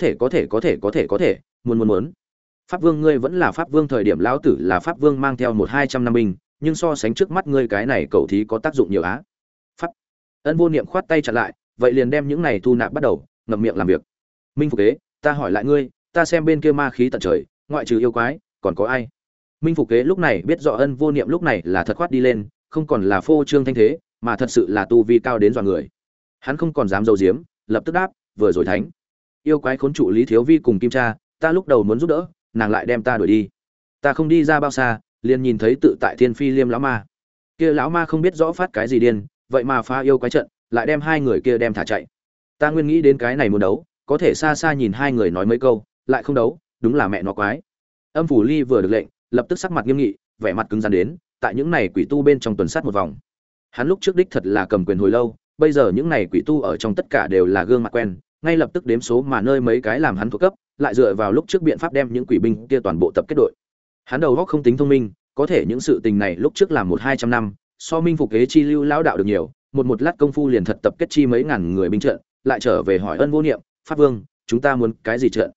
thể, muốn. Pháp vương ngươi vẫn là pháp vương thời điểm lão tử là pháp vương mang theo 1-200 năm binh, nhưng so sánh trước mắt ngươi cái này cậu thí có tác dụng nhiều á. Pháp. Ân Vô Niệm khoát tay chặn lại, vậy liền đem những này thu nạp bắt đầu, ngậm miệng làm việc. Minh Phục Kế, ta hỏi lại ngươi, ta xem bên kia ma khí tận trời, ngoại trừ yêu quái, còn có ai? Minh Phục Kế lúc này biết rõ Ân Vô Niệm lúc này là thật khoát đi lên, không còn là phô trương thanh thế, mà thật sự là tu vi cao đến dọa người. Hắn không còn dám giấu giếm, lập tức đáp, vừa rồi thánh. Yêu quái khốn trụ Lý Thiếu Vi cùng Kim Cha, ta lúc đầu muốn giúp đỡ, nàng lại đem ta đuổi đi. Ta không đi ra bao xa, liền nhìn thấy tự tại Thiên Phi Liêm lão ma. Kia lão ma không biết rõ phát cái gì điên, vậy mà phá yêu quái trận, lại đem hai người kia đem thả chạy. Ta nguyên nghĩ đến cái này muốn đấu, có thể xa xa nhìn hai người nói mấy câu, lại không đấu, đúng là mẹ nó quái. Âm Phủ Ly vừa được lệnh, lập tức sắc mặt nghiêm nghị, vẻ mặt cứng rắn đến, tại những này quỷ tu bên trong tuần sát một vòng. Hắn lúc trước đích thật là cầm quyền hồi lâu, bây giờ những này quỷ tu ở trong tất cả đều là gương mặt quen, ngay lập tức đếm số mà nơi mấy cái làm hắn thuộc cấp, lại dựa vào lúc trước biện pháp đem những quỷ binh kia toàn bộ tập kết đội. Hắn đầu óc không tính thông minh, có thể những sự tình này lúc trước làm 1-200 năm, so Minh Phục Kế chi lưu lão đạo được nhiều, một lát công phu liền thật tập kết chi mấy ngàn người binh trận, lại trở về hỏi Ân Vô Niệm, pháp vương, chúng ta muốn cái gì trận?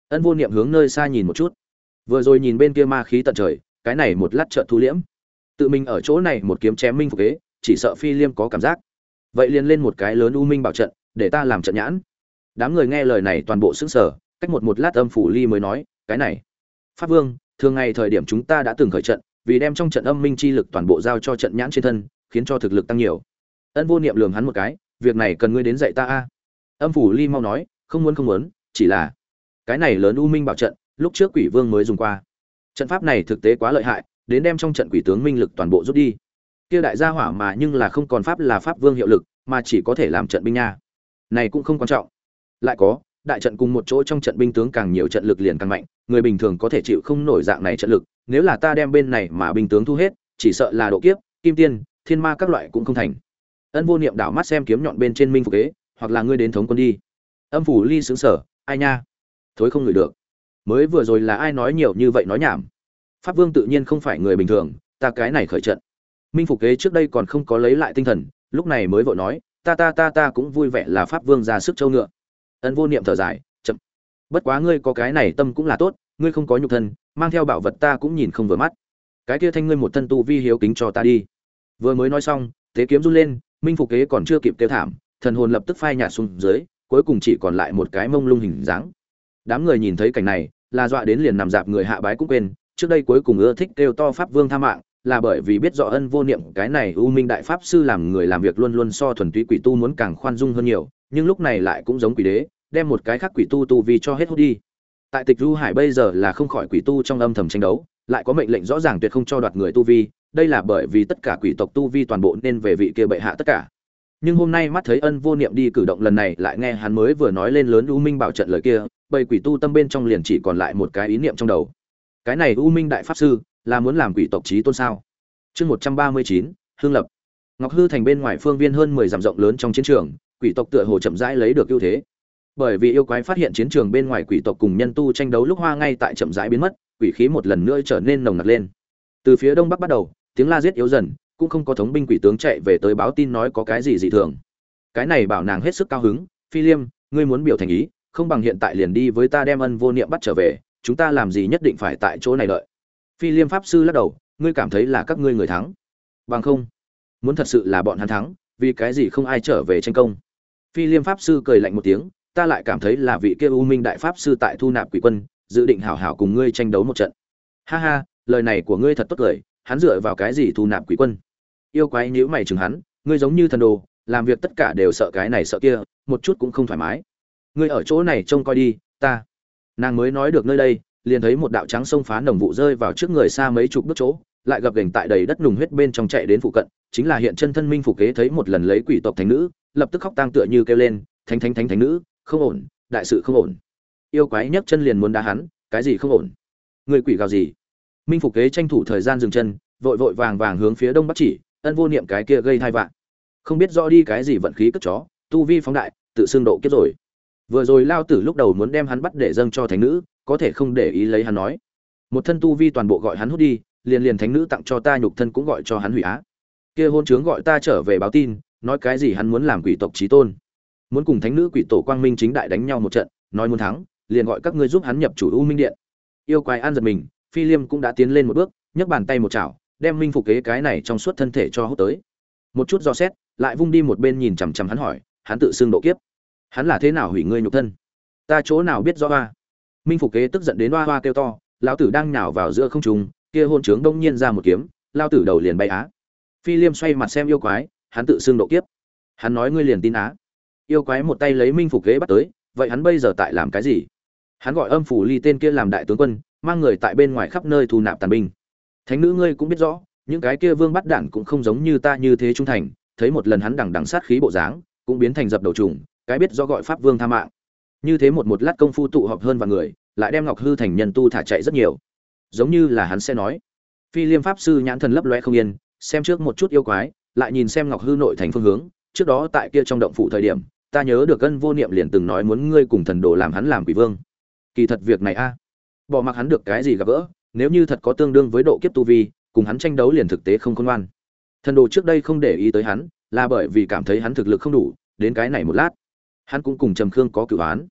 Ân Vô Niệm hướng nơi xa nhìn một chút, vừa rồi nhìn bên kia ma khí tận trời, cái này một lát chợt thu liễm, tự mình ở chỗ này một kiếm chém minh phục kế, chỉ sợ Phi Liêm có cảm giác, vậy liền lên một cái lớn u minh bảo trận, để ta làm trận nhãn. Đám người nghe lời này toàn bộ sững sờ, cách một lát Âm Phủ Ly mới nói, cái này, Pháp Vương, thường ngày thời điểm chúng ta đã từng khởi trận, vì đem trong trận âm minh chi lực toàn bộ giao cho trận nhãn trên thân, khiến cho thực lực tăng nhiều. Ân Vô Niệm lườm hắn một cái, việc này cần ngươi đến dạy ta a. Âm Phủ Ly mau nói, không muốn, chỉ là cái này lớn u minh bảo trận, lúc trước Quỷ Vương mới dùng qua. Trận pháp này thực tế quá lợi hại, đến đem trong trận quỷ tướng minh lực toàn bộ rút đi. Kia đại gia hỏa mà nhưng là không còn pháp là pháp vương hiệu lực, mà chỉ có thể làm trận binh nha. Này cũng không quan trọng. Lại có, đại trận cùng một chỗ trong trận binh tướng càng nhiều trận lực liền càng mạnh, người bình thường có thể chịu không nổi dạng này trận lực, nếu là ta đem bên này mà binh tướng thu hết, chỉ sợ là độ kiếp, kim tiên, thiên ma các loại cũng không thành. Ân Vô Niệm đảo mắt xem kiếm nhọn bên trên minh phục kế, hoặc là ngươi đến thống quân đi. Âm Phủ Ly sững sờ, ai nha? Thối không ngửi được. Mới vừa rồi là ai nói nhiều như vậy nói nhảm. Pháp Vương tự nhiên không phải người bình thường, ta cái này khởi trận. Minh phục kế trước đây còn không có lấy lại tinh thần, lúc này mới vội nói, ta cũng vui vẻ là Pháp Vương ra sức châu ngựa. Ân Vô Niệm thở dài, chậm. Bất quá ngươi có cái này tâm cũng là tốt, ngươi không có nhục thân, mang theo bảo vật ta cũng nhìn không vừa mắt. Cái kia thanh ngươi một thân tu vi hiếu kính cho ta đi. Vừa mới nói xong, thế kiếm run lên, Minh phục kế còn chưa kịp kêu thảm, thần hồn lập tức phai nhạt xuống dưới, cuối cùng chỉ còn lại một cái mông lung hình dáng. Đám người nhìn thấy cảnh này, là dọa đến liền nằm dạp người hạ bái cũng quên, trước đây cuối cùng ưa thích kêu to Pháp Vương tha mạng, là bởi vì biết rõ Ân Vô Niệm cái này U Minh đại pháp sư làm người làm việc luôn luôn so thuần túy quỷ tu muốn càng khoan dung hơn nhiều, nhưng lúc này lại cũng giống quỷ đế, đem một cái khác quỷ tu vi cho hết hút đi. Tại Tịch Du Hải bây giờ là không khỏi quỷ tu trong âm thầm tranh đấu, lại có mệnh lệnh rõ ràng tuyệt không cho đoạt người tu vi, đây là bởi vì tất cả quỷ tộc tu vi toàn bộ nên về vị kia bệ hạ tất cả. Nhưng hôm nay mắt thấy Ân Vô Niệm đi cử động lần này, lại nghe hắn mới vừa nói lên lớn U Minh bảo trận lời kia, bầy quỷ tu tâm bên trong liền chỉ còn lại một cái ý niệm trong đầu. Cái này U Minh đại pháp sư là muốn làm quỷ tộc chí tôn sao? Chương 139, Hương Lập. Ngọc Hư thành bên ngoài phương viên hơn 10 dặm rộng lớn trong chiến trường, quỷ tộc tựa hồ chậm rãi lấy được ưu thế. Bởi vì yêu quái phát hiện chiến trường bên ngoài quỷ tộc cùng nhân tu tranh đấu lúc hoa ngay tại chậm rãi biến mất, quỷ khí một lần nữa trở nên nồng nặc lên. Từ phía đông bắc bắt đầu, tiếng la giết yếu dần, cũng không có thống binh quỷ tướng chạy về tới báo tin nói có cái gì dị thường. Cái này bảo nàng hết sức cao hứng, Phi Liêm, ngươi muốn biểu thành ý, không bằng hiện tại liền đi với ta đem Ân Vô Niệm bắt trở về, chúng ta làm gì nhất định phải tại chỗ này đợi. Phi Liêm pháp sư lắc đầu, ngươi cảm thấy là các ngươi người thắng. Bằng không, muốn thật sự là bọn hắn thắng, vì cái gì không ai trở về tranh công. Phi Liêm pháp sư cười lạnh một tiếng, ta lại cảm thấy là vị kia U Minh đại pháp sư tại thu nạp quỷ quân, dự định hảo hảo cùng ngươi tranh đấu một trận. Ha ha, lời này của ngươi thật tốt cười, hắn dựa vào cái gì thu nạp quỷ quân? Yêu quái nhíu mày chừng hắn, ngươi giống như thần đồ, làm việc tất cả đều sợ cái này sợ kia, một chút cũng không thoải mái. Ngươi ở chỗ này trông coi đi, ta. Nàng mới nói được nơi đây, liền thấy một đạo trắng sông phá nồng vụ rơi vào trước người xa mấy chục bước chỗ, lại gặp gành tại đầy đất nùng huyết bên trong chạy đến phụ cận, chính là hiện chân thân Minh Phục Kế thấy một lần lấy quỷ tộc thánh nữ, lập tức khóc tang tựa như kêu lên, thánh nữ, không ổn, đại sự không ổn. Yêu quái nhấc chân liền muốn đá hắn, cái gì không ổn? Người quỷ gào gì? Minh Phục Kế tranh thủ thời gian dừng chân, vội vàng hướng phía đông bắc chỉ, Ân Vô Niệm cái kia gây thai vạn. Không biết rõ đi cái gì vận khí cất chó, tu vi phóng đại, tự xưng độ kiếp rồi. Vừa rồi lao tử lúc đầu muốn đem hắn bắt để dâng cho thánh nữ, có thể không để ý lấy hắn nói. Một thân tu vi toàn bộ gọi hắn hút đi, liền thánh nữ tặng cho ta nhục thân cũng gọi cho hắn hủy á. Kia hôn trướng gọi ta trở về báo tin, nói cái gì hắn muốn làm quỷ tộc chí tôn, muốn cùng thánh nữ quỷ tổ quang minh chính đại đánh nhau một trận, nói muốn thắng, liền gọi các ngươi giúp hắn nhập chủ U Minh Điện. Yêu quái an giật mình, Phi Liêm cũng đã tiến lên một bước, nhấc bàn tay một chảo, đem Minh Phục Kế cái này trong suốt thân thể cho hút tới. Một chút do xét, lại vung đi một bên nhìn chằm chằm hắn hỏi, hắn tự xưng độ kiếp, hắn là thế nào hủy ngươi nhục thân? Ta chỗ nào biết rõ a? Minh Phục Kế tức giận đến oa oa kêu to, lão tử đang nhào vào giữa không trung, kia hôn trướng đông nhiên ra một kiếm, lao tử đầu liền bay á. Phi Liêm xoay mặt xem yêu quái, hắn tự xưng độ kiếp, hắn nói ngươi liền tin á? Yêu quái một tay lấy Minh Phục Kế bắt tới, vậy hắn bây giờ tại làm cái gì? Hắn gọi Âm Phủ Ly tên kia làm đại tướng quân, mang người tại bên ngoài khắp nơi thu nạp tàn binh. Thánh nữ ngươi cũng biết rõ, những cái kia vương bắt đản cũng không giống như ta như thế trung thành, thấy một lần hắn đằng sát khí bộ dáng, cũng biến thành dập đầu trùng, cái biết do gọi pháp vương tha mạng. Như thế một lát công phu tụ họp hơn vạn người, lại đem Ngọc Hư thành nhân tu thả chạy rất nhiều. Giống như là hắn sẽ nói. Phi Liêm pháp sư nhãn thần lấp loé không yên, xem trước một chút yêu quái, lại nhìn xem Ngọc Hư nội thành phương hướng, trước đó tại kia trong động phủ thời điểm, ta nhớ được Ân Vô Niệm liền từng nói muốn ngươi cùng thần đồ làm hắn làm quỷ vương. Kỳ thật việc này a, bỏ mặc hắn được cái gì gặp gỡ, nếu như thật có tương đương với độ kiếp tu vi, cùng hắn tranh đấu liền thực tế không khôn ngoan. Thần đồ trước đây không để ý tới hắn, là bởi vì cảm thấy hắn thực lực không đủ, đến cái này một lát, hắn cũng cùng Trầm Khương có cửu án.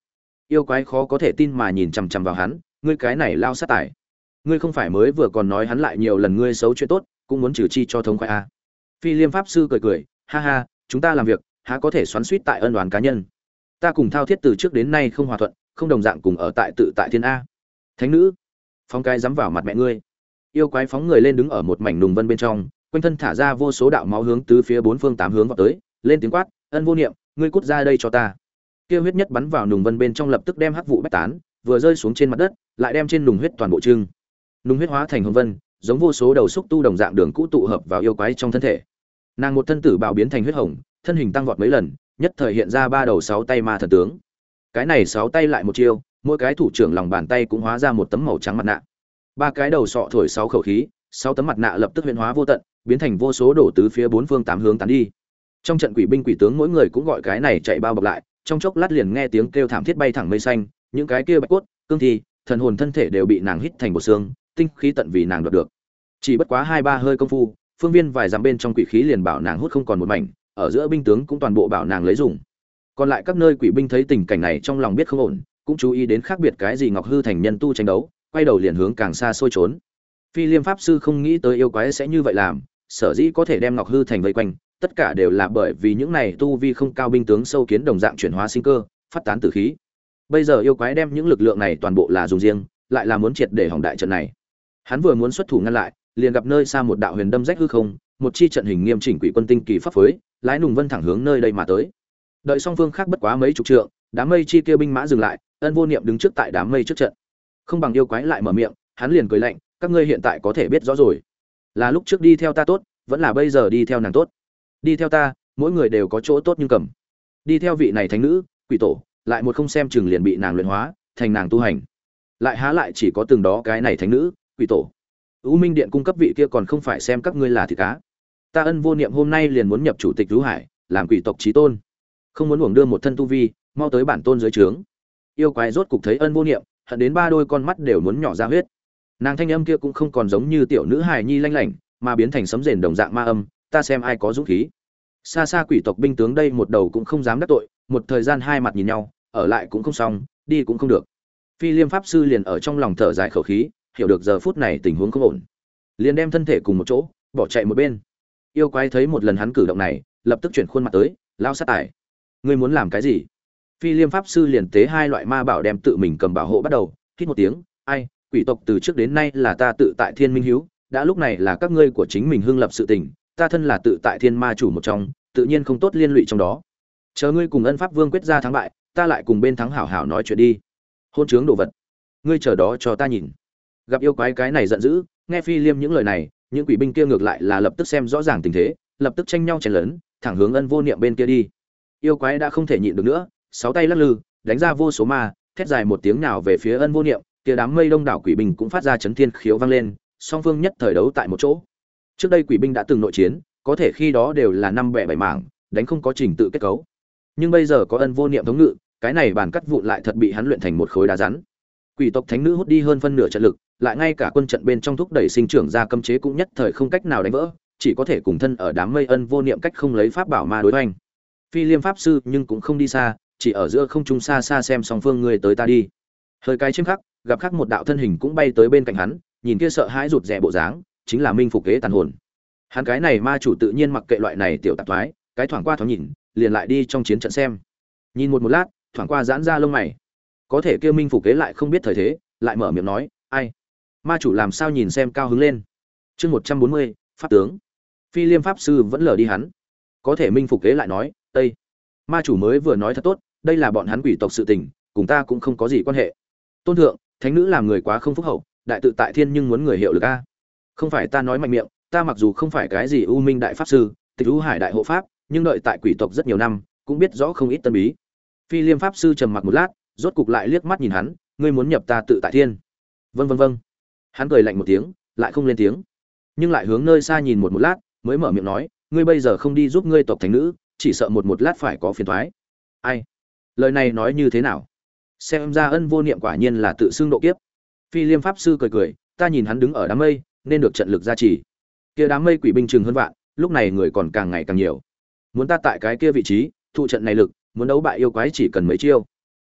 Yêu quái khó có thể tin mà nhìn chằm chằm vào hắn, ngươi cái này lao sát tải, ngươi không phải mới vừa còn nói hắn lại nhiều lần ngươi xấu chuyện tốt, cũng muốn trừ chi cho thống khoái a. Phi Liêm pháp sư cười cười, ha ha, chúng ta làm việc há có thể xoắn xuýt tại ân oán cá nhân. Ta cùng Thao Thiết từ trước đến nay không hòa thuận, không đồng dạng cùng ở tại tự tại thiên a. Thánh nữ, phóng cái dám vào mặt mẹ ngươi. Yêu quái phóng người lên đứng ở một mảnh nùng vân bên trong, quanh thân thả ra vô số đạo máu hướng tứ phía bốn phương tám hướng vào tới, lên tiếng quát, ân vô niệm, ngươi cút ra đây cho ta. Kia huyết nhất bắn vào nùng vân bên trong lập tức đem hắc vụ bách tán, vừa rơi xuống trên mặt đất, lại đem trên nùng huyết toàn bộ trưng. Nùng huyết hóa thành hồng vân, giống vô số đầu xúc tu đồng dạng đường cũ tụ hợp vào yêu quái trong thân thể. Nàng một thân tử bào biến thành huyết hồng, thân hình tăng vọt mấy lần, nhất thời hiện ra ba đầu sáu tay ma thần tướng. Cái này sáu tay lại một chiêu, mỗi cái thủ trưởng lòng bàn tay cũng hóa ra một tấm màu trắng mặt nạ. Ba cái đầu sọ thổi sáu khẩu khí, sáu tấm mặt nạ lập tức huyễn hóa vô tận, biến thành vô số đổ tứ phía bốn phương tám hướng tán đi. Trong trận quỷ binh quỷ tướng mỗi người cũng gọi cái này chạy bao bọc lại, trong chốc lát liền nghe tiếng kêu thảm thiết bay thẳng mây xanh, những cái kia bạch cốt, cương thi, thần hồn thân thể đều bị nàng hít thành bột xương, tinh khí tận vì nàng đoạt được. Chỉ bất quá hai ba hơi công phu, phương viên vài dặm bên trong quỷ khí liền bảo nàng hút không còn một mảnh, ở giữa binh tướng cũng toàn bộ bảo nàng lấy dùng. Còn lại các nơi quỷ binh thấy tình cảnh này trong lòng biết không ổn, cũng chú ý đến khác biệt cái gì Ngọc Hư thành nhân tu tranh đấu, quay đầu liền hướng càng xa xôi trốn. Phi Liêm pháp sư không nghĩ tới yêu quái sẽ như vậy làm, sở dĩ có thể đem Ngọc Hư thành vây quanh, tất cả đều là bởi vì những này tu vi không cao binh tướng sâu kiến đồng dạng chuyển hóa sinh cơ, phát tán tử khí. Bây giờ yêu quái đem những lực lượng này toàn bộ là dùng riêng, lại là muốn triệt để hỏng đại trận này. Hắn vừa muốn xuất thủ ngăn lại, liền gặp nơi xa một đạo huyền đâm rách hư không, một chi trận hình nghiêm chỉnh quỷ quân tinh kỳ pháp phối, lái nùng vân thẳng hướng nơi đây mà tới. Đợi song phương khác bất quá mấy chục trượng, đám mây chi kia binh mã dừng lại, ân vô niệm đứng trước tại đám mây trước trận. Không bằng yêu quái lại mở miệng, hắn liền cười lạnh, các ngươi hiện tại có thể biết rõ rồi, là lúc trước đi theo ta tốt, vẫn là bây giờ đi theo nàng tốt. Đi theo ta, mỗi người đều có chỗ tốt nhưng cầm. Đi theo vị này thánh nữ, quỷ tổ, lại một không xem chừng liền bị nàng luyện hóa, thành nàng tu hành. Lại há lại chỉ có từng đó cái này thánh nữ, quỷ tổ. U Minh Điện cung cấp vị kia còn không phải xem các ngươi là thịt cá. Ta ân vô niệm hôm nay liền muốn nhập chủ tịch Vũ Hải, làm quỷ tộc chí tôn. Không muốn uổng đưa một thân tu vi, mau tới bản tôn dưới trướng. Yêu quái rốt cục thấy ân vô niệm, hận đến ba đôi con mắt đều muốn nhỏ ra huyết. Nàng thanh âm kia cũng không còn giống như tiểu nữ hài nhi lanh lảnh, mà biến thành sấm rền đồng dạng ma âm, ta xem ai có dũng khí. Xa xa quỷ tộc binh tướng đây một đầu cũng không dám đắc tội, một thời gian hai mặt nhìn nhau, ở lại cũng không xong, đi cũng không được. Phi Liêm pháp sư liền ở trong lòng thở dài khẩu khí, hiểu được giờ phút này tình huống không ổn, liền đem thân thể cùng một chỗ bỏ chạy một bên. Yêu quái thấy một lần hắn cử động này, lập tức chuyển khuôn mặt tới, lao sát tải, ngươi muốn làm cái gì? Phi Liêm pháp sư liền tế hai loại ma bảo đem tự mình cầm bảo hộ bắt đầu, hít một tiếng, ai, quỷ tộc từ trước đến nay là ta tự tại thiên minh hiếu, đã lúc này là các ngươi của chính mình hưng lập sự tình, ta thân là tự tại thiên ma chủ một trong, tự nhiên không tốt liên lụy trong đó. Chờ ngươi cùng ân pháp vương quyết ra thắng bại, ta lại cùng bên thắng hảo hảo nói chuyện đi. Hôn trướng đồ vật, ngươi chờ đó cho ta nhìn. Gặp yêu quái cái này giận dữ, nghe Phi Liêm những lời này, những quỷ binh kia ngược lại là lập tức xem rõ ràng tình thế, lập tức tranh nhau chen lớn, thẳng hướng ân vô niệm bên kia đi. Yêu quái đã không thể nhịn được nữa, sáu tay lắc lư, đánh ra vô số ma, thét dài một tiếng nào về phía ân vô niệm, kia đám mây đông đảo quỷ binh cũng phát ra chấn thiên khiếu vang lên, song phương nhất thời đấu tại một chỗ. Trước đây quỷ binh đã từng nội chiến, có thể khi đó đều là năm bè bảy mảng, đánh không có trình tự kết cấu. Nhưng bây giờ có ân vô niệm thống ngự, cái này bàn cắt vụn lại thật bị hắn luyện thành một khối đá rắn. Quỷ tộc thánh nữ hút đi hơn phân nửa trận lực, lại ngay cả quân trận bên trong thúc đẩy sinh trưởng ra cấm chế cũng nhất thời không cách nào đánh vỡ, chỉ có thể cùng thân ở đám mây ân vô niệm cách không lấy pháp bảo ma đối hoành. Phi Liêm pháp sư nhưng cũng không đi xa, chỉ ở giữa không trung xa xa xem song phương người tới ta đi. Hơi cái chiêm khắc, gặp khắc một đạo thân hình cũng bay tới bên cạnh hắn, nhìn kia sợ hãi rụt rè bộ dáng, chính là Minh Phục Kế tàn hồn. Hắn cái này ma chủ tự nhiên mặc kệ loại này tiểu tạp thoái, cái thoảng qua thoáng nhìn, liền lại đi trong chiến trận xem. Nhìn một lát, thoảng qua giãn ra lông mày. Có thể kia Minh Phục Kế lại không biết thời thế, lại mở miệng nói, "Ai? Ma chủ làm sao nhìn xem cao hứng lên?" Chương 140, pháp tướng. Phi Liêm pháp sư vẫn lờ đi hắn. Có thể Minh Phục Kế lại nói, "Tây, ma chủ mới vừa nói thật tốt, đây là bọn hắn quỷ tộc sự tình, cùng ta cũng không có gì quan hệ. Tôn thượng, thánh nữ làm người quá không phúc hậu, đại tự tại thiên nhưng muốn người hiệu lực a. Không phải ta nói mạnh miệng, ta mặc dù không phải cái gì u minh đại pháp sư, tịch u hải đại hộ pháp, nhưng đợi tại quỷ tộc rất nhiều năm, cũng biết rõ không ít tân bí." Phi Liêm pháp sư trầm mặc một lát, rốt cục lại liếc mắt nhìn hắn, "Ngươi muốn nhập ta tự tại thiên?" "Vâng vâng vâng." Hắn cười lạnh một tiếng, lại không lên tiếng, nhưng lại hướng nơi xa nhìn một lát, mới mở miệng nói, "Ngươi bây giờ không đi giúp ngươi tộc thánh nữ, chỉ sợ một lát phải có phiền toái." Ai? Lời này nói như thế nào? Xem ra ân vô niệm quả nhiên là tự xưng độ kiếp. Phi Liêm pháp sư cười cười, ta nhìn hắn đứng ở đám mây, nên được trận lực gia trì. Kia đám mây quỷ binh chừng hơn vạn, lúc này người còn càng ngày càng nhiều. Muốn ta tại cái kia vị trí, thụ trận này lực, muốn đấu bại yêu quái chỉ cần mấy chiêu.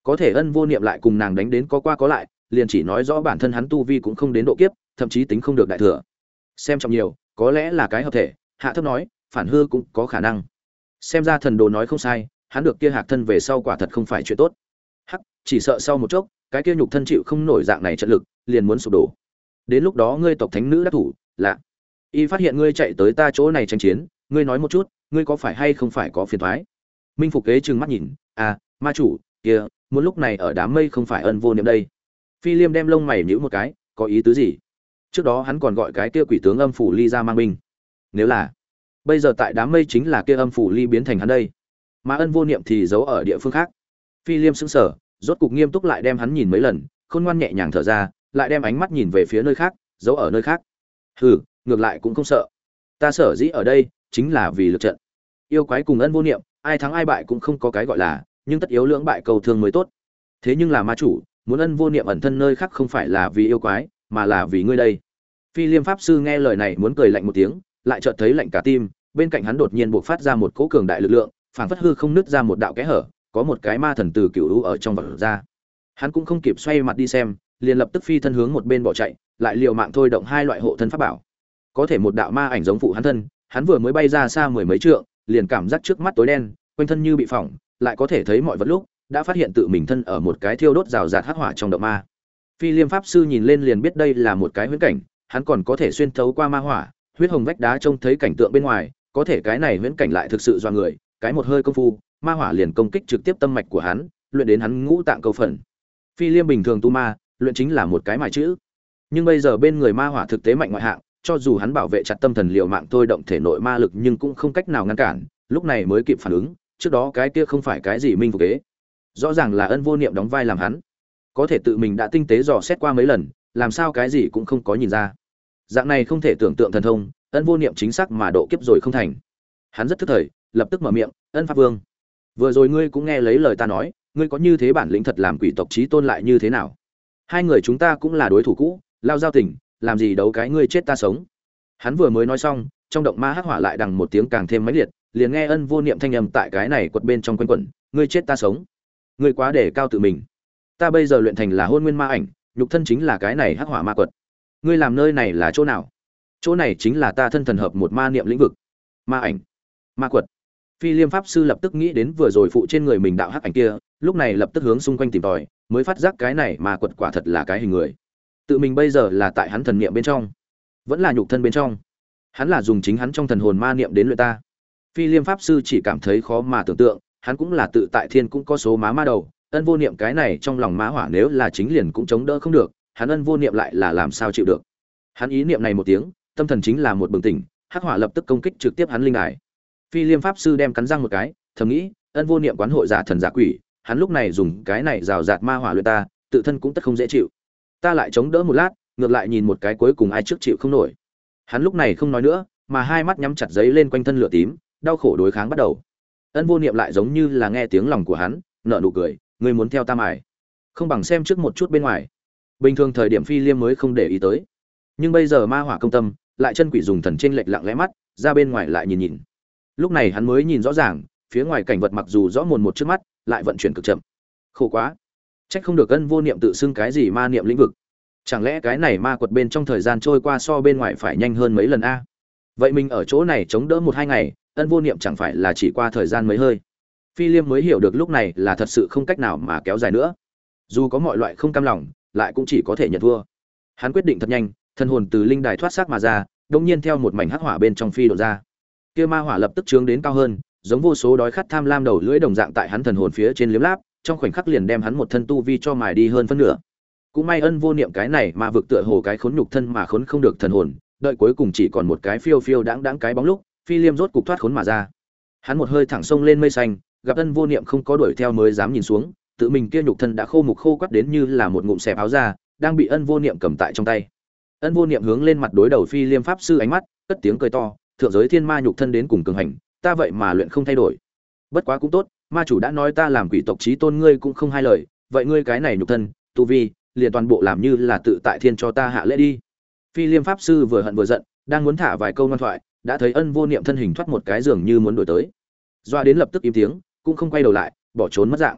Có thể Ân Vô Niệm lại cùng nàng đánh đến có qua có lại, liền chỉ nói rõ bản thân hắn tu vi cũng không đến độ kiếp, thậm chí tính không được đại thừa. Xem trọng nhiều, có lẽ là cái hợp thể, hạ thấp nói, phản hư cũng có khả năng. Xem ra thần đồ nói không sai, hắn được kia hạc thân về sau quả thật không phải chuyện tốt. Hắc, chỉ sợ sau một chốc, cái kia nhục thân chịu không nổi dạng này trận lực, liền muốn sụp đổ. Đến lúc đó ngươi tộc thánh nữ đắc thủ, lạ. Y phát hiện ngươi chạy tới ta chỗ này tranh chiến, ngươi nói một chút, ngươi có phải hay không phải có phiền toái? Minh Phục Kế trừng mắt nhìn, à, ma chủ, kia, muốn lúc này ở đám mây không phải Ân Vô Niệm đây. Phi Liêm đem lông mày nhíu một cái, có ý tứ gì? Trước đó hắn còn gọi cái kia quỷ tướng Âm Phủ Ly ra mang binh. Nếu là bây giờ tại đám mây chính là kia Âm Phủ Ly biến thành hắn đây, mà Ân Vô Niệm thì giấu ở địa phương khác. Phi Liêm sững sờ, rốt cục nghiêm túc lại đem hắn nhìn mấy lần, khôn ngoan nhẹ nhàng thở ra, lại đem ánh mắt nhìn về phía nơi khác, giấu ở nơi khác. Hừ, ngược lại cũng không sợ. Ta sở dĩ ở đây, chính là vì lực trận. Yêu quái cùng Ân Vô Niệm, ai thắng ai bại cũng không có cái gọi là, nhưng tất yếu lưỡng bại cầu thương mới tốt. Thế nhưng là ma chủ, muốn Ân Vô Niệm ẩn thân nơi khác không phải là vì yêu quái, mà là vì ngươi đây. Phi Liêm pháp sư nghe lời này muốn cười lạnh một tiếng, lại chợt thấy lạnh cả tim, bên cạnh hắn đột nhiên bộc phát ra một cỗ cường đại lực lượng, phảng phất hư không nứt ra một đạo kẽ hở, có một cái ma thần từ cựu u ở trong vật ra. Hắn cũng không kịp xoay mặt đi xem, liền lập tức phi thân hướng một bên bỏ chạy, lại liều mạng thôi động hai loại hộ thân pháp bảo. Có thể một đạo ma ảnh giống phụ hắn thân, hắn vừa mới bay ra xa mười mấy trượng, liền cảm giác trước mắt tối đen, quanh thân như bị phỏng, lại có thể thấy mọi vật lúc, đã phát hiện tự mình thân ở một cái thiêu đốt rào rạt hắc hỏa trong động ma. Phi Liêm pháp sư nhìn lên liền biết đây là một cái huyễn cảnh, hắn còn có thể xuyên thấu qua ma hỏa, huyết hồng vách đá trông thấy cảnh tượng bên ngoài, có thể cái này huyễn cảnh lại thực sự do người, cái một hơi công phu, ma hỏa liền công kích trực tiếp tâm mạch của hắn, luyện đến hắn ngũ tạng câu phần. Phi Liêm bình thường tu ma, luyện chính là một cái mài chữ. Nhưng bây giờ bên người ma hỏa thực tế mạnh ngoại hạng, cho dù hắn bảo vệ chặt tâm thần liều mạng thôi động thể nội ma lực nhưng cũng không cách nào ngăn cản, lúc này mới kịp phản ứng, trước đó cái kia không phải cái gì Minh Phục Kế, rõ ràng là Ân Vô Niệm đóng vai làm hắn. Có thể tự mình đã tinh tế dò xét qua mấy lần, làm sao cái gì cũng không có nhìn ra. Dạng này không thể tưởng tượng thần thông, Ân Vô Niệm chính xác mà độ kiếp rồi không thành. Hắn rất thức thời, lập tức mở miệng, "Ân Pháp Vương, vừa rồi ngươi cũng nghe lấy lời ta nói, ngươi có như thế bản lĩnh thật làm quỷ tộc chí tôn lại như thế nào? Hai người chúng ta cũng là đối thủ cũ, lao giao tình, làm gì đấu cái ngươi chết ta sống." Hắn vừa mới nói xong, trong động ma hắc hỏa lại đằng một tiếng càng thêm mãnh liệt, liền nghe Ân Vô Niệm thanh âm tại cái này quật bên trong quanh quẩn, "Ngươi chết ta sống, ngươi quá để cao tự mình. Ta bây giờ luyện thành là Hôn Nguyên Ma ảnh, nhục thân chính là cái này hắc hỏa ma quật. Ngươi làm nơi này là chỗ nào? Chỗ này chính là ta thân thần hợp một ma niệm lĩnh vực. Ma ảnh, ma quật." Phi Liêm pháp sư lập tức nghĩ đến vừa rồi phụ trên người mình đạo hắc ảnh kia, lúc này lập tức hướng xung quanh tìm tòi, mới phát giác cái này ma quật quả thật là cái hình người. Tự mình bây giờ là tại hắn thần niệm bên trong, vẫn là nhục thân bên trong. Hắn là dùng chính hắn trong thần hồn ma niệm đến luyện ta. Phi Liêm pháp sư chỉ cảm thấy khó mà tưởng tượng, hắn cũng là tự tại thiên cũng có số má ma đầu, Ân Vô Niệm cái này trong lòng má hỏa nếu là chính liền cũng chống đỡ không được, hắn Ân Vô Niệm lại là làm sao chịu được. Hắn ý niệm này một tiếng, tâm thần chính là một bừng tỉnh, hắc hỏa lập tức công kích trực tiếp hắn linh đài. Phi Liêm pháp sư đem cắn răng một cái, thầm nghĩ, Ân Vô Niệm quán hội giả thần giả quỷ, hắn lúc này dùng cái này rào rạt ma hỏa luyện ta, tự thân cũng tất không dễ chịu. Ta lại chống đỡ một lát, ngược lại nhìn một cái cuối cùng ai trước chịu không nổi. Hắn lúc này không nói nữa, mà hai mắt nhắm chặt giấy lên quanh thân lửa tím, đau khổ đối kháng bắt đầu. Ân Vô Niệm lại giống như là nghe tiếng lòng của hắn, nở nụ cười, ngươi muốn theo ta mài, không bằng xem trước một chút bên ngoài. Bình thường thời điểm Phi Liêm mới không để ý tới, nhưng bây giờ ma hỏa công tâm, lại chân quỷ dùng thần trên lệch lặng lẽ mắt, ra bên ngoài lại nhìn nhìn. Lúc này hắn mới nhìn rõ ràng, phía ngoài cảnh vật mặc dù rõ mồn một trước mắt, lại vận chuyển cực chậm. Khổ quá, trách không được Ân Vô Niệm tự xưng cái gì ma niệm lĩnh vực. Chẳng lẽ cái này ma quật bên trong thời gian trôi qua so bên ngoài phải nhanh hơn mấy lần a? Vậy mình ở chỗ này chống đỡ một hai ngày, Ân Vô Niệm chẳng phải là chỉ qua thời gian mấy hơi. Phi Liêm mới hiểu được lúc này là thật sự không cách nào mà kéo dài nữa. Dù có mọi loại không cam lòng, lại cũng chỉ có thể nhận thua. Hắn quyết định thật nhanh, thân hồn từ linh đài thoát xác mà ra, đột nhiên theo một mảnh hắc hỏa bên trong phi đột ra. Kia ma hỏa lập tức trướng đến cao hơn, giống vô số đói khát tham lam đầu lưỡi đồng dạng tại hắn thần hồn phía trên liếm láp, trong khoảnh khắc liền đem hắn một thân tu vi cho mài đi hơn phân nửa. Cũng may Ân Vô Niệm cái này mà vực tựa hồ cái khốn nhục thân mà khốn không được thần hồn, đợi cuối cùng chỉ còn một cái phiêu phiêu đãng đãng cái bóng lúc, Phi Liêm rốt cục thoát khốn mà ra. Hắn một hơi thẳng sông lên mây xanh, gặp Ân Vô Niệm không có đuổi theo mới dám nhìn xuống, tự mình kia nhục thân đã khô mục khô quắt đến như là một ngụm xẹp áo da, đang bị Ân Vô Niệm cầm tại trong tay. Ân Vô Niệm hướng lên mặt đối đầu Phi Liêm pháp sư ánh mắt, cất tiếng cười to, thượng giới thiên ma nhục thân đến cùng cường hành, ta vậy mà luyện không thay đổi. Bất quá cũng tốt, ma chủ đã nói ta làm quỷ tộc chí tôn ngươi cũng không hai lời, vậy ngươi cái này nhục thân, tu vi, liền toàn bộ làm như là tự tại thiên cho ta hạ lễ đi. Phi Liêm pháp sư vừa hận vừa giận, đang muốn thả vài câu ngoan thoại, đã thấy Ân Vô Niệm thân hình thoát một cái giường như muốn đuổi tới. Doa đến lập tức im tiếng, cũng không quay đầu lại, bỏ trốn mất dạng.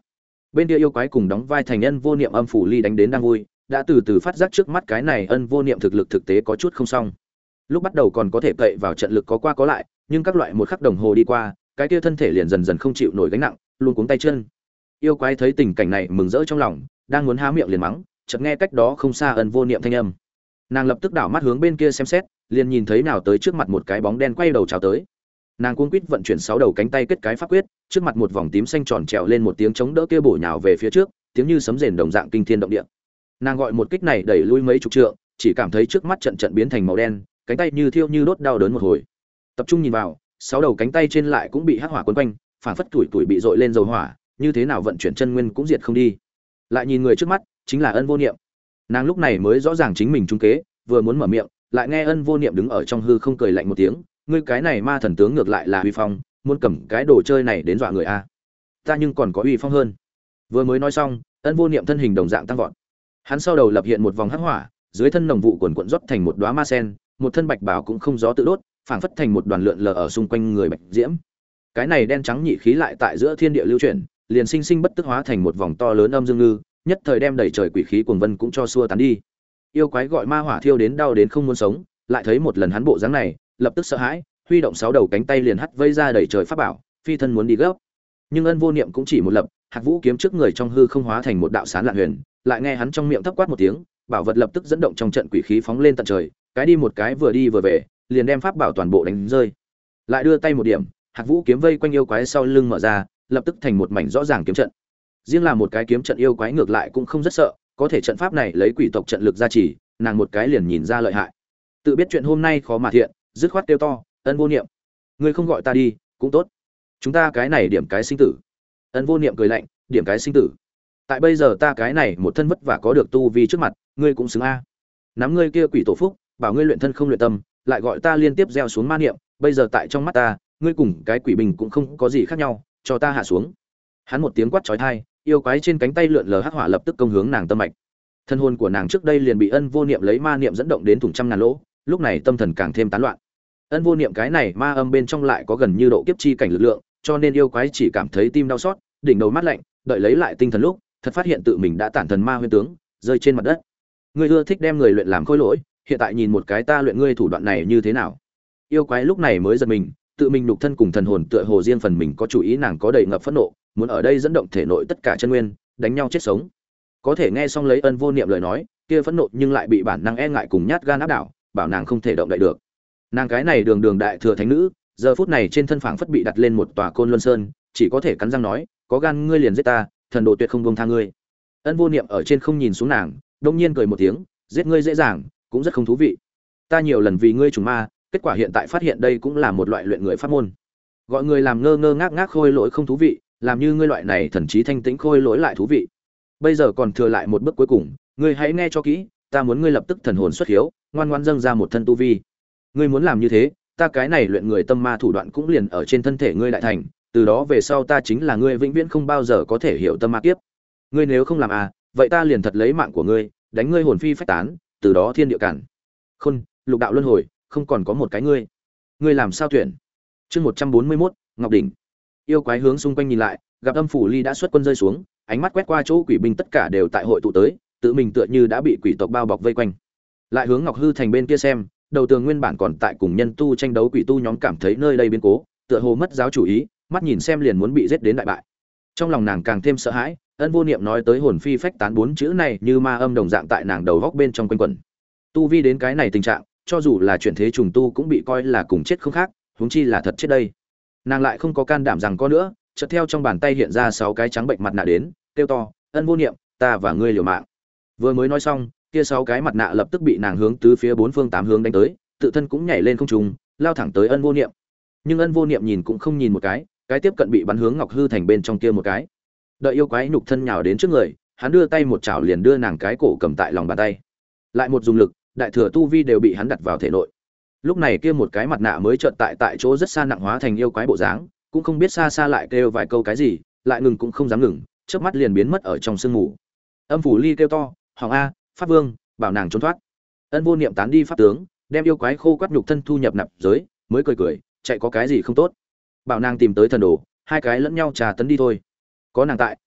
Bên kia yêu quái cùng đóng vai thành Ân Vô Niệm âm phủ ly đánh đến đang vui, đã từ từ phát giác trước mắt cái này Ân Vô Niệm thực lực thực tế có chút không xong. Lúc bắt đầu còn có thể cậy vào trận lực có qua có lại, nhưng các loại một khắc đồng hồ đi qua, cái kia thân thể liền dần dần không chịu nổi gánh nặng, luôn cuống tay chân. Yêu quái thấy tình cảnh này mừng rỡ trong lòng, đang muốn há miệng liền mắng, chợt nghe cách đó không xa Ân Vô Niệm thanh âm. Nàng lập tức đảo mắt hướng bên kia xem xét, liền nhìn thấy nào tới trước mặt một cái bóng đen quay đầu chào tới. Nàng cuống quýt vận chuyển 6 đầu cánh tay kết cái pháp quyết, trước mặt một vòng tím xanh tròn trèo lên một tiếng chống đỡ kia bổ nhào về phía trước, tiếng như sấm rền đồng dạng kinh thiên động địa. Nàng gọi một kích này đẩy lui mấy chục trượng, chỉ cảm thấy trước mắt trận trận biến thành màu đen, cánh tay như thiêu như đốt đau đớn một hồi. Tập trung nhìn vào, 6 đầu cánh tay trên lại cũng bị hắc hỏa quấn quanh, phản phất tuổi bị dội lên dầu hỏa, như thế nào vận chuyển chân nguyên cũng diệt không đi. Lại nhìn người trước mắt, chính là Ân Vô Niệm. Nàng lúc này mới rõ ràng chính mình trúng kế, vừa muốn mở miệng, lại nghe Ân Vô Niệm đứng ở trong hư không cười lạnh một tiếng, ngươi cái này ma thần tướng ngược lại là uy phong, muốn cầm cái đồ chơi này đến dọa người a. Ta nhưng còn có uy phong hơn. Vừa mới nói xong, Ân Vô Niệm thân hình đồng dạng tăng vọt. Hắn sau đầu lập hiện một vòng hắc hỏa, dưới thân nồng vụ quần quần rót thành một đóa ma sen, một thân bạch bào cũng không gió tự đốt, phảng phất thành một đoàn lượn lờ ở xung quanh người bạch diễm. Cái này đen trắng nhị khí lại tại giữa thiên địa lưu chuyển, liền sinh sinh bất tức hóa thành một vòng to lớn âm dương ngư, nhất thời đem đầy trời quỷ khí cuồng vân cũng cho xua tán đi. Yêu quái gọi ma hỏa thiêu đến đau đến không muốn sống, lại thấy một lần hắn bộ dáng này, lập tức sợ hãi, huy động 6 đầu cánh tay liền hất vây ra đầy trời pháp bảo, phi thân muốn đi gấp. Nhưng Ân Vô Niệm cũng chỉ một lập, Hạc Vũ kiếm trước người trong hư không hóa thành một đạo sáng lạn huyền, lại nghe hắn trong miệng thấp quát một tiếng, bảo vật lập tức dẫn động trong trận quỷ khí phóng lên tận trời, cái đi một cái vừa đi vừa về, liền đem pháp bảo toàn bộ đánh rơi. Lại đưa tay một điểm, Hạc Vũ kiếm vây quanh yêu quái sau lưng mở ra, lập tức thành một mảnh rõ ràng kiếm trận. Riêng là một cái kiếm trận yêu quái ngược lại cũng không rất sợ, có thể trận pháp này lấy quỷ tộc trận lực gia trì, nàng một cái liền nhìn ra lợi hại. Tự biết chuyện hôm nay khó mà thiện, dứt khoát kêu to, Ân Vô Niệm, ngươi không gọi ta đi cũng tốt, chúng ta cái này điểm cái sinh tử. Ân Vô Niệm cười lạnh, điểm cái sinh tử? Tại bây giờ ta cái này một thân vất vả có được tu vi trước mặt, ngươi cũng xứng a. Nắm ngươi kia quỷ tổ phúc, bảo ngươi luyện thân không luyện tâm, lại gọi ta liên tiếp gieo xuống ma niệm, bây giờ tại trong mắt ta, ngươi cùng cái quỷ bình cũng không có gì khác nhau, cho ta hạ xuống. Hắn một tiếng quát chói tai, yêu quái trên cánh tay lượn lờ hắc hỏa lập tức công hướng nàng tâm mạch. Thân hồn của nàng trước đây liền bị Ân Vô Niệm lấy ma niệm dẫn động đến thủng trăm ngàn lỗ, lúc này tâm thần càng thêm tán loạn. Ân Vô Niệm cái này ma âm bên trong lại có gần như độ kiếp chi cảnh lực lượng, cho nên yêu quái chỉ cảm thấy tim đau xót, đỉnh đầu mát lạnh, đợi lấy lại tinh thần lúc, thật phát hiện tự mình đã tản thần ma huyễn tướng, rơi trên mặt đất. Ngươi ưa thích đem người luyện làm khôi lỗi, hiện tại nhìn một cái ta luyện ngươi thủ đoạn này như thế nào? Yêu quái lúc này mới giật mình, tự mình nhục thân cùng thần hồn tựa hồ riêng phần mình có chủ ý, nàng có đầy ngập phẫn nộ, muốn ở đây dẫn động thể nội tất cả chân nguyên, đánh nhau chết sống. Có thể nghe xong lấy Ân Vô Niệm lời nói, kia phẫn nộ nhưng lại bị bản năng e ngại cùng nhát gan áp đảo, bảo nàng không thể động đậy được. Nàng cái này đường đường đại thừa thánh nữ, giờ phút này trên thân phảng phất bị đặt lên một tòa côn luân sơn, chỉ có thể cắn răng nói, có gan ngươi liền giết ta, thần đồ tuyệt không buông tha ngươi. Ân Vô Niệm ở trên không nhìn xuống nàng, đông nhiên cười một tiếng, giết ngươi dễ dàng, cũng rất không thú vị. Ta nhiều lần vì ngươi trùng ma, kết quả hiện tại phát hiện đây cũng là một loại luyện người pháp môn. Gọi người làm ngơ ngơ ngác ngác khôi lỗi không thú vị, làm như ngươi loại này thần trí thanh tĩnh khôi lỗi lại thú vị. Bây giờ còn thừa lại một bước cuối cùng, ngươi hãy nghe cho kỹ, ta muốn ngươi lập tức thần hồn xuất hiếu, ngoan ngoãn dâng ra một thân tu vi. Ngươi muốn làm như thế, ta cái này luyện người tâm ma thủ đoạn cũng liền ở trên thân thể ngươi đại thành, từ đó về sau ta chính là ngươi vĩnh viễn không bao giờ có thể hiểu tâm ma kiếp. Ngươi nếu không làm vậy ta liền thật lấy mạng của ngươi, đánh ngươi hồn phi phách tán, từ đó thiên địa cản khôn, lục đạo luân hồi, không còn có một cái ngươi. Ngươi làm sao tuyển? Chương 141, Ngọc đỉnh. Yêu quái hướng xung quanh nhìn lại, gặp Âm phủ ly đã xuất quân rơi xuống, ánh mắt quét qua chỗ quỷ binh tất cả đều tại hội tụ tới, tự mình tựa như đã bị quỷ tộc bao bọc vây quanh. Lại hướng Ngọc Hư thành bên kia xem, đầu tường nguyên bản còn tại cùng nhân tu tranh đấu quỷ tu nhóm cảm thấy nơi đây biến cố, tựa hồ mất giáo chủ ý, mắt nhìn xem liền muốn bị giết đến đại bại. Trong lòng nàng càng thêm sợ hãi, Ân Vô Niệm nói tới hồn phi phách tán 4 chữ này như ma âm đồng dạng tại nàng đầu góc bên trong quanh quẩn. Tu vi đến cái này tình trạng, cho dù là chuyển thế trùng tu cũng bị coi là cùng chết không khác, huống chi là thật chết đây. Nàng lại không có can đảm rằng có nữa, chợt theo trong bàn tay hiện ra 6 cái trắng bệnh mặt nạ đến, kêu to, Ân Vô Niệm, ta và ngươi liều mạng. Vừa mới nói xong, kia 6 cái mặt nạ lập tức bị nàng hướng tứ phía 4 phương 8 hướng đánh tới, tự thân cũng nhảy lên không trung, lao thẳng tới Ân Vô Niệm. Nhưng Ân Vô Niệm nhìn cũng không nhìn một cái tiếp cận bị bắn hướng Ngọc Hư thành bên trong kia một cái. Đợi yêu quái nhục thân nhào đến trước người, hắn đưa tay một chảo liền đưa nàng cái cổ cầm tại lòng bàn tay. Lại một dùng lực, đại thừa tu vi đều bị hắn đặt vào thể nội. Lúc này kia một cái mặt nạ mới chợt tại chỗ rất xa nặng hóa thành yêu quái bộ dáng, cũng không biết xa xa lại kêu vài câu cái gì, lại ngừng cũng không dám ngừng, chớp mắt liền biến mất ở trong sương mù. Âm phủ ly kêu to, "Hoàng a, Pháp Vương, bảo nàng trốn thoát." Ân Vô Niệm tán đi pháp tướng, đem yêu quái khô quắt nhục thân thu nhập nạp giới, mới cười cười, chạy có cái gì không tốt. Bảo nàng tìm tới thần đồ, hai cái lẫn nhau trà tấn đi thôi. Có nàng tại,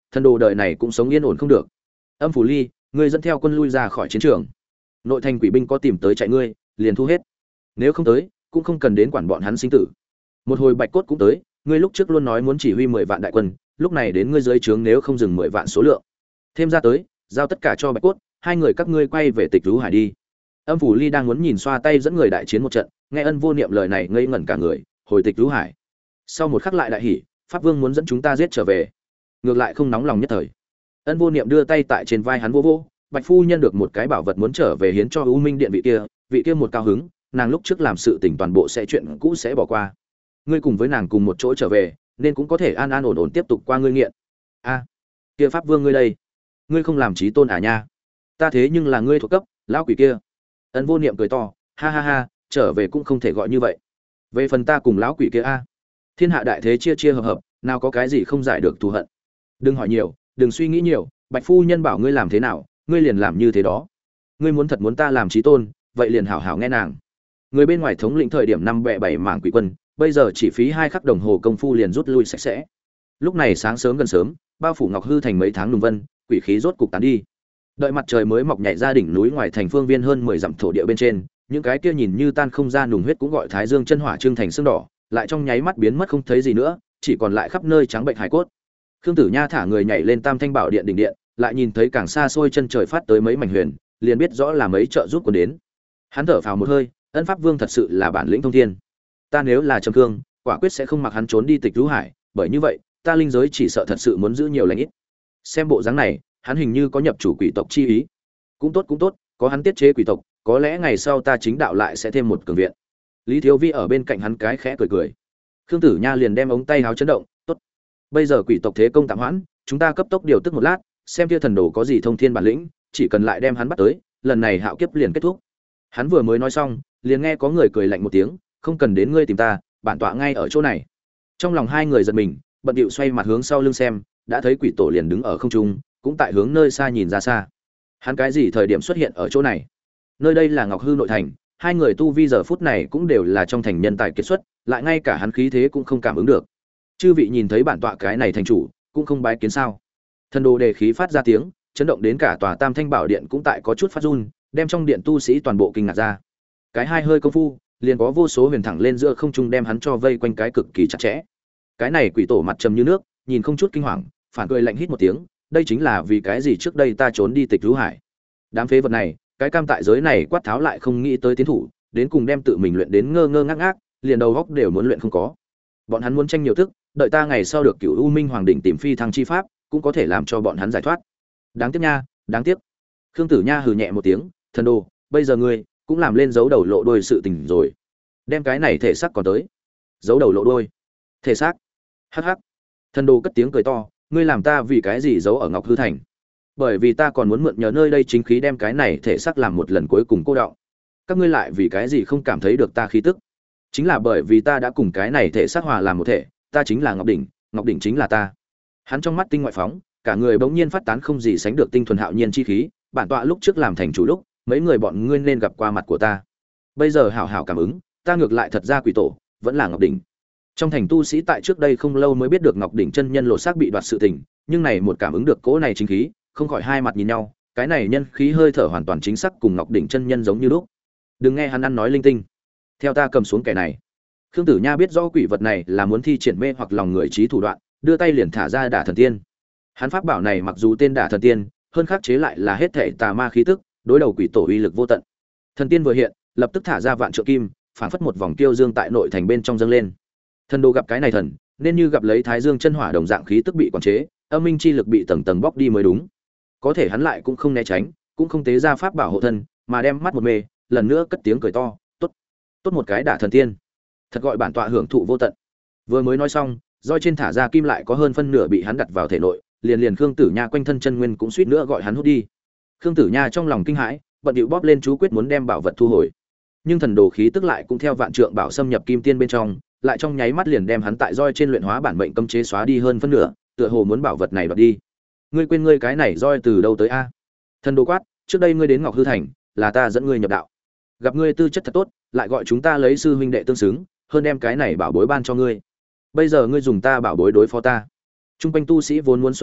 thần đồ đời này cũng sống yên ổn không được. Âm Phủ Ly, ngươi dẫn theo quân lui ra khỏi chiến trường. Nội thành quỷ binh có tìm tới chạy ngươi, liền thu hết. Nếu không tới, cũng không cần đến quản bọn hắn sinh tử. Một hồi Bạch Cốt cũng tới, ngươi lúc trước luôn nói muốn chỉ huy 10 vạn đại quân, lúc này đến ngươi dưới trướng nếu không dừng 10 vạn số lượng. Thêm ra tới, giao tất cả cho Bạch Cốt, hai người các ngươi quay về Tịch Thú Hải đi. Âm Phủ Ly đang muốn nhìn xoa tay dẫn người đại chiến một trận, nghe Ân Vô Niệm lời này ngây ngẩn cả người, hồi Tịch Thú Hải. Sau một khắc lại đại hỉ, Pháp Vương muốn dẫn chúng ta giết trở về. Ngược lại không nóng lòng nhất thời. Ân Vô Niệm đưa tay tại trên vai hắn vô vô, Bạch phu nhân được một cái bảo vật muốn trở về hiến cho U Minh Điện vị kia một cao hứng, nàng lúc trước làm sự tình toàn bộ sẽ chuyện cũ sẽ bỏ qua. Ngươi cùng với nàng cùng một chỗ trở về, nên cũng có thể an an ổn ổn tiếp tục qua ngươi nghiện. A, kia Pháp Vương ngươi đây, ngươi không làm chí tôn à nha? Ta thế nhưng là ngươi thuộc cấp, lão quỷ kia. Ân Vô Niệm cười to, ha ha ha, trở về cũng không thể gọi như vậy. Về phần ta cùng lão quỷ kia a, thiên hạ đại thế chia chia hợp hợp, nào có cái gì không giải được thù hận. Đừng hỏi nhiều, đừng suy nghĩ nhiều, Bạch phu nhân bảo ngươi làm thế nào, ngươi liền làm như thế đó. Ngươi muốn thật muốn ta làm chí tôn, vậy liền hảo hảo nghe nàng. Người bên ngoài thống lĩnh thời điểm 5-7 mảng quỷ quân, bây giờ chỉ phí 2 khắc đồng hồ công phu liền rút lui sạch sẽ. Lúc này sáng sớm gần sớm, bao phủ Ngọc Hư thành mấy tháng lùng vân, quỷ khí rốt cục tán đi. Đợi mặt trời mới mọc nhảy ra đỉnh núi ngoài thành phương viên hơn 10 dặm thổ địa bên trên, những cái kia nhìn như tan không ra nùng huyết cũng gọi Thái Dương chân hỏa trưng thành xương đỏ, lại trong nháy mắt biến mất không thấy gì nữa, chỉ còn lại khắp nơi trắng bệnh hải cốt. Khương Tử Nha thả người nhảy lên Tam Thanh Bảo Điện đỉnh điện, lại nhìn thấy càng xa xôi chân trời phát tới mấy mảnh huyền, liền biết rõ là mấy trợ giúp của đến. Hắn thở phào một hơi, Ân Pháp Vương thật sự là bản lĩnh thông thiên. Ta nếu là Trầm Cương, quả quyết sẽ không mặc hắn trốn đi Tịch Thú Hải, bởi như vậy, ta linh giới chỉ sợ thật sự muốn giữ nhiều lãnh ít. Xem bộ dáng này, hắn hình như có nhập chủ quỷ tộc chi ý. Cũng tốt, có hắn tiết chế quỷ tộc, có lẽ ngày sau ta chính đạo lại sẽ thêm một cường viện. Lý Thiếu Vi ở bên cạnh hắn cái khẽ cười cười. Khương Tử Nha liền đem ống tay áo chấn động, tốt. Bây giờ quỷ tộc thế công tạm hoãn, chúng ta cấp tốc điều tức một lát, xem kia thần đồ có gì thông thiên bản lĩnh, chỉ cần lại đem hắn bắt tới, lần này hạo kiếp liền kết thúc. Hắn vừa mới nói xong, liền nghe có người cười lạnh một tiếng, không cần đến ngươi tìm ta, bản tọa ngay ở chỗ này. Trong lòng hai người giật mình, bận điệu xoay mặt hướng sau lưng xem, đã thấy quỷ tổ liền đứng ở không trung, cũng tại hướng nơi xa nhìn ra xa. Hắn cái gì thời điểm xuất hiện ở chỗ này? Nơi đây là Ngọc Hư nội thành, hai người tu vi giờ phút này cũng đều là trong thành nhân tài kiệt xuất, lại ngay cả hắn khí thế cũng không cảm ứng được. Chư vị nhìn thấy bản tọa cái này thành chủ, cũng không bái kiến sao? Thần đồ đề khí phát ra tiếng, chấn động đến cả tòa Tam Thanh Bảo Điện cũng tại có chút phát run, đem trong điện tu sĩ toàn bộ kinh ngạc ra. Cái hai hơi công phu, liền có vô số huyền thẳng lên giữa không trung đem hắn cho vây quanh cái cực kỳ chặt chẽ. Cái này quỷ tổ mặt trầm như nước, nhìn không chút kinh hoàng, phản cười lạnh hít một tiếng, đây chính là vì cái gì trước đây ta trốn đi Tịch Thú Hải. Đám phế vật này, cái cam tại giới này quát tháo lại không nghĩ tới tiến thủ, đến cùng đem tự mình luyện đến ngơ ngơ ngác ngác, liền đầu góc đều muốn luyện không có. Bọn hắn muốn tranh nhiều thức, đợi ta ngày sau được Cửu U Minh Hoàng đỉnh tìm phi thăng chi pháp, cũng có thể làm cho bọn hắn giải thoát. Đáng tiếc nha, đáng tiếc. Khương Tử Nha hừ nhẹ một tiếng, thần đồ, bây giờ ngươi cũng làm lên dấu đầu lộ đuôi sự tình rồi. Đem cái này thể xác còn tới. Dấu đầu lộ đuôi. Thể xác? Hắc hắc. Thần đồ cất tiếng cười to, ngươi làm ta vì cái gì giấu ở Ngọc Hư thành? Bởi vì ta còn muốn mượn nhờ nơi đây chính khí đem cái này thể xác làm một lần cuối cùng cô đọng. Các ngươi lại vì cái gì không cảm thấy được ta khí tức? Chính là bởi vì ta đã cùng cái này thể xác hòa làm một thể, ta chính là Ngọc đỉnh chính là ta. Hắn trong mắt tinh ngoại phóng, cả người bỗng nhiên phát tán không gì sánh được tinh thuần hạo nhiên chi khí, bản tọa lúc trước làm thành chủ lúc, mấy người bọn ngươi nên gặp qua mặt của ta. Bây giờ hảo hảo cảm ứng, ta ngược lại thật ra quỷ tổ, vẫn là Ngọc đỉnh. Trong thành tu sĩ tại trước đây không lâu mới biết được Ngọc đỉnh chân nhân lộ xác bị đoạt sự tình, nhưng này một cảm ứng được cỗ này chính khí, không khỏi hai mặt nhìn nhau, cái này nhân khí hơi thở hoàn toàn chính xác cùng Ngọc đỉnh chân nhân giống như lúc. Đừng nghe hắn ăn nói linh tinh. Theo ta cầm xuống kẻ này. Khương Tử Nha biết rõ quỷ vật này là muốn thi triển mê hoặc lòng người trí thủ đoạn, đưa tay liền thả ra Đả Thần Tiên. Hắn pháp bảo này mặc dù tên Đả Thần Tiên, hơn khắc chế lại là hết thể tà ma khí tức, đối đầu quỷ tổ uy lực vô tận. Thần tiên vừa hiện, lập tức thả ra vạn trượng kim, phản phất một vòng kiêu dương tại nội thành bên trong dâng lên. Thần đồ gặp cái này thần, nên như gặp lấy Thái Dương chân hỏa đồng dạng khí tức bị quản chế, âm minh chi lực bị tầng tầng bóc đi mới đúng. Có thể hắn lại cũng không né tránh, cũng không tế ra pháp bảo hộ thân, mà đem mắt một mê, lần nữa cất tiếng cười to, tốt, tốt một cái Đả Thần Tiên, thật gọi bản tọa hưởng thụ vô tận. Vừa mới nói xong, roi trên thả ra kim lại có hơn phân nửa bị hắn đặt vào thể nội, liền Khương Tử Nha quanh thân chân nguyên cũng suýt nữa gọi hắn hút đi. Khương Tử Nha trong lòng kinh hãi, bận điệu bóp lên chú quyết muốn đem bảo vật thu hồi, nhưng thần đồ khí tức lại cũng theo vạn trượng bảo xâm nhập kim tiên bên trong, lại trong nháy mắt liền đem hắn tại roi trên luyện hóa bản mệnh cấm chế xóa đi hơn phân nửa, tựa hồ muốn bảo vật này đoạt đi. Ngươi quên ngươi cái này roi từ đâu tới a? Thần đồ quát, trước đây ngươi đến Ngọc Hư thành, là ta dẫn ngươi nhập đạo. Gặp ngươi tư chất thật tốt, lại gọi chúng ta lấy sư huynh đệ tương xứng, hơn đem cái này bảo bối ban cho ngươi. Bây giờ ngươi dùng ta bảo bối đối phó ta. Trung quanh tu sĩ vốn muốn xuất thủ,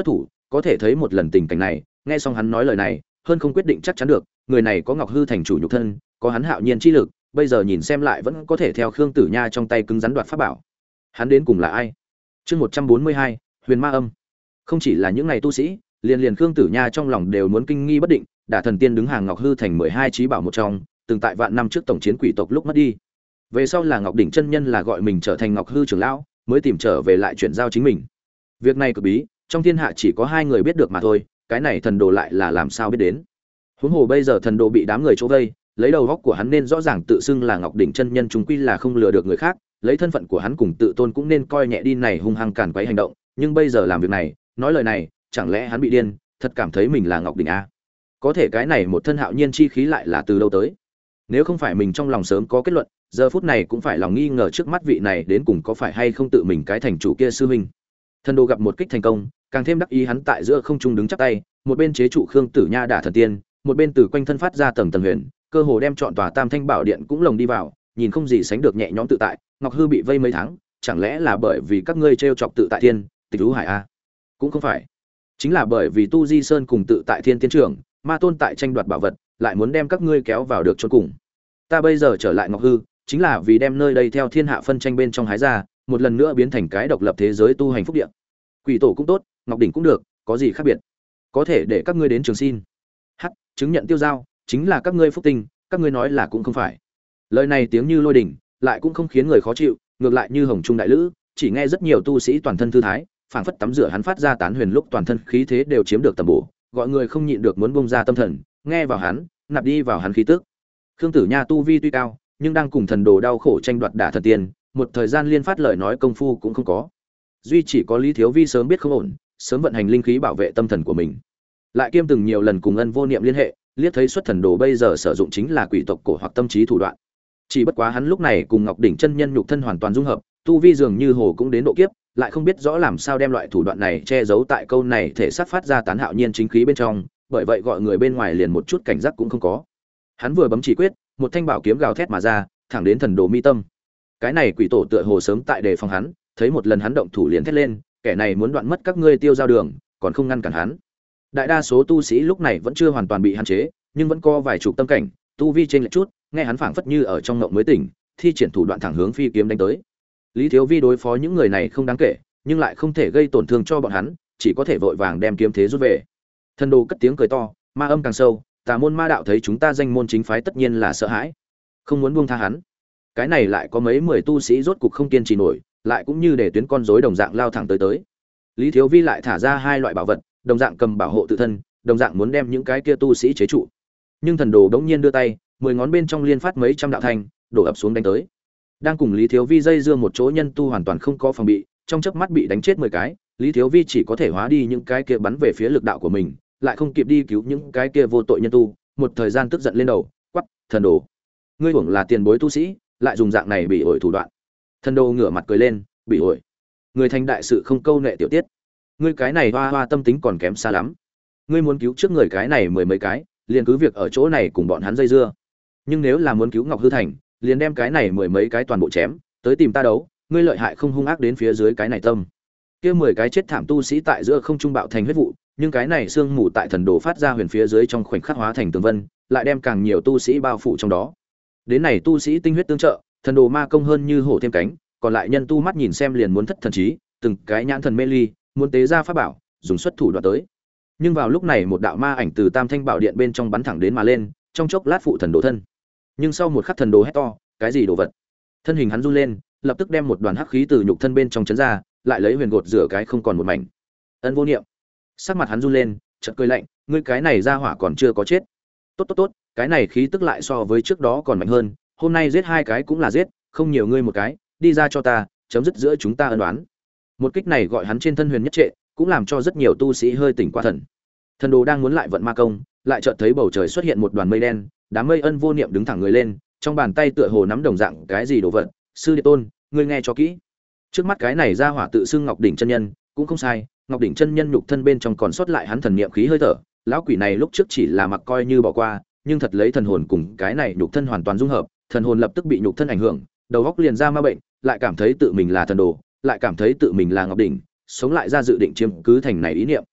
có thể thấy một lần tình cảnh này. Nghe xong hắn nói lời này, hơn không quyết định chắc chắn được, người này có Ngọc Hư thành chủ nhục thân, có hắn hạo nhiên chi lực, bây giờ nhìn xem lại vẫn có thể theo Khương Tử Nha trong tay cứng rắn đoạt pháp bảo. Hắn đến cùng là ai? Chương 142, Huyền Ma Âm. Không chỉ là những này tu sĩ, liền Khương Tử Nha trong lòng đều muốn kinh nghi bất định, Đả Thần Tiên đứng hàng Ngọc Hư thành 12 chí bảo một trong, từng tại vạn năm trước tổng chiến quỷ tộc lúc mất đi. Về sau là Ngọc Đỉnh chân nhân là gọi mình trở thành Ngọc Hư trưởng lão, mới tìm trở về lại chuyển giao chính mình. Việc này cực bí, trong thiên hạ chỉ có hai người biết được mà thôi, cái này thần đồ lại là làm sao biết đến. Huống hồ bây giờ thần đồ bị đám người chỗ vây, lấy đầu góc của hắn nên rõ ràng tự xưng là Ngọc Đỉnh chân nhân, chúng quy là không lừa được người khác, lấy thân phận của hắn cùng tự tôn cũng nên coi nhẹ đi này hung hăng cản quấy hành động, nhưng bây giờ làm việc này, nói lời này, chẳng lẽ hắn bị điên, thật cảm thấy mình là Ngọc Đỉnh a? Có thể cái này một thân hạo nhiên chi khí lại là từ đâu tới? Nếu không phải mình trong lòng sớm có kết luận, giờ phút này cũng phải lòng nghi ngờ trước mắt vị này đến cùng có phải hay không tự mình cái thành chủ kia sư huynh. Thần đồ gặp một kích thành công, càng thêm đắc ý hắn tại giữa không trung đứng chắp tay, một bên chế trụ Khương Tử Nha Đả Thần Tiên, một bên từ quanh thân phát ra tầng tầng huyền, cơ hồ đem trọn tòa Tam Thanh Bảo Điện cũng lồng đi vào, nhìn không gì sánh được nhẹ nhõm tự tại. Ngọc Hư bị vây mấy tháng, chẳng lẽ là bởi vì các ngươi trêu chọc Tự Tại Thiên, Tịch Lũ Hải a? Cũng không phải, chính là bởi vì Tu Di Sơn cùng Tự Tại Thiên tiến trưởng, Ma Tôn tại tranh đoạt bảo vật, lại muốn đem các ngươi kéo vào được chôn cùng. Ta bây giờ trở lại Ngọc Hư, chính là vì đem nơi đây theo thiên hạ phân tranh bên trong hái ra, một lần nữa biến thành cái độc lập thế giới tu hành phúc địa. Quỷ tổ cũng tốt, Ngọc Đỉnh cũng được, có gì khác biệt? Có thể để các ngươi đến trường xin. Hắc, chứng nhận tiêu giao, chính là các ngươi phúc tinh, các ngươi nói là cũng không phải. Lời này tiếng như lôi đỉnh, lại cũng không khiến người khó chịu, ngược lại như hồng trung đại lữ, chỉ nghe rất nhiều tu sĩ toàn thân thư thái, phảng phất tắm rửa hắn phát ra tán huyền lúc toàn thân khí thế đều chiếm được tầm bổ, gọi người không nhịn được muốn bung ra tâm thần, nghe vào hắn, nạp đi vào hắn khí tức. Khương Tử Nha tu vi tuy cao, nhưng đang cùng thần đồ đau khổ tranh đoạt Đả Thần Tiên, một thời gian liên phát lời nói công phu cũng không có. Duy chỉ có Lý Thiếu Vi sớm biết không ổn, sớm vận hành linh khí bảo vệ tâm thần của mình. Lại kiêm từng nhiều lần cùng Ân Vô Niệm liên hệ, liếc thấy xuất thần đồ bây giờ sử dụng chính là quỷ tộc cổ hoặc tâm trí thủ đoạn. Chỉ bất quá hắn lúc này cùng Ngọc Đỉnh chân nhân nhục thân hoàn toàn dung hợp, tu vi dường như hồ cũng đến độ kiếp, lại không biết rõ làm sao đem loại thủ đoạn này che giấu tại câu này thể sát phát ra tán hạo nhiên chính khí bên trong, bởi vậy gọi người bên ngoài liền một chút cảnh giác cũng không có. Hắn vừa bấm chỉ quyết, một thanh bảo kiếm gào thét mà ra, thẳng đến thần đồ mi tâm. Cái này quỷ tổ tựa hồ sớm tại đề phòng hắn, thấy một lần hắn động thủ liền thét lên, kẻ này muốn đoạn mất các ngươi tiêu giao đường, còn không ngăn cản hắn. Đại đa số tu sĩ lúc này vẫn chưa hoàn toàn bị hạn chế, nhưng vẫn có vài chục tâm cảnh, tu vi trên lệch chút, nghe hắn phảng phất như ở trong ngộng mới tỉnh, thi triển thủ đoạn thẳng hướng phi kiếm đánh tới. Lý Thiếu Vi đối phó những người này không đáng kể, nhưng lại không thể gây tổn thương cho bọn hắn, chỉ có thể vội vàng đem kiếm thế rút về. Thần đồ cất tiếng cười to, ma âm càng sâu, tà môn ma đạo thấy chúng ta danh môn chính phái tất nhiên là sợ hãi, không muốn buông tha hắn. Cái này lại có mấy 10 tu sĩ rốt cục không kiên trì nổi, lại cũng như để tuyến con rối đồng dạng lao thẳng tới. Lý Thiếu Vi lại thả ra hai loại bảo vật, đồng dạng cầm bảo hộ tự thân, đồng dạng muốn đem những cái kia tu sĩ chế trụ. Nhưng thần đồ đống nhiên đưa tay, 10 ngón bên trong liên phát mấy trăm đạo thanh, đổ ập xuống đánh tới. Đang cùng Lý Thiếu Vi dây dưa một chỗ nhân tu hoàn toàn không có phòng bị, trong chớp mắt bị đánh chết 10 cái, Lý Thiếu Vi chỉ có thể hóa đi những cái kia bắn về phía lực đạo của mình, lại không kịp đi cứu những cái kia vô tội nhân tu, một thời gian tức giận lên đầu, quắc, thần đồ, ngươi hưởng là tiền bối tu sĩ, lại dùng dạng này bị ổi thủ đoạn. Thần đồ ngửa mặt cười lên, bị ổi, người thành đại sự không câu nệ tiểu tiết, ngươi cái này hoa hoa tâm tính còn kém xa lắm, ngươi muốn cứu trước người cái này 10 mấy cái, liền cứ việc ở chỗ này cùng bọn hắn dây dưa, nhưng nếu là muốn cứu Ngọc Hư Thành, liền đem cái này 10 mấy cái toàn bộ chém, tới tìm ta đấu, ngươi lợi hại không hung ác đến phía dưới cái này tâm. Kia 10 cái chết thảm tu sĩ tại giữa không trung bạo thành huyết vụ, nhưng cái này xương mù tại thần đồ phát ra huyền phía dưới trong khoảnh khắc hóa thành tường vân, lại đem càng nhiều tu sĩ bao phủ trong đó. Đến này tu sĩ tinh huyết tương trợ, thần đồ ma công hơn như hổ thêm cánh, còn lại nhân tu mắt nhìn xem liền muốn thất thần trí, từng cái nhãn thần mê ly, muốn tế ra pháp bảo, dùng xuất thủ đoạn tới. Nhưng vào lúc này một đạo ma ảnh từ Tam Thanh Bảo Điện bên trong bắn thẳng đến mà lên, trong chốc lát phụ thần đồ thân. Nhưng sau một khắc thần đồ hét to, cái gì đồ vật? Thân hình hắn run lên, lập tức đem một đoàn hắc khí từ nhục thân bên trong chấn ra, lại lấy huyền gột rửa cái không còn một mảnh. Ân Vô Niệm, sắc mặt hắn run lên, chợt cười lạnh, ngươi cái này ra hỏa còn chưa có chết. Tốt, cái này khí tức lại so với trước đó còn mạnh hơn, hôm nay giết hai cái cũng là giết, không nhiều ngươi một cái, đi ra cho ta, chấm dứt giữa chúng ta ân oán. Một kích này gọi hắn trên thân huyền nhất trệ, cũng làm cho rất nhiều tu sĩ hơi tỉnh qua thần. Thần đồ đang muốn lại vận ma công, lại chợt thấy bầu trời xuất hiện một đoàn mây đen, đám mây Ân Vô Niệm đứng thẳng người lên, trong bàn tay tựa hồ nắm đồng dạng cái gì đồ vật. Sư Địa Tôn, ngươi nghe cho kỹ. Trước mắt cái này ra hỏa tự xưng Ngọc Đỉnh chân nhân, cũng không sai, Ngọc Đỉnh chân nhân nhục thân bên trong còn sót lại hắn thần niệm khí hơi thở, lão quỷ này lúc trước chỉ là mặc coi như bỏ qua, nhưng thật lấy thần hồn cùng cái này nhục thân hoàn toàn dung hợp, thần hồn lập tức bị nhục thân ảnh hưởng, đầu óc liền ra ma bệnh, lại cảm thấy tự mình là thần đồ, lại cảm thấy tự mình là Ngọc Đỉnh, sống lại ra dự định chiếm cứ thành này ý niệm.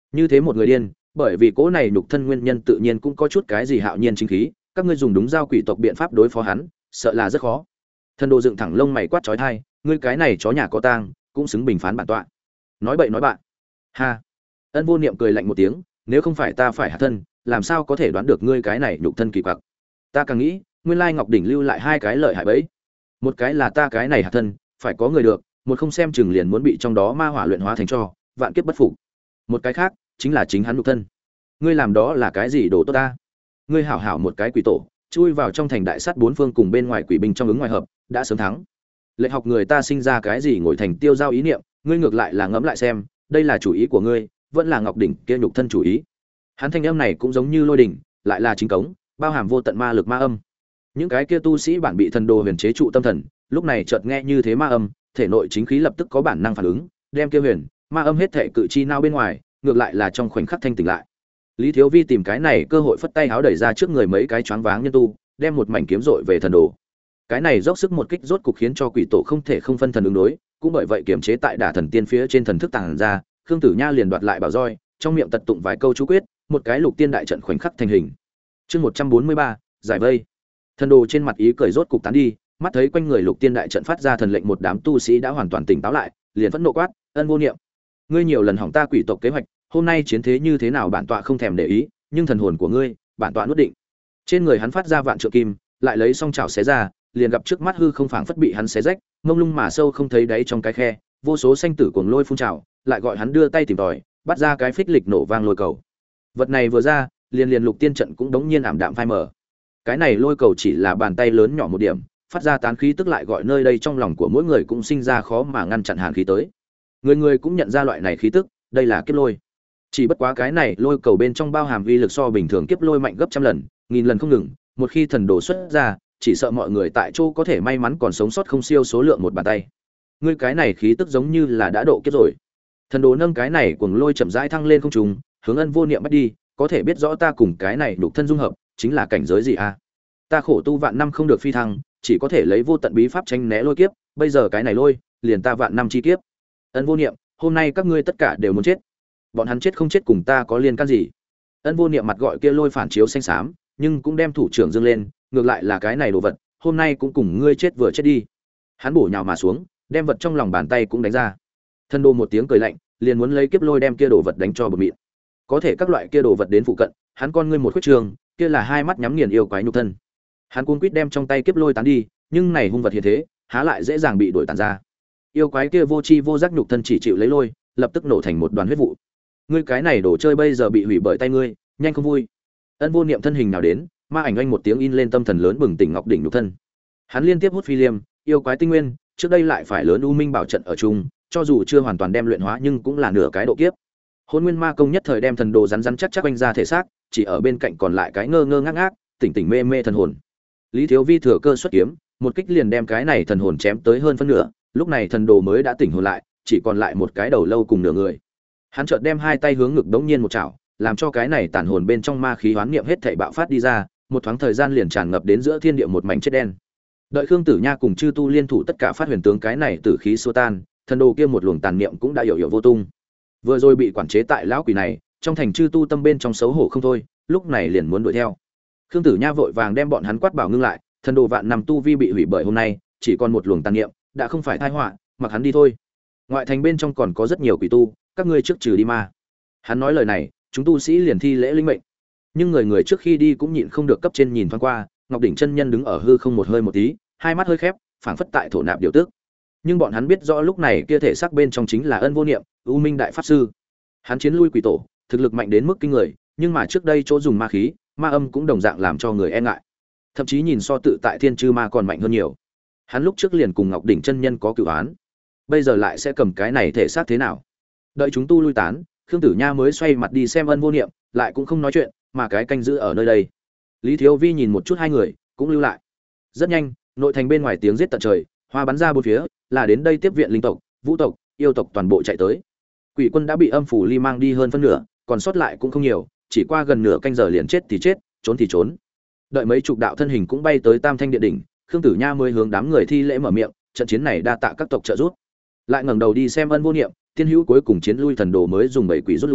Như thế một người điên, bởi vì cỗ này nhục thân nguyên nhân tự nhiên cũng có chút cái gì hạo nhiên chính khí, các ngươi dùng đúng giao quỷ tộc biện pháp đối phó hắn, sợ là rất khó. Thần đồ dựng thẳng lông mày quát chói tai, ngươi cái này chó nhà có tang, cũng xứng bình phán bản tọa. Nói bậy nói bạn. Ha. Ân Vô Niệm cười lạnh một tiếng, nếu không phải ta phải hạ thân, làm sao có thể đoán được ngươi cái này nhục thân kỳ quặc. Ta càng nghĩ, nguyên lai Ngọc đỉnh lưu lại hai cái lợi hại bẫy. Một cái là ta cái này hạ thân, phải có người được, một không xem chừng liền muốn bị trong đó ma hỏa luyện hóa thành tro, vạn kiếp bất phục. Một cái khác, chính là chính hắn nhục thân. Ngươi làm đó là cái gì đồ tốt ta? Ngươi hảo hảo một cái quỷ tổ, chui vào trong thành đại sát bốn phương cùng bên ngoài quỷ binh trong ứng ngoài hợp, đã sớm thắng. Lệnh học người ta sinh ra cái gì ngồi thành tiêu giao ý niệm, ngươi ngược lại là ngẫm lại xem, đây là chủ ý của ngươi, vẫn là Ngọc đỉnh kia nhục thân chủ ý. Hắn thanh âm này cũng giống như lôi đỉnh, lại là chính cống, bao hàm vô tận ma lực ma âm. Những cái kia tu sĩ bản bị thần đồ huyền chế trụ tâm thần, lúc này chợt nghe như thế ma âm, thể nội chính khí lập tức có bản năng phản ứng, đem kia huyền ma âm hết thể cự chi nao bên ngoài, ngược lại là trong khoảnh khắc thanh tỉnh lại. Lý Thiếu Vi tìm cái này cơ hội phất tay háo đẩy ra trước người mấy cái choáng váng nhân tu, đem một mảnh kiếm rọi về thần đồ. Cái này dốc sức một kích rốt cục khiến cho quỷ tổ không thể không phân thần ứng đối, cũng bởi vậy kiềm chế tại đả thần tiên phía trên thần thức tàng ra, Khương Tử Nha liền đoạt lại bảo roi, trong miệng tật tụng vài câu chú quyết, một cái lục tiên đại trận khoảnh khắc thành hình. Chương 143, giải vây. Thần đồ trên mặt ý cười rốt cục tán đi, mắt thấy quanh người lục tiên đại trận phát ra thần lệnh, một đám tu sĩ đã hoàn toàn tỉnh táo lại, liền phẫn nộ quát, Ân Vô Niệm, ngươi nhiều lần hỏng ta quỷ tộc kế hoạch, hôm nay chiến thế như thế nào bản tọa không thèm để ý, nhưng thần hồn của ngươi, bản tọa nuốt định. Trên người hắn phát ra vạn trượng kim, lại lấy song chảo xé ra, liền gặp trước mắt hư không phảng phất bị hắn xé rách, mông lung mà sâu không thấy đáy trong cái khe, vô số xanh tử cuồng lôi phun trào, lại gọi hắn đưa tay tìm tòi, bắt ra cái phích lịch nổ vang lôi cầu. Vật này vừa ra, liền lục tiên trận cũng đống nhiên ảm đạm phai mờ. Cái này lôi cầu chỉ là bàn tay lớn nhỏ một điểm, phát ra tán khí tức lại gọi nơi đây trong lòng của mỗi người cũng sinh ra khó mà ngăn chặn hàn khí tới. Người người cũng nhận ra loại này khí tức, đây là kiếp lôi. Chỉ bất quá cái này lôi cầu bên trong bao hàm vi lực so bình thường kiếp lôi mạnh gấp trăm lần, nghìn lần không ngừng, một khi thần đồ xuất ra, chỉ sợ mọi người tại chỗ có thể may mắn còn sống sót không siêu số lượng một bàn tay. Ngươi cái này khí tức giống như là đã độ kiếp rồi. Thần đồ nâng cái này cuồng lôi chậm rãi thăng lên không trung, hướng Ân Vô Niệm bắt đi, có thể biết rõ ta cùng cái này đục thân dung hợp, chính là cảnh giới gì a? Ta khổ tu vạn năm không được phi thăng, chỉ có thể lấy vô tận bí pháp tránh né lôi kiếp, bây giờ cái này lôi, liền ta vạn năm chi kiếp. Ân Vô Niệm, hôm nay các ngươi tất cả đều muốn chết. Bọn hắn chết không chết cùng ta có liên can gì? Ân Vô Niệm mặt gọi kia lôi phản chiếu xanh xám, nhưng cũng đem thủ trưởng dương lên, ngược lại là cái này đồ vật, hôm nay cũng cùng ngươi chết vừa chết đi. Hắn bổ nhào mà xuống, đem vật trong lòng bàn tay cũng đánh ra. Thân đồ một tiếng cười lạnh, liền muốn lấy kiếp lôi đem kia đồ vật đánh cho bờ mịn. Có thể các loại kia đồ vật đến phụ cận, hắn con ngươi một khuyết trường, kia là hai mắt nhắm nghiền yêu quái nhục thân. Hắn cuống quýt đem trong tay kiếp lôi tán đi, nhưng này hung vật hiện thế, há lại dễ dàng bị đuổi tàn ra. Yêu quái kia vô chi vô giác nhục thân chỉ chịu lấy lôi, lập tức nổ thành một đoàn huyết vụ. Ngươi cái này đồ chơi bây giờ bị hủy bởi tay ngươi, nhanh không vui. Ân Vô Niệm thân hình nào đến, ma ảnh oanh một tiếng in lên tâm thần lớn bừng tỉnh ngọc đỉnh nhục thân. Hắn liên tiếp hút phi liêm, yêu quái tinh nguyên, trước đây lại phải lớn u minh bảo trận ở chung, cho dù chưa hoàn toàn đem luyện hóa nhưng cũng là nửa cái độ kiếp. Hôn Nguyên Ma công nhất thời đem thần đồ rắn rắn chắc chắc quanh ra thể xác, chỉ ở bên cạnh còn lại cái ngơ ngơ ngác ngác, tỉnh tỉnh mê mê thần hồn. Lý Thiếu Vi thừa cơ xuất kiếm, một kích liền đem cái này thần hồn chém tới hơn phân nửa, lúc này thần đồ mới đã tỉnh hồn lại, chỉ còn lại một cái đầu lâu cùng nửa người. Hắn chợt đem hai tay hướng ngực đống nhiên một chảo, làm cho cái này tản hồn bên trong ma khí hoán niệm hết thảy bạo phát đi ra, một thoáng thời gian liền tràn ngập đến giữa thiên địa một mảnh chết đen. Đợi Khương Tử Nha cùng chư tu liên thủ tất cả phát huyền tướng cái này tử khí xua tan, thần đồ kia một luồng tàn niệm cũng đã hiểu vô tung. Vừa rồi bị quản chế tại lão quỷ này, trong thành chư tu tâm bên trong xấu hổ không thôi, lúc này liền muốn đuổi theo. Khương Tử Nha vội vàng đem bọn hắn quát bảo ngưng lại, thần đồ vạn năm tu vi bị hủy bởi hôm nay, chỉ còn một luồng tàn niệm, đã không phải tai họa, mặc hắn đi thôi. Ngoại thành bên trong còn có rất nhiều quỷ tu, các ngươi trước trừ đi ma. Hắn nói lời này, chúng tu sĩ liền thi lễ linh mệnh. Nhưng người người trước khi đi cũng nhịn không được cấp trên nhìn thoáng qua, Ngọc đỉnh chân nhân đứng ở hư không một hơi một tí, hai mắt hơi khép, phảng phất tại thổ nạp điều tức. Nhưng bọn hắn biết rõ lúc này kia thể xác bên trong chính là Ân Vô Niệm, U Minh đại pháp sư. Hắn chiến lui quỷ tổ, thực lực mạnh đến mức kinh người, nhưng mà trước đây chỗ dùng ma khí, ma âm cũng đồng dạng làm cho người e ngại. Thậm chí nhìn so tự tại thiên chư ma còn mạnh hơn nhiều. Hắn lúc trước liền cùng Ngọc đỉnh chân nhân có cửu án, bây giờ lại sẽ cầm cái này thể xác thế nào? Đợi chúng tu lui tán, Khương Tử Nha mới xoay mặt đi xem Ân Vô Niệm, lại cũng không nói chuyện, mà cái canh giữ ở nơi đây. Lý Thiếu Vi nhìn một chút hai người, cũng lưu lại. Rất nhanh, nội thành bên ngoài tiếng giết tận trời, hoa bắn ra bốn phía, là đến đây tiếp viện linh tộc, vũ tộc, yêu tộc toàn bộ chạy tới. Quỷ quân đã bị âm phủ ly mang đi hơn phân nửa, còn sót lại cũng không nhiều, chỉ qua gần nửa canh giờ liền chết thì chết, trốn thì trốn. Đợi mấy chục đạo thân hình cũng bay tới Tam Thanh Điện đỉnh, Khương Tử Nha mới hướng đám người thi lễ mở miệng, trận chiến này đa tạ các tộc trợ giúp. Lại ngẩng đầu đi xem Ân Vô Niệm, tiên hữu cuối cùng chiến lui thần đồ mới dùng bảy quỷ rút lui,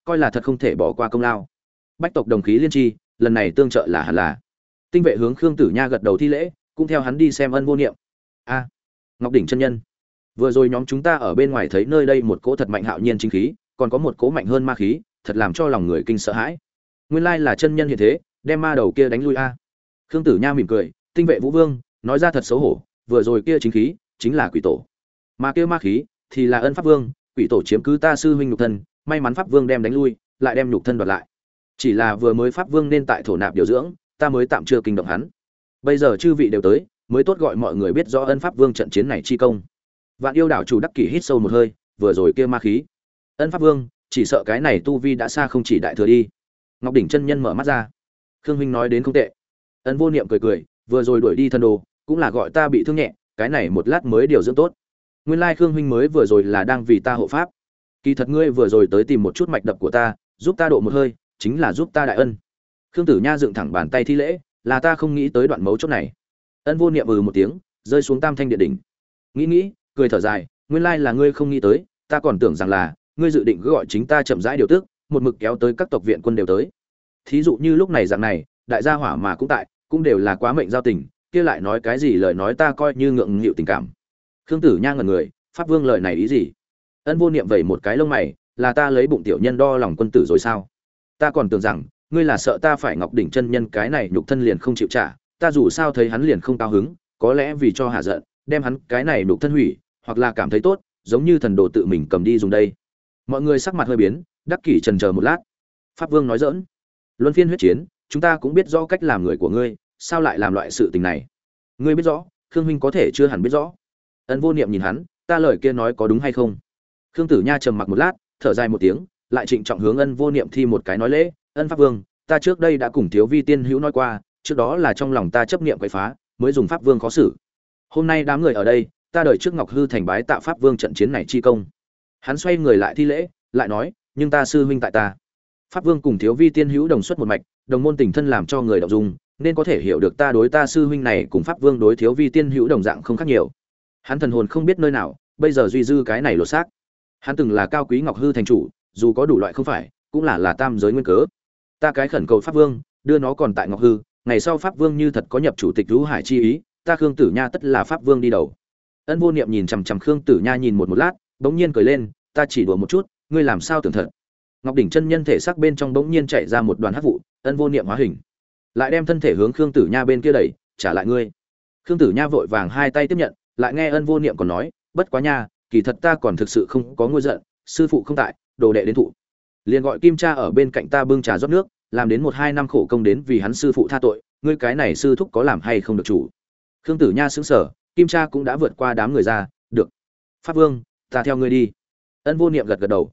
coi là thật không thể bỏ qua công lao. Bách tộc đồng khí liên tri, lần này tương trợ là hẳn là. Tinh vệ hướng Khương Tử Nha gật đầu thi lễ, cũng theo hắn đi xem Ân Vô Niệm. A, Ngọc đỉnh chân nhân, vừa rồi nhóm chúng ta ở bên ngoài thấy nơi đây một cỗ thật mạnh hạo nhiên chính khí, còn có một cỗ mạnh hơn ma khí, thật làm cho lòng người kinh sợ hãi. Nguyên lai là chân nhân hiện thế, đem ma đầu kia đánh lui a. Khương Tử Nha mỉm cười, Tinh vệ Vũ Vương, nói ra thật xấu hổ, vừa rồi kia chính khí chính là quỷ tổ, mà kia ma khí thì là Ân Pháp Vương, quỷ tổ chiếm cứ ta sư huynh nhục thân, may mắn Pháp Vương đem đánh lui, lại đem nhục thân đoạt lại. Chỉ là vừa mới Pháp Vương nên tại thổ nạp điều dưỡng, ta mới tạm chưa kinh động hắn. Bây giờ chư vị đều tới, mới tốt gọi mọi người biết rõ Ân Pháp Vương trận chiến này chi công. Vạn Yêu đảo chủ đắc kỷ hít sâu một hơi, vừa rồi kia ma khí, Ân Pháp Vương, chỉ sợ cái này tu vi đã xa không chỉ đại thừa đi. Ngọc đỉnh chân nhân mở mắt ra. Khương huynh nói đến không tệ. Ân Vô Niệm cười cười, vừa rồi đuổi đi thân đồ, cũng là gọi ta bị thương nhẹ, cái này một lát mới điều dưỡng tốt. Nguyên lai Khương huynh mới vừa rồi là đang vì ta hộ pháp. Kỳ thật ngươi vừa rồi tới tìm một chút mạch đập của ta, giúp ta độ một hơi, chính là giúp ta đại ân. Khương Tử Nha dựng thẳng bàn tay thi lễ, là ta không nghĩ tới đoạn mấu chốt này. Ân Vô Niệm một tiếng, rơi xuống Tam Thanh Điện đỉnh. Nghĩ, cười thở dài, nguyên lai là ngươi không nghĩ tới, ta còn tưởng rằng là ngươi dự định gọi chính ta chậm rãi điều tức, một mực kéo tới các tộc viện quân đều tới. Thí dụ như lúc này dạng này, đại gia hỏa mà cũng tại, cũng đều là quá mệnh giao tình, kia lại nói cái gì lời nói ta coi như ngượng nghịu tình cảm. Khương Tử Nha ngẩn người, Pháp Vương lời này ý gì? Ân Vô Niệm vẩy một cái lông mày, là ta lấy bụng tiểu nhân đo lòng quân tử rồi sao? Ta còn tưởng rằng ngươi là sợ ta phải Ngọc đỉnh chân nhân cái này nhục thân liền không chịu trả, ta dù sao thấy hắn liền không cao hứng, có lẽ vì cho hạ giận, đem hắn cái này nhục thân hủy, hoặc là cảm thấy tốt, giống như thần đồ tự mình cầm đi dùng đây. Mọi người sắc mặt hơi biến, đắc kỷ chần chờ một lát. Pháp Vương nói giỡn, luân phiên huyết chiến, chúng ta cũng biết rõ cách làm người của ngươi, sao lại làm loại sự tình này? Ngươi biết rõ, Khương huynh có thể chưa hẳn biết rõ. Ân Vô Niệm nhìn hắn, ta lời kia nói có đúng hay không? Khương Tử Nha trầm mặc một lát, thở dài một tiếng, lại trịnh trọng hướng Ân Vô Niệm thi một cái nói lễ, Ân Pháp Vương, ta trước đây đã cùng Thiếu Vi Tiên hữu nói qua, trước đó là trong lòng ta chấp niệm quấy phá, mới dùng Pháp Vương khó xử. Hôm nay đám người ở đây, ta đợi trước Ngọc Hư thành bái tạ Pháp Vương trận chiến này chi công. Hắn xoay người lại thi lễ, lại nói, nhưng ta sư huynh tại ta. Pháp Vương cùng Thiếu Vi Tiên hữu đồng xuất một mạch, đồng môn tình thân làm cho người động dung, nên có thể hiểu được ta đối ta sư huynh này cùng Pháp Vương đối Thiếu Vi Tiên hữu đồng dạng không khác nhiều. Hắn thần hồn không biết nơi nào, bây giờ duy dư cái này lột xác. Hắn từng là cao quý Ngọc Hư thành chủ, dù có đủ loại không phải, cũng là tam giới nguyên cớ. Ta cái khẩn cầu Pháp Vương, đưa nó còn tại Ngọc Hư, ngày sau Pháp Vương như thật có nhập chủ tịch Vũ Hải chi ý, ta Khương Tử Nha tất là Pháp Vương đi đầu. Ân Vô Niệm nhìn chằm chằm Khương Tử Nha nhìn một lát, bỗng nhiên cười lên, ta chỉ đùa một chút, ngươi làm sao tưởng thật? Ngọc đỉnh chân nhân thể xác bên trong bỗng nhiên chạy ra một đoàn hắc vụ, Ân Vô Niệm hóa hình, lại đem thân thể hướng Khương Tử Nha bên kia đẩy, trả lại ngươi. Khương Tử Nha vội vàng hai tay tiếp nhận, lại nghe Ân Vô Niệm còn nói, bất quá nha, kỳ thật ta còn thực sự không có ngôi giận, sư phụ không tại, đồ đệ đến thụ, liền gọi Kim Cha ở bên cạnh ta bưng trà rót nước, làm đến 1-2 năm khổ công đến vì hắn sư phụ tha tội, ngươi cái này sư thúc có làm hay không được chủ? Khương Tử Nha sững sờ, Kim Cha cũng đã vượt qua đám người ra, được. Pháp Vương, ta theo ngươi đi. Ân Vô Niệm gật gật đầu,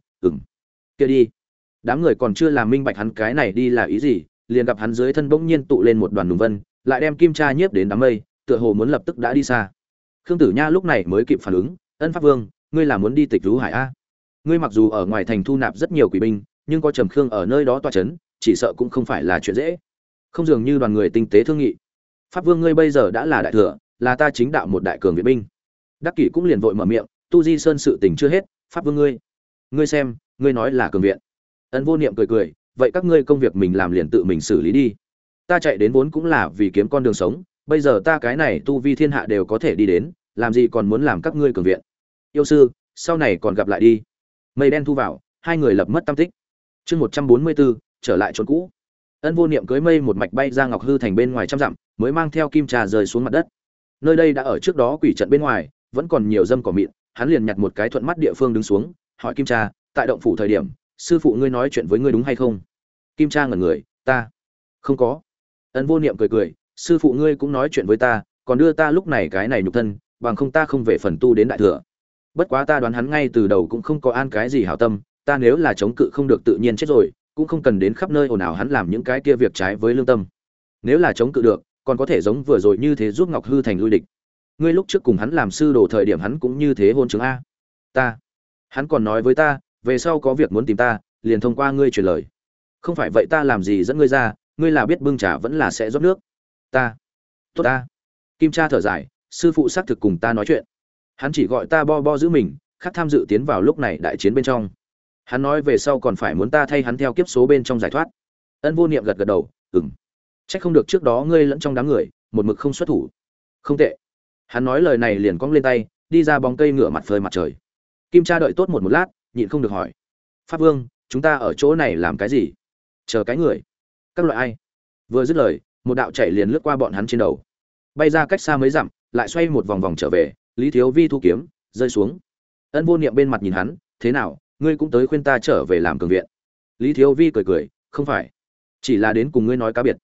kia đi. Đám người còn chưa làm minh bạch hắn cái này đi là ý gì, liền gặp hắn dưới thân bỗng nhiên tụ lên một đoàn nùng vân, lại đem Kim Cha nhiếp đến đám mây, tựa hồ muốn lập tức đã đi xa. Khương Tử Nha lúc này mới kịp phản ứng, Ân Pháp Vương, ngươi là muốn đi Tịch Vũ Hải a? Ngươi mặc dù ở ngoài thành thu nạp rất nhiều quỷ binh, nhưng có Trầm Khương ở nơi đó tọa chấn, chỉ sợ cũng không phải là chuyện dễ. Không dường như đoàn người tinh tế thương nghị. Pháp Vương ngươi bây giờ đã là đại thừa, là ta chính đạo một đại cường viện binh. Đắc Kỷ cũng liền vội mở miệng, Tu Di Sơn sự tình chưa hết, Pháp Vương ngươi xem, ngươi nói là cường viện. Ân Vô Niệm cười cười, vậy các ngươi công việc mình làm liền tự mình xử lý đi. Ta chạy đến vốn cũng là vì kiếm con đường sống, bây giờ ta cái này tu vi thiên hạ đều có thể đi đến, làm gì còn muốn làm các ngươi cường viện. Yêu sư, sau này còn gặp lại đi. Mây đen thu vào, hai người lập mất tâm tích. Chương 144, trở lại chốn cũ. Ân Vô Niệm cưỡi mây một mạch bay ra Ngọc Hư thành bên ngoài trăm dặm, mới mang theo Kim Trà rơi xuống mặt đất. Nơi đây đã ở trước đó quỷ trận bên ngoài, vẫn còn nhiều dâm cỏ mịn, hắn liền nhặt một cái thuận mắt địa phương đứng xuống, hỏi Kim Trà, tại động phủ thời điểm, sư phụ ngươi nói chuyện với ngươi đúng hay không? Kim Trà ngẩn người, ta không có. Ân Vô Niệm cười cười, sư phụ ngươi cũng nói chuyện với ta, còn đưa ta lúc này cái này nhục thân, bằng không ta không về phần tu đến đại thừa. Bất quá ta đoán hắn ngay từ đầu cũng không có an cái gì hảo tâm, ta nếu là chống cự không được tự nhiên chết rồi, cũng không cần đến khắp nơi ồn ào hắn làm những cái kia việc trái với lương tâm. Nếu là chống cự được, còn có thể giống vừa rồi như thế giúp Ngọc Hư thành lui địch. Ngươi lúc trước cùng hắn làm sư đồ thời điểm hắn cũng như thế hôn chứng a. Hắn còn nói với ta, về sau có việc muốn tìm ta, liền thông qua ngươi truyền lời. Không phải vậy ta làm gì dẫn ngươi ra, ngươi là biết bưng trà vẫn là sẽ rót nước. Tốt ta. Kim Cha thở dài, sư phụ xác thực cùng ta nói chuyện. Hắn chỉ gọi ta bo bo giữ mình, khác tham dự tiến vào lúc này đại chiến bên trong. Hắn nói về sau còn phải muốn ta thay hắn theo kiếp số bên trong giải thoát. Ân Vô Niệm gật gật đầu, trách không được trước đó ngươi lẫn trong đám người một mực không xuất thủ. Không tệ. Hắn nói lời này liền cong lên tay, đi ra bóng cây ngửa mặt phơi mặt trời. Kim Cha đợi tốt một lát, nhịn không được hỏi: Pháp Vương, chúng ta ở chỗ này làm cái gì? Chờ cái người? Các loại ai? Vừa dứt lời, một đạo chạy liền lướt qua bọn hắn trên đầu, bay ra cách xa mấy dặm, lại xoay một vòng vòng trở về. Lý Thiếu Vi thu kiếm rơi xuống. Ân Vô Niệm bên mặt nhìn hắn: thế nào, ngươi cũng tới khuyên ta trở về làm cường viện? Lý Thiếu Vi cười cười: không phải, chỉ là đến cùng ngươi nói cá biệt.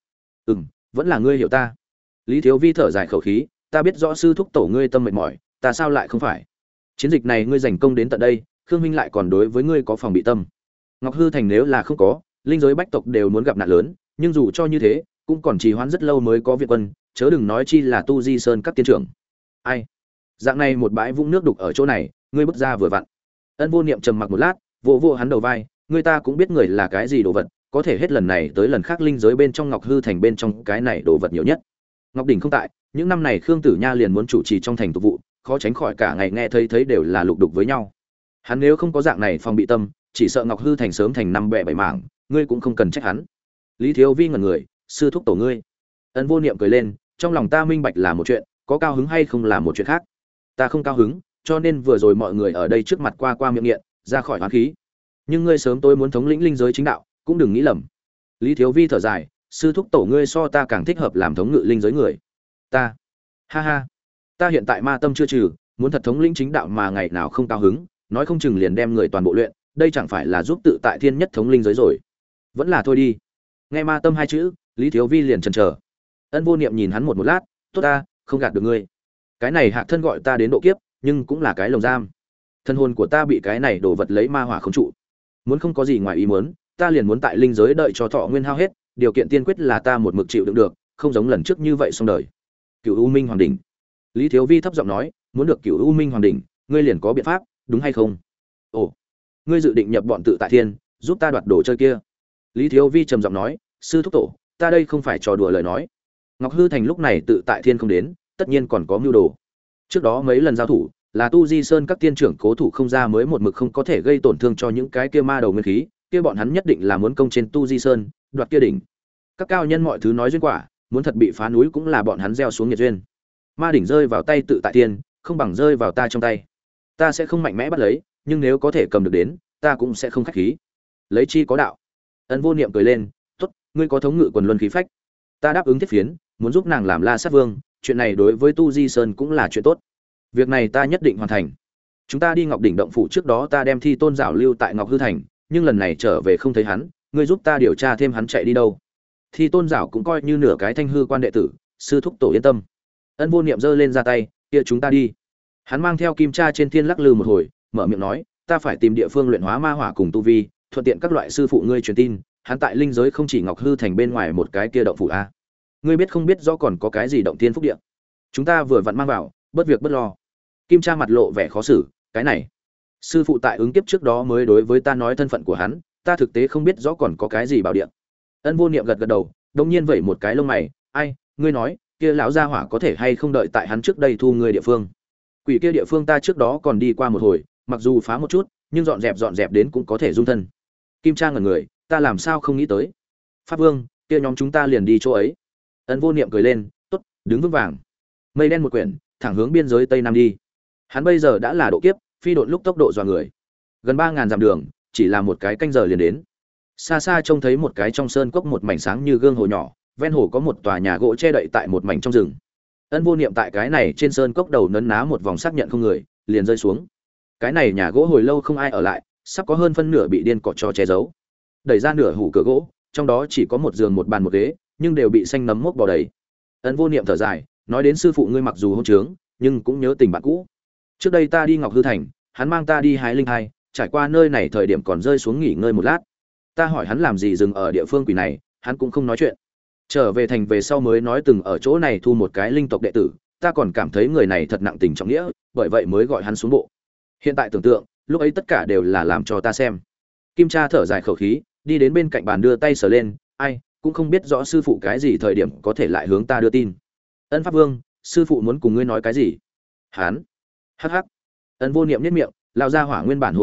Vẫn là ngươi hiểu ta. Lý Thiếu Vi thở dài khẩu khí: ta biết rõ sư thúc tổ ngươi tâm mệt mỏi, ta sao lại không phải? Chiến dịch này ngươi giành công đến tận đây, Khương Minh lại còn đối với ngươi có phòng bị tâm. Ngọc Hư Thành nếu là không có, linh giới bách tộc đều muốn gặp nạn lớn, nhưng dù cho như thế, cũng còn trì hoãn rất lâu mới có viện quân, chớ đừng nói chi là Tu Di Sơn các tiên trưởng. Ai? Dạng này một bãi vũng nước đục ở chỗ này, ngươi bước ra vừa vặn. Ân Vô Niệm trầm mặc một lát, vỗ vỗ hắn đầu vai, ngươi ta cũng biết người là cái gì đồ vật, có thể hết lần này tới lần khác linh giới bên trong Ngọc Hư Thành bên trong cái này đồ vật nhiều nhất. Ngọc Đỉnh không tại, những năm này Khương Tử Nha liền muốn chủ trì trong thành tục vụ, khó tránh khỏi cả ngày nghe thấy đều là lục đục với nhau. Hắn nếu không có dạng này phòng bị tâm, chỉ sợ Ngọc Hư Thành sớm thành năm bè bảy mảng, ngươi cũng không cần trách hắn. Lý Thiếu Vi ngẩn người: sư thúc tổ ngươi. Ân Vô Niệm cười lên: trong lòng ta minh bạch là một chuyện, có cao hứng hay không là một chuyện khác. Ta không cao hứng, cho nên vừa rồi mọi người ở đây trước mặt qua miệng nghiện, ra khỏi hoán khí. Nhưng ngươi sớm tối muốn thống lĩnh linh giới chính đạo, cũng đừng nghĩ lầm. Lý Thiếu Vi thở dài: sư thúc tổ ngươi so ta càng thích hợp làm thống ngự linh giới người. Ta, ha ha, ta hiện tại ma tâm chưa trừ, muốn thật thống lĩnh chính đạo mà ngày nào không cao hứng, nói không chừng liền đem người toàn bộ luyện, đây chẳng phải là giúp tự tại thiên nhất thống linh giới rồi. Vẫn là thôi đi. Nghe ma tâm hai chữ, Lý Thiếu Vi liền chần chờ. Ân Vô Niệm nhìn hắn một lát: tốt ta, không gạt được ngươi. Cái này Hạc Thân gọi ta đến độ kiếp, nhưng cũng là cái lồng giam. Thân hồn của ta bị cái này đổ vật lấy ma hỏa khống trụ. Muốn không có gì ngoài ý muốn, ta liền muốn tại linh giới đợi cho thọ nguyên hao hết, điều kiện tiên quyết là ta một mực chịu đựng được, không giống lần trước như vậy xong đời. Cửu U Minh Hoàng đỉnh. Lý Thiếu Vi thấp giọng nói: muốn được Cửu U Minh Hoàng đỉnh, ngươi liền có biện pháp, đúng hay không? Ồ, ngươi dự định nhập bọn tự tại thiên, giúp ta đoạt đồ chơi kia? Lý Thiếu Vi trầm giọng nói: sư thúc tổ, ta đây không phải trò đùa lời nói. Ngọc Hư Thành lúc này tự tại thiên không đến, tất nhiên còn có mưu đồ. Trước đó mấy lần giao thủ, là Tu Di Sơn các tiên trưởng cố thủ không ra mới một mực không có thể gây tổn thương cho những cái kia ma đầu nguyên khí, kia bọn hắn nhất định là muốn công trên Tu Di Sơn, đoạt kia đỉnh. Các cao nhân mọi thứ nói duyên quả, muốn thật bị phá núi cũng là bọn hắn gieo xuống nghiệt duyên. Ma đỉnh rơi vào tay tự tại tiên, không bằng rơi vào ta trong tay. Ta sẽ không mạnh mẽ bắt lấy, nhưng nếu có thể cầm được đến, ta cũng sẽ không khách khí. Lấy chi có đạo. Ân Vô Niệm cười lên: tốt, ngươi có thống ngự quần luân khí phách, ta đáp ứng thiết phiến, muốn giúp nàng làm La Sát Vương, chuyện này đối với Tu Di Sơn cũng là chuyện tốt. Việc này ta nhất định hoàn thành. Chúng ta đi Ngọc đỉnh động phủ trước đó ta đem Thi Tôn Giảo lưu tại Ngọc Hư Thành, nhưng lần này trở về không thấy hắn, ngươi giúp ta điều tra thêm hắn chạy đi đâu. Thi Tôn Giảo cũng coi như nửa cái Thanh Hư quan đệ tử, sư thúc tổ yên tâm. Ân Vô Niệm giơ lên ra tay: kia chúng ta đi. Hắn mang theo Kim Cha trên thiên lắc lư một hồi, mở miệng nói: ta phải tìm địa phương luyện hóa ma hỏa cùng tu vi, thuận tiện các loại sư phụ ngươi truyền tin, hắn tại linh giới không chỉ Ngọc Hư Thành bên ngoài một cái kia động phủ a. Ngươi biết không biết rõ còn có cái gì động thiên phúc địa? Chúng ta vừa vặn mang vào, bất việc bất lo. Kim Cha mặt lộ vẻ khó xử: cái này, sư phụ tại ứng kiếp trước đó mới đối với ta nói thân phận của hắn, ta thực tế không biết rõ còn có cái gì bảo địa. Ân Vô Niệm gật gật đầu, đột nhiên vẩy một cái lông mày: ai, ngươi nói, kia lão gia hỏa có thể hay không đợi tại hắn trước đây thu ngươi địa phương? Quỷ kia địa phương ta trước đó còn đi qua một hồi, mặc dù phá một chút, nhưng dọn dẹp đến cũng có thể dung thân. Kim Cha ngẩn người: ta làm sao không nghĩ tới? Pháp Vương, kia nhóm chúng ta liền đi chỗ ấy. Ân Vô Niệm cười lên: tốt, đứng vững vàng. Mây đen một quyển, thẳng hướng biên giới tây nam đi. Hắn bây giờ đã là độ kiếp, phi độn lúc tốc độ dọa người. Gần 3000 dặm đường, chỉ là một cái canh giờ liền đến. Xa xa trông thấy một cái trong sơn cốc một mảnh sáng như gương hồ nhỏ, ven hồ có một tòa nhà gỗ che đậy tại một mảnh trong rừng. Ân Vô Niệm tại cái này trên sơn cốc đầu nấn ná một vòng xác nhận không người, liền rơi xuống. Cái này nhà gỗ hồi lâu không ai ở lại, sắp có hơn phân nửa bị điên cọt cho che giấu. Đẩy ra nửa hủ cửa gỗ, trong đó chỉ có một giường một bàn một ghế, nhưng đều bị xanh nấm mốc bò đầy. Ân Vô Niệm thở dài, nói đến sư phụ ngươi mặc dù hôn trướng, nhưng cũng nhớ tình bạn cũ. Trước đây ta đi Ngọc Hư Thành, hắn mang ta đi hái linh hai, trải qua nơi này thời điểm còn rơi xuống nghỉ ngơi một lát. Ta hỏi hắn làm gì dừng ở địa phương quỷ này, hắn cũng không nói chuyện. Trở về thành về sau mới nói từng ở chỗ này thu một cái linh tộc đệ tử, ta còn cảm thấy người này thật nặng tình trọng nghĩa, bởi vậy mới gọi hắn xuống bộ. Hiện tại tưởng tượng, lúc ấy tất cả đều là làm cho ta xem. Kim Cha thở dài khẩu khí, đi đến bên cạnh bàn đưa tay sờ lên: ai, cũng không biết rõ sư phụ cái gì thời điểm có thể lại hướng ta đưa tin. Ân Pháp Vương, sư phụ muốn cùng ngươi nói cái gì? Hán. Hắc hắc. Ân Vô Niệm nhếch miệng: lão gia hỏa nguyên bản hô ta,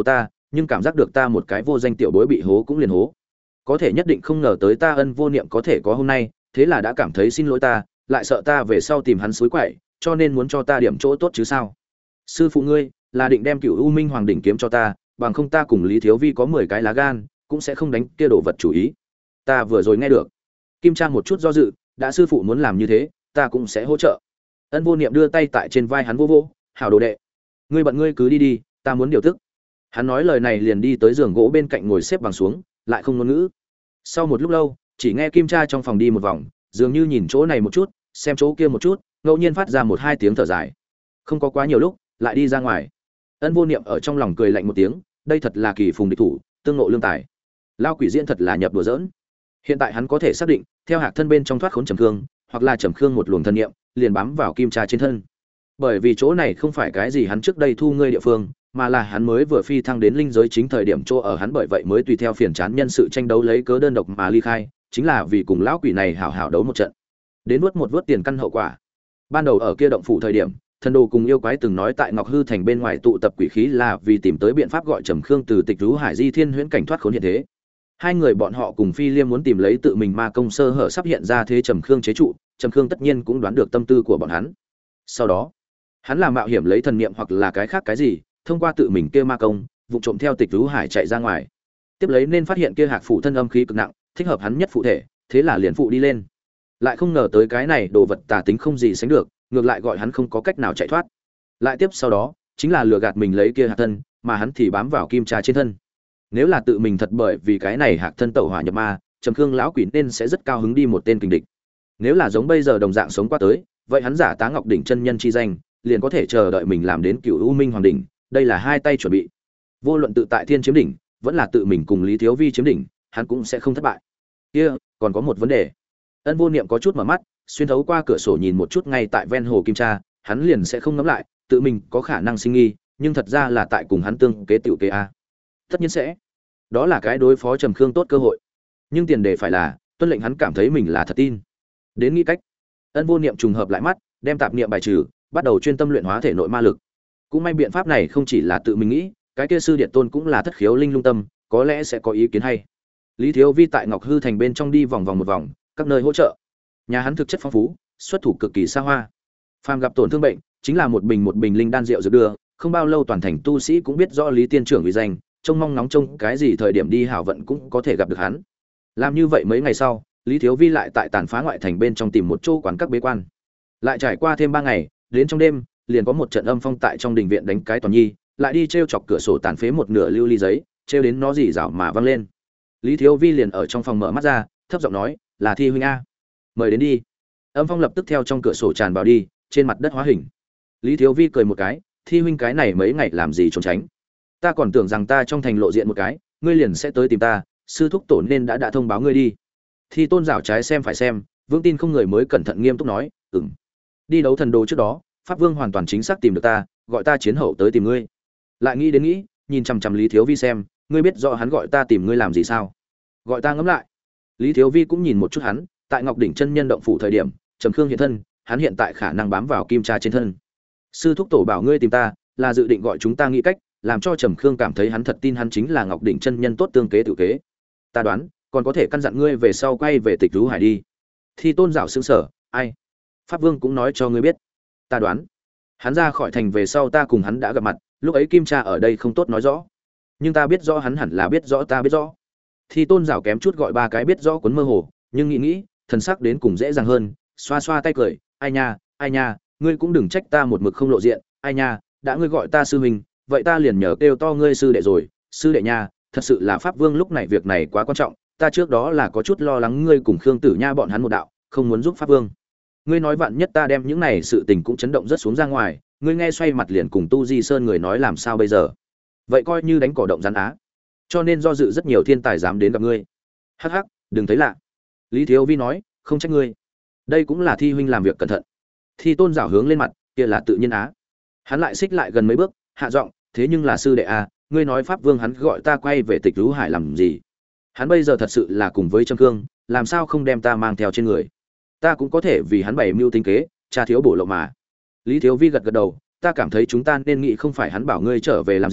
nhưng cảm giác được ta một cái vô danh tiểu bối bị hố cũng liền hố, có thể nhất định không ngờ tới ta Ân Vô Niệm có thể có hôm nay, thế là đã cảm thấy xin lỗi ta, lại sợ ta về sau tìm hắn suối quậy, cho nên muốn cho ta điểm chỗ tốt chứ sao. Sư phụ ngươi là định đem Cửu U Minh Hoàng đỉnh kiếm cho ta, bằng không ta cùng Lý Thiếu Vi có 10 cái lá gan, cũng sẽ không đánh kia đồ vật chủ ý. Ta vừa rồi nghe được. Kim Trang một chút do dự, đã sư phụ muốn làm như thế, ta cũng sẽ hỗ trợ. Ân Vô Niệm đưa tay tại trên vai hắn vô vô, hảo đồ đệ, ngươi bận ngươi cứ đi đi, ta muốn điều tức. Hắn nói lời này liền đi tới giường gỗ bên cạnh ngồi xếp bằng xuống, lại không ngôn ngữ. Sau một lúc lâu, chỉ nghe Kim Tra trong phòng đi một vòng, dường như nhìn chỗ này một chút, xem chỗ kia một chút, ngẫu nhiên phát ra một hai tiếng thở dài. Không có quá nhiều lúc, lại đi ra ngoài. Ân Vô Niệm ở trong lòng cười lạnh một tiếng, đây thật là kỳ phùng địch thủ, tương ngộ lương tài. Lao quỷ diễn thật là nhập đùa giỡn. Hiện tại hắn có thể xác định, theo Hạc thân bên trong thoát khốn Trầm Khương, hoặc là Trầm Khương một luồng thân niệm, liền bám vào Kim Tra trên thân. Bởi vì chỗ này không phải cái gì hắn trước đây thu ngươi địa phương, mà là hắn mới vừa phi thăng đến linh giới chính thời điểm chỗ ở hắn, bởi vậy mới tùy theo phiền chán nhân sự tranh đấu lấy cớ đơn độc mà ly khai, chính là vì cùng lão quỷ này hảo hảo đấu một trận, đến nuốt một vớt tiền căn hậu quả. Ban đầu ở kia động phủ thời điểm, thần đồ cùng yêu quái từng nói tại Ngọc Hư thành bên ngoài tụ tập quỷ khí là vì tìm tới biện pháp gọi Trầm Khương từ Tịch Rú Hải Di Thiên huyễn cảnh thoát khốn hiện thế. Hai người bọn họ cùng Phi Liêm muốn tìm lấy tự mình ma công sơ hở sắp hiện ra thế Trầm Khương chế trụ, Trầm Khương tất nhiên cũng đoán được tâm tư của bọn hắn. Sau đó, hắn làm mạo hiểm lấy thần niệm hoặc là cái khác cái gì, thông qua tự mình kia ma công, vụ trộm theo Tịch Rú Hải chạy ra ngoài. Tiếp lấy nên phát hiện kia Hạc phụ thân âm khí cực nặng, thích hợp hắn nhất phụ thể, thế là liền phụ đi lên. Lại không ngờ tới cái này đồ vật tà tính không gì sánh được, ngược lại gọi hắn không có cách nào chạy thoát. Lại tiếp sau đó, chính là lừa gạt mình lấy kia Hạc thân, mà hắn thì bám vào Kim Trà trên thân. Nếu là tự mình thật bởi vì cái này Hạc thân tẩu hỏa nhập ma, Trầm Khương lão quỷ nên sẽ rất cao hứng đi một tên kình địch. Nếu là giống bây giờ đồng dạng sống qua tới, vậy hắn giả tá Ngọc đỉnh chân nhân chi danh, liền có thể chờ đợi mình làm đến Cửu U Minh Hoàng đỉnh, đây là hai tay chuẩn bị. Vô luận tự tại thiên chiếm đỉnh, vẫn là tự mình cùng Lý Thiếu Vi chiếm đỉnh, hắn cũng sẽ không thất bại. Kia, còn có một vấn đề. Ân Vô Niệm có chút mở mắt, xuyên thấu qua cửa sổ nhìn một chút ngay tại ven hồ Kim Tra, hắn liền sẽ không ngẫm lại, tự mình có khả năng sinh nghi, nhưng thật ra là tại cùng hắn tương kế tiểu kế a. Tất nhiên sẽ. Đó là cái đối phó Trầm Khương tốt cơ hội. Nhưng tiền đề phải là tuân lệnh hắn cảm thấy mình là thật tin. Đến nghĩ cách. Ân Vô Niệm trùng hợp lại mắt, đem tạp niệm bài trừ, bắt đầu chuyên tâm luyện hóa thể nội ma lực. Cũng may biện pháp này không chỉ là tự mình nghĩ, cái kia sư điện tôn cũng là thất khiếu linh lung tâm, có lẽ sẽ có ý kiến hay. Lý Thiếu Vi tại Ngọc Hư thành bên trong đi vòng vòng một vòng, các nơi hỗ trợ. Nhà hắn thực chất phong phú, xuất thủ cực kỳ xa hoa. Phàm gặp tổn thương bệnh, chính là một bình linh đan rượu dược đưa, không bao lâu toàn thành tu sĩ cũng biết rõ Lý tiên trưởng uy danh, trông mong nóng trông cái gì thời điểm đi hảo vận cũng có thể gặp được hắn. Làm như vậy mấy ngày sau, Lý Thiếu Vi lại tại tàn phá ngoại thành bên trong tìm một chỗ quán các bế quan. Lại trải qua thêm 3 ngày, đến trong đêm, liền có một trận âm phong tại trong đình viện đánh cái toàn nhi, lại đi trêu chọc cửa sổ tàn phế một nửa lưu ly giấy, trêu đến nó rỉ rảo mà văng lên. Lý Thiếu Vi liền ở trong phòng mở mắt ra, thấp giọng nói, "Là Thi huynh a, mời đến đi." Âm phong lập tức theo trong cửa sổ tràn vào đi, trên mặt đất hóa hình. Lý Thiếu Vi cười một cái, "Thi huynh cái này mấy ngày làm gì trốn tránh? Ta còn tưởng rằng ta trong thành lộ diện một cái, ngươi liền sẽ tới tìm ta, sư thúc tổ nên đã thông báo ngươi đi." Thi Tôn rảo trái xem phải xem, vững tin không người mới cẩn thận nghiêm túc nói, "Ừm. Đi đấu thần đồ trước đó, Pháp Vương hoàn toàn chính xác tìm được ta, gọi ta chiến hậu tới tìm ngươi." Lại nghĩ đến nghĩ, nhìn chằm chằm Lý Thiếu Vi xem, "Ngươi biết rõ hắn gọi ta tìm ngươi làm gì sao?" "Gọi ta ngẫm lại." Lý Thiếu Vi cũng nhìn một chút hắn, tại Ngọc đỉnh chân nhân động phủ thời điểm, Trầm Khương hiện thân, hắn hiện tại khả năng bám vào Kim Tra trên thân. Sư thúc tổ bảo ngươi tìm ta, là dự định gọi chúng ta nghĩ cách, làm cho Trầm Khương cảm thấy hắn thật tin hắn chính là Ngọc đỉnh chân nhân tốt tương kế tự kế. Ta đoán, còn có thể căn dặn ngươi về sau quay về Tịch Rú Hải đi. Thi Tôn rảo sững sở, "Ai? Pháp Vương cũng nói cho ngươi biết." "Ta đoán, hắn ra khỏi thành về sau ta cùng hắn đã gặp mặt, lúc ấy Kim Tra ở đây không tốt nói rõ, nhưng ta biết rõ hắn hẳn là biết rõ ta biết rõ." Thi Tôn rảo kém chút gọi 3 cái biết rõ cuốn mơ hồ, nhưng nghĩ nghĩ, thần sắc đến cùng dễ dàng hơn, xoa xoa tay cười, ai nha, ngươi cũng đừng trách ta một mực không lộ diện, ai nha, đã ngươi gọi ta sư huynh, vậy ta liền nhờ kêu to ngươi sư đệ rồi, sư đệ nha, thật sự là Pháp Vương lúc này việc này quá quan trọng, ta trước đó là có chút lo lắng ngươi cùng Khương Tử Nha bọn hắn một đạo, không muốn giúp Pháp Vương. Ngươi nói vạn nhất ta đem những này sự tình cũng chấn động rất xuống ra ngoài, ngươi nghe xoay mặt liền cùng Tu Di Sơn người nói làm sao bây giờ? Vậy coi như đánh cỏ động rắn á. Cho nên do dự rất nhiều thiên tài dám đến gặp ngươi. Hắc hắc, đừng thấy lạ. Lý Thiếu Vi nói, không trách ngươi. Đây cũng là Thi huynh làm việc cẩn thận. Thi Tôn rảo hướng lên mặt, kia là tự nhiên á. Hắn lại xích lại gần mấy bước, hạ giọng, thế nhưng là sư đệ a, ngươi nói Pháp Vương hắn gọi ta quay về Tịch Rú Hải làm gì? Hắn bây giờ thật sự là cùng với Trầm Khương, làm sao không đem ta mang theo trên người? Ta cũng có thể vì hắn bày mưu tính kế, cha thiếu bổ lộ mà. Lý Thiếu Vi gật gật đầu, ta cảm thấy chúng ta nên nghĩ không phải hắn bảo ngươi trở về làm gì,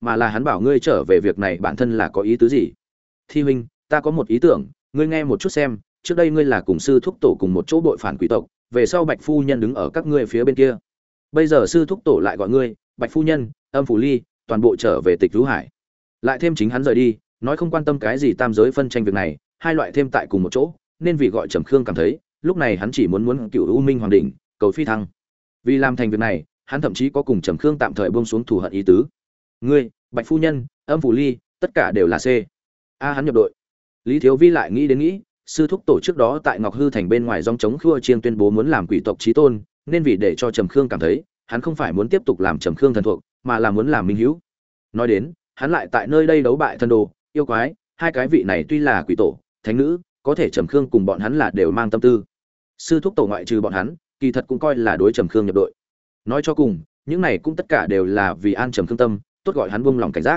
mà là hắn bảo ngươi trở về việc này bản thân là có ý tứ gì. Thi huynh, ta có một ý tưởng, ngươi nghe một chút xem, trước đây ngươi là cùng sư thúc tổ cùng một chỗ bội phản quỷ tộc, về sau Bạch phu nhân đứng ở các ngươi phía bên kia. Bây giờ sư thúc tổ lại gọi ngươi, Bạch phu nhân, Âm Phủ Ly, toàn bộ trở về Tịch Vũ Hải. Lại thêm chính hắn rời đi, nói không quan tâm cái gì tam giới phân tranh việc này, hai loại thêm tại cùng một chỗ, nên vì gọi Trầm Khương cảm thấy, lúc này hắn chỉ muốn cựu U Minh Hoàng đỉnh, cầu phi thăng. Vì làm thành việc này, hắn thậm chí có cùng Trầm Khương tạm thời buông xuống thù hận ý tứ. Ngươi, Bạch phu nhân, Âm Phủ Ly, tất cả đều là C. Hắn nhập đội. Lý Thiếu Vi lại nghĩ, sư thúc tổ trước đó tại Ngọc Hư thành bên ngoài dòng chống khua chiêng tuyên bố muốn làm quỷ tộc chí tôn, nên vì để cho Trầm Khương cảm thấy, hắn không phải muốn tiếp tục làm Trầm Khương thần thuộc, mà là muốn làm minh hữu. Nói đến, hắn lại tại nơi đây đấu bại thần đồ, yêu quái, hai cái vị này tuy là quỷ tổ, thánh nữ, có thể Trầm Khương cùng bọn hắn là đều mang tâm tư. Sư thúc tổ ngoại trừ bọn hắn, kỳ thật cũng coi là đối Trầm Khương nhập đội. Nói cho cùng, những này cũng tất cả đều là vì an Trầm Khương tâm, tốt gọi hắn buông lòng cảnh giác.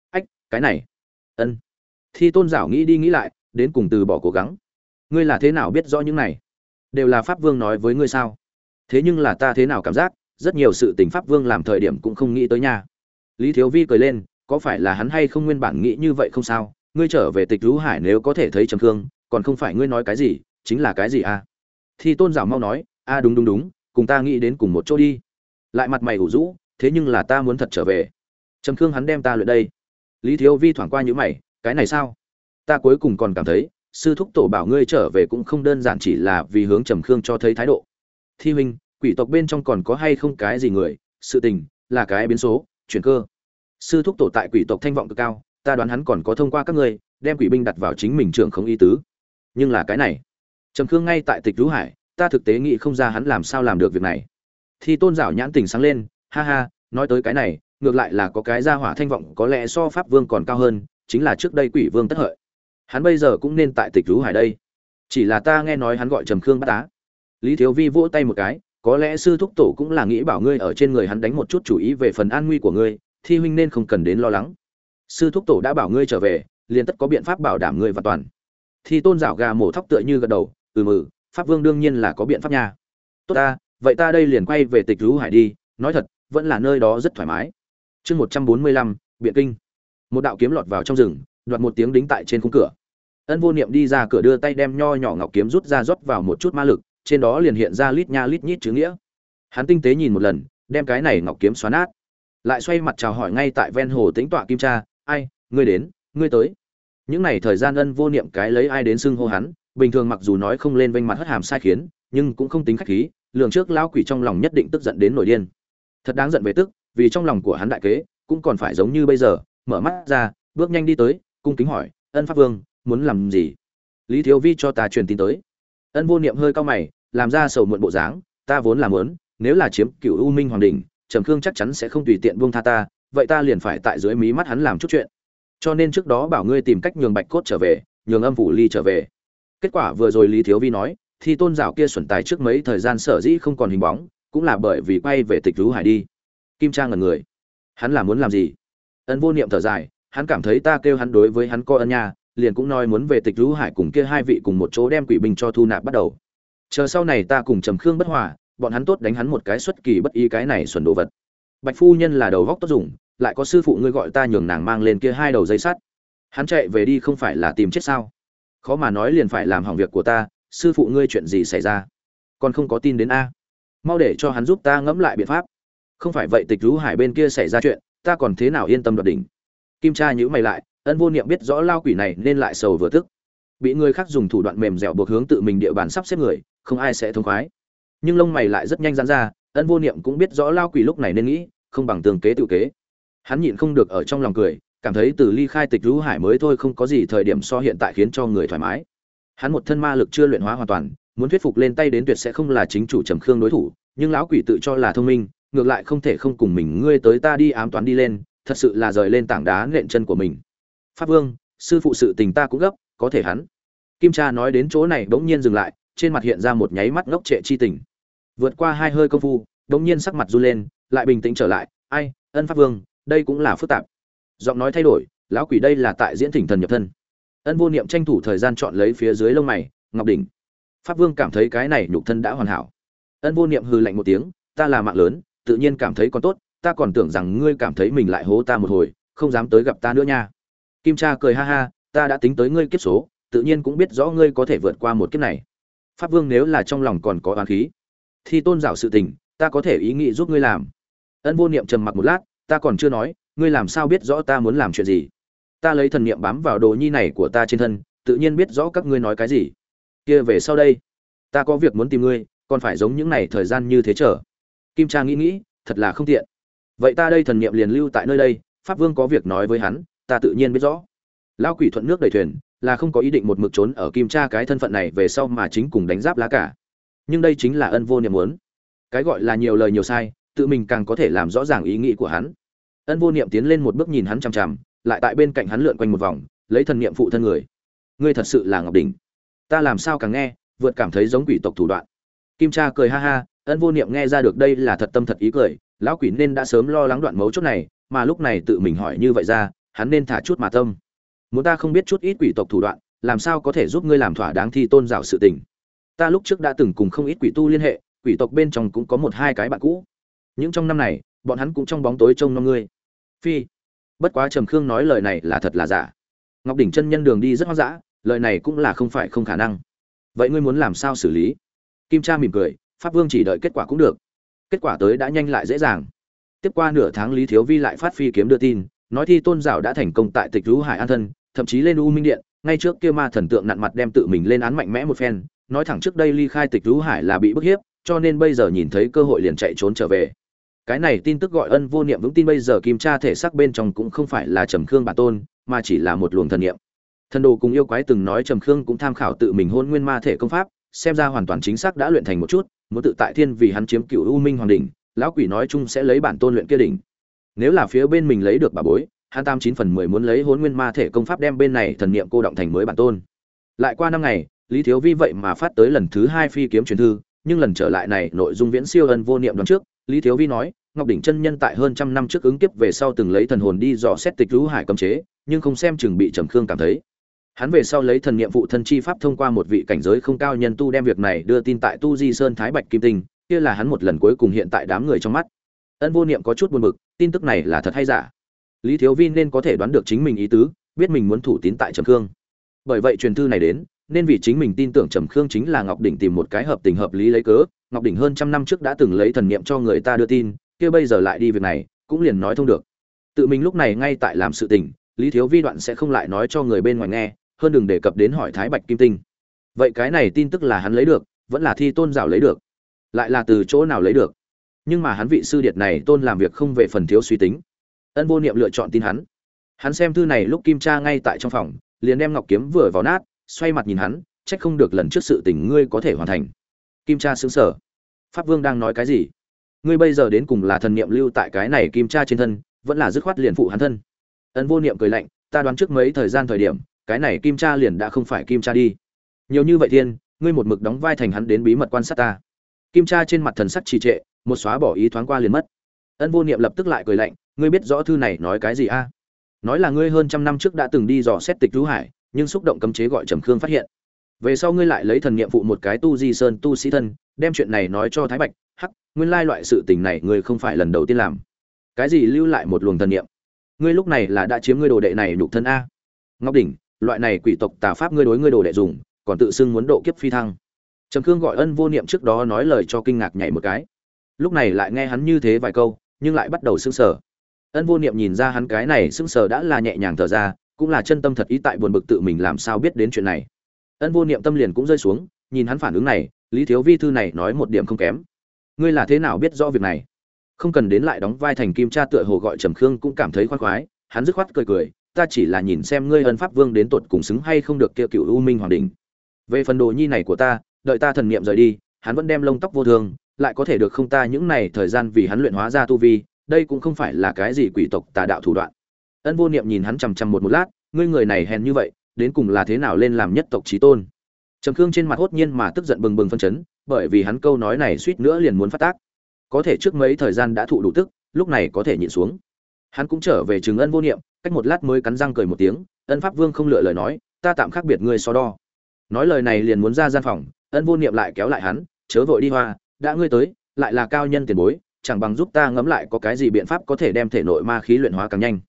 Cái này, ân. Thi Tôn Giảo nghĩ đi nghĩ lại, đến cùng từ bỏ cố gắng. Ngươi là thế nào biết rõ những này? Đều là Pháp Vương nói với ngươi sao? Thế nhưng là ta thế nào cảm giác, rất nhiều sự tình Pháp Vương làm thời điểm cũng không nghĩ tới nha. Lý Thiếu Vi cười lên, có phải là hắn hay không nguyên bản nghĩ như vậy không sao? Ngươi trở về Tịch Vũ Hải nếu có thể thấy Trầm Khương, còn không phải ngươi nói cái gì, chính là cái gì à? Thi Tôn Giảo mau nói, đúng, cùng ta nghĩ đến cùng một chỗ đi. Lại mặt mày ủ rũ, thế nhưng là ta muốn thật trở về. Trầm Khương hắn đem ta luyện đây. Lý Thiếu Vi thoảng qua nhíu mày, cái này sao? Ta cuối cùng còn cảm thấy, sư thúc tổ bảo ngươi trở về cũng không đơn giản chỉ là vì hướng Trầm Khương cho thấy thái độ. Thi huynh, quỷ tộc bên trong còn có hay không cái gì người, sự tình, là cái biến số, chuyển cơ. Sư thúc tổ tại quỷ tộc thanh vọng cực cao, ta đoán hắn còn có thông qua các ngươi, đem quỷ binh đặt vào chính mình trưởng không ý tứ. Nhưng là cái này, Trầm Khương ngay tại Tịch Vũ Hải, ta thực tế nghĩ không ra hắn làm sao làm được việc này. Thi Tôn Giảo nhãn tình sáng lên, ha ha, nói tới cái này, ngược lại là có cái gia hỏa thanh vọng có lẽ so Pháp Vương còn cao hơn, chính là trước đây Quỷ Vương Tất Hợi. Hắn bây giờ cũng nên tại Tịch Vũ Hải đây. Chỉ là ta nghe nói hắn gọi Trầm Khương bắt tá. Lý Thiếu Vi vỗ tay một cái, có lẽ sư thúc tổ cũng là nghĩ bảo ngươi ở trên người hắn đánh một chút chủ ý về phần an nguy của ngươi, Thi huynh nên không cần đến lo lắng. Sư thúc tổ đã bảo ngươi trở về, liền tất có biện pháp bảo đảm ngươi và toàn. Thi Tôn Giảo gà mổ thóc tựa như gật đầu, Pháp Vương đương nhiên là có biện pháp nha. Tốt ta, vậy ta đây liền quay về Tịch Vũ Hải đi, nói thật, vẫn là nơi đó rất thoải mái. Chương 145, Biện Kinh. Một đạo kiếm lọt vào trong rừng, đoạt một tiếng đính tại trên khung cửa. Ân Vô Niệm đi ra cửa đưa tay đem nho nhỏ ngọc kiếm rút ra rót vào một chút ma lực, trên đó liền hiện ra lít nha lít nhít chữ nghĩa. Hắn tinh tế nhìn một lần, đem cái này ngọc kiếm xóa nát. Lại xoay mặt chào hỏi ngay tại ven hồ tĩnh tọa Kim Cha, "Ai, ngươi đến, ngươi tới." Những này thời gian Ân Vô Niệm cái lấy ai đến xưng hô hắn, bình thường mặc dù nói không lên vênh mặt hất hàm sai khiến, nhưng cũng không tính khách khí, lường trước lão quỷ trong lòng nhất định tức giận đến nổi điên. Thật đáng giận về tức, vì trong lòng của hắn đại kế, cũng còn phải giống như bây giờ, mở mắt ra, bước nhanh đi tới, cung kính hỏi, "Ân Pháp Vương, muốn làm gì?" Lý Thiếu Vi cho ta truyền tin tới. Ân Vô Niệm hơi cau mày, làm ra sầu muộn bộ dáng, "Ta vốn là muốn, nếu là chiếm Cửu U Minh Hoàng đỉnh, Trầm Khương chắc chắn sẽ không tùy tiện buông tha ta, vậy ta liền phải tại dưới mí mắt hắn làm chút chuyện. Cho nên trước đó bảo ngươi tìm cách nhường Bạch Cốt trở về, nhường Âm Phủ Ly trở về." Kết quả vừa rồi Lý Thiếu Vi nói, thì Tôn Giảo kia xuẩn tài trước mấy thời gian sở dĩ không còn hình bóng, cũng là bởi vì quay về Tịch Vũ Hải đi. Kim Trang ngẩn người. Hắn là muốn làm gì? Ân Vô Niệm thở dài, hắn cảm thấy ta kêu hắn đối với hắn có ân nha, liền cũng nói muốn về Tịch Vũ Hải cùng kia hai vị cùng một chỗ đem quỷ binh cho thu nạp bắt đầu. Chờ sau này ta cùng Trầm Khương bất hòa, bọn hắn tốt đánh hắn một cái xuất kỳ bất ý cái này xuẩn đồ vật. Bạch phu nhân là đầu góc tốt dùng, lại có sư phụ ngươi gọi ta nhường nàng mang lên kia hai đầu dây sắt. Hắn chạy về đi không phải là tìm chết sao? Khó mà nói liền phải làm hỏng việc của ta, sư phụ ngươi chuyện gì xảy ra? Còn không có tin đến a? Mau để cho hắn giúp ta ngẫm lại biện pháp. Không phải vậy Tịch Vũ Hải bên kia xảy ra chuyện, ta còn thế nào yên tâm đoạt đỉnh. Kim Cha nhíu mày lại, Ân Vô Niệm biết rõ lao quỷ này nên lại sầu vừa tức. Bị người khác dùng thủ đoạn mềm dẻo buộc hướng tự mình địa bàn sắp xếp người, không ai sẽ thông khoái. Nhưng lông mày lại rất nhanh giãn ra, Ân Vô Niệm cũng biết rõ lao quỷ lúc này nên nghĩ, không bằng tường kế tự kế. Hắn nhịn không được ở trong lòng cười, cảm thấy từ ly khai Tịch Vũ Hải mới thôi không có gì thời điểm so hiện tại khiến cho người thoải mái. Hắn một thân ma lực chưa luyện hóa hoàn toàn, muốn thuyết phục lên tay đến tuyệt sẽ không là chính chủ Trầm Khương đối thủ, nhưng lão quỷ tự cho là thông minh, ngược lại không thể không cùng mình ngươi tới ta đi ám toán đi lên, thật sự là rời lên tảng đá nện chân của mình. Pháp Vương, sư phụ sự tình ta cũng gấp, có thể hắn. Kim Cha nói đến chỗ này bỗng nhiên dừng lại, trên mặt hiện ra một nháy mắt ngốc trệ chi tình. Vượt qua hai hơi công phu, bỗng nhiên sắc mặt run lên, lại bình tĩnh trở lại, "Ai, Ân Pháp Vương, đây cũng là phức tạp." Giọng nói thay đổi, lão quỷ đây là tại diễn thỉnh thần nhập thân. Ân Vô Niệm tranh thủ thời gian chọn lấy phía dưới lông mày, ngọc đỉnh. Pháp Vương cảm thấy cái này nhục thân đã hoàn hảo. Ân Vô Niệm hừ lạnh một tiếng, "Ta là mạng lớn, tự nhiên cảm thấy còn tốt, ta còn tưởng rằng ngươi cảm thấy mình lại hố ta một hồi, không dám tới gặp ta nữa nha. Kim Cha cười ha ha, ta đã tính tới ngươi kiếp số, tự nhiên cũng biết rõ ngươi có thể vượt qua một kiếp này. Pháp Vương nếu là trong lòng còn có oán khí, thì tôn dạo sự tình, ta có thể ý nghĩ giúp ngươi làm. Ân Vô Niệm trầm mặc một lát, ta còn chưa nói, ngươi làm sao biết rõ ta muốn làm chuyện gì? Ta lấy thần niệm bám vào đồ nhi này của ta trên thân, tự nhiên biết rõ các ngươi nói cái gì. Kia về sau đây, ta có việc muốn tìm ngươi, còn phải giống những này thời gian như thế chờ. Kim Cha nghĩ nghĩ, thật là không tiện. Vậy ta đây thần niệm liền lưu tại nơi đây, Pháp Vương có việc nói với hắn, ta tự nhiên biết rõ. Lão quỷ thuận nước đẩy thuyền, là không có ý định một mực trốn ở Kim Cha cái thân phận này về sau mà chính cùng đánh giáp lá cả. Nhưng đây chính là Ân Vô Niệm muốn. Cái gọi là nhiều lời nhiều sai, tự mình càng có thể làm rõ ràng ý nghĩ của hắn. Ân Vô Niệm tiến lên một bước nhìn hắn chằm chằm, lại tại bên cạnh hắn lượn quanh một vòng, lấy thần niệm phụ thân người. Ngươi thật sự là Ngọc Đỉnh. Ta làm sao càng nghe, vượt cảm thấy giống quỷ tộc thủ đoạn. Kim Cha cười ha ha, Ân Vô Niệm nghe ra được đây là thật tâm thật ý cười, lão quỷ nên đã sớm lo lắng đoạn mấu chốt này, mà lúc này tự mình hỏi như vậy ra, hắn nên thả chút mà tâm. Muốn ta không biết chút ít quỷ tộc thủ đoạn, làm sao có thể giúp ngươi làm thỏa đáng thi tôn dạo sự tình. Ta lúc trước đã từng cùng không ít quỷ tu liên hệ, quỷ tộc bên trong cũng có một hai cái bạn cũ. Những trong năm này, bọn hắn cũng trong bóng tối trông nom ngươi. Phi. Bất quá Trầm Khương nói lời này là thật là giả. Ngọc Đỉnh chân nhân đường đi rất hoang dã, lời này cũng là không phải không khả năng. Vậy ngươi muốn làm sao xử lý? Kim Cha mỉm cười, Pháp Vương chỉ đợi kết quả cũng được. Kết quả tới đã nhanh lại dễ dàng. Tiếp qua nửa tháng Lý Thiếu Vi lại phát phi kiếm đưa tin, nói thi tôn dạo đã thành công tại Tịch Lũ Hải an thân, thậm chí lên U Minh Điện, ngay trước kia ma thần tượng nặn mặt đem tự mình lên án mạnh mẽ một phen, nói thẳng trước đây ly khai Tịch Lũ Hải là bị bức hiếp, cho nên bây giờ nhìn thấy cơ hội liền chạy trốn trở về. Cái này tin tức gọi Ân Vô Niệm vững tin bây giờ Kim Cha thể xác bên trong cũng không phải là Trầm Khương bản tôn, mà chỉ là một luồng thần niệm. Thần đồ cùng yêu quái từng nói Trầm Khương cũng tham khảo tự mình hôn nguyên ma thể công pháp, xem ra hoàn toàn chính xác đã luyện thành một chút, muốn tự tại thiên vì hắn chiếm cựu U Minh Hoàng đỉnh, lão quỷ nói chung sẽ lấy bản tôn luyện kia đỉnh. Nếu là phía bên mình lấy được bà bối, hắn tam 9/10 muốn lấy hôn nguyên ma thể công pháp đem bên này thần niệm cô động thành mới bản tôn. Lại qua 5 ngày, Lý Thiếu Vi vậy mà phát tới lần thứ 2 phi kiếm truyền thư, nhưng lần trở lại này nội dung viễn siêu Ân Vô Niệm đoán trước. Lý Thiếu Vi nói, Ngọc Đỉnh chân nhân tại hơn trăm năm trước ứng kiếp về sau từng lấy thần hồn đi dò xét Tịch Lũ Hải cấm chế, nhưng không xem chừng bị Trầm Khương cảm thấy. Hắn về sau lấy thần niệm phụ thân chi pháp thông qua một vị cảnh giới không cao nhân tu đem việc này đưa tin tại Tu Di Sơn Thái Bạch Kim Tinh, kia là hắn một lần cuối cùng hiện tại đám người trong mắt. Ân Vô Niệm có chút buồn bực, tin tức này là thật hay giả? Lý Thiếu Vi nên có thể đoán được chính mình ý tứ, biết mình muốn thủ tín tại Trầm Khương. Bởi vậy truyền thư này đến, nên vì chính mình tin tưởng Trầm Khương chính là Ngọc Đỉnh tìm một cái hợp tình hợp lý lấy cớ, Ngọc Đỉnh hơn trăm năm trước đã từng lấy thần niệm cho người ta đưa tin, kia bây giờ lại đi việc này, cũng liền nói thông được. Tự mình lúc này ngay tại làm sự tình, Lý Thiếu Vi đoạn sẽ không lại nói cho người bên ngoài nghe, hơn đừng đề cập đến hỏi Thái Bạch Kim Tinh. Vậy cái này tin tức là hắn lấy được, vẫn là thi tôn dạo lấy được? Lại là từ chỗ nào lấy được? Nhưng mà hắn vị sư điệt này tôn làm việc không về phần thiếu suy tính. Ân Vô Niệm lựa chọn tin hắn. Hắn xem thư này lúc Kim Cha ngay tại trong phòng, liền đem ngọc kiếm vừa vào nát, xoay mặt nhìn hắn, trách không được lần trước sự tình ngươi có thể hoàn thành. Kim Cha sững sờ. Pháp Vương đang nói cái gì? Ngươi bây giờ đến cùng là thần niệm lưu tại cái này Kim Cha trên thân, vẫn là dứt khoát liền phụ hắn thân? Ân Vô Niệm cười lạnh, ta đoán trước mấy thời gian thời điểm, cái này Kim Cha liền đã không phải Kim Cha đi. Nhiều như vậy thiên, ngươi một mực đóng vai thành hắn đến bí mật quan sát ta. Kim Cha trên mặt thần sắc trì trệ, một xóa bỏ ý thoáng qua liền mất. Ân Vô Niệm lập tức lại cười lạnh, ngươi biết rõ thư này nói cái gì a? Nói là ngươi hơn trăm năm trước đã từng đi dò xét Tịch Lũ Hải, nhưng xúc động cấm chế gọi Trầm Khương phát hiện. Về sau ngươi lại lấy thần niệm phụ một cái Tu Di Sơn tu sĩ thân, đem chuyện này nói cho Thái Bạch, hắc, nguyên lai loại sự tình này ngươi không phải lần đầu tiên làm. Cái gì lưu lại một luồng thần niệm? Ngươi lúc này là đã chiếm ngươi đồ đệ này nhục thân a? Ngọc Đỉnh, loại này quỷ tộc tà pháp ngươi đối ngươi đồ đệ dùng, còn tự xưng muốn độ kiếp phi thăng. Trầm Khương gọi Ân Vô Niệm trước đó nói lời cho kinh ngạc nhảy một cái. Lúc này lại nghe hắn như thế vài câu, nhưng lại bắt đầu sững sờ. Ân Vô Niệm nhìn ra hắn cái này sững sờ đã là nhẹ nhàng thở ra, cũng là chân tâm thật ý tại buồn bực tự mình làm sao biết đến chuyện này. Ân Vô Niệm tâm liền cũng rơi xuống, nhìn hắn phản ứng này, Lý Thiếu Vi thư này nói một điểm không kém. Ngươi là thế nào biết rõ việc này? Không cần đến lại đóng vai thành Kim Cha tựa hồ gọi Trầm Khương cũng cảm thấy khoan khoái, hắn dứt khoát cười cười, ta chỉ là nhìn xem ngươi Ân Pháp Vương đến tột cùng xứng hay không được kia Cựu U Minh Hoàng đỉnh. Về phần đồ nhi này của ta, đợi ta thần niệm rời đi, hắn vẫn đem lông tóc vô thương, lại có thể được không ta những này thời gian vì hắn luyện hóa ra tu vi, đây cũng không phải là cái gì quỷ tộc tà đạo thủ đoạn. Ân Vô Niệm nhìn hắn chằm chằm một lát, ngươi người này hèn như vậy, đến cùng là thế nào lên làm nhất tộc chí tôn? Trầm Khương trên mặt hốt nhiên mà tức giận bừng bừng phân chấn, bởi vì hắn câu nói này suýt nữa liền muốn phát tác. Có thể trước mấy thời gian đã thụ đủ tức, lúc này có thể nhịn xuống. Hắn cũng trở về trường Ân Vô Niệm, cách một lát mới cắn răng cười một tiếng, Ân Pháp Vương không lựa lời nói, ta tạm khác biệt ngươi so đo. Nói lời này liền muốn ra gian phòng, Ân Vô Niệm lại kéo lại hắn, chớ vội đi hoa, đã ngươi tới, lại là cao nhân tiền bối, chẳng bằng giúp ta ngẫm lại có cái gì biện pháp có thể đem thể nội ma khí luyện hóa càng nhanh.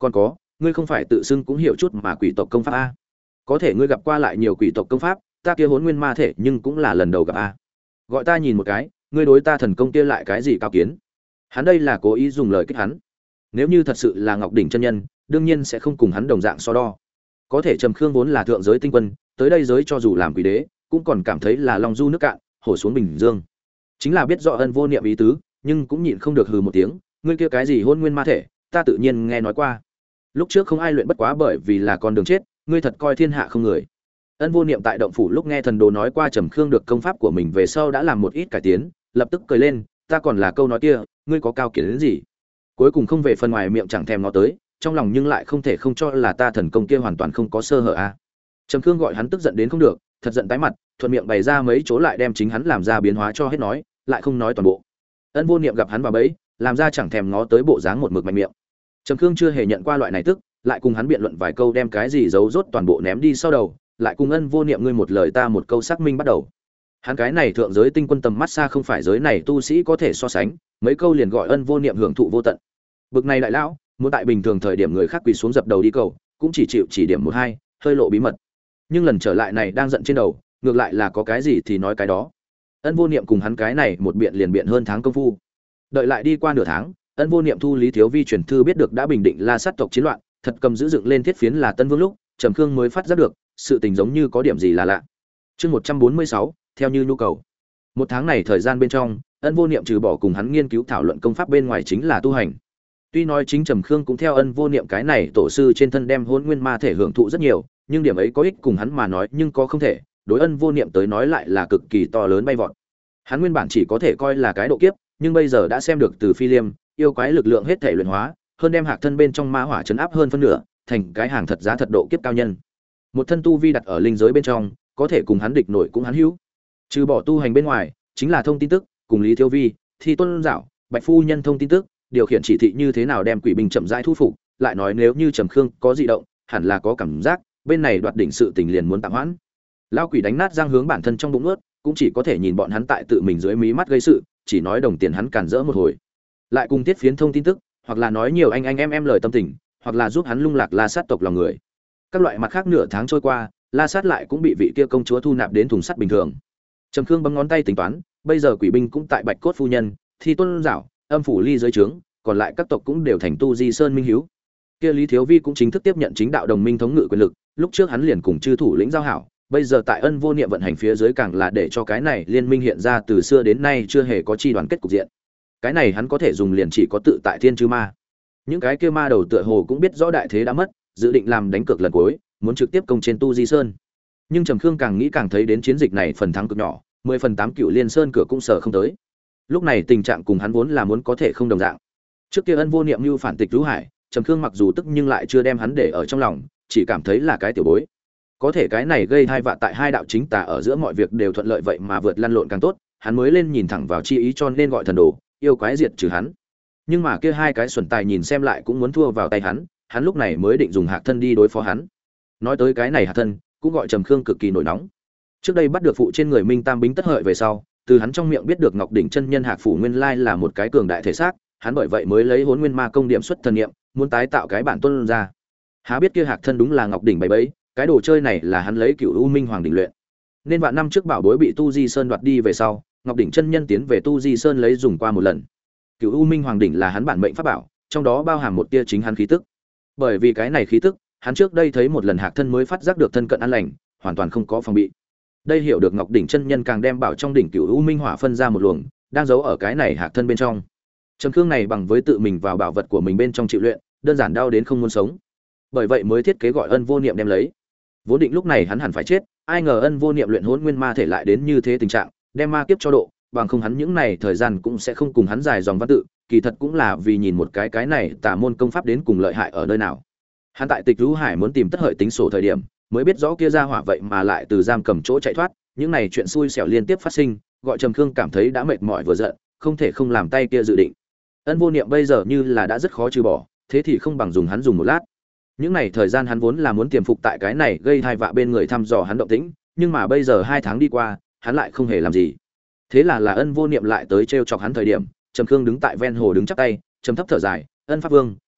Còn có, ngươi không phải tự xưng cũng hiểu chút mà quỷ tộc công pháp a? Có thể ngươi gặp qua lại nhiều quỷ tộc công pháp, ta kia Hỗn Nguyên ma thể nhưng cũng là lần đầu gặp a. Gọi ta nhìn một cái, ngươi đối ta thần công kia lại cái gì cao kiến? Hắn đây là cố ý dùng lời kích hắn. Nếu như thật sự là Ngọc đỉnh chân nhân, đương nhiên sẽ không cùng hắn đồng dạng so đo. Có thể Trầm Khương vốn là thượng giới tinh quân, tới đây giới cho dù làm quỷ đế, cũng còn cảm thấy là long du nước cạn, hổ xuống bình dương. Chính là biết rõ Ân Vô Niệm ý tứ, nhưng cũng nhịn không được hừ một tiếng, ngươi kia cái gì Hỗn Nguyên ma thể, ta tự nhiên nghe nói qua. Lúc trước không ai luyện bất quá bởi vì là con đường chết, ngươi thật coi thiên hạ không người. Ân Vô Niệm tại động phủ lúc nghe thần đồ nói qua Trầm Khương được công pháp của mình về sau đã làm một ít cải tiến, lập tức cười lên, ta còn là câu nói kia, ngươi có cao kiến đến gì? Cuối cùng không về phần ngoài miệng chẳng thèm ngó tới, trong lòng nhưng lại không thể không cho là ta thần công kia hoàn toàn không có sơ hở a. Trầm Khương gọi hắn tức giận đến không được, thật giận tái mặt, thuận miệng bày ra mấy chỗ lại đem chính hắn làm ra biến hóa cho hết nói, lại không nói toàn bộ. Ân Vô Niệm gặp hắn vào bẫy, làm ra chẳng thèm ngó tới bộ dáng một mực mạnh miệng. Trầm Khương chưa hề nhận qua loại này tức, lại cùng hắn biện luận vài câu đem cái gì giấu rốt toàn bộ ném đi sau đầu, lại cùng Ân Vô Niệm ngươi một lời ta một câu xác minh bắt đầu. Hắn cái này thượng giới tinh quân tầm mắt xa không phải giới này tu sĩ có thể so sánh, mấy câu liền gọi Ân Vô Niệm hưởng thụ vô tận. Bực này đại lão, muốn tại bình thường thời điểm người khác quỳ xuống dập đầu đi cầu, cũng chỉ chịu chỉ điểm một hai, hơi lộ bí mật. Nhưng lần trở lại này đang giận trên đầu, ngược lại là có cái gì thì nói cái đó. Ân Vô Niệm cùng hắn cái này một biện liền biện hơn tháng công phu. Đợi lại đi qua nửa tháng, Ân Vô Niệm thu Lý Thiếu Vi truyền thư biết được đã bình định La Sát tộc chiến loạn, thật cầm giữ dựng lên thiết phiến là Tân Vương lúc, Trầm Khương mới phát giác được, sự tình giống như có điểm gì là lạ. Chương 146, theo như nhu cầu. Một tháng này thời gian bên trong, Ân Vô Niệm trừ bỏ cùng hắn nghiên cứu thảo luận công pháp bên ngoài chính là tu hành. Tuy nói chính Trầm Khương cũng theo Ân Vô Niệm cái này tổ sư trên thân đem Hỗn Nguyên ma thể hưởng thụ rất nhiều, nhưng điểm ấy có ích cùng hắn mà nói, nhưng có không thể, đối Ân Vô Niệm tới nói lại là cực kỳ to lớn bay vọt. Hắn nguyên bản chỉ có thể coi là cái độ kiếp, nhưng bây giờ đã xem được từ phi liêm, yêu quái lực lượng hết thể luyện hóa, hơn đem hạc thân bên trong ma hỏa chấn áp hơn phân nửa, thành cái hàng thật giá thật độ kiếp cao nhân. Một thân tu vi đặt ở linh giới bên trong, có thể cùng hắn địch nổi cũng hắn hữu. Trừ bỏ tu hành bên ngoài, chính là thông tin tức, cùng Lý Thiếu Vi, Thi Tôn Dạo, Bạch phu nhân thông tin tức, điều khiển chỉ thị như thế nào đem quỷ binh chậm rãi thu phục, lại nói nếu như Trầm Khương có dị động, hẳn là có cảm giác, bên này đoạt đỉnh sự tình liền muốn tạm hoãn. Lão quỷ đánh nát răng hướng bản thân trong bụng nuốt, cũng chỉ có thể nhìn bọn hắn tại tự mình dưới mí mắt gây sự, chỉ nói đồng tiền hắn cản rỡ một hồi. Lại cùng tiết phiến thông tin tức, hoặc là nói nhiều anh em lời tâm tình, hoặc là giúp hắn lung lạc La Sát tộc lòng người. Các loại mặt khác nửa tháng trôi qua, La Sát lại cũng bị vị kia công chúa thu nạp đến thùng sắt bình thường. Trầm Khương bấm ngón tay tính toán, bây giờ quỷ binh cũng tại Bạch Cốt phu nhân, Thi Tôn Dạo, Âm phủ ly dưới trướng, còn lại các tộc cũng đều thành tu di sơn minh hiếu. Kia Lý Thiếu Vi cũng chính thức tiếp nhận chính đạo đồng minh thống ngự quyền lực, lúc trước hắn liền cùng chư thủ lĩnh giao hảo, bây giờ tại Ân Vô Niệm vận hành phía dưới càng là để cho cái này liên minh hiện ra từ xưa đến nay chưa hề có chi đoàn kết cục diện. Cái này hắn có thể dùng liền chỉ có tự tại thiên chư ma. Những cái kia ma đầu tựa hồ cũng biết rõ đại thế đã mất, dự định làm đánh cược lần cuối, muốn trực tiếp công trên tu di sơn. Nhưng Trầm Khương càng nghĩ càng thấy đến chiến dịch này phần thắng cực nhỏ, 10/8 Cựu Liên Sơn cửa cũng sợ không tới. Lúc này tình trạng cùng hắn vốn là muốn có thể không đồng dạng. Trước kia Ân Vô Niệm như phản tịch Lũ Hải, Trầm Khương mặc dù tức nhưng lại chưa đem hắn để ở trong lòng, chỉ cảm thấy là cái tiểu bối. Có thể cái này gây hai vạ tại hai đạo chính tà ở giữa mọi việc đều thuận lợi vậy mà vượt lăn lộn càng tốt, hắn mới lên nhìn thẳng vào chi ý cho nên gọi thần đồ, yêu quái diệt trừ hắn. Nhưng mà kia hai cái xuẩn tài nhìn xem lại cũng muốn thua vào tay hắn lúc này mới định dùng hạc thân đi đối phó hắn. Nói tới cái này hạc thân, cũng gọi Trầm Khương cực kỳ nổi nóng. Trước đây bắt được phụ trên người Minh Tam Bính Tất Hợi về sau, từ hắn trong miệng biết được Ngọc đỉnh chân nhân Hạc phủ nguyên lai là một cái cường đại thể xác, hắn bởi vậy mới lấy Hỗn Nguyên ma công điểm xuất thần niệm, muốn tái tạo cái bản tôn ra. Há biết kia Hạc thân đúng là Ngọc đỉnh bày bẫy, cái đồ chơi này là hắn lấy Cửu U Minh Hoàng đỉnh luyện. Nên vạn năm trước bảo bối bị Tu Di Sơn đoạt đi về sau, Ngọc đỉnh chân nhân tiến về Tu Di Sơn lấy dùng qua một lần. Cửu U Minh Hoàng đỉnh là hắn bản mệnh pháp bảo, trong đó bao hàm một tia chính hắn khí tức. Bởi vì cái này khí tức, hắn trước đây thấy một lần Hạc thân mới phát giác được thân cận an lành, hoàn toàn không có phòng bị. Đây hiểu được Ngọc đỉnh chân nhân càng đem bảo trong đỉnh Cửu U Minh Hỏa phân ra một luồng, đang giấu ở cái này Hạc thân bên trong. Trầm Khương này bằng với tự mình vào bảo vật của mình bên trong chịu luyện, đơn giản đau đến không muốn sống. Bởi vậy mới thiết kế gọi Ân Vô Niệm đem lấy. Vốn định lúc này hắn hẳn phải chết, ai ngờ Ân Vô Niệm luyện Hỗn Nguyên ma thể lại đến như thế tình trạng, đem ma kiếp cho độ, bằng không hắn những này thời gian cũng sẽ không cùng hắn dài dòng văn tự, kỳ thật cũng là vì nhìn một cái này tà môn công pháp đến cùng lợi hại ở nơi nào. Hắn tại Tịch Lũ Hải muốn tìm Tất Hợi tính sổ thời điểm, mới biết rõ kia ra hỏa vậy mà lại từ giam cầm chỗ chạy thoát, những này chuyện xui xẻo liên tiếp phát sinh, gọi Trầm Khương cảm thấy đã mệt mỏi vừa giận, không thể không làm tay kia dự định. Ân Vô Niệm bây giờ như là đã rất khó trừ bỏ, thế thì không bằng dùng hắn dùng một lát. Những này thời gian hắn vốn là muốn tiềm phục tại cái này gây thai vạ bên người thăm dò hắn động tĩnh, nhưng mà bây giờ 2 tháng đi qua, hắn lại không hề làm gì. Thế là Ân Vô Niệm lại tới trêu chọc hắn thời điểm, Trầm Khương đứng tại ven hồ đứng chắp tay, trầm thấp thở dài, "Ân Pháp Vương,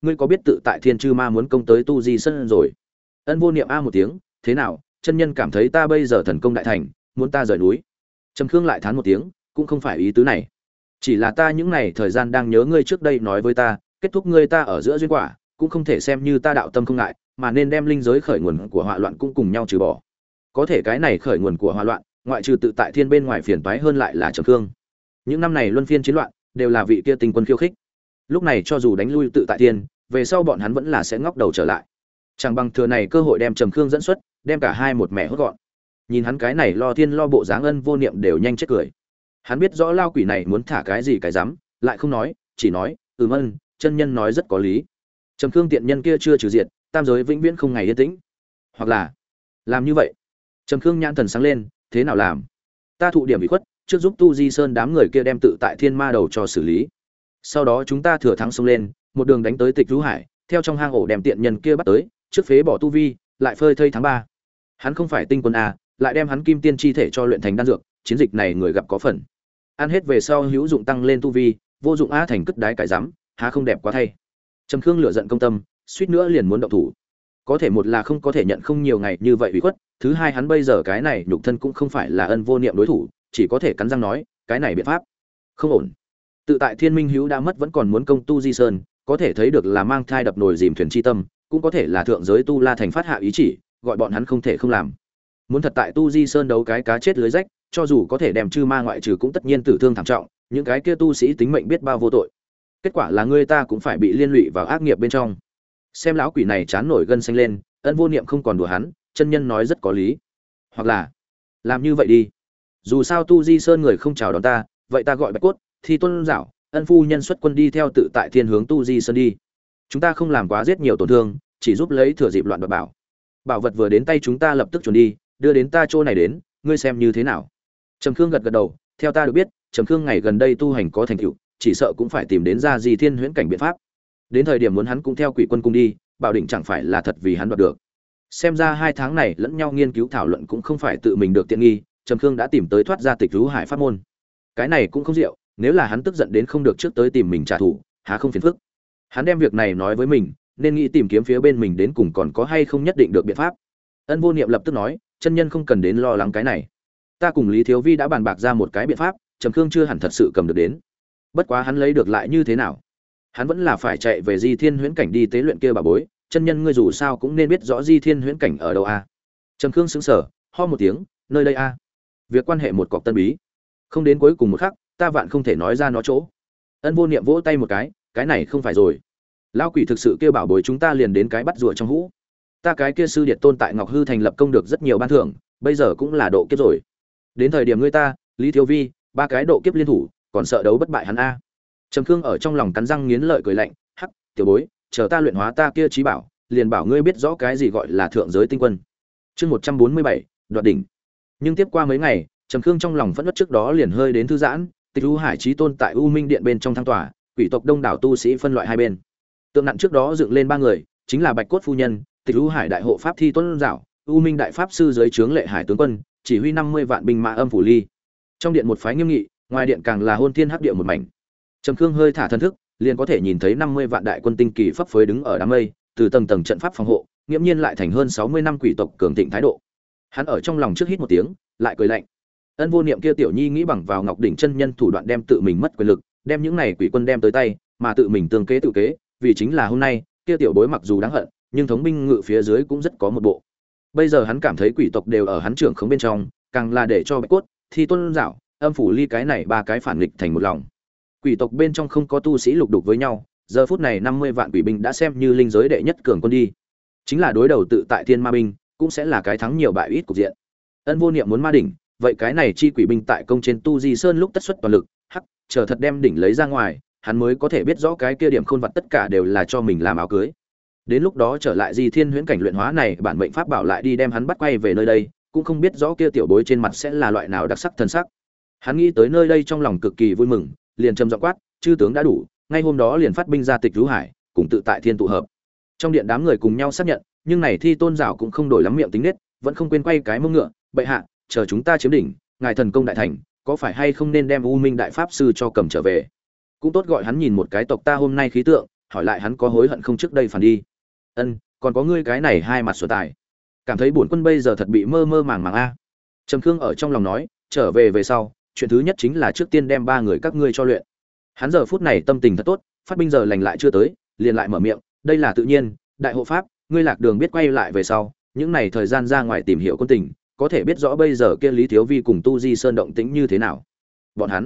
ngươi có biết tự tại thiên chư ma muốn công tới tu di sơn rồi? Ân Vô Niệm a một tiếng, thế nào, chân nhân cảm thấy ta bây giờ thần công đại thành, muốn ta rời núi? Trầm Khương lại thán một tiếng, cũng không phải ý tứ này, chỉ là ta những này thời gian đang nhớ ngươi trước đây nói với ta, kết thúc ngươi ta ở giữa duyên quả, cũng không thể xem như ta đạo tâm không ngại, mà nên đem linh giới khởi nguồn của họa loạn cũng cùng nhau trừ bỏ. Có thể cái này khởi nguồn của họa loạn, ngoại trừ tự tại thiên bên ngoài phiền toái hơn lại là Trầm Khương. Những năm này luân phiên chiến loạn, đều là vị kia tinh quân khiêu khích. Lúc này cho dù đánh lui tự tại thiên, về sau bọn hắn vẫn là sẽ ngóc đầu trở lại. Chẳng bằng thừa này cơ hội đem Trầm Khương dẫn xuất, đem cả hai một mẹ hốt gọn. Nhìn hắn cái này lo thiên lo bộ dáng Ân Vô Niệm đều nhanh chết cười. Hắn biết rõ lao quỷ này muốn thả cái gì cái dám, lại không nói, chỉ nói, Ân, chân nhân nói rất có lý. Trầm Khương tiện nhân kia chưa trừ diệt, tam giới vĩnh viễn không ngày yên tĩnh. Hoặc là làm như vậy. Trầm Khương nhãn thần sáng lên, thế nào làm? Ta thụ điểm bị khuất, trước giúp Tu Di Sơn đám người kia đem tự tại thiên ma đầu cho xử lý. Sau đó chúng ta thừa thắng xông lên, một đường đánh tới Tịch Thú Hải, theo trong hang ổ đem tiện nhân kia bắt tới, trước phế bỏ tu vi, lại phơi thây tháng 3. Hắn không phải tinh quân a, lại đem hắn kim tiên chi thể cho luyện thành đan dược, chiến dịch này người gặp có phần. Ăn hết về sau hữu dụng tăng lên tu vi, vô dụng a thành cất đái cải rắm, há không đẹp quá thay. Trầm Khương lửa giận công tâm, suýt nữa liền muốn động thủ. Có thể một là không có thể nhận không nhiều ngày như vậy ủy khuất, thứ hai hắn bây giờ cái này nhục thân cũng không phải là Ân Vô Niệm đối thủ, chỉ có thể cắn răng nói, cái này biện pháp không ổn. Tự tại Thiên Minh Hữu đã mất vẫn còn muốn công Tu Di Sơn, có thể thấy được là mang thai đập nồi dìm thuyền chi tâm, cũng có thể là thượng giới Tu La Thành phát hạ ý chỉ, gọi bọn hắn không thể không làm. Muốn thật tại Tu Di Sơn đấu cái cá chết lưới rách, cho dù có thể đem chư ma ngoại trừ cũng tất nhiên tử thương thảm trọng, những cái kia tu sĩ tính mệnh biết bao vô tội. Kết quả là người ta cũng phải bị liên lụy vào ác nghiệp bên trong. Xem lão quỷ này chán nổi gân xanh lên, Ân Vô Niệm không còn đùa hắn, chân nhân nói rất có lý. Hoặc là làm như vậy đi, dù sao Tu Di Sơn người không chào đón ta, vậy ta gọi Bạch Cốt, Thi Tôn Dạo, Ân phu nhân xuất quân đi theo tự tại thiên hướng Tu Di Sơn đi. Chúng ta không làm quá giết nhiều tổn thương, chỉ giúp lấy thừa dịp loạn đoạt bảo. Bảo vật vừa đến tay chúng ta lập tức chuẩn đi, đưa đến ta chỗ này đến, ngươi xem như thế nào? Trầm Khương gật gật đầu, theo ta được biết, Trầm Khương ngày gần đây tu hành có thành tựu, chỉ sợ cũng phải tìm đến ra gì thiên huyễn cảnh biện pháp. Đến thời điểm muốn hắn cũng theo Quỷ Quân cùng đi, bảo định chẳng phải là thật vì hắn đoạt được. Xem ra 2 tháng này lẫn nhau nghiên cứu thảo luận cũng không phải tự mình được tiện nghi, Trầm Khương đã tìm tới thoát ra Tịch Thú Hải pháp môn. Cái này cũng không diệu, nếu là hắn tức giận đến không được trước tới tìm mình trả thù, há không phiền phức. Hắn đem việc này nói với mình, nên nghĩ tìm kiếm phía bên mình đến cùng còn có hay không nhất định được biện pháp. Ân Vô Niệm lập tức nói, chân nhân không cần đến lo lắng cái này. Ta cùng Lý Thiếu Vi đã bàn bạc ra một cái biện pháp, Trầm Khương chưa hẳn thật sự cầm được đến. Bất quá hắn lấy được lại như thế nào? Hắn vẫn là phải chạy về Di Thiên Huyễn cảnh đi tế luyện kia bà bối, chân nhân ngươi dù sao cũng nên biết rõ Di Thiên Huyễn cảnh ở đâu a. Trầm Khương sững sờ, ho một tiếng, nơi đây a. Việc quan hệ một cọc tân bí, không đến cuối cùng một khắc, ta vạn không thể nói ra nó chỗ. Ân Vô Niệm vỗ tay một cái này không phải rồi. Lão quỷ thực sự kêu bảo bối chúng ta liền đến cái bắt rùa trong hũ. Ta cái kia sư điệt tôn tại Ngọc Hư thành lập công được rất nhiều ban thưởng, bây giờ cũng là độ kiếp rồi. Đến thời điểm ngươi ta, Lý Thiếu Vi, 3 cái độ kiếp liên thủ, còn sợ đấu bất bại hắn a. Trầm Khương ở trong lòng cắn răng nghiến lợi cười lạnh, hắc, tiểu bối, chờ ta luyện hóa ta kia trí bảo, liền bảo ngươi biết rõ cái gì gọi là thượng giới tinh quân. Chương 147, đoạt đỉnh. Nhưng tiếp qua mấy ngày, Trầm Khương trong lòng vẫn trước đó liền hơi đến thư giãn, Tịch U Hải Chí Tôn tại U Minh Điện bên trong thăng tòa, quỷ tộc đông đảo tu sĩ phân loại hai bên. Tượng nặng trước đó dựng lên 3 người, chính là Bạch Cốt phu nhân, Tịch U Hải đại hộ pháp Thi Tôn Dạo, U Minh đại pháp sư dưới trướng Lệ Hải tướng quân, chỉ huy 50 vạn binh mã âm phủ ly. Trong điện một phái nghiêm nghị, ngoài điện càng là hôn thiên hắc địa một mảnh. Trầm Khương hơi thả thân thức, liền có thể nhìn thấy 50 vạn đại quân tinh kỳ phấp phới đứng ở đám mây, từ tầng tầng trận pháp phòng hộ, nghiễm nhiên lại thành hơn 60 năm quỷ tộc cường thịnh thái độ. Hắn ở trong lòng trước hít một tiếng, lại cười lạnh. Ân Vô Niệm kia tiểu nhi nghĩ bằng vào Ngọc đỉnh chân nhân thủ đoạn đem tự mình mất quyền lực, đem những này quỷ quân đem tới tay, mà tự mình tương kế tự kế, vì chính là hôm nay, kia tiểu bối mặc dù đáng hận, nhưng thống binh ngự phía dưới cũng rất có một bộ. Bây giờ hắn cảm thấy quỷ tộc đều ở hắn trưởng khống bên trong, càng là để cho Bạch Cốt, Thi Tôn Dạo, âm phủ ly cái này 3 cái phản nghịch thành một lòng. Quỷ tộc bên trong không có tu sĩ lục đục với nhau, giờ phút này 50 vạn quỷ binh đã xem như linh giới đệ nhất cường quân đi. Chính là đối đầu tự tại thiên ma binh, cũng sẽ là cái thắng nhiều bại ít cục diện. Ân Vô Niệm muốn ma đỉnh, vậy cái này chi quỷ binh tại công trên Tu Di Sơn lúc tất xuất toàn lực, hắc, chờ thật đem đỉnh lấy ra ngoài, hắn mới có thể biết rõ cái kia điểm khôn vật tất cả đều là cho mình làm áo cưới. Đến lúc đó trở lại Di Thiên Huyễn cảnh luyện hóa này, bản mệnh pháp bảo lại đi đem hắn bắt quay về nơi đây, cũng không biết rõ kia tiểu bối trên mặt sẽ là loại nào đặc sắc thần sắc. Hắn nghĩ tới nơi đây trong lòng cực kỳ vui mừng, liền trầm giọng quát, chư tướng đã đủ, ngay hôm đó liền phát binh ra Tịch Thú Hải, cùng tự tại thiên tụ hợp. Trong điện đám người cùng nhau xác nhận, nhưng này Thi Tôn Dạo cũng không đổi lắm miệng tính nết, vẫn không quên quay cái mông ngựa, bệ hạ, chờ chúng ta chiếm đỉnh, ngài thần công đại thành, có phải hay không nên đem U Minh đại pháp sư cho cầm trở về? Cũng tốt gọi hắn nhìn một cái tộc ta hôm nay khí tượng, hỏi lại hắn có hối hận không trước đây phản đi. Ân, còn có ngươi cái này hai mặt sửa tài, cảm thấy bổn quân bây giờ thật bị mơ mơ màng màng a. Trầm Khương ở trong lòng nói, trở về sau, chuyện thứ nhất chính là trước tiên đem ba người các ngươi cho luyện. Hắn giờ phút này tâm tình thật tốt, phát binh giờ lành lại chưa tới, liền lại mở miệng, đây là tự nhiên, đại hộ pháp, ngươi lạc đường biết quay lại về sau, những này thời gian ra ngoài tìm hiểu quân tình, có thể biết rõ bây giờ kia Lý Thiếu Vi cùng Tu Di Sơn động tĩnh như thế nào. Bọn hắn,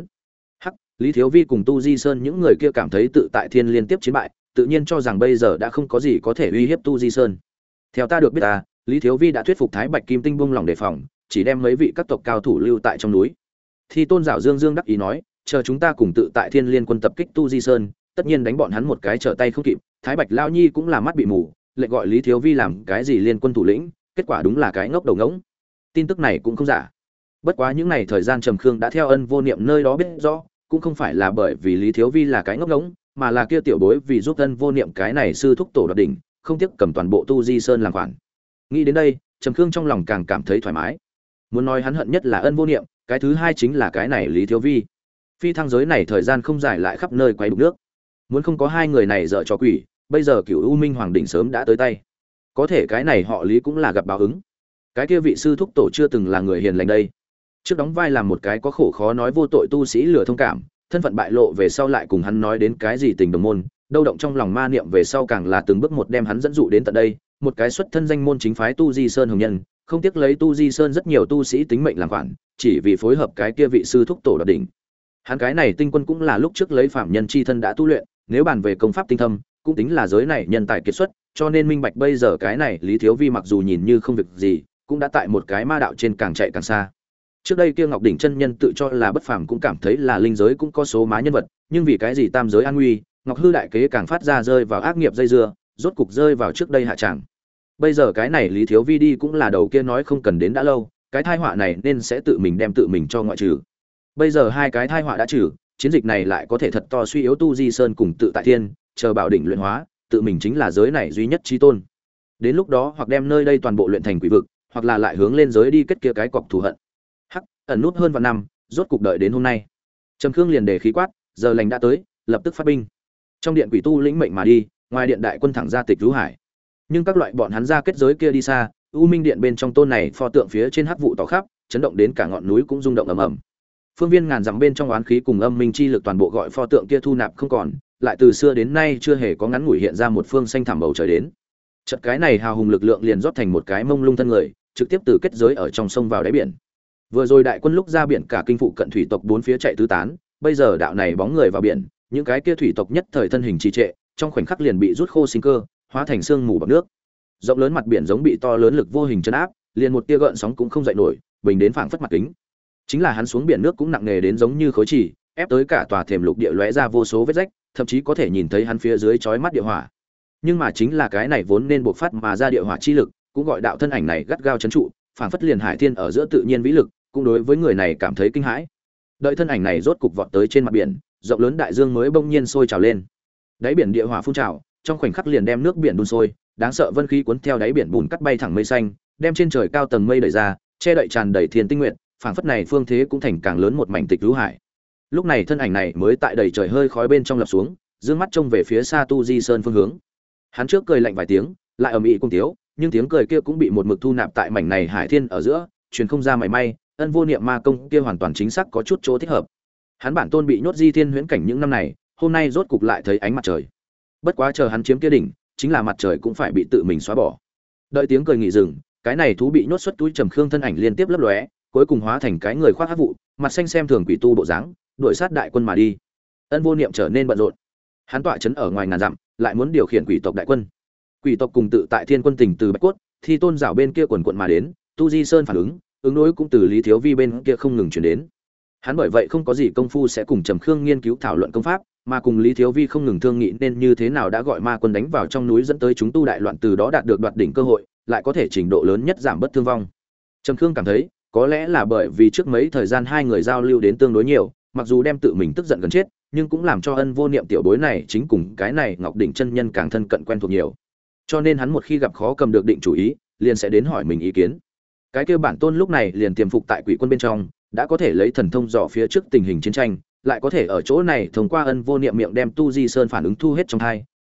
Lý Thiếu Vi cùng Tu Di Sơn những người kia cảm thấy tự tại thiên liên tiếp chiến bại, tự nhiên cho rằng bây giờ đã không có gì có thể uy hiếp Tu Di Sơn. Theo ta được biết Lý Thiếu Vi đã thuyết phục Thái Bạch Kim Tinh buông lòng đề phòng, chỉ đem mấy vị các tộc cao thủ lưu tại trong núi. Thì Tôn Giảo Dương đắc ý nói, chờ chúng ta cùng tự tại thiên liên quân tập kích Tu Di Sơn, tất nhiên đánh bọn hắn một cái trở tay không kịp. Thái Bạch Lao Nhi cũng là mắt bị mù, lệnh gọi Lý Thiếu Vi làm cái gì liên quân thủ lĩnh, kết quả đúng là cái ngốc đầu ngỗng. Tin tức này cũng không giả. Bất quá những này thời gian Trầm Khương đã theo Ân Vô Niệm nơi đó biết rõ, cũng không phải là bởi vì Lý Thiếu Vi là cái ngốc ngỗng, mà là kia tiểu bối vì giúp Ân Vô Niệm cái này sư thúc tổ đoạt đỉnh, không tiếc cầm toàn bộ Tu Di Sơn làm khoản. Nghĩ đến đây, Trầm Khương trong lòng càng cảm thấy thoải mái. Muốn nói hắn hận nhất là Ân Vô Niệm, cái thứ hai chính là cái này Lý Thiếu Vi. Phi thăng giới này thời gian không dài lại khắp nơi quay đục nước. Muốn không có hai người này dở trò quỷ, bây giờ Cửu U Minh Hoàng đỉnh sớm đã tới tay. Có thể cái này họ Lý cũng là gặp báo ứng. Cái kia vị sư thúc tổ chưa từng là người hiền lành đây. Trước đóng vai làm một cái có khổ khó nói vô tội tu sĩ lừa thông cảm, thân phận bại lộ về sau lại cùng hắn nói đến cái gì tình đồng môn, đâu động trong lòng ma niệm về sau càng là từng bước một đem hắn dẫn dụ đến tận đây, một cái xuất thân danh môn chính phái Tu Di Sơn hồng nhân, không tiếc lấy Tu Di Sơn rất nhiều tu sĩ tính mệnh làm khoản, chỉ vì phối hợp cái kia vị sư thúc tổ đoạt đỉnh. Hắn cái này tinh quân cũng là lúc trước lấy phạm nhân chi thân đã tu luyện, nếu bàn về công pháp tinh thâm, cũng tính là giới này nhân tài kiệt xuất, cho nên minh bạch bây giờ cái này Lý Thiếu Vi mặc dù nhìn như không việc gì, cũng đã tại một cái ma đạo trên càng chạy càng xa. Trước đây kia Ngọc đỉnh chân nhân tự cho là bất phàm cũng cảm thấy là linh giới cũng có số má nhân vật, nhưng vì cái gì tam giới an nguy, Ngọc hư đại kế càng phát ra rơi vào ác nghiệp dây dưa, rốt cục rơi vào trước đây hạ tràng. Bây giờ cái này Lý Thiếu Vi đi cũng là đầu kia nói không cần đến đã lâu, cái tai họa này nên sẽ tự mình đem tự mình cho ngoại trừ. Bây giờ hai cái tai họa đã trừ, chiến dịch này lại có thể thật to suy yếu Tu Di Sơn cùng tự tại thiên, chờ bảo đỉnh luyện hóa, tự mình chính là giới này duy nhất chí tôn. Đến lúc đó hoặc đem nơi đây toàn bộ luyện thành quỷ vực, hoặc là lại hướng lên giới đi kết kia cái cọc thù hận. Hắc, ẩn nút hơn vạn năm, rốt cục đợi đến hôm nay. Trầm Khương liền đề khí quát, giờ lành đã tới, lập tức phát binh. Trong điện quỷ tu lĩnh mệnh mà đi, ngoài điện đại quân thẳng ra Tịch Vũ Hải. Nhưng các loại bọn hắn ra kết giới kia đi xa, U Minh điện bên trong tôn này pho tượng phía trên hắc vụ tỏ khắp, chấn động đến cả ngọn núi cũng rung động ầm ầm. Phương viên ngàn dặm bên trong oán khí cùng âm minh chi lực toàn bộ gọi pho tượng kia thu nạp không còn, lại từ xưa đến nay chưa hề có ngắn ngủi hiện ra một phương xanh thẳm bầu trời đến. Chợt cái này hào hùng lực lượng liền rót thành một cái mông lung thân người, trực tiếp từ kết giới ở trong sông vào đáy biển. Vừa rồi đại quân lúc ra biển cả kinh phụ cận thủy tộc bốn phía chạy tứ tán, bây giờ đạo này bóng người vào biển, những cái kia thủy tộc nhất thời thân hình trì trệ, trong khoảnh khắc liền bị rút khô sinh cơ, hóa thành sương mù bọt nước. Rộng lớn mặt biển giống bị to lớn lực vô hình trấn áp, liền một tia gợn sóng cũng không dậy nổi, bình đến phảng phất mặt kính. Chính là hắn xuống biển nước cũng nặng nề đến giống như khối chỉ, ép tới cả tòa thềm lục địa lóe ra vô số vết rách, thậm chí có thể nhìn thấy hắn phía dưới chói mắt địa hỏa. Nhưng mà chính là cái này vốn nên bộc phát mà ra địa hỏa chi lực, cũng gọi đạo thân ảnh này gắt gao trấn trụ, phảng phất liền hải thiên ở giữa tự nhiên vĩ lực, cũng đối với người này cảm thấy kinh hãi. Đợi thân ảnh này rốt cục vọt tới trên mặt biển, rộng lớn đại dương mới bỗng nhiên sôi trào lên. Đáy biển địa hỏa phun trào, trong khoảnh khắc liền đem nước biển đun sôi, đáng sợ vân khí cuốn theo đáy biển bùn cắt bay thẳng mây xanh, đem trên trời cao tầng mây đẩy ra, che đậy tràn đầy thiên tinh nguyệt, phảng phất này phương thế cũng thành càng lớn một mảnh Tịch Vũ Hải. Lúc này thân ảnh này mới tại đầy trời hơi khói bên trong lập xuống, dương mắt trông về phía xa Tu Di Sơn phương hướng. Hắn trước cười lạnh vài tiếng, lại ầm ĩ cung tiếu, nhưng tiếng cười kia cũng bị một mực thu nạp tại mảnh này hải thiên ở giữa, truyền không ra mảy may. Ân vô niệm ma công kia hoàn toàn chính xác có chút chỗ thích hợp. Hắn bản tôn bị nhốt Di Thiên huyễn cảnh những năm này, hôm nay rốt cục lại thấy ánh mặt trời. Bất quá chờ hắn chiếm kia đỉnh, chính là mặt trời cũng phải bị tự mình xóa bỏ. Đợi tiếng cười nghỉ dừng, cái này thú bị nhốt xuất túi Trầm Khương thân ảnh liên tiếp lấp lóe, cuối cùng hóa thành cái người khoác hắc vụ, mặt xanh xem thường quỷ tu bộ dáng, đuổi sát đại quân mà đi. Ân vô niệm trở nên bận rộn. Hắn tọa trấn ở ngoài ngàn dặm, lại muốn điều khiển quỷ tộc đại quân. Quỷ tộc cùng tự tại thiên quân tỉnh từ Bạch Cốt, thì tôn dạo bên kia quần quận mà đến, Tu Di Sơn phản ứng đối cũng từ Lý Thiếu Vi bên kia không ngừng chuyển đến. Hắn bởi vậy không có gì công phu sẽ cùng Trầm Khương nghiên cứu thảo luận công pháp, mà cùng Lý Thiếu Vi không ngừng thương nghị nên như thế nào đã gọi ma quân đánh vào trong núi dẫn tới chúng tu đại loạn, từ đó đạt được đoạt đỉnh cơ hội, lại có thể trình độ lớn nhất giảm bất thương vong. Trầm Khương cảm thấy, có lẽ là bởi vì trước mấy thời gian hai người giao lưu đến tương đối nhiều, mặc dù đem tự mình tức giận gần chết, nhưng cũng làm cho Ân vô niệm tiểu bối này chính cùng cái này Ngọc đỉnh chân nhân càng thân cận quen thuộc nhiều. Cho nên hắn một khi gặp khó cầm được định chủ ý, liền sẽ đến hỏi mình ý kiến. Cái kia bản tôn lúc này liền tiềm phục tại quỷ quân bên trong, đã có thể lấy thần thông dò phía trước tình hình chiến tranh, lại có thể ở chỗ này thông qua Ân vô niệm miệng đem Tu Di Sơn phản ứng thu hết trong hai,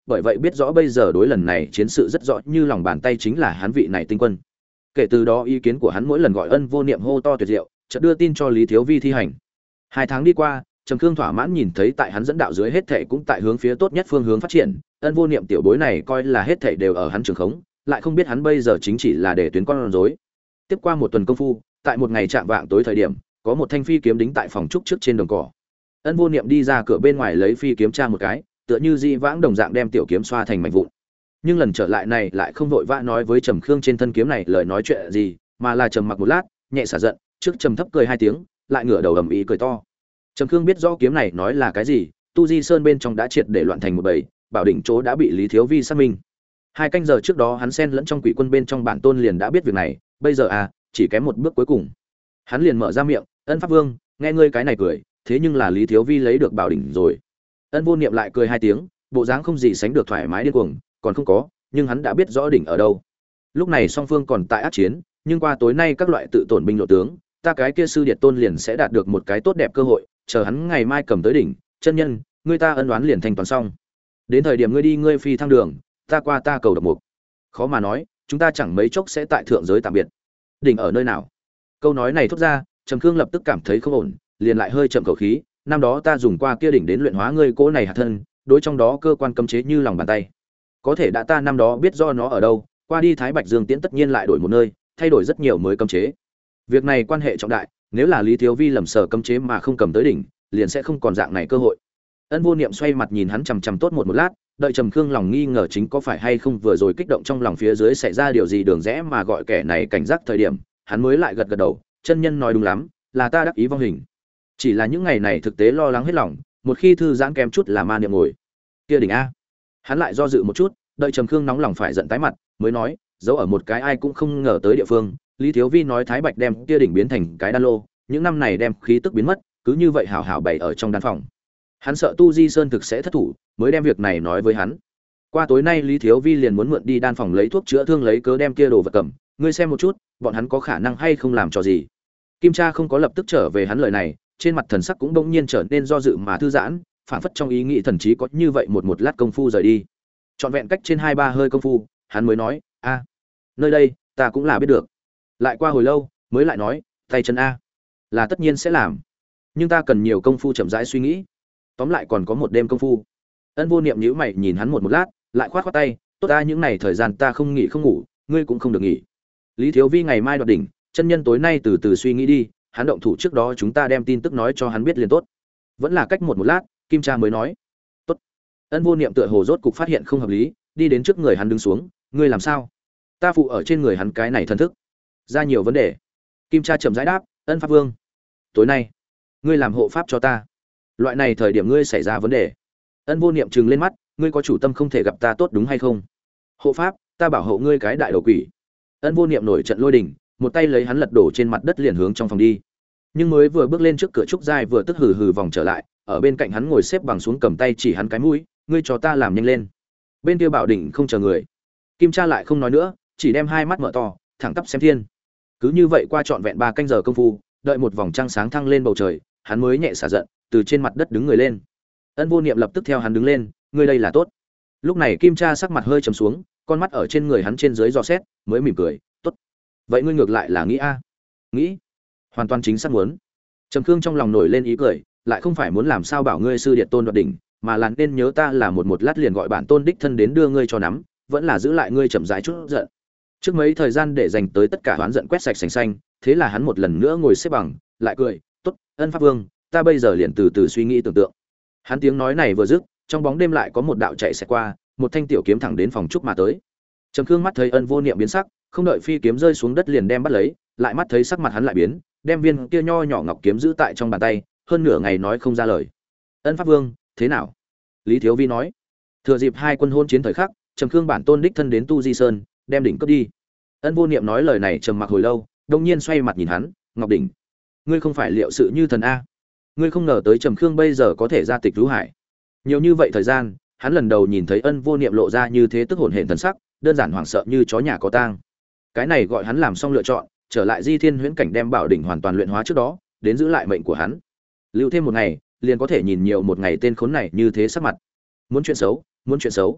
bởi vậy biết rõ bây giờ đối lần này chiến sự rất rõ như lòng bàn tay chính là hắn vị này tinh quân. Kể từ đó ý kiến của hắn mỗi lần gọi Ân Vô Niệm hô to tuyệt diệu, chợt đưa tin cho Lý Thiếu Vi thi hành. 2 tháng đi qua, Trầm Khương thỏa mãn nhìn thấy tại hắn dẫn đạo dưới hết thảy cũng tại hướng phía tốt nhất phương hướng phát triển, Ân Vô Niệm tiểu bối này coi là hết thảy đều ở hắn trường khống, lại không biết hắn bây giờ chính chỉ là để tuyến con rối. Tiếp qua một tuần công phu, tại một ngày chạm vạng tối thời điểm, có một thanh phi kiếm đính tại phòng trúc trước trên đồng cỏ. Ân Vô Niệm đi ra cửa bên ngoài lấy phi kiếm tra một cái, tựa như di vãng đồng dạng đem tiểu kiếm xoa thành mảnh vụn. Nhưng lần trở lại này lại không vội vã nói với Trầm Khương trên thân kiếm này lời nói chuyện gì, mà là trầm mặc một lát, nhẹ xả giận, trước trầm thấp cười 2 tiếng, lại ngửa đầu ầm ĩ cười to. Trầm Khương biết rõ kiếm này nói là cái gì, Tu Di Sơn bên trong đã triệt để loạn thành một bầy, Bảo Đỉnh chỗ đã bị Lý Thiếu Vi xác minh. 2 canh giờ trước đó hắn xen lẫn trong quỷ quân bên trong bản tôn liền đã biết việc này, bây giờ chỉ kém một bước cuối cùng. Hắn liền mở ra miệng, "Ân Pháp Vương, nghe ngươi cái này cười, thế nhưng là Lý Thiếu Vi lấy được Bảo Đỉnh rồi." Ân Vô Niệm lại cười 2 tiếng, bộ dáng không gì sánh được thoải mái điên cuồng, "Còn không có, nhưng hắn đã biết rõ đỉnh ở đâu." Lúc này song phương còn tại ác chiến, nhưng qua tối nay các loại tự tổn binh lộ tướng, ta cái kia sư điệt tôn liền sẽ đạt được một cái tốt đẹp cơ hội, chờ hắn ngày mai cầm tới đỉnh, chân nhân, ngươi ta ân oán liền thanh toán xong. Đến thời điểm ngươi đi ngươi phi thăng đường, ta qua ta cầu độc mục. Khó mà nói, chúng ta chẳng mấy chốc sẽ tại thượng giới tạm biệt. Đỉnh ở nơi nào? Câu nói này thốt ra, Trầm Khương lập tức cảm thấy không ổn, liền lại hơi chậm khẩu khí, năm đó ta dùng qua kia đỉnh đến luyện hóa ngươi cỗ này hạt thân, đối trong đó cơ quan cấm chế như lòng bàn tay. Có thể đã ta năm đó biết do nó ở đâu, qua đi Thái Bạch Dương Tiễn tất nhiên lại đổi một nơi, thay đổi rất nhiều mới cấm chế. Việc này quan hệ trọng đại, nếu là Lý Thiếu Vi lầm sở cấm chế mà không cầm tới đỉnh, liền sẽ không còn dạng này cơ hội. Ân Vô Niệm xoay mặt nhìn hắn chằm chằm tốt một lát, đợi Trầm Khương lòng nghi ngờ chính có phải hay không vừa rồi kích động trong lòng phía dưới xảy ra điều gì đường rẽ mà gọi kẻ này cảnh giác thời điểm, hắn mới lại gật gật đầu, chân nhân nói đúng lắm, là ta đắc ý vong hình. Chỉ là những ngày này thực tế lo lắng hết lòng, một khi thư giãn kém chút là ma niệm ngồi. Kia đỉnh a. Hắn lại do dự một chút, đợi Trầm Khương nóng lòng phải giận tái mặt, mới nói, giấu ở một cái ai cũng không ngờ tới địa phương, Lý Thiếu Vi nói Thái Bạch đem kia đỉnh biến thành cái đan lô, những năm này đem khí tức biến mất, cứ như vậy hảo hảo bày ở trong đan phòng. Hắn sợ Tu Di Sơn thực sẽ thất thủ, mới đem việc này nói với hắn. Qua tối nay Lý Thiếu Vi liền muốn mượn đi đan phòng lấy thuốc chữa thương lấy cớ đem kia đồ vật cầm, ngươi xem một chút, bọn hắn có khả năng hay không làm trò gì. Kim Cha không có lập tức trở về hắn lời này, trên mặt thần sắc cũng bỗng nhiên trở nên do dự mà thư giãn, phản phất trong ý nghĩ thần trí có như vậy một lát công phu rời đi. Trọn vẹn cách trên 2-3 hơi công phu, hắn mới nói, "A, nơi đây, ta cũng là biết được." Lại qua hồi lâu, mới lại nói, "Tay chân a, là tất nhiên sẽ làm, nhưng ta cần nhiều công phu chậm rãi suy nghĩ. Tóm lại còn có một đêm công phu." Ân Vô Niệm nhíu mày nhìn hắn một lát, lại khoát khoát tay, "Tốt ta, những này thời gian ta không nghỉ không ngủ, ngươi cũng không được nghỉ. Lý Thiếu Vi ngày mai đoạt đỉnh, chân nhân tối nay từ từ suy nghĩ đi, hắn động thủ trước đó chúng ta đem tin tức nói cho hắn biết liền tốt." Vẫn là cách một lát, Kim Cha mới nói, "Tốt." Ân Vô Niệm tựa hồ rốt cục phát hiện không hợp lý, đi đến trước người hắn đứng xuống, "Ngươi làm sao?" "Ta phụ ở trên người hắn cái này thần thức, ra nhiều vấn đề." Kim Cha chậm rãi đáp, "Ân Pháp Vương, tối nay ngươi làm hộ pháp cho ta. Loại này thời điểm ngươi xảy ra vấn đề." Ân Vô Niệm trừng lên mắt, "Ngươi có chủ tâm không thể gặp ta tốt đúng hay không?" "Hộ pháp, ta bảo hộ ngươi cái đại đầu quỷ." Ân Vô Niệm nổi trận lôi đình, một tay lấy hắn lật đổ trên mặt đất liền hướng trong phòng đi. Nhưng mới vừa bước lên trước cửa trúc giai vừa tức hừ hừ vòng trở lại, ở bên cạnh hắn ngồi xếp bằng xuống cầm tay chỉ hắn cái mũi, "Ngươi cho ta làm nhanh lên." Bên kia Bảo Đỉnh không chờ người. Kim Cha lại không nói nữa, chỉ đem hai mắt mở to, thẳng tắp xem thiên. Cứ như vậy qua trọn vẹn 3 canh giờ công phu, đợi một vòng trăng sáng thăng lên bầu trời, hắn mới nhẹ xả giận, từ trên mặt đất đứng người lên. Ân Vô Niệm lập tức theo hắn đứng lên, "Ngươi đây là tốt." Lúc này Kim Cha sắc mặt hơi trầm xuống, con mắt ở trên người hắn trên dưới dò xét, mới mỉm cười, "Tốt. Vậy ngươi ngược lại là nghĩ a?" "Nghĩ." Hoàn toàn chính xác muốn. Trầm Khương trong lòng nổi lên ý cười, lại không phải muốn làm sao bảo ngươi sư điệt tôn đoạt đỉnh, mà là nên nhớ ta là một lát liền gọi bản tôn đích thân đến đưa ngươi cho nắm, vẫn là giữ lại ngươi chậm rãi chút giận. Trước mấy thời gian để dành tới tất cả oán giận quét sạch sành xanh, thế là hắn một lần nữa ngồi xếp bằng, lại cười, "Tốt, Ân Pháp Vương, ta bây giờ liền từ từ suy nghĩ tưởng tượng." Hắn tiếng nói này vừa dứt, trong bóng đêm lại có một đạo chạy xẹt qua, một thanh tiểu kiếm thẳng đến phòng trúc mà tới. Trầm Khương mắt thấy Ân Vô Niệm biến sắc, không đợi phi kiếm rơi xuống đất liền đem bắt lấy, lại mắt thấy sắc mặt hắn lại biến, đem viên kia nho nhỏ ngọc kiếm giữ tại trong bàn tay, hơn nửa ngày nói không ra lời. "Ân Pháp Vương, thế nào?" Lý Thiếu Vi nói. Thừa dịp 2 quân hôn chiến thời khắc, Trầm Khương bản tôn đích thân đến Tu Di Sơn, đem đỉnh cướp đi. Ân Vô Niệm nói lời này trầm mặc hồi lâu, đột nhiên xoay mặt nhìn hắn, "Ngọc đỉnh, ngươi không phải liệu sự như thần a? Ngươi không ngờ tới Trầm Khương bây giờ có thể ra tịch thú hải." Nhiều như vậy thời gian, hắn lần đầu nhìn thấy Ân Vô Niệm lộ ra như thế tức hồn hển thần sắc, đơn giản hoảng sợ như chó nhà có tang. Cái này gọi hắn làm xong lựa chọn, trở lại Di Thiên Huyễn cảnh đem bảo đỉnh hoàn toàn luyện hóa trước đó, đến giữ lại mệnh của hắn. Lưu thêm một ngày, liền có thể nhìn nhiều một ngày tên khốn này như thế sắc mặt. Muốn chuyện xấu, muốn chuyện xấu.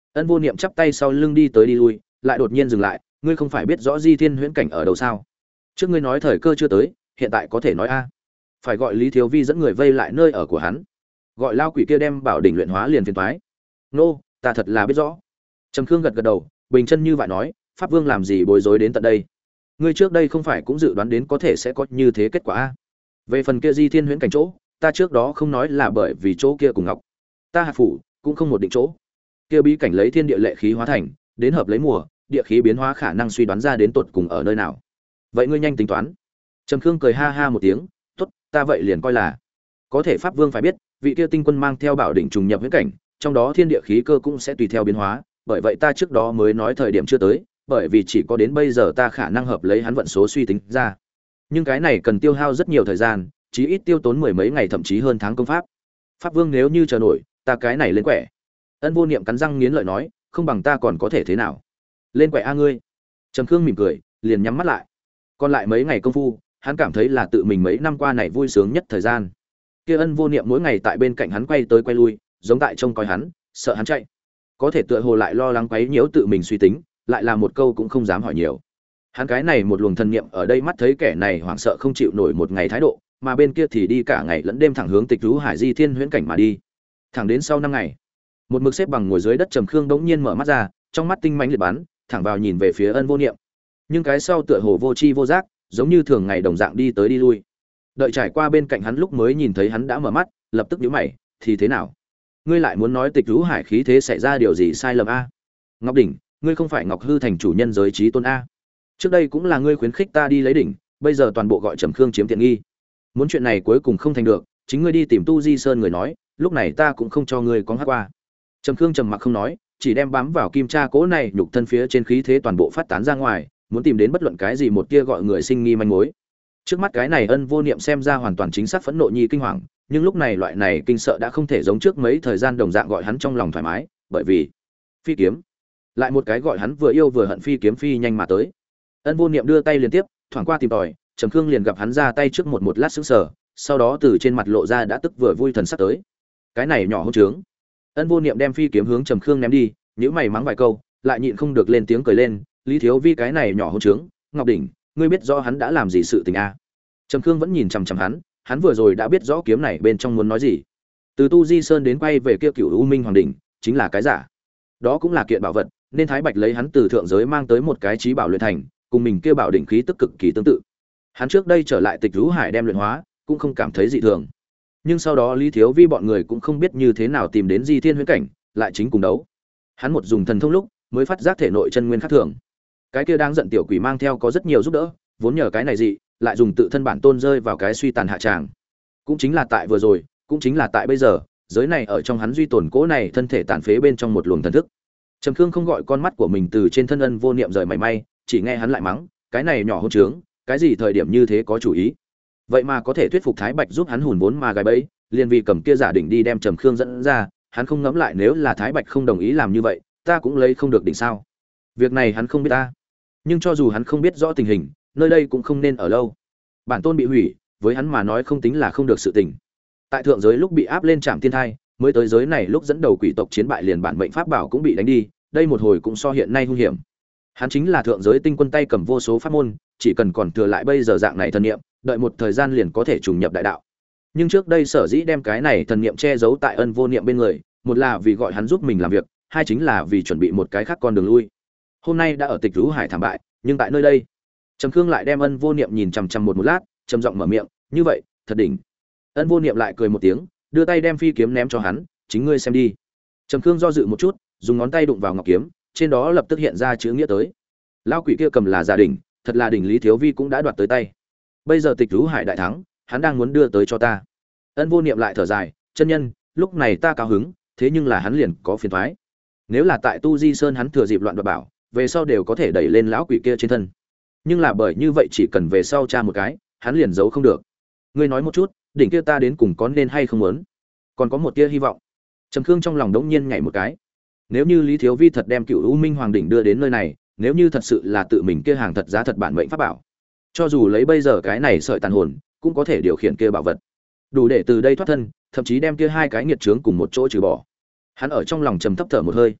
Ân Vô Niệm chắp tay sau lưng đi tới đi lui, lại đột nhiên dừng lại, ngươi không phải biết rõ Di Thiên Huyễn cảnh ở đâu sao? Trước ngươi nói thời cơ chưa tới, hiện tại có thể nói a. Phải gọi Lý Thiếu Vi dẫn người vây lại nơi ở của hắn. Gọi lao quỷ kia đem bảo đỉnh luyện hóa liền phiền toái. Nô, ta thật là biết rõ. Trầm Khương gật gật đầu, bình chân như vậy nói, Pháp Vương làm gì bối rối đến tận đây? Ngươi trước đây không phải cũng dự đoán đến có thể sẽ có như thế kết quả a? Về phần kia Di Thiên Huyễn cảnh chỗ, ta trước đó không nói là bởi vì chỗ kia cùng ngọc. Ta hạt phủ cũng không một định chỗ. Kia bí cảnh lấy thiên địa lệ khí hóa thành, đến hợp lấy mùa, địa khí biến hóa khả năng suy đoán ra đến tột cùng ở nơi nào. Vậy ngươi nhanh tính toán. Trầm Khương cười ha ha một tiếng, tốt, ta vậy liền coi là. Có thể Pháp Vương phải biết, vị kia tinh quân mang theo bảo đỉnh trùng nhập huyễn cảnh, trong đó thiên địa khí cơ cũng sẽ tùy theo biến hóa, bởi vậy ta trước đó mới nói thời điểm chưa tới, bởi vì chỉ có đến bây giờ ta khả năng hợp lấy hắn vận số suy tính ra. Nhưng cái này cần tiêu hao rất nhiều thời gian, chí ít tiêu tốn mười mấy ngày thậm chí hơn tháng công pháp. Pháp Vương nếu như chờ nổi, ta cái này lên quẻ. Ân Vô Niệm cắn răng nghiến lợi nói, không bằng ta còn có thể thế nào? Lên quẻ a ngươi. Trầm Khương mỉm cười, liền nhắm mắt lại. Còn lại mấy ngày công phu, hắn cảm thấy là tự mình mấy năm qua này vui sướng nhất thời gian. Kia Ân Vô Niệm mỗi ngày tại bên cạnh hắn quay tới quay lui, giống tại trông coi hắn, sợ hắn chạy. Có thể tựa hồ lại lo lắng quấy nhiễu tự mình suy tính, lại là một câu cũng không dám hỏi nhiều. Hắn cái này một luồng thần niệm ở đây mắt thấy kẻ này hoảng sợ không chịu nổi một ngày thái độ, mà bên kia thì đi cả ngày lẫn đêm thẳng hướng Tịch Thú Hải Di Thiên Huyễn cảnh mà đi. Thẳng đến sau 5 ngày, một mực xếp bằng ngồi dưới đất Trầm Khương đống nhiên mở mắt ra, trong mắt tinh mãnh liệt bắn, thẳng vào nhìn về phía Ân Vô Niệm. Nhưng cái sau tựa hồ vô tri vô giác, giống như thường ngày đồng dạng đi tới đi lui. Đợi trải qua bên cạnh hắn lúc mới nhìn thấy hắn đã mở mắt, lập tức nhíu mày, thì thế nào? Ngươi lại muốn nói Tịch Thú Hải khí thế xảy ra điều gì sai lầm a? Ngọc đỉnh, ngươi không phải Ngọc Hư thành chủ nhân giới trí tôn a? Trước đây cũng là ngươi khuyến khích ta đi lấy đỉnh, bây giờ toàn bộ gọi Trầm Khương chiếm tiện nghi. Muốn chuyện này cuối cùng không thành được, chính ngươi đi tìm Tu Di Sơn người nói, lúc này ta cũng không cho ngươi có hát qua. Trầm Khương trầm mặc không nói, chỉ đem bám vào kim tra cố này nhục thân phía trên khí thế toàn bộ phát tán ra ngoài, muốn tìm đến bất luận cái gì một tia gọi người sinh nghi manh mối. Trước mắt cái này Ân Vô Niệm xem ra hoàn toàn chính xác phẫn nộ nhi kinh hoàng, nhưng lúc này loại này kinh sợ đã không thể giống trước mấy thời gian đồng dạng gọi hắn trong lòng thoải mái, bởi vì phi kiếm, lại một cái gọi hắn vừa yêu vừa hận phi kiếm phi nhanh mà tới. Ân Vô Niệm đưa tay liên tiếp, thoảng qua tìm tòi, Trầm Khương liền gặp hắn ra tay trước một lát sững sờ, sau đó từ trên mặt lộ ra đã tức vừa vui thần sắc tới. Cái này nhỏ hỗn trướng. Ân Vô Niệm đem phi kiếm hướng Trầm Khương ném đi, nhíu mày mắng vài câu, lại nhịn không được lên tiếng cười lên, Lý Thiếu Vi cái này nhỏ hỗn trướng, Ngọc đỉnh, ngươi biết rõ hắn đã làm gì sự tình a? Trầm Khương vẫn nhìn chằm chằm hắn vừa rồi đã biết rõ kiếm này bên trong muốn nói gì. Từ Tu Di Sơn đến quay về kia Cửu U Minh Hoàng đỉnh, chính là cái giả. Đó cũng là kiện bảo vật, nên Thái Bạch lấy hắn từ thượng giới mang tới một cái chí bảo luyện thành, cùng mình kia bảo đỉnh khí tức cực kỳ tương tự. Hắn trước đây trở lại Tịch Thú Hải đem luyện hóa, cũng không cảm thấy dị thường. Nhưng sau đó Lý Thiếu Vi bọn người cũng không biết như thế nào tìm đến Di Thiên Huyễn cảnh, lại chính cùng đấu. Hắn một dùng thần thông lúc, mới phát giác thể nội chân nguyên khác thường. Cái kia đang giận tiểu quỷ mang theo có rất nhiều giúp đỡ, vốn nhờ cái này dị, lại dùng tự thân bản tôn rơi vào cái suy tàn hạ tràng. Cũng chính là tại vừa rồi, cũng chính là tại bây giờ, giới này ở trong hắn duy tổn cố này thân thể tàn phế bên trong một luồng thần thức. Trầm Khương không gọi con mắt của mình từ trên thân Ân Vô Niệm rời mảy may, chỉ nghe hắn lại mắng, cái này nhỏ hỗn trướng, cái gì thời điểm như thế có chủ ý. Vậy mà có thể thuyết phục Thái Bạch giúp hắn hùn vốn mà gài bẫy, liền vì cầm kia giả đỉnh đi đem Trầm Khương dẫn ra, hắn không ngẫm lại nếu là Thái Bạch không đồng ý làm như vậy, ta cũng lấy không được đỉnh sao? Việc này hắn không biết ta. Nhưng cho dù hắn không biết rõ tình hình, nơi đây cũng không nên ở lâu. Bản tôn bị hủy, với hắn mà nói không tính là không được sự tình. Tại thượng giới lúc bị áp lên trạm thiên thai, mới tới giới này lúc dẫn đầu quỷ tộc chiến bại liền bản mệnh pháp bảo cũng bị đánh đi, đây một hồi cũng so hiện nay hung hiểm. Hắn chính là thượng giới tinh quân tay cầm vô số pháp môn, chỉ cần còn thừa lại bây giờ dạng này thần niệm, đợi một thời gian liền có thể trùng nhập đại đạo. Nhưng trước đây sở dĩ đem cái này thần niệm che giấu tại Ân Vô Niệm bên người, một là vì gọi hắn giúp mình làm việc, hai chính là vì chuẩn bị một cái khác con đường lui. Hôm nay đã ở Tịch Thú Hải thảm bại, nhưng tại nơi đây, Trầm Khương lại đem Ân Vô Niệm nhìn chằm chằm một lát, trầm giọng mở miệng, "Như vậy, thật đỉnh." Ân Vô Niệm lại cười một tiếng, đưa tay đem phi kiếm ném cho hắn, "Chính ngươi xem đi." Trầm Khương do dự một chút, dùng ngón tay đụng vào ngọc kiếm, trên đó lập tức hiện ra chữ nghĩa tới. Lão quỷ kia cầm là giả đỉnh, thật là đỉnh Lý Thiếu Vi cũng đã đoạt tới tay. Bây giờ Tịch Thú Hải đại thắng, hắn đang muốn đưa tới cho ta. Ân Vô Niệm lại thở dài, "Chân nhân, lúc này ta cao hứng, thế nhưng là hắn liền có phiền toái. Nếu là tại Tu Di Sơn hắn thừa dịp loạn đoạt bảo, về sau đều có thể đẩy lên lão quỷ kia trên thân. Nhưng là bởi như vậy chỉ cần về sau tra một cái, hắn liền giấu không được. Ngươi nói một chút, đỉnh kia ta đến cùng có nên hay không muốn? Còn có một tia hy vọng." Trầm Khương trong lòng đống nhiên nhảy một cái. Nếu như Lý Thiếu Vi thật đem Cựu U Minh Hoàng đỉnh đưa đến nơi này, nếu như thật sự là tự mình kia hàng thật giá thật bản mệnh pháp bảo, cho dù lấy bây giờ cái này sợi tàn hồn, cũng có thể điều khiển kia bảo vật, đủ để từ đây thoát thân, thậm chí đem kia hai cái nghiệt chướng cùng một chỗ trừ bỏ. Hắn ở trong lòng trầm thấp thở một hơi.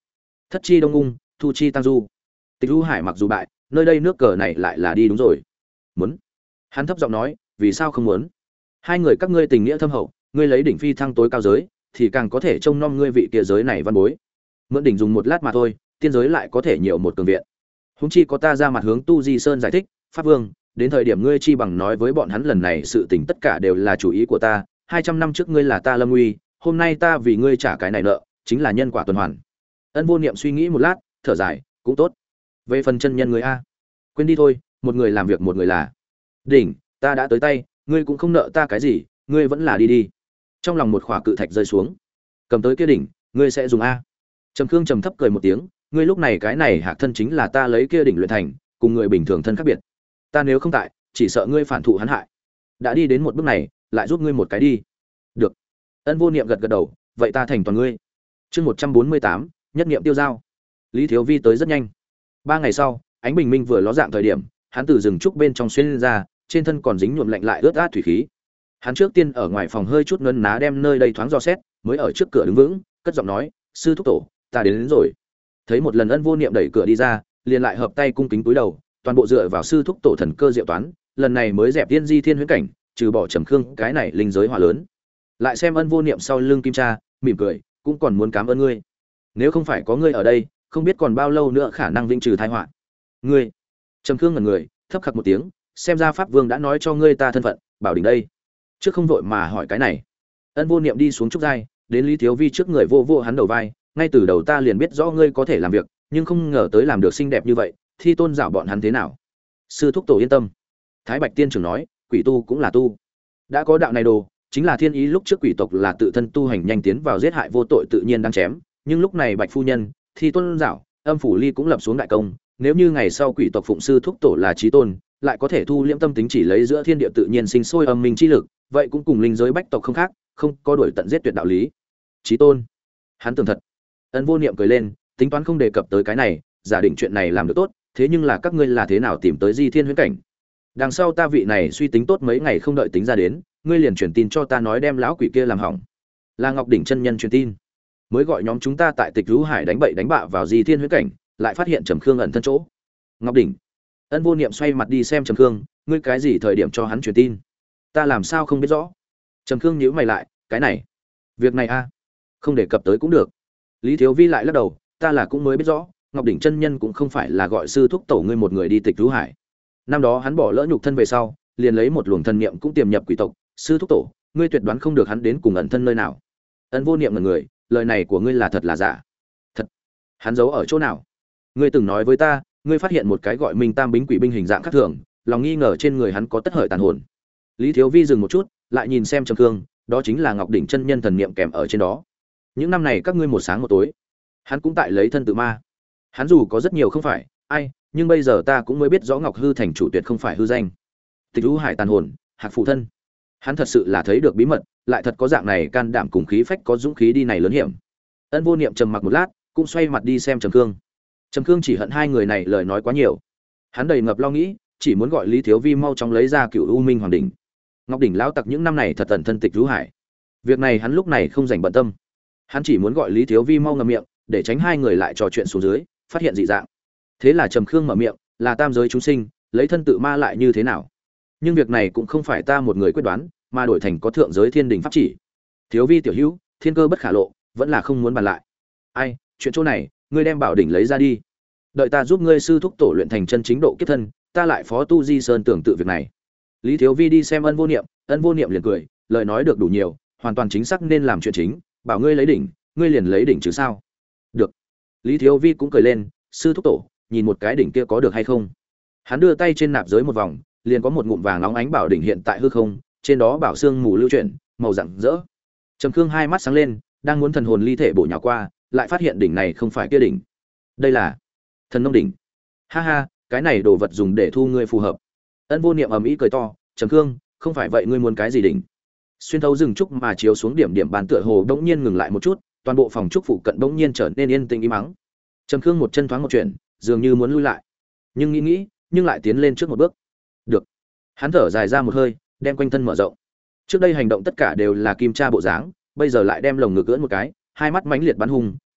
Thất chi đông ung, thu chi tăng du. Tịch Du Hải mặc dù bại, nơi đây nước cờ này lại là đi đúng rồi. Muốn? Hắn thấp giọng nói, vì sao không muốn? Hai người các ngươi tình nghĩa thâm hậu, ngươi lấy đỉnh phi thăng tối cao giới, thì càng có thể trông nom ngươi vị kia giới này văn bối. Mượn đỉnh dùng một lát mà thôi, tiên giới lại có thể nhiều một cường viện. Huống chi có ta ra mặt hướng Tu Di Sơn giải thích, Pháp Vương, đến thời điểm ngươi chi bằng nói với bọn hắn lần này sự tình tất cả đều là chủ ý của ta, 200 năm trước ngươi là ta lâm uy, hôm nay ta vì ngươi trả cái này nợ, chính là nhân quả tuần hoàn. Ân Vô Niệm suy nghĩ một lát, thở dài, cũng tốt. Về phần chân nhân người a, quên đi thôi, một người làm việc một người là. Đỉnh, ta đã tới tay, ngươi cũng không nợ ta cái gì, ngươi vẫn là đi đi. Trong lòng một khỏa cự thạch rơi xuống, cầm tới kia đỉnh, ngươi sẽ dùng a. Trầm Khương trầm thấp cười một tiếng, ngươi lúc này cái này hạc thân chính là ta lấy kia đỉnh luyện thành, cùng người bình thường thân khác biệt. Ta nếu không tại, chỉ sợ ngươi phản thụ hắn hại. Đã đi đến một bước này, lại giúp ngươi một cái đi. Được. Ân Vô Niệm gật gật đầu, vậy ta thành toàn ngươi. Chương 148, nhất niệm tiêu giao. Lý Thiếu Vi tới rất nhanh. 3 ngày sau, ánh bình minh vừa ló dạng thời điểm, hắn từ rừng trúc bên trong xuyên lên ra, trên thân còn dính nhuộm lạnh lại ướt át thủy khí. Hắn trước tiên ở ngoài phòng hơi chút ngân ná đem nơi đây thoáng dò xét, mới ở trước cửa đứng vững, cất giọng nói, sư thúc tổ, ta đến rồi. Thấy một lần Ân Vô Niệm đẩy cửa đi ra, liền lại hợp tay cung kính cúi đầu, toàn bộ dựa vào sư thúc tổ thần cơ diệu toán, lần này mới dẹp tiên di thiên huyễn cảnh, trừ bỏ Trầm Khương cái này linh giới hỏa lớn. Lại xem Ân Vô Niệm sau lưng kim cha, mỉm cười, cũng còn muốn cảm ơn ngươi. Nếu không phải có ngươi ở đây, không biết còn bao lâu nữa khả năng vĩnh trừ tai họa. Ngươi? Trầm Khương ngẩn người, thấp khặc một tiếng, xem ra Pháp Vương đã nói cho ngươi ta thân phận, bảo đỉnh đây. Trước không vội mà hỏi cái này. Ân Vô Niệm đi xuống trúc giai, đến Lý Thiếu Vi trước người vô vô hắn đầu vai, ngay từ đầu ta liền biết rõ ngươi có thể làm việc, nhưng không ngờ tới làm được xinh đẹp như vậy, Thi Tôn dạo bọn hắn thế nào? Sư thúc tổ yên tâm. Thái Bạch Tiên trưởng nói, quỷ tu cũng là tu. Đã có đạo này đồ, chính là thiên ý lúc trước quỷ tộc là tự thân tu hành nhanh tiến vào giết hại vô tội tự nhiên đang chém, nhưng lúc này Bạch phu nhân, Thi Tôn dạo, Âm phủ ly cũng lập xuống đại công, nếu như ngày sau quỷ tộc phụng sư thúc tổ là chí tôn, lại có thể thu liễm tâm tính chỉ lấy giữa thiên địa tự nhiên sinh sôi âm minh chi lực, vậy cũng cùng linh giới bách tộc không khác, không có đuổi tận giết tuyệt đạo lý. Chí tôn, hắn tưởng thật. Ân Vô Niệm cười lên, tính toán không đề cập tới cái này, giả định chuyện này làm được tốt, thế nhưng là các ngươi là thế nào tìm tới Di Thiên huyễn cảnh? Đằng sau ta vị này suy tính tốt mấy ngày không đợi tính ra đến, ngươi liền truyền tin cho ta nói đem lão quỷ kia làm hỏng. Là Ngọc Đỉnh chân nhân truyền tin, mới gọi nhóm chúng ta tại Tịch Vũ Hải đánh bậy đánh bạ vào Di Thiên huyễn cảnh, lại phát hiện Trầm Khương ẩn thân chỗ. Ngọc Đỉnh. Ân Vô Niệm xoay mặt đi xem Trầm Khương, ngươi cái gì thời điểm cho hắn truyền tin? Ta làm sao không biết rõ? Trầm Khương nhíu mày lại, cái này, việc này a, không đề cập tới cũng được. Lý Thiếu Vi lại lắc đầu, ta là cũng mới biết rõ, Ngọc Đỉnh chân nhân cũng không phải là gọi sư thúc tổ ngươi một người đi Tịch Vũ Hải. Năm đó hắn bỏ lỡ nhục thân về sau, liền lấy một luồng thần niệm cũng tiềm nhập quỷ tộc, sư thúc tổ, ngươi tuyệt đoán không được hắn đến cùng ẩn thân nơi nào. Ân Vô Niệm ngẩn người, lời này của ngươi là thật là giả? Thật. Hắn giấu ở chỗ nào? Ngươi từng nói với ta, ngươi phát hiện một cái gọi Minh Tam Bính quỷ binh hình dạng khác thường, lòng nghi ngờ trên người hắn có tất hởi tàn hồn. Lý Thiếu Vi dừng một chút, lại nhìn xem Trầm Khương, đó chính là Ngọc Đỉnh chân nhân thần niệm kèm ở trên đó. Những năm này các ngươi một sáng một tối, hắn cũng tại lấy thân tự ma. Hắn dù có rất nhiều không phải, ai, nhưng bây giờ ta cũng mới biết rõ Ngọc Hư thành chủ tuyệt không phải hư danh. Tịch Vũ Hải tàn hồn, hạc phụ thân. Hắn thật sự là thấy được bí mật, lại thật có dạng này can đảm cùng khí phách có dũng khí đi này lớn hiểm. Ân Vô Niệm trầm mặc một lát, cũng xoay mặt đi xem Trầm Khương. Trầm Khương chỉ hận hai người này lời nói quá nhiều. Hắn đầy ngập lo nghĩ, chỉ muốn gọi Lý Thiếu Vi mau chóng lấy ra Cửu U Minh Hoàng đỉnh. Ngọc đỉnh lão tặc những năm này thật tận thân Tịch Vũ Hải. Việc này hắn lúc này không dành bận tâm. Hắn chỉ muốn gọi Lý Thiếu Vi mau ngậm miệng, để tránh hai người lại trò chuyện xuống dưới, phát hiện dị dạng. Thế là Trầm Khương mở miệng, là tam giới chúng sinh, lấy thân tự ma lại như thế nào? Nhưng việc này cũng không phải ta một người quyết đoán, mà đổi thành có thượng giới thiên đình pháp chỉ. Thiếu Vi tiểu hữu, thiên cơ bất khả lộ, vẫn là không muốn bàn lại. Ai, chuyện chỗ này, ngươi đem bảo đỉnh lấy ra đi. Đợi ta giúp ngươi sư thúc tổ luyện thành chân chính độ kiếp thân, ta lại phó tu di sơn tưởng tự việc này. Lý Thiếu Vi đi xem Ân Vô Niệm liền cười, lời nói được đủ nhiều, hoàn toàn chính xác nên làm chuyện chính, bảo ngươi lấy đỉnh, ngươi liền lấy đỉnh chứ sao? Được. Lý Thiếu Vi cũng cười lên, sư thúc tổ, nhìn một cái đỉnh kia có được hay không? Hắn đưa tay trên nạp giới một vòng, liền có một ngụm vàng óng ánh bảo đỉnh hiện tại hư không, trên đó bảo xương mù lưu chuyển, màu rạng rỡ. Trầm Khương hai mắt sáng lên, đang muốn thần hồn ly thể bổ nhào qua, lại phát hiện đỉnh này không phải kia đỉnh. Đây là Thần Nông đỉnh. Ha ha, cái này đồ vật dùng để thu ngươi phù hợp. Ân Vô Niệm ầm ĩ cười to, Trầm Khương, không phải vậy ngươi muốn cái gì đỉnh? Xuyên thấu rừng trúc mà chiếu xuống điểm điểm bàn tựa hồ bỗng nhiên ngừng lại một chút, toàn bộ phòng trúc phụ cận bỗng nhiên trở nên yên tĩnh im mắng. Trầm Khương một chân thoáng một chuyển, dường như muốn lui lại, nhưng nghĩ, nhưng lại tiến lên trước một bước. Được. Hắn thở dài ra một hơi, đem quanh thân mở rộng. Trước đây hành động tất cả đều là kim tra bộ dáng, bây giờ lại đem lồng ngực ưỡn một cái, hai mắt mãnh liệt bắn hung,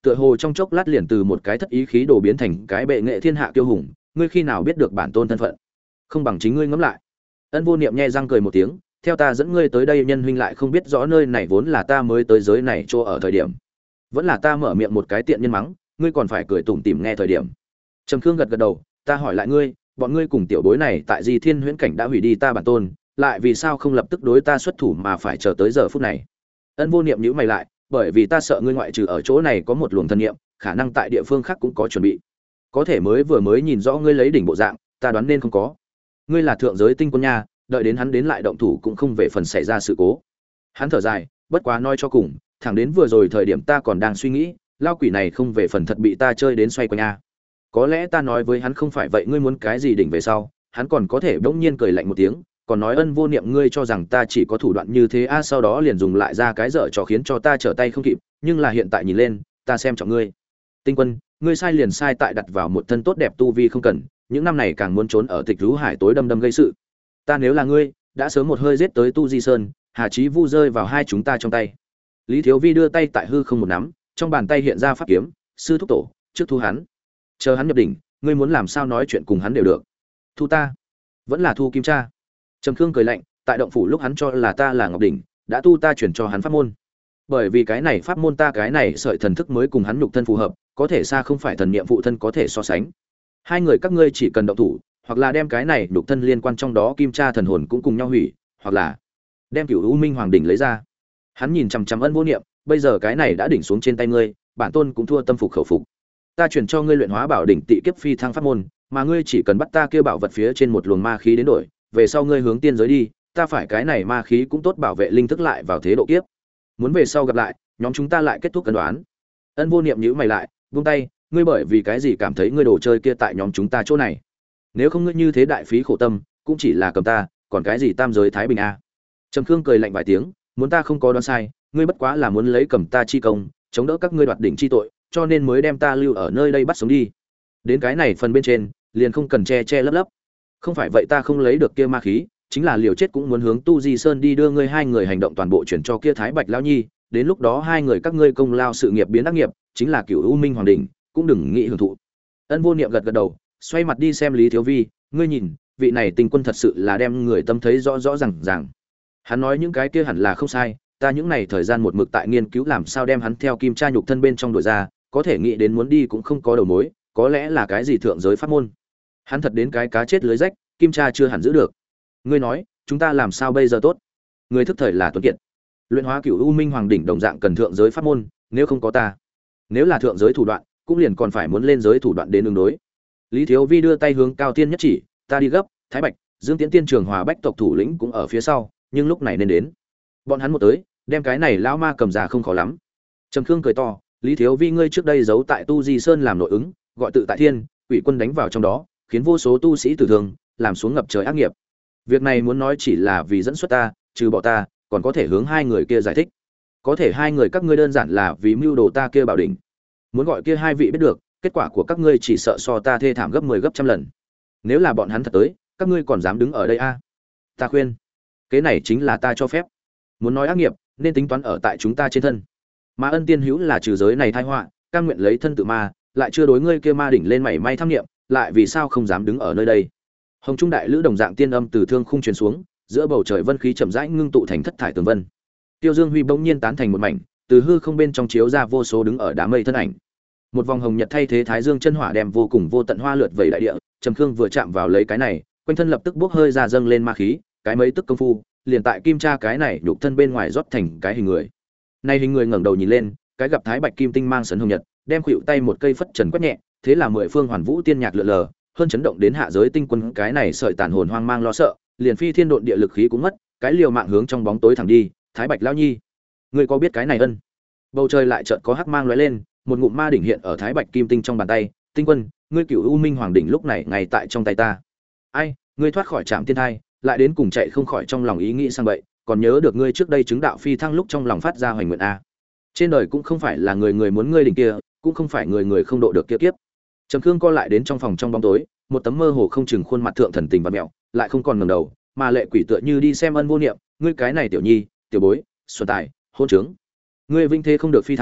Tựa hồ trong chốc lát liền từ một cái thất ý khí đồ biến thành cái bệ nghệ thiên hạ kiêu hùng, ngươi khi nào biết được bản tôn thân phận? Không bằng chính ngươi ngẫm lại. Ân Vô Niệm nhe răng cười một tiếng, theo ta dẫn ngươi tới đây, nhân huynh lại không biết rõ nơi này vốn là ta mới tới giới này chỗ ở thời điểm, vẫn là ta mở miệng một cái tiện nhân mắng, ngươi còn phải cười tủm tỉm nghe thời điểm. Trầm Khương gật gật đầu, ta hỏi lại ngươi, bọn ngươi cùng tiểu bối này tại Di Thiên Huyễn cảnh đã hủy đi ta bản tôn, lại vì sao không lập tức đối ta xuất thủ mà phải chờ tới giờ phút này? Ân Vô Niệm nhíu mày lại, bởi vì ta sợ ngươi ngoại trừ ở chỗ này có một luồng thần niệm, khả năng tại địa phương khác cũng có chuẩn bị. Có thể mới nhìn rõ ngươi lấy đỉnh bộ dạng, ta đoán nên không có. Ngươi là thượng giới tinh quân nha, đợi đến hắn đến lại động thủ cũng không về phần xảy ra sự cố. Hắn thở dài, bất quá nói cho cùng, thẳng đến vừa rồi thời điểm ta còn đang suy nghĩ, lao quỷ này không về phần thật bị ta chơi đến xoay quanh a. Có lẽ ta nói với hắn không phải vậy, ngươi muốn cái gì đỉnh về sau, hắn còn có thể bỗng nhiên cười lạnh một tiếng, còn nói Ân Vô Niệm ngươi cho rằng ta chỉ có thủ đoạn như thế a, sau đó liền dùng lại ra cái dở trò khiến cho ta trở tay không kịp, nhưng là hiện tại nhìn lên, ta xem trọng ngươi. Tinh Quân, ngươi sai liền sai tại đặt vào một thân tốt đẹp tu vi không cần, những năm này càng muốn trốn ở Tịch Thú Hải tối đâm đâm gây sự. Ta nếu là ngươi, đã sớm một hơi giết tới Tu Di Sơn, Hà Chí Vu rơi vào hai chúng ta trong tay. Lý Thiếu Vi đưa tay tại hư không một nắm, trong bàn tay hiện ra pháp kiếm, sư thúc tổ, trước thu hắn. Chờ hắn nhập đỉnh, ngươi muốn làm sao nói chuyện cùng hắn đều được. Thu ta, vẫn là thu Kim Cha. Trầm Khương cười lạnh, tại động phủ lúc hắn cho là ta là Ngọc đỉnh, đã tu ta chuyển cho hắn pháp môn. Bởi vì cái này pháp môn ta cái này sợi thần thức mới cùng hắn nhục thân phù hợp, có thể xa không phải thần niệm phụ thân có thể so sánh. Hai người các ngươi chỉ cần động thủ, hoặc là đem cái này nhục thân liên quan trong đó Kim Cha thần hồn cũng cùng nhau hủy, hoặc là đem Cửu U Minh Hoàng đỉnh lấy ra. Hắn nhìn chằm chằm Ân Vô Niệm, bây giờ cái này đã đỉnh xuống trên tay ngươi, bản tôn cũng thua tâm phục khẩu phục. Ta chuyển cho ngươi luyện hóa bảo đỉnh tị kiếp phi thăng pháp môn, mà ngươi chỉ cần bắt ta kêu bảo vật phía trên một luồng ma khí đến đổi, về sau ngươi hướng tiên giới đi, ta phải cái này ma khí cũng tốt bảo vệ linh thức lại vào thế độ kiếp. Muốn về sau gặp lại, nhóm chúng ta lại kết thúc cân đoán. Ân Vô Niệm nhíu mày lại, buông tay, ngươi bởi vì cái gì cảm thấy ngươi đồ chơi kia tại nhóm chúng ta chỗ này? Nếu không ngươi như thế đại phí khổ tâm, cũng chỉ là cầm ta, còn cái gì tam giới thái bình a? Trầm Khương cười lạnh vài tiếng, muốn ta không có đoán sai, ngươi bất quá là muốn lấy cầm ta chi công, chống đỡ các ngươi đoạt đỉnh chi tội, cho nên mới đem ta lưu ở nơi đây bắt sống đi. Đến cái này phần bên trên, liền không cần che lấp lấp. Không phải vậy ta không lấy được kia ma khí, chính là liều chết cũng muốn hướng Tu Di Sơn đi đưa ngươi hai người hành động toàn bộ chuyển cho kia Thái Bạch lão nhi, đến lúc đó hai người các ngươi công lao sự nghiệp biến ác nghiệp, chính là Cửu U Minh Hoàng đỉnh, cũng đừng nghĩ hưởng thụ. Ân Vô Niệm gật gật đầu, xoay mặt đi xem Lý Thiếu Vi, ngươi nhìn, vị này Tinh Quân thật sự là đem người tâm thấy rõ rõ ràng. Hắn nói những cái kia hẳn là không sai, ta những này thời gian một mực tại nghiên cứu làm sao đem hắn theo Kim Cha nhục thân bên trong đuổi ra, có thể nghĩ đến muốn đi cũng không có đầu mối, có lẽ là cái gì thượng giới pháp môn. Hắn thật đến cái cá chết lưới rách, Kim Cha chưa hẳn giữ được. Ngươi nói, chúng ta làm sao bây giờ tốt? Ngươi thức thời là tuấn kiệt. Luyện hóa Cửu U Minh Hoàng đỉnh đồng dạng cần thượng giới pháp môn, nếu không có ta, nếu là thượng giới thủ đoạn, cũng liền còn phải muốn lên giới thủ đoạn đến ứng đối. Lý Thiếu Vi đưa tay hướng Cao Tiên nhất chỉ, ta đi gấp, Thái Bạch, Dương Tiễn Tiên Trường Hòa Bách tộc thủ lĩnh cũng ở phía sau, nhưng lúc này nên đến. Bọn hắn một tới, đem cái này lão ma cầm ra không khó lắm. Trầm Khương cười to, Lý Thiếu Vi ngươi trước đây giấu tại Tu Di Sơn làm nội ứng, gọi tự tại thiên, quỷ quân đánh vào trong đó, khiến vô số tu sĩ tử thương, làm xuống ngập trời ác nghiệp. Việc này muốn nói chỉ là vì dẫn xuất ta, trừ bỏ ta, còn có thể hướng hai người kia giải thích. Có thể hai người các ngươi đơn giản là vì mưu đồ ta kia bảo đỉnh. Muốn gọi kia hai vị biết được, kết quả của các ngươi chỉ sợ so ta thê thảm gấp 10 gấp trăm lần. Nếu là bọn hắn thật tới, các ngươi còn dám đứng ở đây a? Ta khuyên, cái này chính là ta cho phép. Muốn nói ác nghiệp, nên tính toán ở tại chúng ta trên thân. Mà Ân Tiên Hữu là trừ giới này tai họa, cam nguyện lấy thân tự ma, lại chưa đối ngươi kia ma đỉnh lên mảy may tham nghiệm, lại vì sao không dám đứng ở nơi đây? Hồng Trung đại lữ đồng dạng tiên âm từ thương khung truyền xuống, giữa bầu trời vân khí chậm rãi ngưng tụ thành thất thải tường vân. Tiêu Dương Huy bỗng nhiên tán thành một mảnh, từ hư không bên trong chiếu ra vô số đứng ở đám mây thân ảnh. Một vòng hồng nhật thay thế thái dương chân hỏa đem vô cùng vô tận hoa lượt vẩy đại địa, Trầm Khương vừa chạm vào lấy cái này, quanh thân lập tức bốc hơi ra dâng lên ma khí, cái mấy tức công phu, liền tại Kim Cha cái này nhục thân bên ngoài rót thành cái hình người. Nay hình người ngẩng đầu nhìn lên, cái gặp Thái Bạch Kim Tinh mang sấn hồng nhật, đem khuỵu tay một cây phất trần quét nhẹ, thế là mười phương hoàn vũ tiên nhạc lượn lờ, hơn chấn động đến hạ giới tinh quân cái này sợi tàn hồn hoang mang lo sợ, liền phi thiên độn địa lực khí cũng mất, cái liều mạng hướng trong bóng tối thẳng đi, Thái Bạch lão nhi, ngươi có biết cái này ân? Bầu trời lại chợt có hắc mang lóe lên, một ngụm ma đỉnh hiện ở Thái Bạch Kim Tinh trong bàn tay, Tinh quân, ngươi Cửu U Minh Hoàng đỉnh lúc này ngay tại trong tay ta. Ai, ngươi thoát khỏi trạm tiên thai, lại đến cùng chạy không khỏi trong lòng ý nghĩ sang bậy, còn nhớ được ngươi trước đây chứng đạo phi thăng lúc trong lòng phát ra hoành nguyện a. Trên đời cũng không phải là người người muốn ngươi đỉnh kia, cũng không phải người người không độ được kia kiếp. Trầm Khương co lại đến trong phòng trong bóng tối, một tấm mơ hồ không chừng khuôn mặt thượng thần tình và mẹo, lại không còn ngẩng đầu, mà lệ quỷ tựa như đi xem Ân Vô Niệm, ngươi cái này tiểu nhi, tiểu bối, xuân tài, hôn trướng. Ngươi vinh thế không được phi thăng,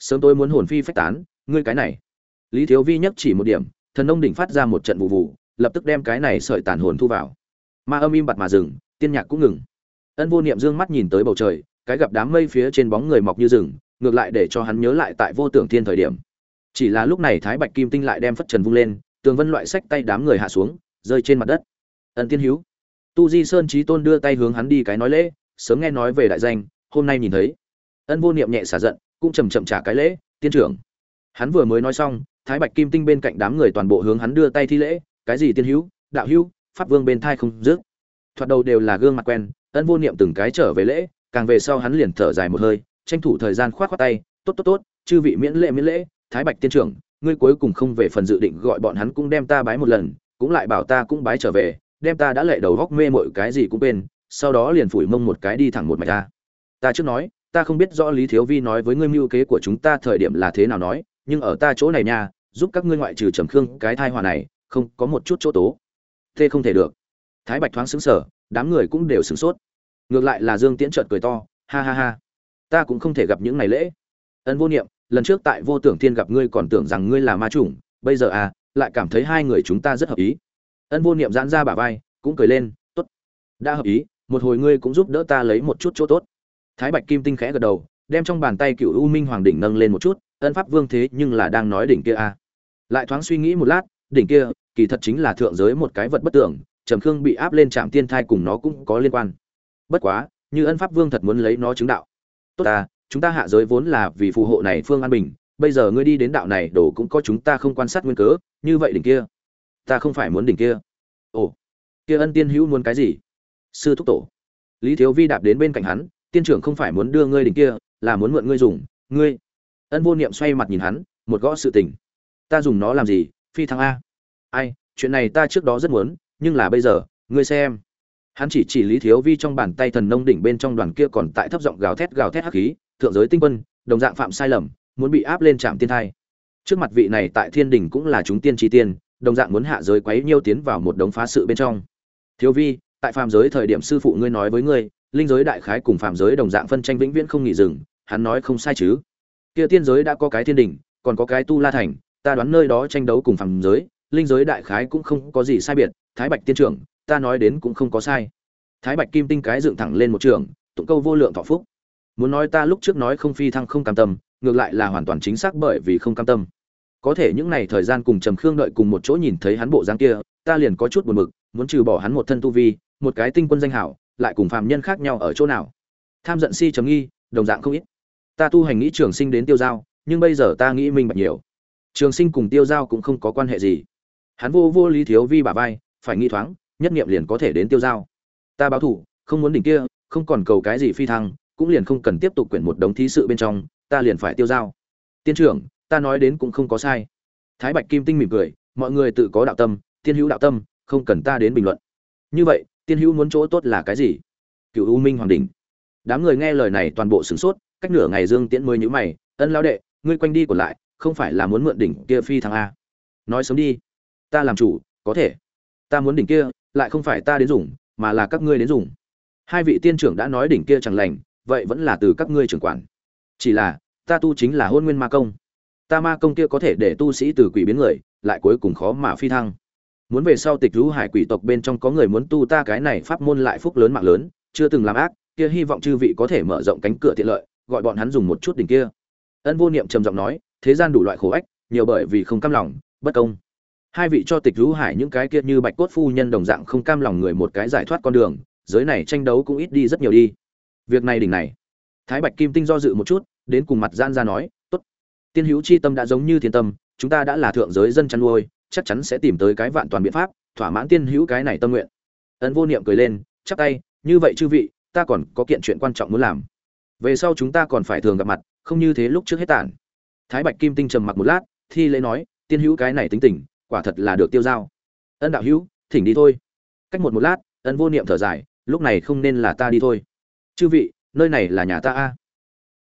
sớm tôi muốn hồn phi phách tán, ngươi cái này. Lý Thiếu Vi nhấc chỉ một điểm, thần nông đỉnh phát ra một trận vụ vụ, lập tức đem cái này sợi tàn hồn thu vào. Ma âm im bặt mà dừng, tiên nhạc cũng ngừng. Ân Vô Niệm dương mắt nhìn tới bầu trời, cái gặp đám mây phía trên bóng người mọc như rừng, ngược lại để cho hắn nhớ lại tại Vô Tưởng Thiên thời điểm. Chỉ là lúc này Thái Bạch Kim Tinh lại đem phất trần vung lên, tường vân loại sách tay đám người hạ xuống, rơi trên mặt đất. Ân Tiên Hữu, Tu Di Sơn Chí Tôn đưa tay hướng hắn đi cái nói lễ, sớm nghe nói về đại danh, hôm nay nhìn thấy. Ân Vô Niệm nhẹ xả giận, cũng chậm chậm trả cái lễ, tiên trưởng. Hắn vừa mới nói xong, Thái Bạch Kim Tinh bên cạnh đám người toàn bộ hướng hắn đưa tay thi lễ, cái gì tiên hữu, đạo hữu, pháp vương bên thai không dứt. Thoạt đầu đều là gương mặt quen, Ân Vô Niệm từng cái trở về lễ, càng về sau hắn liền thở dài một hơi, tranh thủ thời gian khoát khoát tay, tốt tốt tốt, chư vị miễn lễ, Thái Bạch tiên trưởng, ngươi cuối cùng không về phần dự định gọi bọn hắn cũng đem ta bái một lần, cũng lại bảo ta cũng bái trở về, đem ta đã lệ đầu góc mê mội cái gì cũng quên, sau đó liền phủi mông một cái đi thẳng một mạch ra. Ta trước nói, ta không biết rõ Lý Thiếu Vi nói với ngươi mưu kế của chúng ta thời điểm là thế nào nói, nhưng ở ta chỗ này nha, giúp các ngươi ngoại trừ Trầm Khương cái thai hòa này, không có một chút chỗ tố. Thế không thể được. Thái Bạch thoáng sững sờ, đám người cũng đều sửng sốt. Ngược lại là Dương Tiễn chợt cười to, ha ha ha, ta cũng không thể gặp những này lễ. Ân Vô Niệm, lần trước tại Vô Tưởng Thiên gặp ngươi còn tưởng rằng ngươi là ma chủng, bây giờ à, lại cảm thấy hai người chúng ta rất hợp ý. Ân Vô Niệm giãn ra bả vai, cũng cười lên, tốt, đã hợp ý, một hồi ngươi cũng giúp đỡ ta lấy một chút chỗ tốt. Thái Bạch Kim Tinh khẽ gật đầu, đem trong bàn tay Cửu U Minh Hoàng đỉnh nâng lên một chút, Ân Pháp Vương thế nhưng là đang nói đỉnh kia à? Lại thoáng suy nghĩ một lát, đỉnh kia kỳ thật chính là thượng giới một cái vật bất tưởng, Trầm Khương bị áp lên Trạm Tiên Thai cùng nó cũng có liên quan. Bất quá, như Ân Pháp Vương thật muốn lấy nó chứng đạo. Tốt à, chúng ta hạ giới vốn là vì phù hộ này phương an bình, bây giờ ngươi đi đến đạo này đổ cũng có chúng ta không quan sát nguyên cớ, như vậy đỉnh kia, ta không phải muốn đỉnh kia. Ồ, kia Ân tiên hữu muốn cái gì? Sư thúc tổ. Lý Thiếu Vi đạp đến bên cạnh hắn, tiên trưởng không phải muốn đưa ngươi đỉnh kia, là muốn mượn ngươi dùng, ngươi. Ân Vô Niệm xoay mặt nhìn hắn, một gõ sự tình. Ta dùng nó làm gì? Phi thăng a. Ai, chuyện này ta trước đó rất muốn, nhưng là bây giờ, ngươi xem. Hắn chỉ Lý Thiếu Vi trong bàn tay thần nông đỉnh bên trong đoàn kia còn tại thấp giọng gào thét hắc khí, thượng giới tinh quân, đồng dạng phạm sai lầm, muốn bị áp lên Trạm Tiên Thai. Trước mặt vị này tại Thiên đỉnh cũng là chúng tiên chi tiên, đồng dạng muốn hạ giới quấy nhiêu tiến vào một đống phá sự bên trong. Thiếu Vi, tại phàm giới thời điểm sư phụ ngươi nói với ngươi, linh giới đại khái cùng phàm giới đồng dạng phân tranh vĩnh viễn không nghỉ dừng, hắn nói không sai chứ? Kia tiên giới đã có cái Thiên đỉnh, còn có cái Tu La Thành, ta đoán nơi đó tranh đấu cùng phàm giới, linh giới đại khái cũng không có gì sai biệt, Thái Bạch tiên trưởng, ta nói đến cũng không có sai. Thái Bạch Kim Tinh cái dựng thẳng lên một trường, tụng câu vô lượng thọ phúc. Muốn nói ta lúc trước nói không phi thăng không cam tâm, ngược lại là hoàn toàn chính xác bởi vì không cam tâm. Có thể những này thời gian cùng Trầm Khương đợi cùng một chỗ nhìn thấy hắn bộ dáng kia, ta liền có chút buồn bực, muốn trừ bỏ hắn một thân tu vi, một cái tinh quân danh hảo, lại cùng phàm nhân khác nhau ở chỗ nào? Tham giận si trầm nghi, đồng dạng không ít. Ta tu hành nghĩ Trường Sinh đến tiêu giao, nhưng bây giờ ta nghĩ minh bạch nhiều. Trường Sinh cùng tiêu giao cũng không có quan hệ gì. Hắn vô Lý Thiếu Vi bả vai, phải nghi thoáng, nhất niệm liền có thể đến tiêu giao. Ta báo thủ, không muốn đỉnh kia, không còn cầu cái gì phi thăng, cũng liền không cần tiếp tục quyển một đống thí sự bên trong, ta liền phải tiêu giao. Tiên trưởng, ta nói đến cũng không có sai. Thái Bạch Kim Tinh mỉm cười, mọi người tự có đạo tâm, tiên hữu đạo tâm, không cần ta đến bình luận. Như vậy, tiên hữu muốn chỗ tốt là cái gì? Cửu U Minh Hoàng đỉnh. Đám người nghe lời này toàn bộ sửng sốt, cách nửa ngày Dương Tiễn mới nhíu mày, Ân lão đệ, ngươi quanh đi còn lại, không phải là muốn mượn đỉnh kia phi thăng a? Nói sớm đi. Ta làm chủ, có thể. Ta muốn đỉnh kia, lại không phải ta đến dùng, mà là các ngươi đến dùng. Hai vị tiên trưởng đã nói đỉnh kia chẳng lành, vậy vẫn là từ các ngươi trưởng quản. Chỉ là, ta tu chính là Hôn Nguyên Ma công. Ta ma công kia có thể để tu sĩ từ quỷ biến người, lại cuối cùng khó mà phi thăng. Muốn về sau Tịch Lũ Hải quỷ tộc bên trong có người muốn tu ta cái này pháp môn lại phúc lớn mạng lớn, chưa từng làm ác, kia hy vọng chư vị có thể mở rộng cánh cửa tiện lợi, gọi bọn hắn dùng một chút đỉnh kia. Ân Vô Niệm trầm giọng nói, thế gian đủ loại khổ ách, nhiều bởi vì không cam lòng, bất công. Hai vị cho Tịch Lũ Hải những cái kia như Bạch Cốt phu nhân đồng dạng không cam lòng người một cái giải thoát con đường, giới này tranh đấu cũng ít đi rất nhiều đi. Việc này đỉnh này. Thái Bạch Kim Tinh do dự một chút, đến cùng mặt gian ra nói, tốt. Tiên hữu chi tâm đã giống như thiên tâm, chúng ta đã là thượng giới dân chăn nuôi, chắc chắn sẽ tìm tới cái vạn toàn biện pháp, thỏa mãn tiên hữu cái này tâm nguyện. Ân Vô Niệm cười lên, chắp tay, như vậy chư vị, ta còn có kiện chuyện quan trọng muốn làm. Về sau chúng ta còn phải thường gặp mặt, không như thế lúc trước hết tản. Thái Bạch Kim Tinh trầm mặc một lát, thi lễ nói, tiên hữu cái này tính tình, quả thật là được tiêu giao. Ân đạo hữu, thỉnh đi thôi. Cách một lát, Ân Vô Niệm thở dài, lúc này không nên là ta đi thôi. Chư vị, nơi này là nhà ta a.